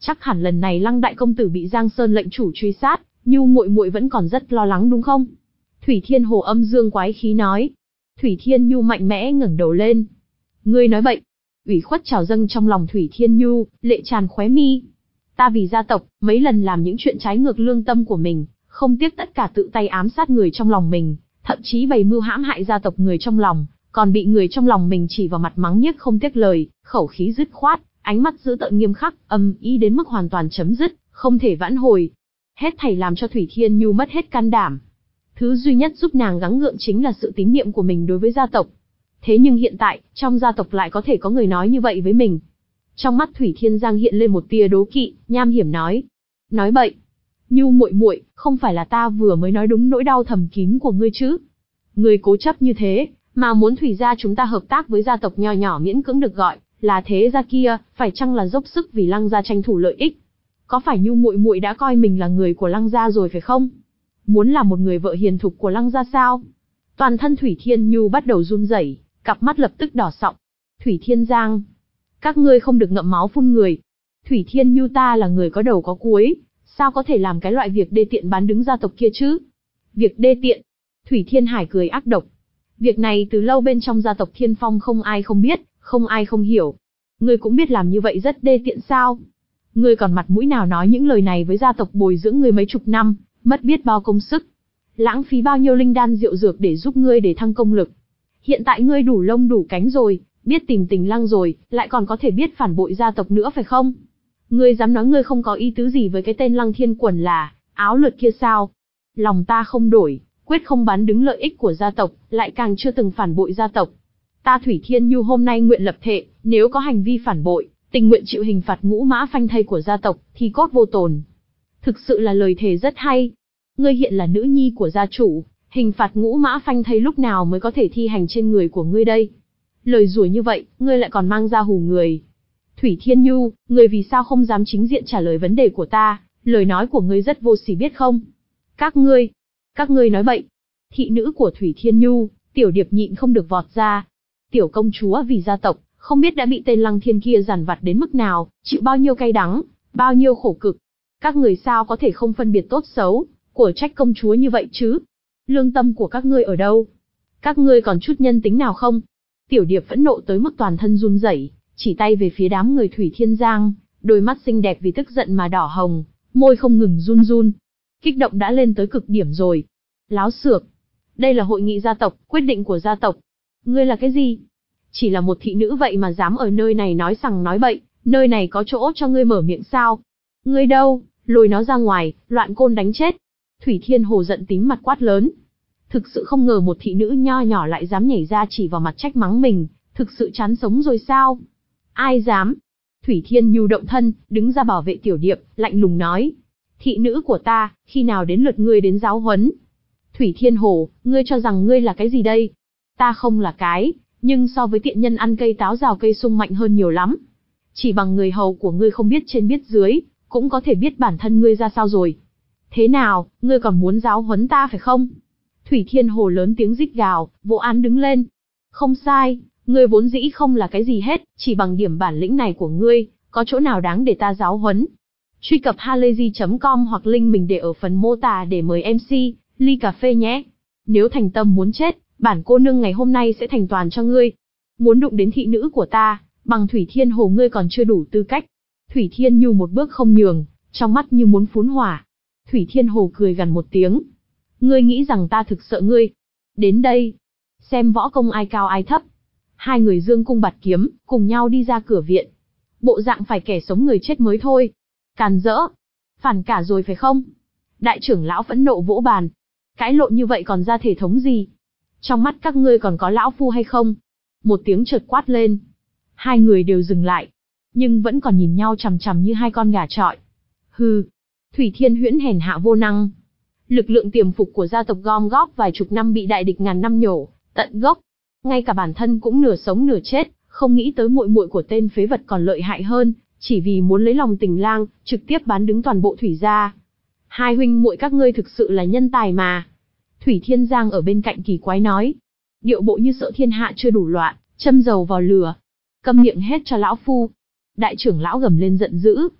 Chắc hẳn lần này Lăng đại công tử bị Giang Sơn lệnh chủ truy sát, Nhu muội muội vẫn còn rất lo lắng đúng không? Thủy Thiên Hồ âm dương quái khí nói. Thủy Thiên Nhu mạnh mẽ ngẩng đầu lên. Ngươi nói bậy. Ủy khuất trào dâng trong lòng Thủy Thiên Nhu, lệ tràn khóe mi. Ta vì gia tộc, mấy lần làm những chuyện trái ngược lương tâm của mình, không tiếc tất cả tự tay ám sát người trong lòng mình, thậm chí bày mưu hãm hại gia tộc người trong lòng, còn bị người trong lòng mình chỉ vào mặt mắng nhiếc không tiếc lời, khẩu khí dứt khoát, ánh mắt dữ tợn nghiêm khắc, âm ý đến mức hoàn toàn chấm dứt, không thể vãn hồi. Hết thảy làm cho Thủy Thiên Nhu mất hết can đảm. Thứ duy nhất giúp nàng gắng gượng chính là sự tín niệm của mình đối với gia tộc. Thế nhưng hiện tại, trong gia tộc lại có thể có người nói như vậy với mình. Trong mắt Thủy Thiên Giang hiện lên một tia đố kỵ, nham hiểm nói. Nói bậy. Nhu muội muội, không phải là ta vừa mới nói đúng nỗi đau thầm kín của ngươi chứ? Ngươi cố chấp như thế, mà muốn Thủy gia chúng ta hợp tác với gia tộc nho nhỏ miễn cưỡng được gọi là thế gia kia, phải chăng là dốc sức vì Lăng gia tranh thủ lợi ích? Có phải Nhu muội muội đã coi mình là người của Lăng gia rồi phải không? Muốn là một người vợ hiền thục của Lăng gia sao? Toàn thân Thủy Thiên Nhu bắt đầu run rẩy, cặp mắt lập tức đỏ sọng. Thủy Thiên Giang, các ngươi không được ngậm máu phun người. Thủy Thiên Nhu ta là người có đầu có cuối, sao có thể làm cái loại việc đê tiện bán đứng gia tộc kia chứ? Việc đê tiện? Thủy Thiên Hải cười ác độc. Việc này từ lâu bên trong gia tộc Thiên Phong không ai không biết, không ai không hiểu. Ngươi cũng biết làm như vậy rất đê tiện sao? Ngươi còn mặt mũi nào nói những lời này với gia tộc bồi dưỡng ngươi mấy chục năm, mất biết bao công sức, lãng phí bao nhiêu linh đan rượu dược để giúp ngươi để thăng công lực. Hiện tại ngươi đủ lông đủ cánh rồi, biết tìm tình Lăng rồi, lại còn có thể biết phản bội gia tộc nữa phải không? Ngươi dám nói ngươi không có ý tứ gì với cái tên Lăng Thiên Quần là áo lượt kia sao? Lòng ta không đổi, quyết không bán đứng lợi ích của gia tộc, lại càng chưa từng phản bội gia tộc. Ta Thủy Thiên Nhu hôm nay nguyện lập thệ, nếu có hành vi phản bội, tình nguyện chịu hình phạt ngũ mã phanh thây của gia tộc, thì cốt vô tồn. Thực sự là lời thề rất hay. Ngươi hiện là nữ nhi của gia chủ, hình phạt ngũ mã phanh thây lúc nào mới có thể thi hành trên người của ngươi đây? Lời rủa như vậy, ngươi lại còn mang ra hù người. Thủy Thiên Nhu, ngươi vì sao không dám chính diện trả lời vấn đề của ta? Lời nói của ngươi rất vô sỉ biết không? Các ngươi, các ngươi nói bậy. Thị nữ của Thủy Thiên Nhu, Tiểu Điệp nhịn không được vọt ra. Tiểu công chúa vì gia tộc, không biết đã bị tên Lăng Thiên kia giàn vặt đến mức nào, chịu bao nhiêu cay đắng, bao nhiêu khổ cực. Các người sao có thể không phân biệt tốt xấu, của trách công chúa như vậy chứ? Lương tâm của các ngươi ở đâu? Các ngươi còn chút nhân tính nào không? Tiểu Điệp phẫn nộ tới mức toàn thân run rẩy, chỉ tay về phía đám người Thủy Thiên Giang, đôi mắt xinh đẹp vì tức giận mà đỏ hồng, môi không ngừng run run. Kích động đã lên tới cực điểm rồi. Láo xược. Đây là hội nghị gia tộc, quyết định của gia tộc. Ngươi là cái gì? Chỉ là một thị nữ vậy mà dám ở nơi này nói sằng nói bậy, nơi này có chỗ cho ngươi mở miệng sao? Ngươi đâu, lôi nó ra ngoài, loạn côn đánh chết. Thủy Thiên Hồ giận tím mặt quát lớn. Thực sự không ngờ một thị nữ nho nhỏ lại dám nhảy ra chỉ vào mặt trách mắng mình, thực sự chán sống rồi sao? Ai dám? Thủy Thiên Nhu động thân, đứng ra bảo vệ Tiểu Điệp, lạnh lùng nói. Thị nữ của ta, khi nào đến lượt ngươi đến giáo huấn? Thủy Thiên Hồ, ngươi cho rằng ngươi là cái gì đây? Ta không là cái, nhưng so với tiện nhân ăn cây táo rào cây sung mạnh hơn nhiều lắm. Chỉ bằng người hầu của ngươi không biết trên biết dưới, cũng có thể biết bản thân ngươi ra sao rồi. Thế nào, ngươi còn muốn giáo huấn ta phải không? Thủy Thiên Hồ lớn tiếng rít gào, vô án đứng lên. Không sai, ngươi vốn dĩ không là cái gì hết, chỉ bằng điểm bản lĩnh này của ngươi, có chỗ nào đáng để ta giáo huấn? Truy cập halayzi chấm com hoặc link mình để ở phần mô tả để mời em xê, ly cà phê nhé. Nếu thành tâm muốn chết, bản cô nương ngày hôm nay sẽ thành toàn cho ngươi. Muốn đụng đến thị nữ của ta, bằng Thủy Thiên Hồ ngươi còn chưa đủ tư cách. Thủy Thiên Nhu một bước không nhường, trong mắt như muốn phún hỏa. Thủy Thiên Hồ cười gằn một tiếng. Ngươi nghĩ rằng ta thực sợ ngươi? Đến đây, xem võ công ai cao ai thấp. Hai người dương cung bạt kiếm, cùng nhau đi ra cửa viện. Bộ dạng phải kẻ sống người chết mới thôi. Càn rỡ, phản cả rồi phải không? Đại trưởng lão phẫn nộ vỗ bàn. Cãi lộn như vậy còn ra thể thống gì? Trong mắt các ngươi còn có lão phu hay không? Một tiếng chợt quát lên. Hai người đều dừng lại, nhưng vẫn còn nhìn nhau chằm chằm như hai con gà trọi. Hừ, Thủy Thiên Huyễn hèn hạ vô năng. Lực lượng tiềm phục của gia tộc gom góp vài chục năm bị đại địch ngàn năm nhổ tận gốc. Ngay cả bản thân cũng nửa sống nửa chết, không nghĩ tới muội muội của tên phế vật còn lợi hại hơn, chỉ vì muốn lấy lòng Tình Lang, trực tiếp bán đứng toàn bộ Thủy gia. Hai huynh muội các ngươi thực sự là nhân tài mà. Thủy Thiên Giang ở bên cạnh kỳ quái nói. Điệu bộ như sợ thiên hạ chưa đủ loạn, châm dầu vào lửa. Câm miệng hết cho lão phu. Đại trưởng lão gầm lên giận dữ.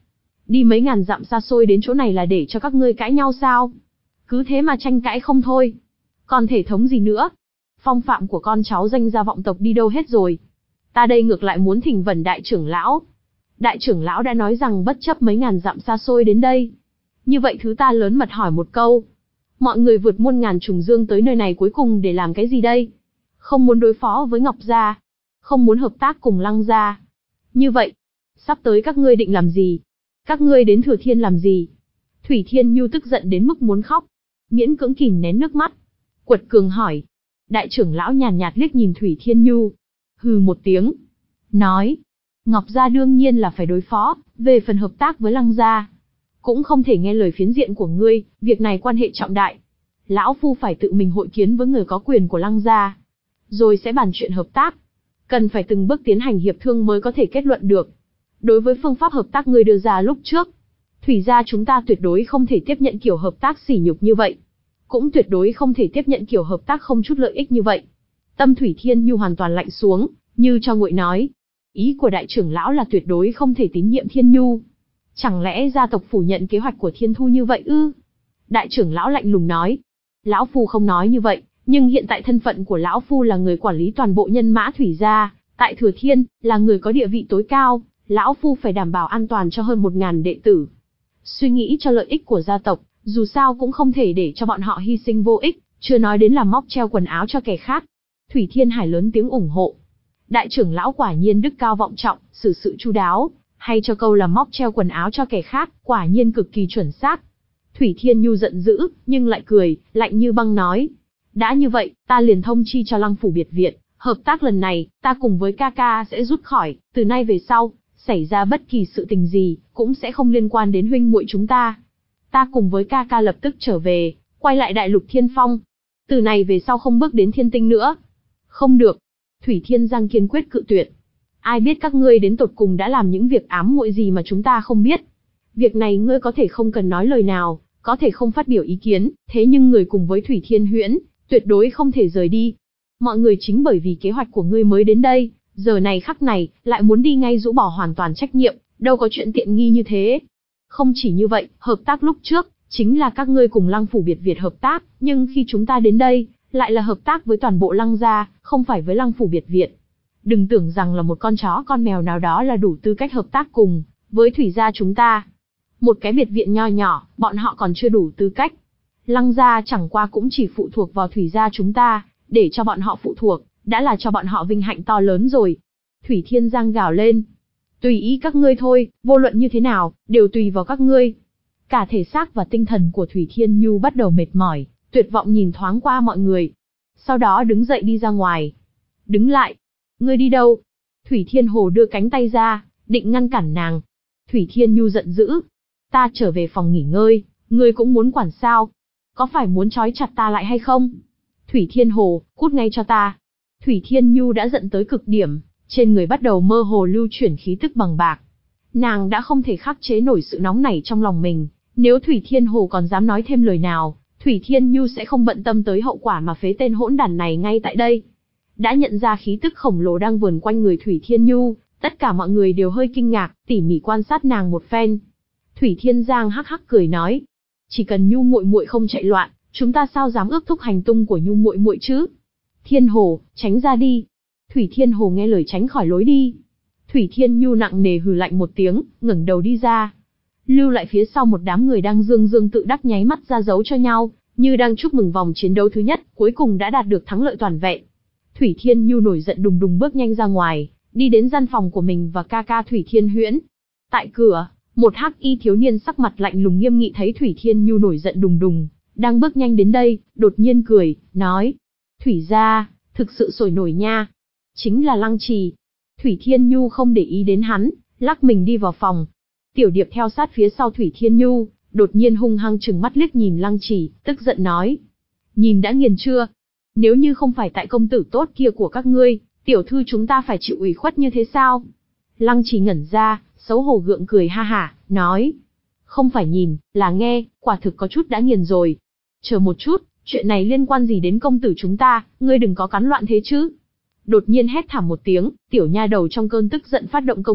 Đi mấy ngàn dặm xa xôi đến chỗ này là để cho các ngươi cãi nhau sao? Cứ thế mà tranh cãi không thôi. Còn thể thống gì nữa? Phong phạm của con cháu danh gia vọng tộc đi đâu hết rồi? Ta đây ngược lại muốn thỉnh vẩn đại trưởng lão. Đại trưởng lão đã nói rằng bất chấp mấy ngàn dặm xa xôi đến đây. Như vậy thứ ta lớn mật hỏi một câu. Mọi người vượt muôn ngàn trùng dương tới nơi này cuối cùng để làm cái gì đây? Không muốn đối phó với Ngọc Gia. Không muốn hợp tác cùng Lăng Gia. Như vậy, sắp tới các ngươi định làm gì? Các ngươi đến Thừa Thiên làm gì? Thủy Thiên Nhu tức giận đến mức muốn khóc. Miễn cưỡng kìm nén nước mắt. Quật cường hỏi. Đại trưởng lão nhàn nhạt liếc nhìn Thủy Thiên Nhu. Hừ một tiếng. Nói. Ngọc Gia đương nhiên là phải đối phó, về phần hợp tác với Lăng Gia. Cũng không thể nghe lời phiến diện của ngươi, việc này quan hệ trọng đại. Lão Phu phải tự mình hội kiến với người có quyền của Lăng Gia. Rồi sẽ bàn chuyện hợp tác. Cần phải từng bước tiến hành hiệp thương mới có thể kết luận được. Đối với phương pháp hợp tác ngươi đưa ra lúc trước, Thủy gia chúng ta tuyệt đối không thể tiếp nhận kiểu hợp tác sỉ nhục như vậy. Cũng tuyệt đối không thể tiếp nhận kiểu hợp tác không chút lợi ích như vậy. Tâm Thủy Thiên Nhu hoàn toàn lạnh xuống, như cho nguội nói. Ý của đại trưởng lão là tuyệt đối không thể tín nhiệm Thiên Nhu. Chẳng lẽ gia tộc phủ nhận kế hoạch của Thiên Thu như vậy ư? Đại trưởng lão lạnh lùng nói. Lão Phu không nói như vậy, nhưng hiện tại thân phận của Lão Phu là người quản lý toàn bộ nhân mã Thủy gia, tại Thừa Thiên, là người có địa vị tối cao, Lão Phu phải đảm bảo an toàn cho hơn một ngàn đệ tử. Suy nghĩ cho lợi ích của gia tộc, dù sao cũng không thể để cho bọn họ hy sinh vô ích, chưa nói đến là móc treo quần áo cho kẻ khác. Thủy Thiên Hải lớn tiếng ủng hộ. Đại trưởng lão quả nhiên đức cao vọng trọng, xử sự chu đáo, hay cho câu là móc treo quần áo cho kẻ khác, quả nhiên cực kỳ chuẩn xác. Thủy Thiên Nhu giận dữ, nhưng lại cười, lạnh như băng nói. Đã như vậy, ta liền thông chi cho Lăng phủ biệt viện, hợp tác lần này, ta cùng với ca ca sẽ rút khỏi, từ nay về sau, xảy ra bất kỳ sự tình gì, cũng sẽ không liên quan đến huynh muội chúng ta. Ta cùng với ca ca lập tức trở về, quay lại đại lục Thiên Phong. Từ này về sau không bước đến Thiên Tinh nữa. Không được. Thủy Thiên Giang kiên quyết cự tuyệt. Ai biết các ngươi đến tột cùng đã làm những việc ám muội gì mà chúng ta không biết. Việc này ngươi có thể không cần nói lời nào, có thể không phát biểu ý kiến, thế nhưng người cùng với Thủy Thiên Huyễn, tuyệt đối không thể rời đi. Mọi người chính bởi vì kế hoạch của ngươi mới đến đây, giờ này khắc này, lại muốn đi ngay rũ bỏ hoàn toàn trách nhiệm, đâu có chuyện tiện nghi như thế. Không chỉ như vậy, hợp tác lúc trước, chính là các ngươi cùng Lăng phủ biệt viện hợp tác, nhưng khi chúng ta đến đây, lại là hợp tác với toàn bộ Lăng gia, không phải với Lăng phủ biệt viện. Đừng tưởng rằng là một con chó con mèo nào đó là đủ tư cách hợp tác cùng với Thủy gia chúng ta. Một cái biệt viện nho nhỏ, bọn họ còn chưa đủ tư cách. Lăng gia chẳng qua cũng chỉ phụ thuộc vào Thủy gia chúng ta, để cho bọn họ phụ thuộc, đã là cho bọn họ vinh hạnh to lớn rồi. Thủy Thiên Giang gào lên. Tùy ý các ngươi thôi, vô luận như thế nào, đều tùy vào các ngươi. Cả thể xác và tinh thần của Thủy Thiên Nhu bắt đầu mệt mỏi, tuyệt vọng nhìn thoáng qua mọi người. Sau đó đứng dậy đi ra ngoài. Đứng lại. Ngươi đi đâu? Thủy Thiên Hồ đưa cánh tay ra, định ngăn cản nàng. Thủy Thiên Nhu giận dữ. Ta trở về phòng nghỉ ngơi, ngươi cũng muốn quản sao? Có phải muốn trói chặt ta lại hay không? Thủy Thiên Hồ, cút ngay cho ta. Thủy Thiên Nhu đã giận tới cực điểm, trên người bắt đầu mơ hồ lưu chuyển khí tức bằng bạc. Nàng đã không thể khắc chế nổi sự nóng nảy trong lòng mình, nếu Thủy Thiên Hồ còn dám nói thêm lời nào, Thủy Thiên Nhu sẽ không bận tâm tới hậu quả mà phế tên hỗn đản này ngay tại đây. Đã nhận ra khí tức khổng lồ đang vờn quanh người Thủy Thiên Nhu, tất cả mọi người đều hơi kinh ngạc, tỉ mỉ quan sát nàng một phen. Thủy Thiên Giang hắc hắc cười nói, chỉ cần Nhu muội muội không chạy loạn, chúng ta sao dám ước thúc hành tung của Nhu muội muội chứ? Thiên Hồ, tránh ra đi. Thủy Thiên Hồ nghe lời tránh khỏi lối đi. Thủy Thiên Nhu nặng nề hừ lạnh một tiếng, ngẩng đầu đi ra. Lưu lại phía sau một đám người đang dương dương tự đắc nháy mắt ra dấu cho nhau, như đang chúc mừng vòng chiến đấu thứ nhất, cuối cùng đã đạt được thắng lợi toàn vẹn. Thủy Thiên Nhu nổi giận đùng đùng bước nhanh ra ngoài, đi đến gian phòng của mình và ca ca Thủy Thiên Huyễn. Tại cửa, một hắc y thiếu niên sắc mặt lạnh lùng nghiêm nghị thấy Thủy Thiên Nhu nổi giận đùng đùng, đang bước nhanh đến đây, đột nhiên cười, nói: Thủy gia, thực sự sổi nổi nha. Chính là Lăng Trì. Thủy Thiên Nhu không để ý đến hắn, lắc mình đi vào phòng. Tiểu Điệp theo sát phía sau Thủy Thiên Nhu, đột nhiên hung hăng trừng mắt liếc nhìn Lăng Trì, tức giận nói: Nhìn đã nghiền chưa? Nếu như không phải tại công tử tốt kia của các ngươi, tiểu thư chúng ta phải chịu ủy khuất như thế sao? Lăng Trì ngẩn ra, xấu hổ gượng cười ha hả, nói: Không phải nhìn, là nghe, quả thực có chút đã nghiền rồi. Chờ một chút, chuyện này liên quan gì đến công tử chúng ta, ngươi đừng có cắn loạn thế chứ. Đột nhiên hét thảm một tiếng, tiểu nha đầu trong cơn tức giận phát động công kích,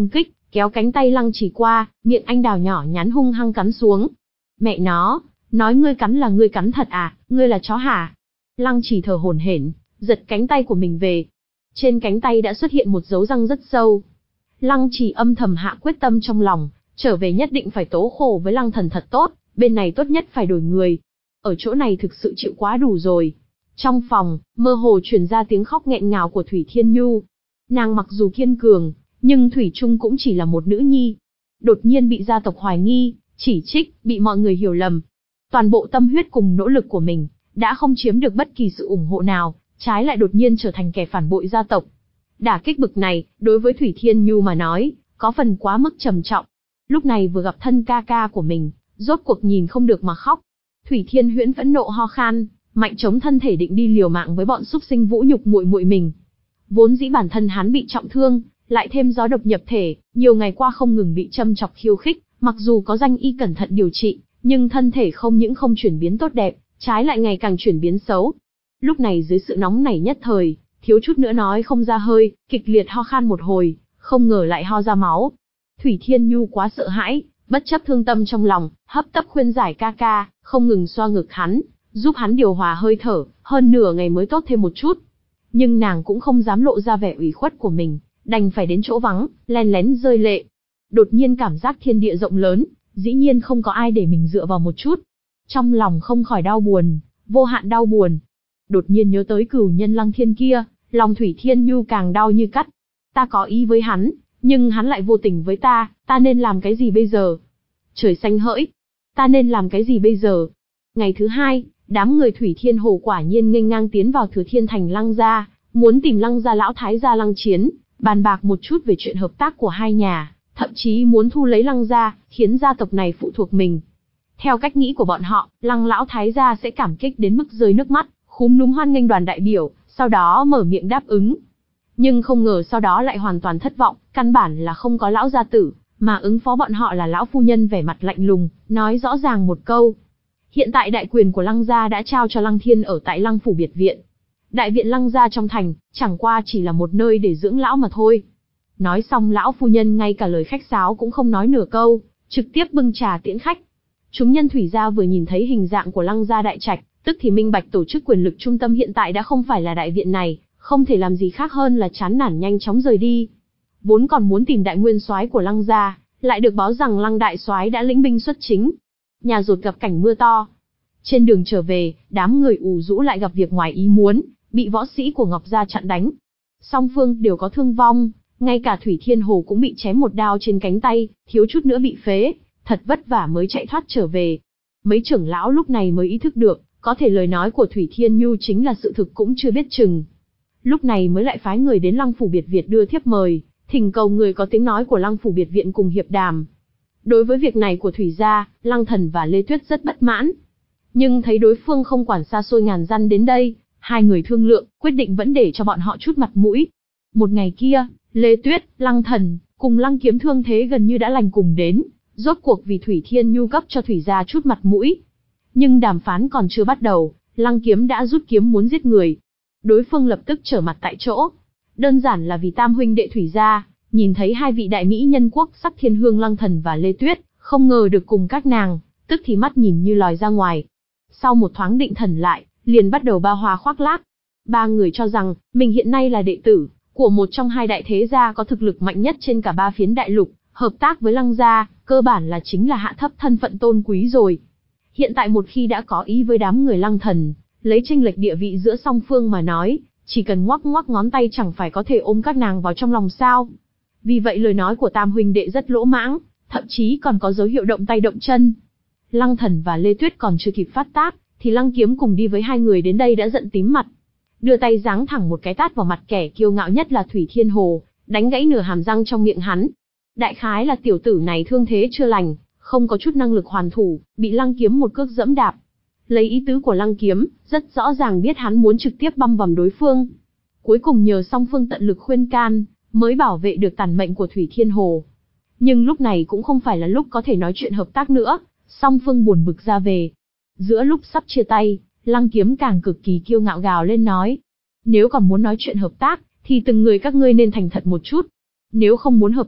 kéo cánh tay Lăng Chỉ qua, miệng anh đào nhỏ nhắn hung hăng cắn xuống. Mẹ nó, nói ngươi cắn là ngươi cắn thật à, ngươi là chó hả? Lăng Chỉ thở hổn hển, giật cánh tay của mình về. Trên cánh tay đã xuất hiện một dấu răng rất sâu. Lăng Chỉ âm thầm hạ quyết tâm trong lòng, trở về nhất định phải tố khổ với Lăng Thần thật tốt, bên này tốt nhất phải đổi người. Ở chỗ này thực sự chịu quá đủ rồi. Trong phòng, mơ hồ truyền ra tiếng khóc nghẹn ngào của Thủy Thiên Nhu. Nàng mặc dù kiên cường, nhưng Thủy Chung cũng chỉ là một nữ nhi. Đột nhiên bị gia tộc hoài nghi, chỉ trích, bị mọi người hiểu lầm. Toàn bộ tâm huyết cùng nỗ lực của mình, đã không chiếm được bất kỳ sự ủng hộ nào, trái lại đột nhiên trở thành kẻ phản bội gia tộc. Đả kích bực này, đối với Thủy Thiên Nhu mà nói, có phần quá mức trầm trọng. Lúc này vừa gặp thân ca ca của mình, rốt cuộc nhìn không được mà khóc. Thủy Thiên Huyễn phẫn nộ ho khan, mạnh chống thân thể định đi liều mạng với bọn súc sinh vũ nhục muội muội mình. Vốn dĩ bản thân hắn bị trọng thương, lại thêm gió độc nhập thể, nhiều ngày qua không ngừng bị châm chọc khiêu khích, mặc dù có danh y cẩn thận điều trị, nhưng thân thể không những không chuyển biến tốt đẹp, trái lại ngày càng chuyển biến xấu. Lúc này dưới sự nóng nảy nhất thời, thiếu chút nữa nói không ra hơi, kịch liệt ho khan một hồi, không ngờ lại ho ra máu. Thủy Thiên Nhu quá sợ hãi, bất chấp thương tâm trong lòng, hấp tấp khuyên giải ca ca, không ngừng xoa ngực hắn, giúp hắn điều hòa hơi thở, hơn nửa ngày mới tốt thêm một chút. Nhưng nàng cũng không dám lộ ra vẻ ủy khuất của mình, đành phải đến chỗ vắng, len lén rơi lệ. Đột nhiên cảm giác thiên địa rộng lớn, dĩ nhiên không có ai để mình dựa vào một chút. Trong lòng không khỏi đau buồn, vô hạn đau buồn. Đột nhiên nhớ tới cửu nhân Lăng Thiên kia, lòng Thủy Thiên Nhu càng đau như cắt. Ta có ý với hắn, nhưng hắn lại vô tình với ta, ta nên làm cái gì bây giờ? Trời xanh hỡi, ta nên làm cái gì bây giờ? Ngày thứ hai, đám người Thủy Thiên Hồ quả nhiên nghênh ngang tiến vào Thừa Thiên Thành Lăng gia, muốn tìm Lăng gia lão thái gia Lăng Chiến, bàn bạc một chút về chuyện hợp tác của hai nhà, thậm chí muốn thu lấy Lăng gia, khiến gia tộc này phụ thuộc mình. Theo cách nghĩ của bọn họ, Lăng lão thái gia sẽ cảm kích đến mức rơi nước mắt, khúm núm hoan nghênh đoàn đại biểu, sau đó mở miệng đáp ứng. Nhưng không ngờ sau đó lại hoàn toàn thất vọng, căn bản là không có lão gia tử, mà ứng phó bọn họ là lão phu nhân vẻ mặt lạnh lùng, nói rõ ràng một câu. Hiện tại đại quyền của Lăng gia đã trao cho Lăng Thiên ở tại Lăng phủ biệt viện. Đại viện Lăng gia trong thành, chẳng qua chỉ là một nơi để dưỡng lão mà thôi. Nói xong lão phu nhân ngay cả lời khách sáo cũng không nói nửa câu, trực tiếp bưng trà tiễn khách. Chúng nhân Thủy gia vừa nhìn thấy hình dạng của Lăng gia đại trạch, tức thì minh bạch tổ chức quyền lực trung tâm hiện tại đã không phải là đại viện này, không thể làm gì khác hơn là chán nản nhanh chóng rời đi. Vốn còn muốn tìm đại nguyên soái của Lăng gia, lại được báo rằng Lăng đại soái đã lĩnh binh xuất chính. Nhà rột gặp cảnh mưa to. Trên đường trở về, đám người ù rũ lại gặp việc ngoài ý muốn, bị võ sĩ của Ngọc gia chặn đánh. Song phương đều có thương vong, ngay cả Thủy Thiên Hồ cũng bị chém một đao trên cánh tay, thiếu chút nữa bị phế, thật vất vả mới chạy thoát trở về. Mấy trưởng lão lúc này mới ý thức được, có thể lời nói của Thủy Thiên Nhu chính là sự thực cũng chưa biết chừng. Lúc này mới lại phái người đến Lăng phủ biệt viện đưa thiếp mời, thỉnh cầu người có tiếng nói của Lăng phủ biệt viện cùng hiệp đàm. Đối với việc này của Thủy gia, Lăng Thần và Lê Tuyết rất bất mãn. Nhưng thấy đối phương không quản xa xôi ngàn dặm đến đây, hai người thương lượng, quyết định vẫn để cho bọn họ chút mặt mũi. Một ngày kia, Lê Tuyết, Lăng Thần, cùng Lăng Kiếm thương thế gần như đã lành cùng đến, rốt cuộc vì Thủy Thiên Nhu cấp cho Thủy gia chút mặt mũi. Nhưng đàm phán còn chưa bắt đầu, Lăng Kiếm đã rút kiếm muốn giết người. Đối phương lập tức trở mặt tại chỗ. Đơn giản là vì tam huynh đệ Thủy gia, nhìn thấy hai vị đại mỹ nhân quốc sắc thiên hương Lăng Thần và Lê Tuyết, không ngờ được cùng các nàng, tức thì mắt nhìn như lòi ra ngoài. Sau một thoáng định thần lại, liền bắt đầu ba hoa khoác lác. Ba người cho rằng, mình hiện nay là đệ tử của một trong hai đại thế gia có thực lực mạnh nhất trên cả ba phiến đại lục, hợp tác với Lăng gia, cơ bản là chính là hạ thấp thân phận tôn quý rồi. Hiện tại một khi đã có ý với đám người Lăng Thần, lấy chênh lệch địa vị giữa song phương mà nói, chỉ cần ngoắc ngoắc ngón tay chẳng phải có thể ôm các nàng vào trong lòng sao. Vì vậy lời nói của tam huynh đệ rất lỗ mãng, thậm chí còn có dấu hiệu động tay động chân. Lăng Thần và Lê Tuyết còn chưa kịp phát tác, thì Lăng Kiếm cùng đi với hai người đến đây đã giận tím mặt. Đưa tay giáng thẳng một cái tát vào mặt kẻ kiêu ngạo nhất là Thủy Thiên Hồ, đánh gãy nửa hàm răng trong miệng hắn. Đại khái là tiểu tử này thương thế chưa lành, không có chút năng lực hoàn thủ, bị Lăng Kiếm một cước dẫm đạp. Lấy ý tứ của Lăng Kiếm, rất rõ ràng biết hắn muốn trực tiếp băm vằm đối phương. Cuối cùng nhờ song phương tận lực khuyên can, mới bảo vệ được tàn mệnh của Thủy Thiên Hồ. Nhưng lúc này cũng không phải là lúc có thể nói chuyện hợp tác nữa, song phương buồn bực ra về. Giữa lúc sắp chia tay, Lăng Kiếm càng cực kỳ kiêu ngạo gào lên nói. Nếu còn muốn nói chuyện hợp tác, thì từng người các ngươi nên thành thật một chút. Nếu không muốn hợp tác,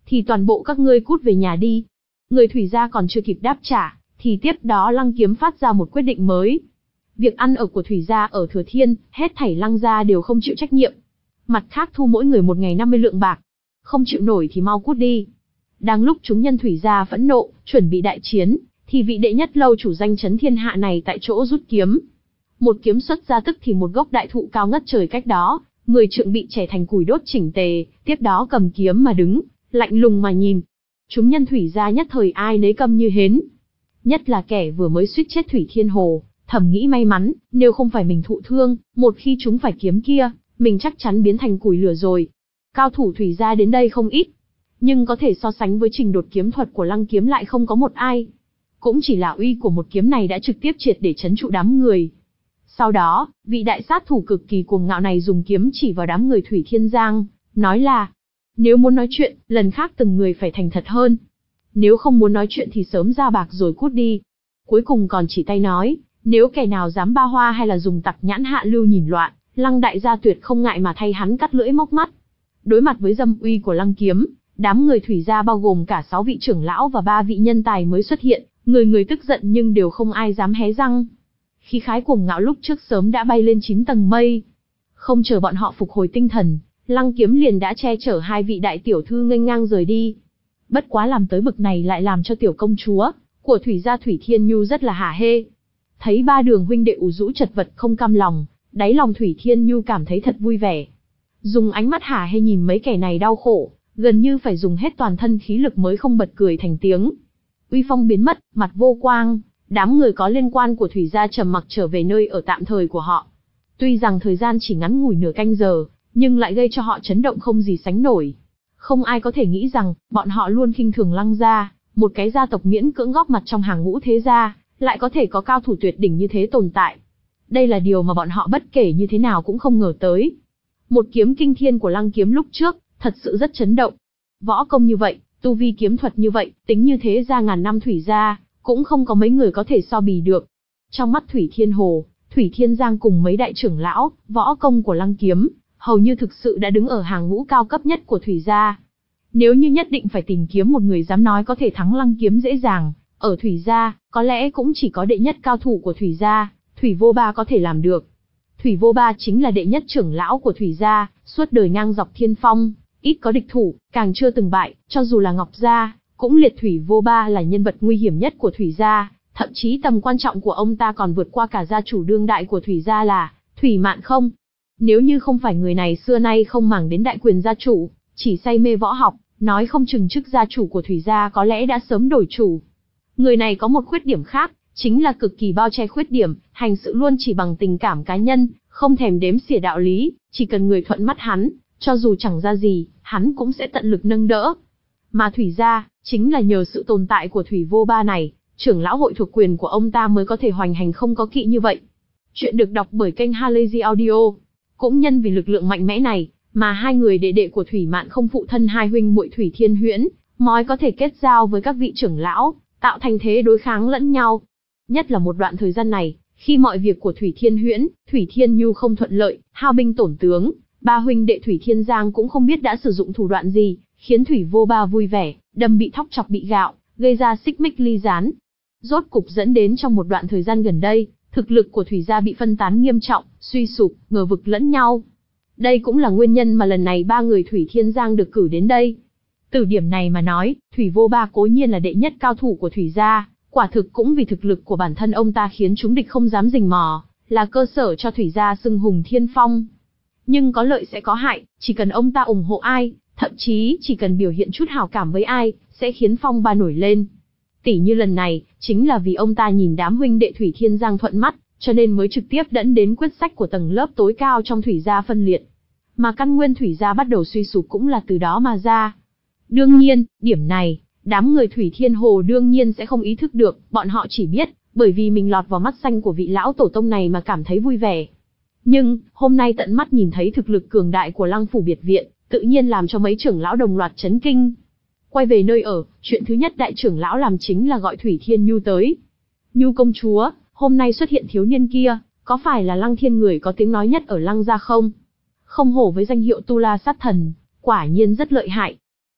thì toàn bộ các ngươi cút về nhà đi. Người Thủy gia còn chưa kịp đáp trả, thì tiếp đó Lăng Kiếm phát ra một quyết định mới. Việc ăn ở của Thủy gia ở Thừa Thiên, hết thảy Lăng gia đều không chịu trách nhiệm. Mặt khác thu mỗi người một ngày năm mươi lượng bạc. Không chịu nổi thì mau cút đi. Đang lúc chúng nhân Thủy gia phẫn nộ, chuẩn bị đại chiến, thì vị đệ nhất lâu chủ danh chấn thiên hạ này tại chỗ rút kiếm. Một kiếm xuất ra tức thì một gốc đại thụ cao ngất trời cách đó, mười trượng bị chẻ thành củi đốt chỉnh tề, tiếp đó cầm kiếm mà đứng, lạnh lùng mà nhìn. Chúng nhân Thủy gia nhất thời ai nấy câm như hến. Nhất là kẻ vừa mới suýt chết Thủy Thiên Hồ, thầm nghĩ may mắn, nếu không phải mình thụ thương, một khi chúng phải kiếm kia, mình chắc chắn biến thành củi lửa rồi. Cao thủ Thủy gia đến đây không ít, nhưng có thể so sánh với trình độ kiếm thuật của Lăng Kiếm lại không có một ai. Cũng chỉ là uy của một kiếm này đã trực tiếp triệt để trấn trụ đám người. Sau đó, vị đại sát thủ cực kỳ cuồng ngạo này dùng kiếm chỉ vào đám người Thủy Thiên Giang, nói là: nếu muốn nói chuyện, lần khác từng người phải thành thật hơn. Nếu không muốn nói chuyện thì sớm ra bạc rồi cút đi. Cuối cùng còn chỉ tay nói, nếu kẻ nào dám ba hoa hay là dùng tặc nhãn hạ lưu nhìn loạn, Lăng đại gia tuyệt không ngại mà thay hắn cắt lưỡi móc mắt. Đối mặt với dâm uy của Lăng Kiếm, đám người Thủy gia bao gồm cả sáu vị trưởng lão và ba vị nhân tài mới xuất hiện, người người tức giận nhưng đều không ai dám hé răng. Khí khái cuồng ngạo lúc trước sớm đã bay lên chín tầng mây. Không chờ bọn họ phục hồi tinh thần, Lăng Kiếm liền đã che chở hai vị đại tiểu thư nghênh ngang rời đi. Bất quá làm tới bực này lại làm cho tiểu công chúa của Thủy gia Thủy Thiên Nhu rất là hả hê. Thấy ba đường huynh đệ ủ rũ chật vật không cam lòng, đáy lòng Thủy Thiên Nhu cảm thấy thật vui vẻ. Dùng ánh mắt hả hê nhìn mấy kẻ này đau khổ, gần như phải dùng hết toàn thân khí lực mới không bật cười thành tiếng. Uy phong biến mất, mặt vô quang, đám người có liên quan của Thủy gia trầm mặc trở về nơi ở tạm thời của họ. Tuy rằng thời gian chỉ ngắn ngủi nửa canh giờ, nhưng lại gây cho họ chấn động không gì sánh nổi. Không ai có thể nghĩ rằng, bọn họ luôn khinh thường Lăng gia, một cái gia tộc miễn cưỡng góp mặt trong hàng ngũ thế gia, lại có thể có cao thủ tuyệt đỉnh như thế tồn tại. Đây là điều mà bọn họ bất kể như thế nào cũng không ngờ tới. Một kiếm kinh thiên của Lăng Kiếm lúc trước, thật sự rất chấn động. Võ công như vậy, tu vi kiếm thuật như vậy, tính như thế ra ngàn năm Thủy gia, cũng không có mấy người có thể so bì được. Trong mắt Thủy Thiên Hồ, Thủy Thiên Giang cùng mấy đại trưởng lão, võ công của Lăng Kiếm, hầu như thực sự đã đứng ở hàng ngũ cao cấp nhất của Thủy gia. Nếu như nhất định phải tìm kiếm một người dám nói có thể thắng Lăng Kiếm dễ dàng, ở Thủy gia, có lẽ cũng chỉ có đệ nhất cao thủ của Thủy gia, Thủy Vô Ba có thể làm được. Thủy Vô Ba chính là đệ nhất trưởng lão của Thủy gia, suốt đời ngang dọc thiên phong, ít có địch thủ, càng chưa từng bại, cho dù là Ngọc gia, cũng liệt Thủy Vô Ba là nhân vật nguy hiểm nhất của Thủy gia, thậm chí tầm quan trọng của ông ta còn vượt qua cả gia chủ đương đại của Thủy gia là Thủy Mạn Không. Nếu như không phải người này xưa nay không màng đến đại quyền gia chủ, chỉ say mê võ học, nói không chừng chức gia chủ của Thủy gia có lẽ đã sớm đổi chủ. Người này có một khuyết điểm khác, chính là cực kỳ bao che khuyết điểm, hành sự luôn chỉ bằng tình cảm cá nhân, không thèm đếm xỉa đạo lý, chỉ cần người thuận mắt hắn, cho dù chẳng ra gì, hắn cũng sẽ tận lực nâng đỡ. Mà Thủy gia, chính là nhờ sự tồn tại của Thủy Vô Ba này, trưởng lão hội thuộc quyền của ông ta mới có thể hoành hành không có kỵ như vậy. Chuyện được đọc bởi kênh Halazy Audio. Cũng nhân vì lực lượng mạnh mẽ này, mà hai người đệ đệ của Thủy Mạn Không phụ thân hai huynh muội Thủy Thiên Huyễn, mới có thể kết giao với các vị trưởng lão, tạo thành thế đối kháng lẫn nhau. Nhất là một đoạn thời gian này, khi mọi việc của Thủy Thiên Huyễn, Thủy Thiên Nhu không thuận lợi, hao binh tổn tướng, ba huynh đệ Thủy Thiên Giang cũng không biết đã sử dụng thủ đoạn gì, khiến Thủy Vô Ba vui vẻ, đâm bị thóc chọc bị gạo, gây ra xích mích ly gián. Rốt cục dẫn đến trong một đoạn thời gian gần đây, thực lực của Thủy gia bị phân tán nghiêm trọng, suy sụp, ngờ vực lẫn nhau. Đây cũng là nguyên nhân mà lần này ba người Thủy Thiên Giang được cử đến đây. Từ điểm này mà nói, Thủy Vô Ba cố nhiên là đệ nhất cao thủ của Thủy gia, quả thực cũng vì thực lực của bản thân ông ta khiến chúng địch không dám rình mò, là cơ sở cho Thủy gia xưng hùng thiên phong. Nhưng có lợi sẽ có hại, chỉ cần ông ta ủng hộ ai, thậm chí chỉ cần biểu hiện chút hảo cảm với ai, sẽ khiến phong ba nổi lên. Tỷ như lần này, chính là vì ông ta nhìn đám huynh đệ Thủy Thiên Giang thuận mắt, cho nên mới trực tiếp dẫn đến quyết sách của tầng lớp tối cao trong Thủy gia phân liệt. Mà căn nguyên Thủy gia bắt đầu suy sụp cũng là từ đó mà ra. Đương nhiên, điểm này, đám người Thủy Thiên Hồ đương nhiên sẽ không ý thức được, bọn họ chỉ biết, bởi vì mình lọt vào mắt xanh của vị lão tổ tông này mà cảm thấy vui vẻ. Nhưng, hôm nay tận mắt nhìn thấy thực lực cường đại của Lăng phủ biệt viện, tự nhiên làm cho mấy trưởng lão đồng loạt chấn kinh. Quay về nơi ở, chuyện thứ nhất đại trưởng lão làm chính là gọi Thủy Thiên Nhu tới. Nhu công chúa, hôm nay xuất hiện thiếu niên kia, có phải là Lăng Thiên người có tiếng nói nhất ở Lăng gia không? Không hổ với danh hiệu Tu La sát thần, quả nhiên rất lợi hại.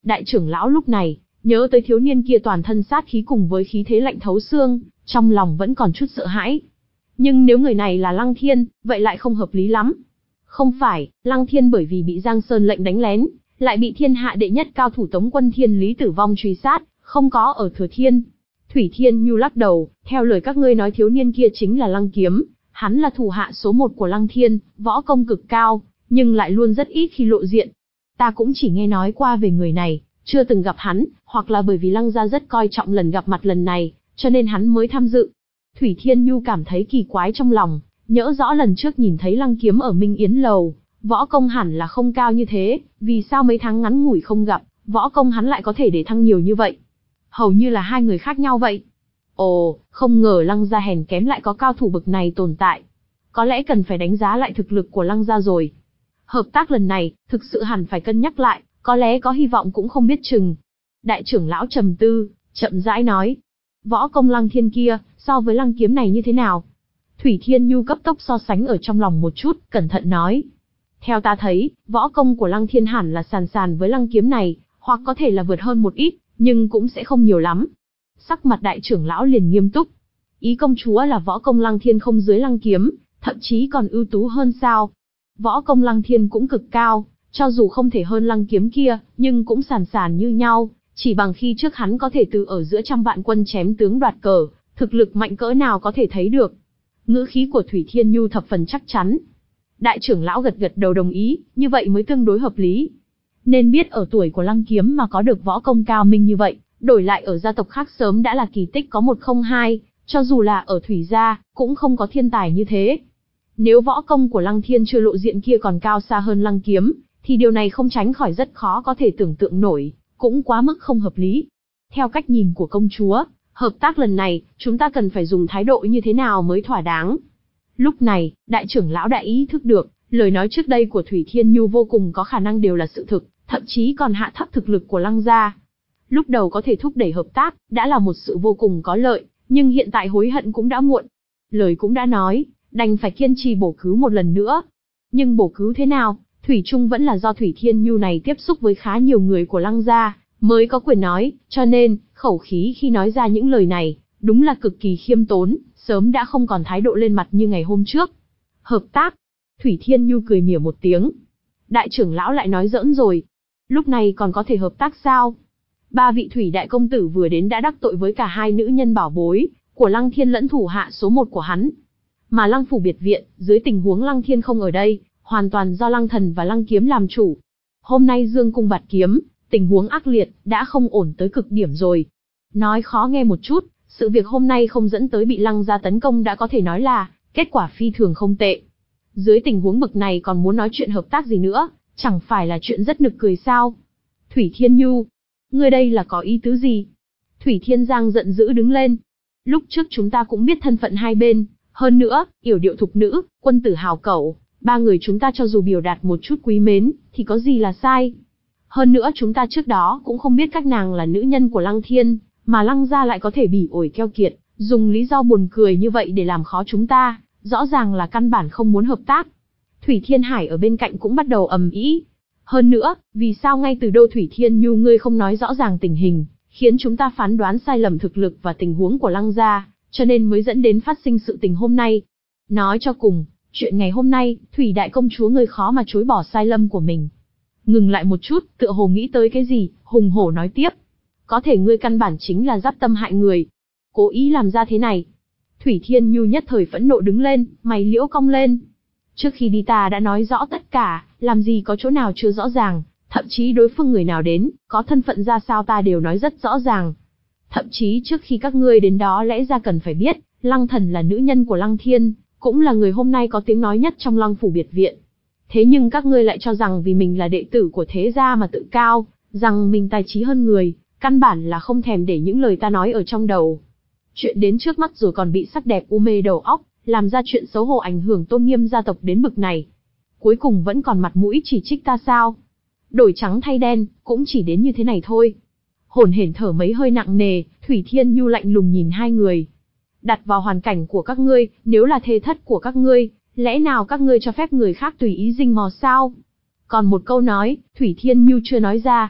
Đại trưởng lão lúc này, nhớ tới thiếu niên kia toàn thân sát khí cùng với khí thế lạnh thấu xương, trong lòng vẫn còn chút sợ hãi. Nhưng nếu người này là Lăng Thiên, vậy lại không hợp lý lắm. Không phải, Lăng Thiên bởi vì bị Giang Sơn lệnh đánh lén, lại bị thiên hạ đệ nhất cao thủ Tống Quân Thiên Lý Tử Vong truy sát, không có ở Thừa Thiên. Thủy Thiên Nhu lắc đầu, theo lời các ngươi nói thiếu niên kia chính là Lăng Kiếm, hắn là thủ hạ số một của Lăng Thiên, võ công cực cao, nhưng lại luôn rất ít khi lộ diện. Ta cũng chỉ nghe nói qua về người này, chưa từng gặp hắn, hoặc là bởi vì Lăng gia rất coi trọng lần gặp mặt lần này, cho nên hắn mới tham dự. Thủy Thiên Nhu cảm thấy kỳ quái trong lòng, nhớ rõ lần trước nhìn thấy Lăng Kiếm ở Minh Yến Lầu, võ công hẳn là không cao như thế, vì sao mấy tháng ngắn ngủi không gặp, võ công hắn lại có thể để thăng nhiều như vậy? Hầu như là hai người khác nhau vậy. Ồ, không ngờ Lăng gia hèn kém lại có cao thủ bậc này tồn tại. Có lẽ cần phải đánh giá lại thực lực của Lăng gia rồi. Hợp tác lần này, thực sự hẳn phải cân nhắc lại, có lẽ có hy vọng cũng không biết chừng. Đại trưởng lão trầm tư, chậm rãi nói. Võ công Lăng Thiên kia, so với Lăng Kiếm này như thế nào? Thủy Thiên Nhu cấp tốc so sánh ở trong lòng một chút, cẩn thận nói. Theo ta thấy, võ công của Lăng Thiên hẳn là sàn sàn với Lăng Kiếm này, hoặc có thể là vượt hơn một ít, nhưng cũng sẽ không nhiều lắm. Sắc mặt đại trưởng lão liền nghiêm túc. Ý công chúa là võ công Lăng Thiên không dưới Lăng Kiếm, thậm chí còn ưu tú hơn sao? Võ công Lăng Thiên cũng cực cao, cho dù không thể hơn Lăng Kiếm kia, nhưng cũng sàn sàn như nhau, chỉ bằng khi trước hắn có thể từ ở giữa trăm vạn quân chém tướng đoạt cờ, thực lực mạnh cỡ nào có thể thấy được. Ngữ khí của Thủy Thiên Nhu thập phần chắc chắn. Đại trưởng lão gật gật đầu đồng ý, như vậy mới tương đối hợp lý. Nên biết ở tuổi của Lăng Kiếm mà có được võ công cao minh như vậy, đổi lại ở gia tộc khác sớm đã là kỳ tích có một không hai, cho dù là ở Thủy gia, cũng không có thiên tài như thế. Nếu võ công của Lăng Thiên chưa lộ diện kia còn cao xa hơn Lăng Kiếm, thì điều này không tránh khỏi rất khó có thể tưởng tượng nổi, cũng quá mức không hợp lý. Theo cách nhìn của công chúa, hợp tác lần này, chúng ta cần phải dùng thái độ như thế nào mới thỏa đáng? Lúc này, đại trưởng lão đã ý thức được, lời nói trước đây của Thủy Thiên Nhu vô cùng có khả năng đều là sự thực, thậm chí còn hạ thấp thực lực của Lăng gia. Lúc đầu có thể thúc đẩy hợp tác, đã là một sự vô cùng có lợi, nhưng hiện tại hối hận cũng đã muộn. Lời cũng đã nói, đành phải kiên trì bổ cứu một lần nữa. Nhưng bổ cứu thế nào, Thủy chung vẫn là do Thủy Thiên Nhu này tiếp xúc với khá nhiều người của Lăng gia, mới có quyền nói, cho nên, khẩu khí khi nói ra những lời này, đúng là cực kỳ khiêm tốn, sớm đã không còn thái độ lên mặt như ngày hôm trước. Hợp tác. Thủy Thiên Nhu cười mỉa một tiếng. Đại trưởng lão lại nói giỡn rồi. Lúc này còn có thể hợp tác sao? Ba vị Thủy đại công tử vừa đến đã đắc tội với cả hai nữ nhân bảo bối, của Lăng Thiên lẫn thủ hạ số một của hắn. Mà Lăng phủ biệt viện, dưới tình huống Lăng Thiên không ở đây, hoàn toàn do Lăng Thần và Lăng Kiếm làm chủ. Hôm nay dương cung bạt kiếm, tình huống ác liệt, đã không ổn tới cực điểm rồi. Nói khó nghe một chút, sự việc hôm nay không dẫn tới bị Lăng gia tấn công đã có thể nói là, kết quả phi thường không tệ. Dưới tình huống bực này còn muốn nói chuyện hợp tác gì nữa, chẳng phải là chuyện rất nực cười sao? Thủy Thiên Nhu, ngươi đây là có ý tứ gì? Thủy Thiên Giang giận dữ đứng lên. Lúc trước chúng ta cũng biết thân phận hai bên, hơn nữa, yểu điệu thục nữ, quân tử hào cẩu, ba người chúng ta cho dù biểu đạt một chút quý mến, thì có gì là sai? Hơn nữa chúng ta trước đó cũng không biết các nàng là nữ nhân của Lăng Thiên, mà Lăng gia lại có thể bỉ ổi keo kiệt, dùng lý do buồn cười như vậy để làm khó chúng ta, rõ ràng là căn bản không muốn hợp tác. Thủy Thiên Hải ở bên cạnh cũng bắt đầu ầm ĩ. Hơn nữa, vì sao ngay từ đầu Thủy Thiên Nhu ngươi không nói rõ ràng tình hình, khiến chúng ta phán đoán sai lầm thực lực và tình huống của Lăng gia, cho nên mới dẫn đến phát sinh sự tình hôm nay. Nói cho cùng, chuyện ngày hôm nay, Thủy đại công chúa ngươi khó mà chối bỏ sai lầm của mình. Ngừng lại một chút, tựa hồ nghĩ tới cái gì, hùng hổ nói tiếp. Có thể ngươi căn bản chính là giáp tâm hại người. Cố ý làm ra thế này. Thủy Thiên Nhu nhất thời phẫn nộ đứng lên, mày liễu cong lên. Trước khi đi ta đã nói rõ tất cả, làm gì có chỗ nào chưa rõ ràng, thậm chí đối phương người nào đến, có thân phận ra sao ta đều nói rất rõ ràng. Thậm chí trước khi các ngươi đến đó lẽ ra cần phải biết, Lăng Thần là nữ nhân của Lăng Thiên, cũng là người hôm nay có tiếng nói nhất trong Lăng phủ biệt viện. Thế nhưng các ngươi lại cho rằng vì mình là đệ tử của thế gia mà tự cao, rằng mình tài trí hơn người, căn bản là không thèm để những lời ta nói ở trong đầu. Chuyện đến trước mắt rồi còn bị sắc đẹp u mê đầu óc, làm ra chuyện xấu hổ ảnh hưởng tôn nghiêm gia tộc đến bực này. Cuối cùng vẫn còn mặt mũi chỉ trích ta sao? Đổi trắng thay đen, cũng chỉ đến như thế này thôi. Hổn hển thở mấy hơi nặng nề, Thủy Thiên Nhu lạnh lùng nhìn hai người. Đặt vào hoàn cảnh của các ngươi, nếu là thê thất của các ngươi, lẽ nào các ngươi cho phép người khác tùy ý rình mò sao? Còn một câu nói, Thủy Thiên Nhu chưa nói ra.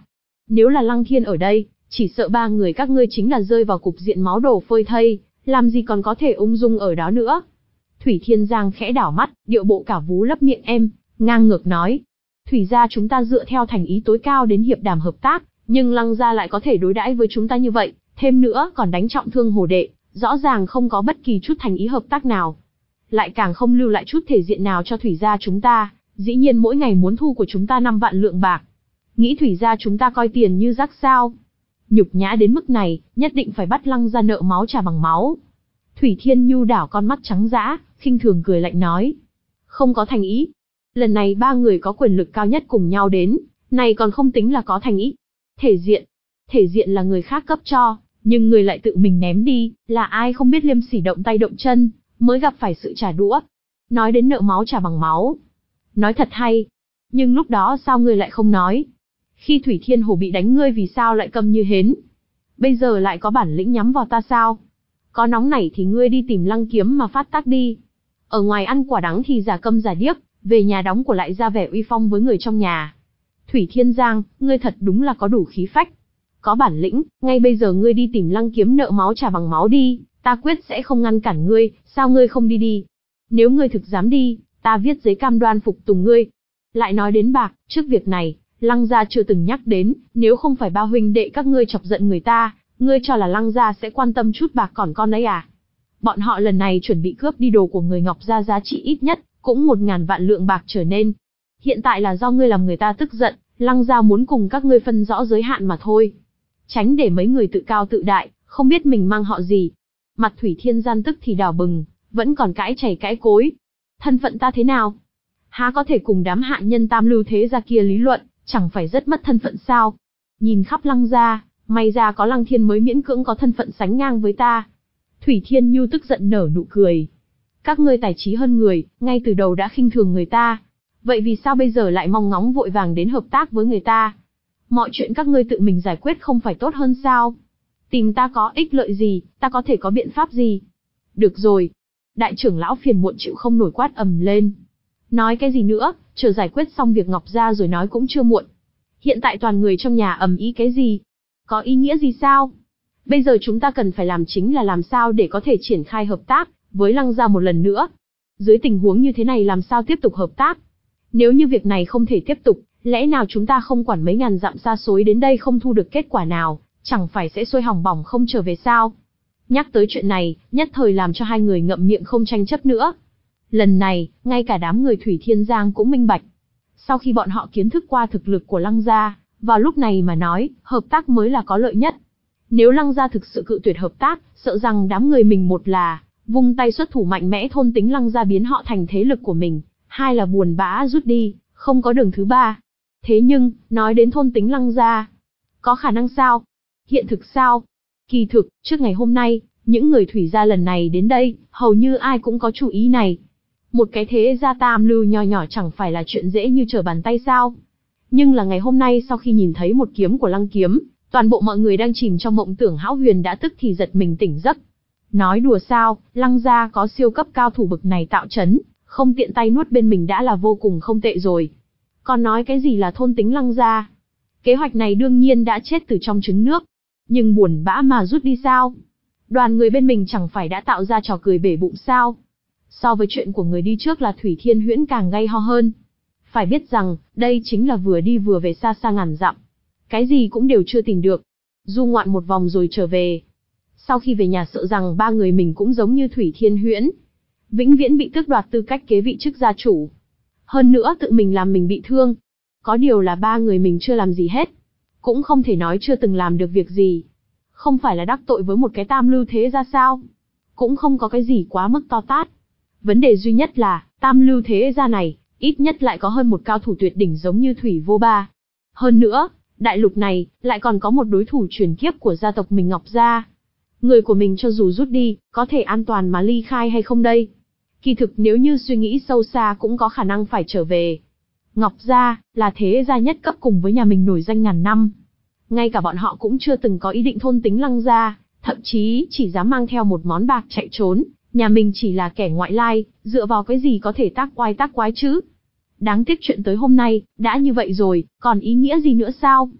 Nếu là Lăng Thiên ở đây, chỉ sợ ba người các ngươi chính là rơi vào cục diện máu đổ phơi thây, làm gì còn có thể ung dung ở đó nữa. Thủy Thiên Giang khẽ đảo mắt, điệu bộ cả vú lấp miệng em, ngang ngược nói. Thủy gia chúng ta dựa theo thành ý tối cao đến hiệp đàm hợp tác, nhưng Lăng gia lại có thể đối đãi với chúng ta như vậy, thêm nữa còn đánh trọng thương Hồ đệ, rõ ràng không có bất kỳ chút thành ý hợp tác nào. Lại càng không lưu lại chút thể diện nào cho Thủy gia chúng ta, dĩ nhiên mỗi ngày muốn thu của chúng ta năm vạn lượng bạc. Nghĩ Thủy gia chúng ta coi tiền như rác sao? Nhục nhã đến mức này, nhất định phải bắt Lăng gia nợ máu trả bằng máu. Thủy Thiên Nhu đảo con mắt trắng dã, khinh thường cười lạnh nói. Không có thành ý. Lần này ba người có quyền lực cao nhất cùng nhau đến, này còn không tính là có thành ý. Thể diện. Thể diện là người khác cấp cho, nhưng người lại tự mình ném đi, là ai không biết liêm sỉ động tay động chân, mới gặp phải sự trả đũa. Nói đến nợ máu trả bằng máu. Nói thật hay. Nhưng lúc đó sao ngươi lại không nói? Khi Thủy Thiên Hồ bị đánh ngươi vì sao lại câm như hến? Bây giờ lại có bản lĩnh nhắm vào ta sao? Có nóng nảy thì ngươi đi tìm Lăng Kiếm mà phát tác đi. Ở ngoài ăn quả đắng thì giả câm giả điếc, về nhà đóng của lại ra vẻ uy phong với người trong nhà. Thủy Thiên Giang, ngươi thật đúng là có đủ khí phách. Có bản lĩnh, ngay bây giờ ngươi đi tìm Lăng Kiếm nợ máu trả bằng máu đi, ta quyết sẽ không ngăn cản ngươi, sao ngươi không đi đi? Nếu ngươi thực dám đi, ta viết giấy cam đoan phục tùng ngươi. Lại nói đến bạc, trước việc này, Lăng gia chưa từng nhắc đến, nếu không phải ba huynh đệ các ngươi chọc giận người ta, ngươi cho là Lăng gia sẽ quan tâm chút bạc còn con đấy à? Bọn họ lần này chuẩn bị cướp đi đồ của người Ngọc gia giá trị ít nhất cũng một ngàn vạn lượng bạc trở nên. Hiện tại là do ngươi làm người ta tức giận, Lăng gia muốn cùng các ngươi phân rõ giới hạn mà thôi. Tránh để mấy người tự cao tự đại, không biết mình mang họ gì. Mặt Thủy Thiên Gian tức thì đỏ bừng, vẫn còn cãi chảy cãi cối. Thân phận ta thế nào? Há có thể cùng đám hạ nhân tam lưu thế gia kia lý luận, chẳng phải rất mất thân phận sao? Nhìn khắp Lăng gia, may ra có Lăng Thiên mới miễn cưỡng có thân phận sánh ngang với ta. Thủy Thiên Nhu tức giận nở nụ cười. Các ngươi tài trí hơn người, ngay từ đầu đã khinh thường người ta. Vậy vì sao bây giờ lại mong ngóng vội vàng đến hợp tác với người ta? Mọi chuyện các ngươi tự mình giải quyết không phải tốt hơn sao? Tìm ta có ích lợi gì, ta có thể có biện pháp gì? Được rồi. Đại trưởng lão phiền muộn chịu không nổi quát ầm lên. Nói cái gì nữa, chờ giải quyết xong việc Ngọc gia rồi nói cũng chưa muộn. Hiện tại toàn người trong nhà ầm ĩ cái gì? Có ý nghĩa gì sao? Bây giờ chúng ta cần phải làm chính là làm sao để có thể triển khai hợp tác với Lăng gia một lần nữa. Dưới tình huống như thế này làm sao tiếp tục hợp tác? Nếu như việc này không thể tiếp tục, lẽ nào chúng ta không quản mấy ngàn dặm xa xôi đến đây không thu được kết quả nào, chẳng phải sẽ sôi hỏng bỏng không trở về sao? Nhắc tới chuyện này, nhất thời làm cho hai người ngậm miệng không tranh chấp nữa. Lần này, ngay cả đám người Thủy Thiên Giang cũng minh bạch. Sau khi bọn họ kiến thức qua thực lực của Lăng gia, vào lúc này mà nói, hợp tác mới là có lợi nhất. Nếu Lăng gia thực sự cự tuyệt hợp tác, sợ rằng đám người mình một là vung tay xuất thủ mạnh mẽ thôn tính Lăng gia biến họ thành thế lực của mình, hai là buồn bã rút đi, không có đường thứ ba. Thế nhưng, nói đến thôn tính Lăng gia, có khả năng sao? Hiện thực sao? Kỳ thực, trước ngày hôm nay, những người Thủy gia lần này đến đây, hầu như ai cũng có chủ ý này. Một cái thế gia tam lưu nho nhỏ chẳng phải là chuyện dễ như trở bàn tay sao? Nhưng là ngày hôm nay sau khi nhìn thấy một kiếm của Lăng Kiếm, toàn bộ mọi người đang chìm trong mộng tưởng hão huyền đã tức thì giật mình tỉnh giấc. Nói đùa sao, Lăng gia có siêu cấp cao thủ bực này tạo chấn, không tiện tay nuốt bên mình đã là vô cùng không tệ rồi. Còn nói cái gì là thôn tính Lăng gia? Kế hoạch này đương nhiên đã chết từ trong trứng nước. Nhưng buồn bã mà rút đi sao? Đoàn người bên mình chẳng phải đã tạo ra trò cười bể bụng sao? So với chuyện của người đi trước là Thủy Thiên Huyễn càng gay ho hơn. Phải biết rằng, đây chính là vừa đi vừa về xa xa ngàn dặm. Cái gì cũng đều chưa tìm được. Du ngoạn một vòng rồi trở về. Sau khi về nhà sợ rằng ba người mình cũng giống như Thủy Thiên Huyễn. Vĩnh viễn bị tước đoạt tư cách kế vị chức gia chủ. Hơn nữa tự mình làm mình bị thương. Có điều là ba người mình chưa làm gì hết. Cũng không thể nói chưa từng làm được việc gì. Không phải là đắc tội với một cái tam lưu thế gia sao? Cũng không có cái gì quá mức to tát. Vấn đề duy nhất là, tam lưu thế gia này, ít nhất lại có hơn một cao thủ tuyệt đỉnh giống như Thủy Vô Ba. Hơn nữa, đại lục này, lại còn có một đối thủ truyền kiếp của gia tộc mình Ngọc gia. Người của mình cho dù rút đi, có thể an toàn mà ly khai hay không đây? Kỳ thực nếu như suy nghĩ sâu xa cũng có khả năng phải trở về. Ngọc gia, là thế gia nhất cấp cùng với nhà mình nổi danh ngàn năm. Ngay cả bọn họ cũng chưa từng có ý định thôn tính Lăng gia, thậm chí chỉ dám mang theo một món bạc chạy trốn. Nhà mình chỉ là kẻ ngoại lai, dựa vào cái gì có thể tác oai tác quái chứ? Đáng tiếc chuyện tới hôm nay, đã như vậy rồi, còn ý nghĩa gì nữa sao?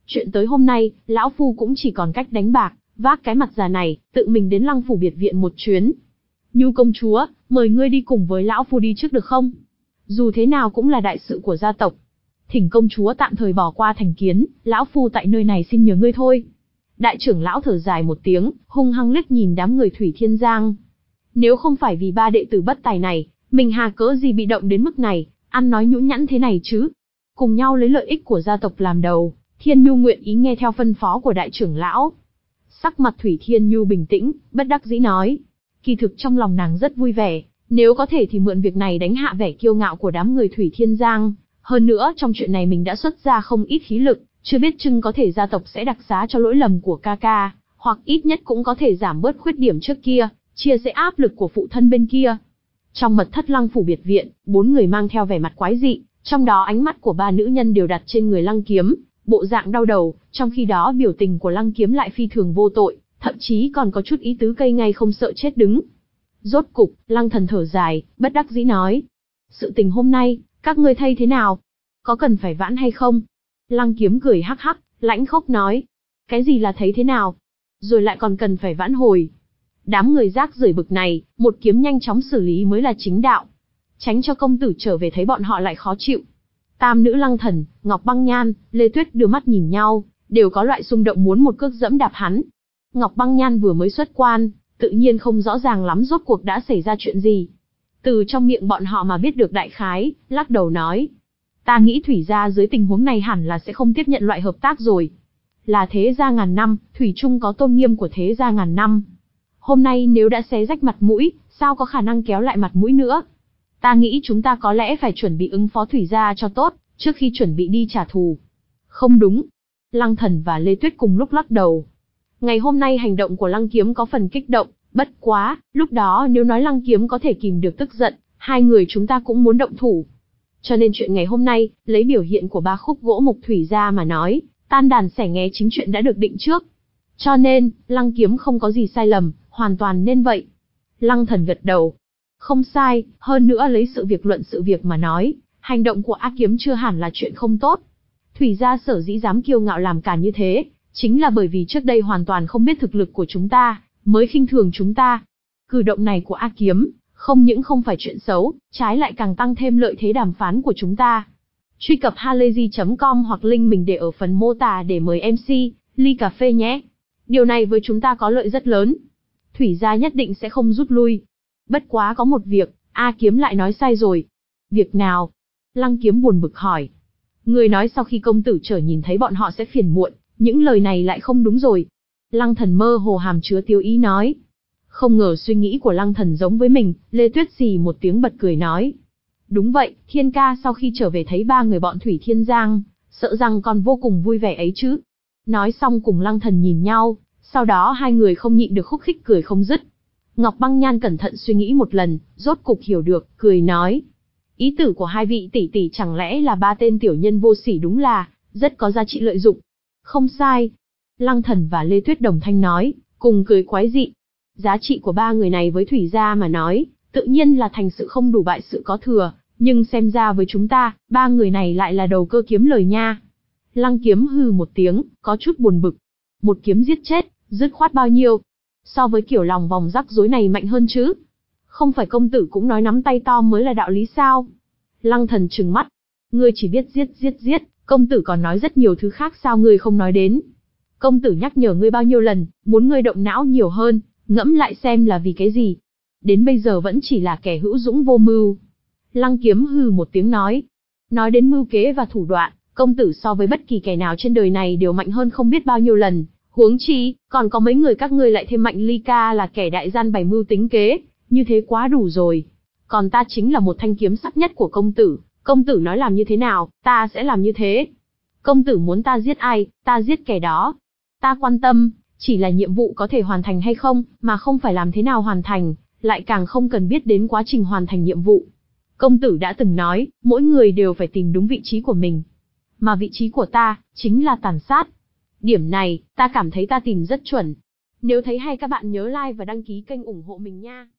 Chuyện tới hôm nay, lão phu cũng chỉ còn cách đánh bạc, vác cái mặt già này, tự mình đến Lăng phủ biệt viện một chuyến. Nhu công chúa, mời ngươi đi cùng với lão phu đi trước được không? Dù thế nào cũng là đại sự của gia tộc. Thỉnh công chúa tạm thời bỏ qua thành kiến, lão phu tại nơi này xin nhờ ngươi thôi. Đại trưởng lão thở dài một tiếng, hung hăng liếc nhìn đám người Thủy Thiên Giang. Nếu không phải vì ba đệ tử bất tài này, mình hà cớ gì bị động đến mức này, ăn nói nhũn nhãn thế này chứ? Cùng nhau lấy lợi ích của gia tộc làm đầu, Thiên Nhu nguyện ý nghe theo phân phó của đại trưởng lão. Sắc mặt Thủy Thiên Nhu bình tĩnh, bất đắc dĩ nói. Kỳ thực trong lòng nàng rất vui vẻ, nếu có thể thì mượn việc này đánh hạ vẻ kiêu ngạo của đám người Thủy Thiên Giang. Hơn nữa trong chuyện này mình đã xuất ra không ít khí lực, chưa biết chừng có thể gia tộc sẽ đặc xá cho lỗi lầm của ca ca, hoặc ít nhất cũng có thể giảm bớt khuyết điểm trước kia, chia sẻ áp lực của phụ thân bên kia. Trong mật thất Lăng phủ biệt viện, bốn người mang theo vẻ mặt quái dị, trong đó ánh mắt của ba nữ nhân đều đặt trên người Lăng Kiếm, bộ dạng đau đầu, trong khi đó biểu tình của Lăng Kiếm lại phi thường vô tội, thậm chí còn có chút ý tứ cây ngay không sợ chết đứng. Rốt cục, Lăng Thần thở dài, bất đắc dĩ nói: sự tình hôm nay, các ngươi thấy thế nào? Có cần phải vãn hay không? Lăng Kiếm cười hắc hắc, lãnh khốc nói: cái gì là thấy thế nào? Rồi lại còn cần phải vãn hồi? Đám người rác rưởi bực này, một kiếm nhanh chóng xử lý mới là chính đạo. Tránh cho công tử trở về thấy bọn họ lại khó chịu. Tam nữ Lăng Thần, Ngọc Băng Nhan, Lê Tuyết đưa mắt nhìn nhau, đều có loại xung động muốn một cước dẫm đạp hắn. Ngọc Băng Nhan vừa mới xuất quan, tự nhiên không rõ ràng lắm rốt cuộc đã xảy ra chuyện gì. Từ trong miệng bọn họ mà biết được đại khái, lắc đầu nói: ta nghĩ Thủy gia dưới tình huống này hẳn là sẽ không tiếp nhận loại hợp tác rồi. Là thế gia ngàn năm, Thủy chung có tôn nghiêm của thế gia ngàn năm. Hôm nay nếu đã xé rách mặt mũi, sao có khả năng kéo lại mặt mũi nữa? Ta nghĩ chúng ta có lẽ phải chuẩn bị ứng phó Thủy gia cho tốt, trước khi chuẩn bị đi trả thù. Không đúng. Lăng Thần và Lê Tuyết cùng lúc lắc đầu. Ngày hôm nay hành động của Lăng Kiếm có phần kích động, bất quá, lúc đó nếu nói Lăng Kiếm có thể kìm được tức giận, hai người chúng ta cũng muốn động thủ. Cho nên chuyện ngày hôm nay, lấy biểu hiện của ba khúc gỗ mục Thủy gia mà nói, tan đàn xẻ nghé chính chuyện đã được định trước. Cho nên, Lăng Kiếm không có gì sai lầm, hoàn toàn nên vậy. Lăng Thần gật đầu. Không sai, hơn nữa lấy sự việc luận sự việc mà nói, hành động của A Kiếm chưa hẳn là chuyện không tốt. Thủy gia sở dĩ dám kiêu ngạo làm càn như thế, chính là bởi vì trước đây hoàn toàn không biết thực lực của chúng ta, mới khinh thường chúng ta. Cử động này của A Kiếm, không những không phải chuyện xấu, trái lại càng tăng thêm lợi thế đàm phán của chúng ta. Truy cập halayzi chấm com hoặc link mình để ở phần mô tả để mời em xê, ly cà phê nhé. Điều này với chúng ta có lợi rất lớn. Thủy gia nhất định sẽ không rút lui. Bất quá có một việc, A Kiếm lại nói sai rồi. Việc nào? Lăng Kiếm buồn bực hỏi. Người nói sau khi công tử trở nhìn thấy bọn họ sẽ phiền muộn, những lời này lại không đúng rồi. Lăng Thần mơ hồ hàm chứa tiêu ý nói. Không ngờ suy nghĩ của Lăng Thần giống với mình, Lê Tuyết xì một tiếng bật cười nói. Đúng vậy, Thiên ca sau khi trở về thấy ba người bọn Thủy Thiên Giang, sợ rằng còn vô cùng vui vẻ ấy chứ. Nói xong cùng Lăng Thần nhìn nhau, sau đó hai người không nhịn được khúc khích cười không dứt. Ngọc Băng Nhan cẩn thận suy nghĩ một lần, rốt cục hiểu được, cười nói. Ý tử của hai vị tỷ tỷ chẳng lẽ là ba tên tiểu nhân vô sỉ, đúng là, rất có giá trị lợi dụng. Không sai. Lăng Thần và Lê Tuyết đồng thanh nói, cùng cười quái dị. Giá trị của ba người này với Thủy gia mà nói, tự nhiên là thành sự không đủ bại sự có thừa, nhưng xem ra với chúng ta, ba người này lại là đầu cơ kiếm lời nha. Lăng Kiếm hừ một tiếng, có chút buồn bực. Một kiếm giết chết, dứt khoát bao nhiêu? So với kiểu lòng vòng rắc rối này mạnh hơn chứ. Không phải công tử cũng nói nắm tay to mới là đạo lý sao? Lăng Thần trừng mắt. Ngươi chỉ biết giết giết giết, công tử còn nói rất nhiều thứ khác sao ngươi không nói đến. Công tử nhắc nhở ngươi bao nhiêu lần, muốn ngươi động não nhiều hơn, ngẫm lại xem là vì cái gì. Đến bây giờ vẫn chỉ là kẻ hữu dũng vô mưu. Lăng Kiếm hừ một tiếng nói. Nói đến mưu kế và thủ đoạn, công tử so với bất kỳ kẻ nào trên đời này đều mạnh hơn không biết bao nhiêu lần. Huống chi, còn có mấy người các ngươi lại thêm Mạnh Ly ca là kẻ đại gian bày mưu tính kế, như thế quá đủ rồi. Còn ta chính là một thanh kiếm sắc nhất của công tử, công tử nói làm như thế nào, ta sẽ làm như thế. Công tử muốn ta giết ai, ta giết kẻ đó. Ta quan tâm, chỉ là nhiệm vụ có thể hoàn thành hay không, mà không phải làm thế nào hoàn thành, lại càng không cần biết đến quá trình hoàn thành nhiệm vụ. Công tử đã từng nói, mỗi người đều phải tìm đúng vị trí của mình. Mà vị trí của ta, chính là tàn sát. Điểm này, ta cảm thấy ta tìm rất chuẩn. Nếu thấy hay các bạn nhớ like và đăng ký kênh ủng hộ mình nha.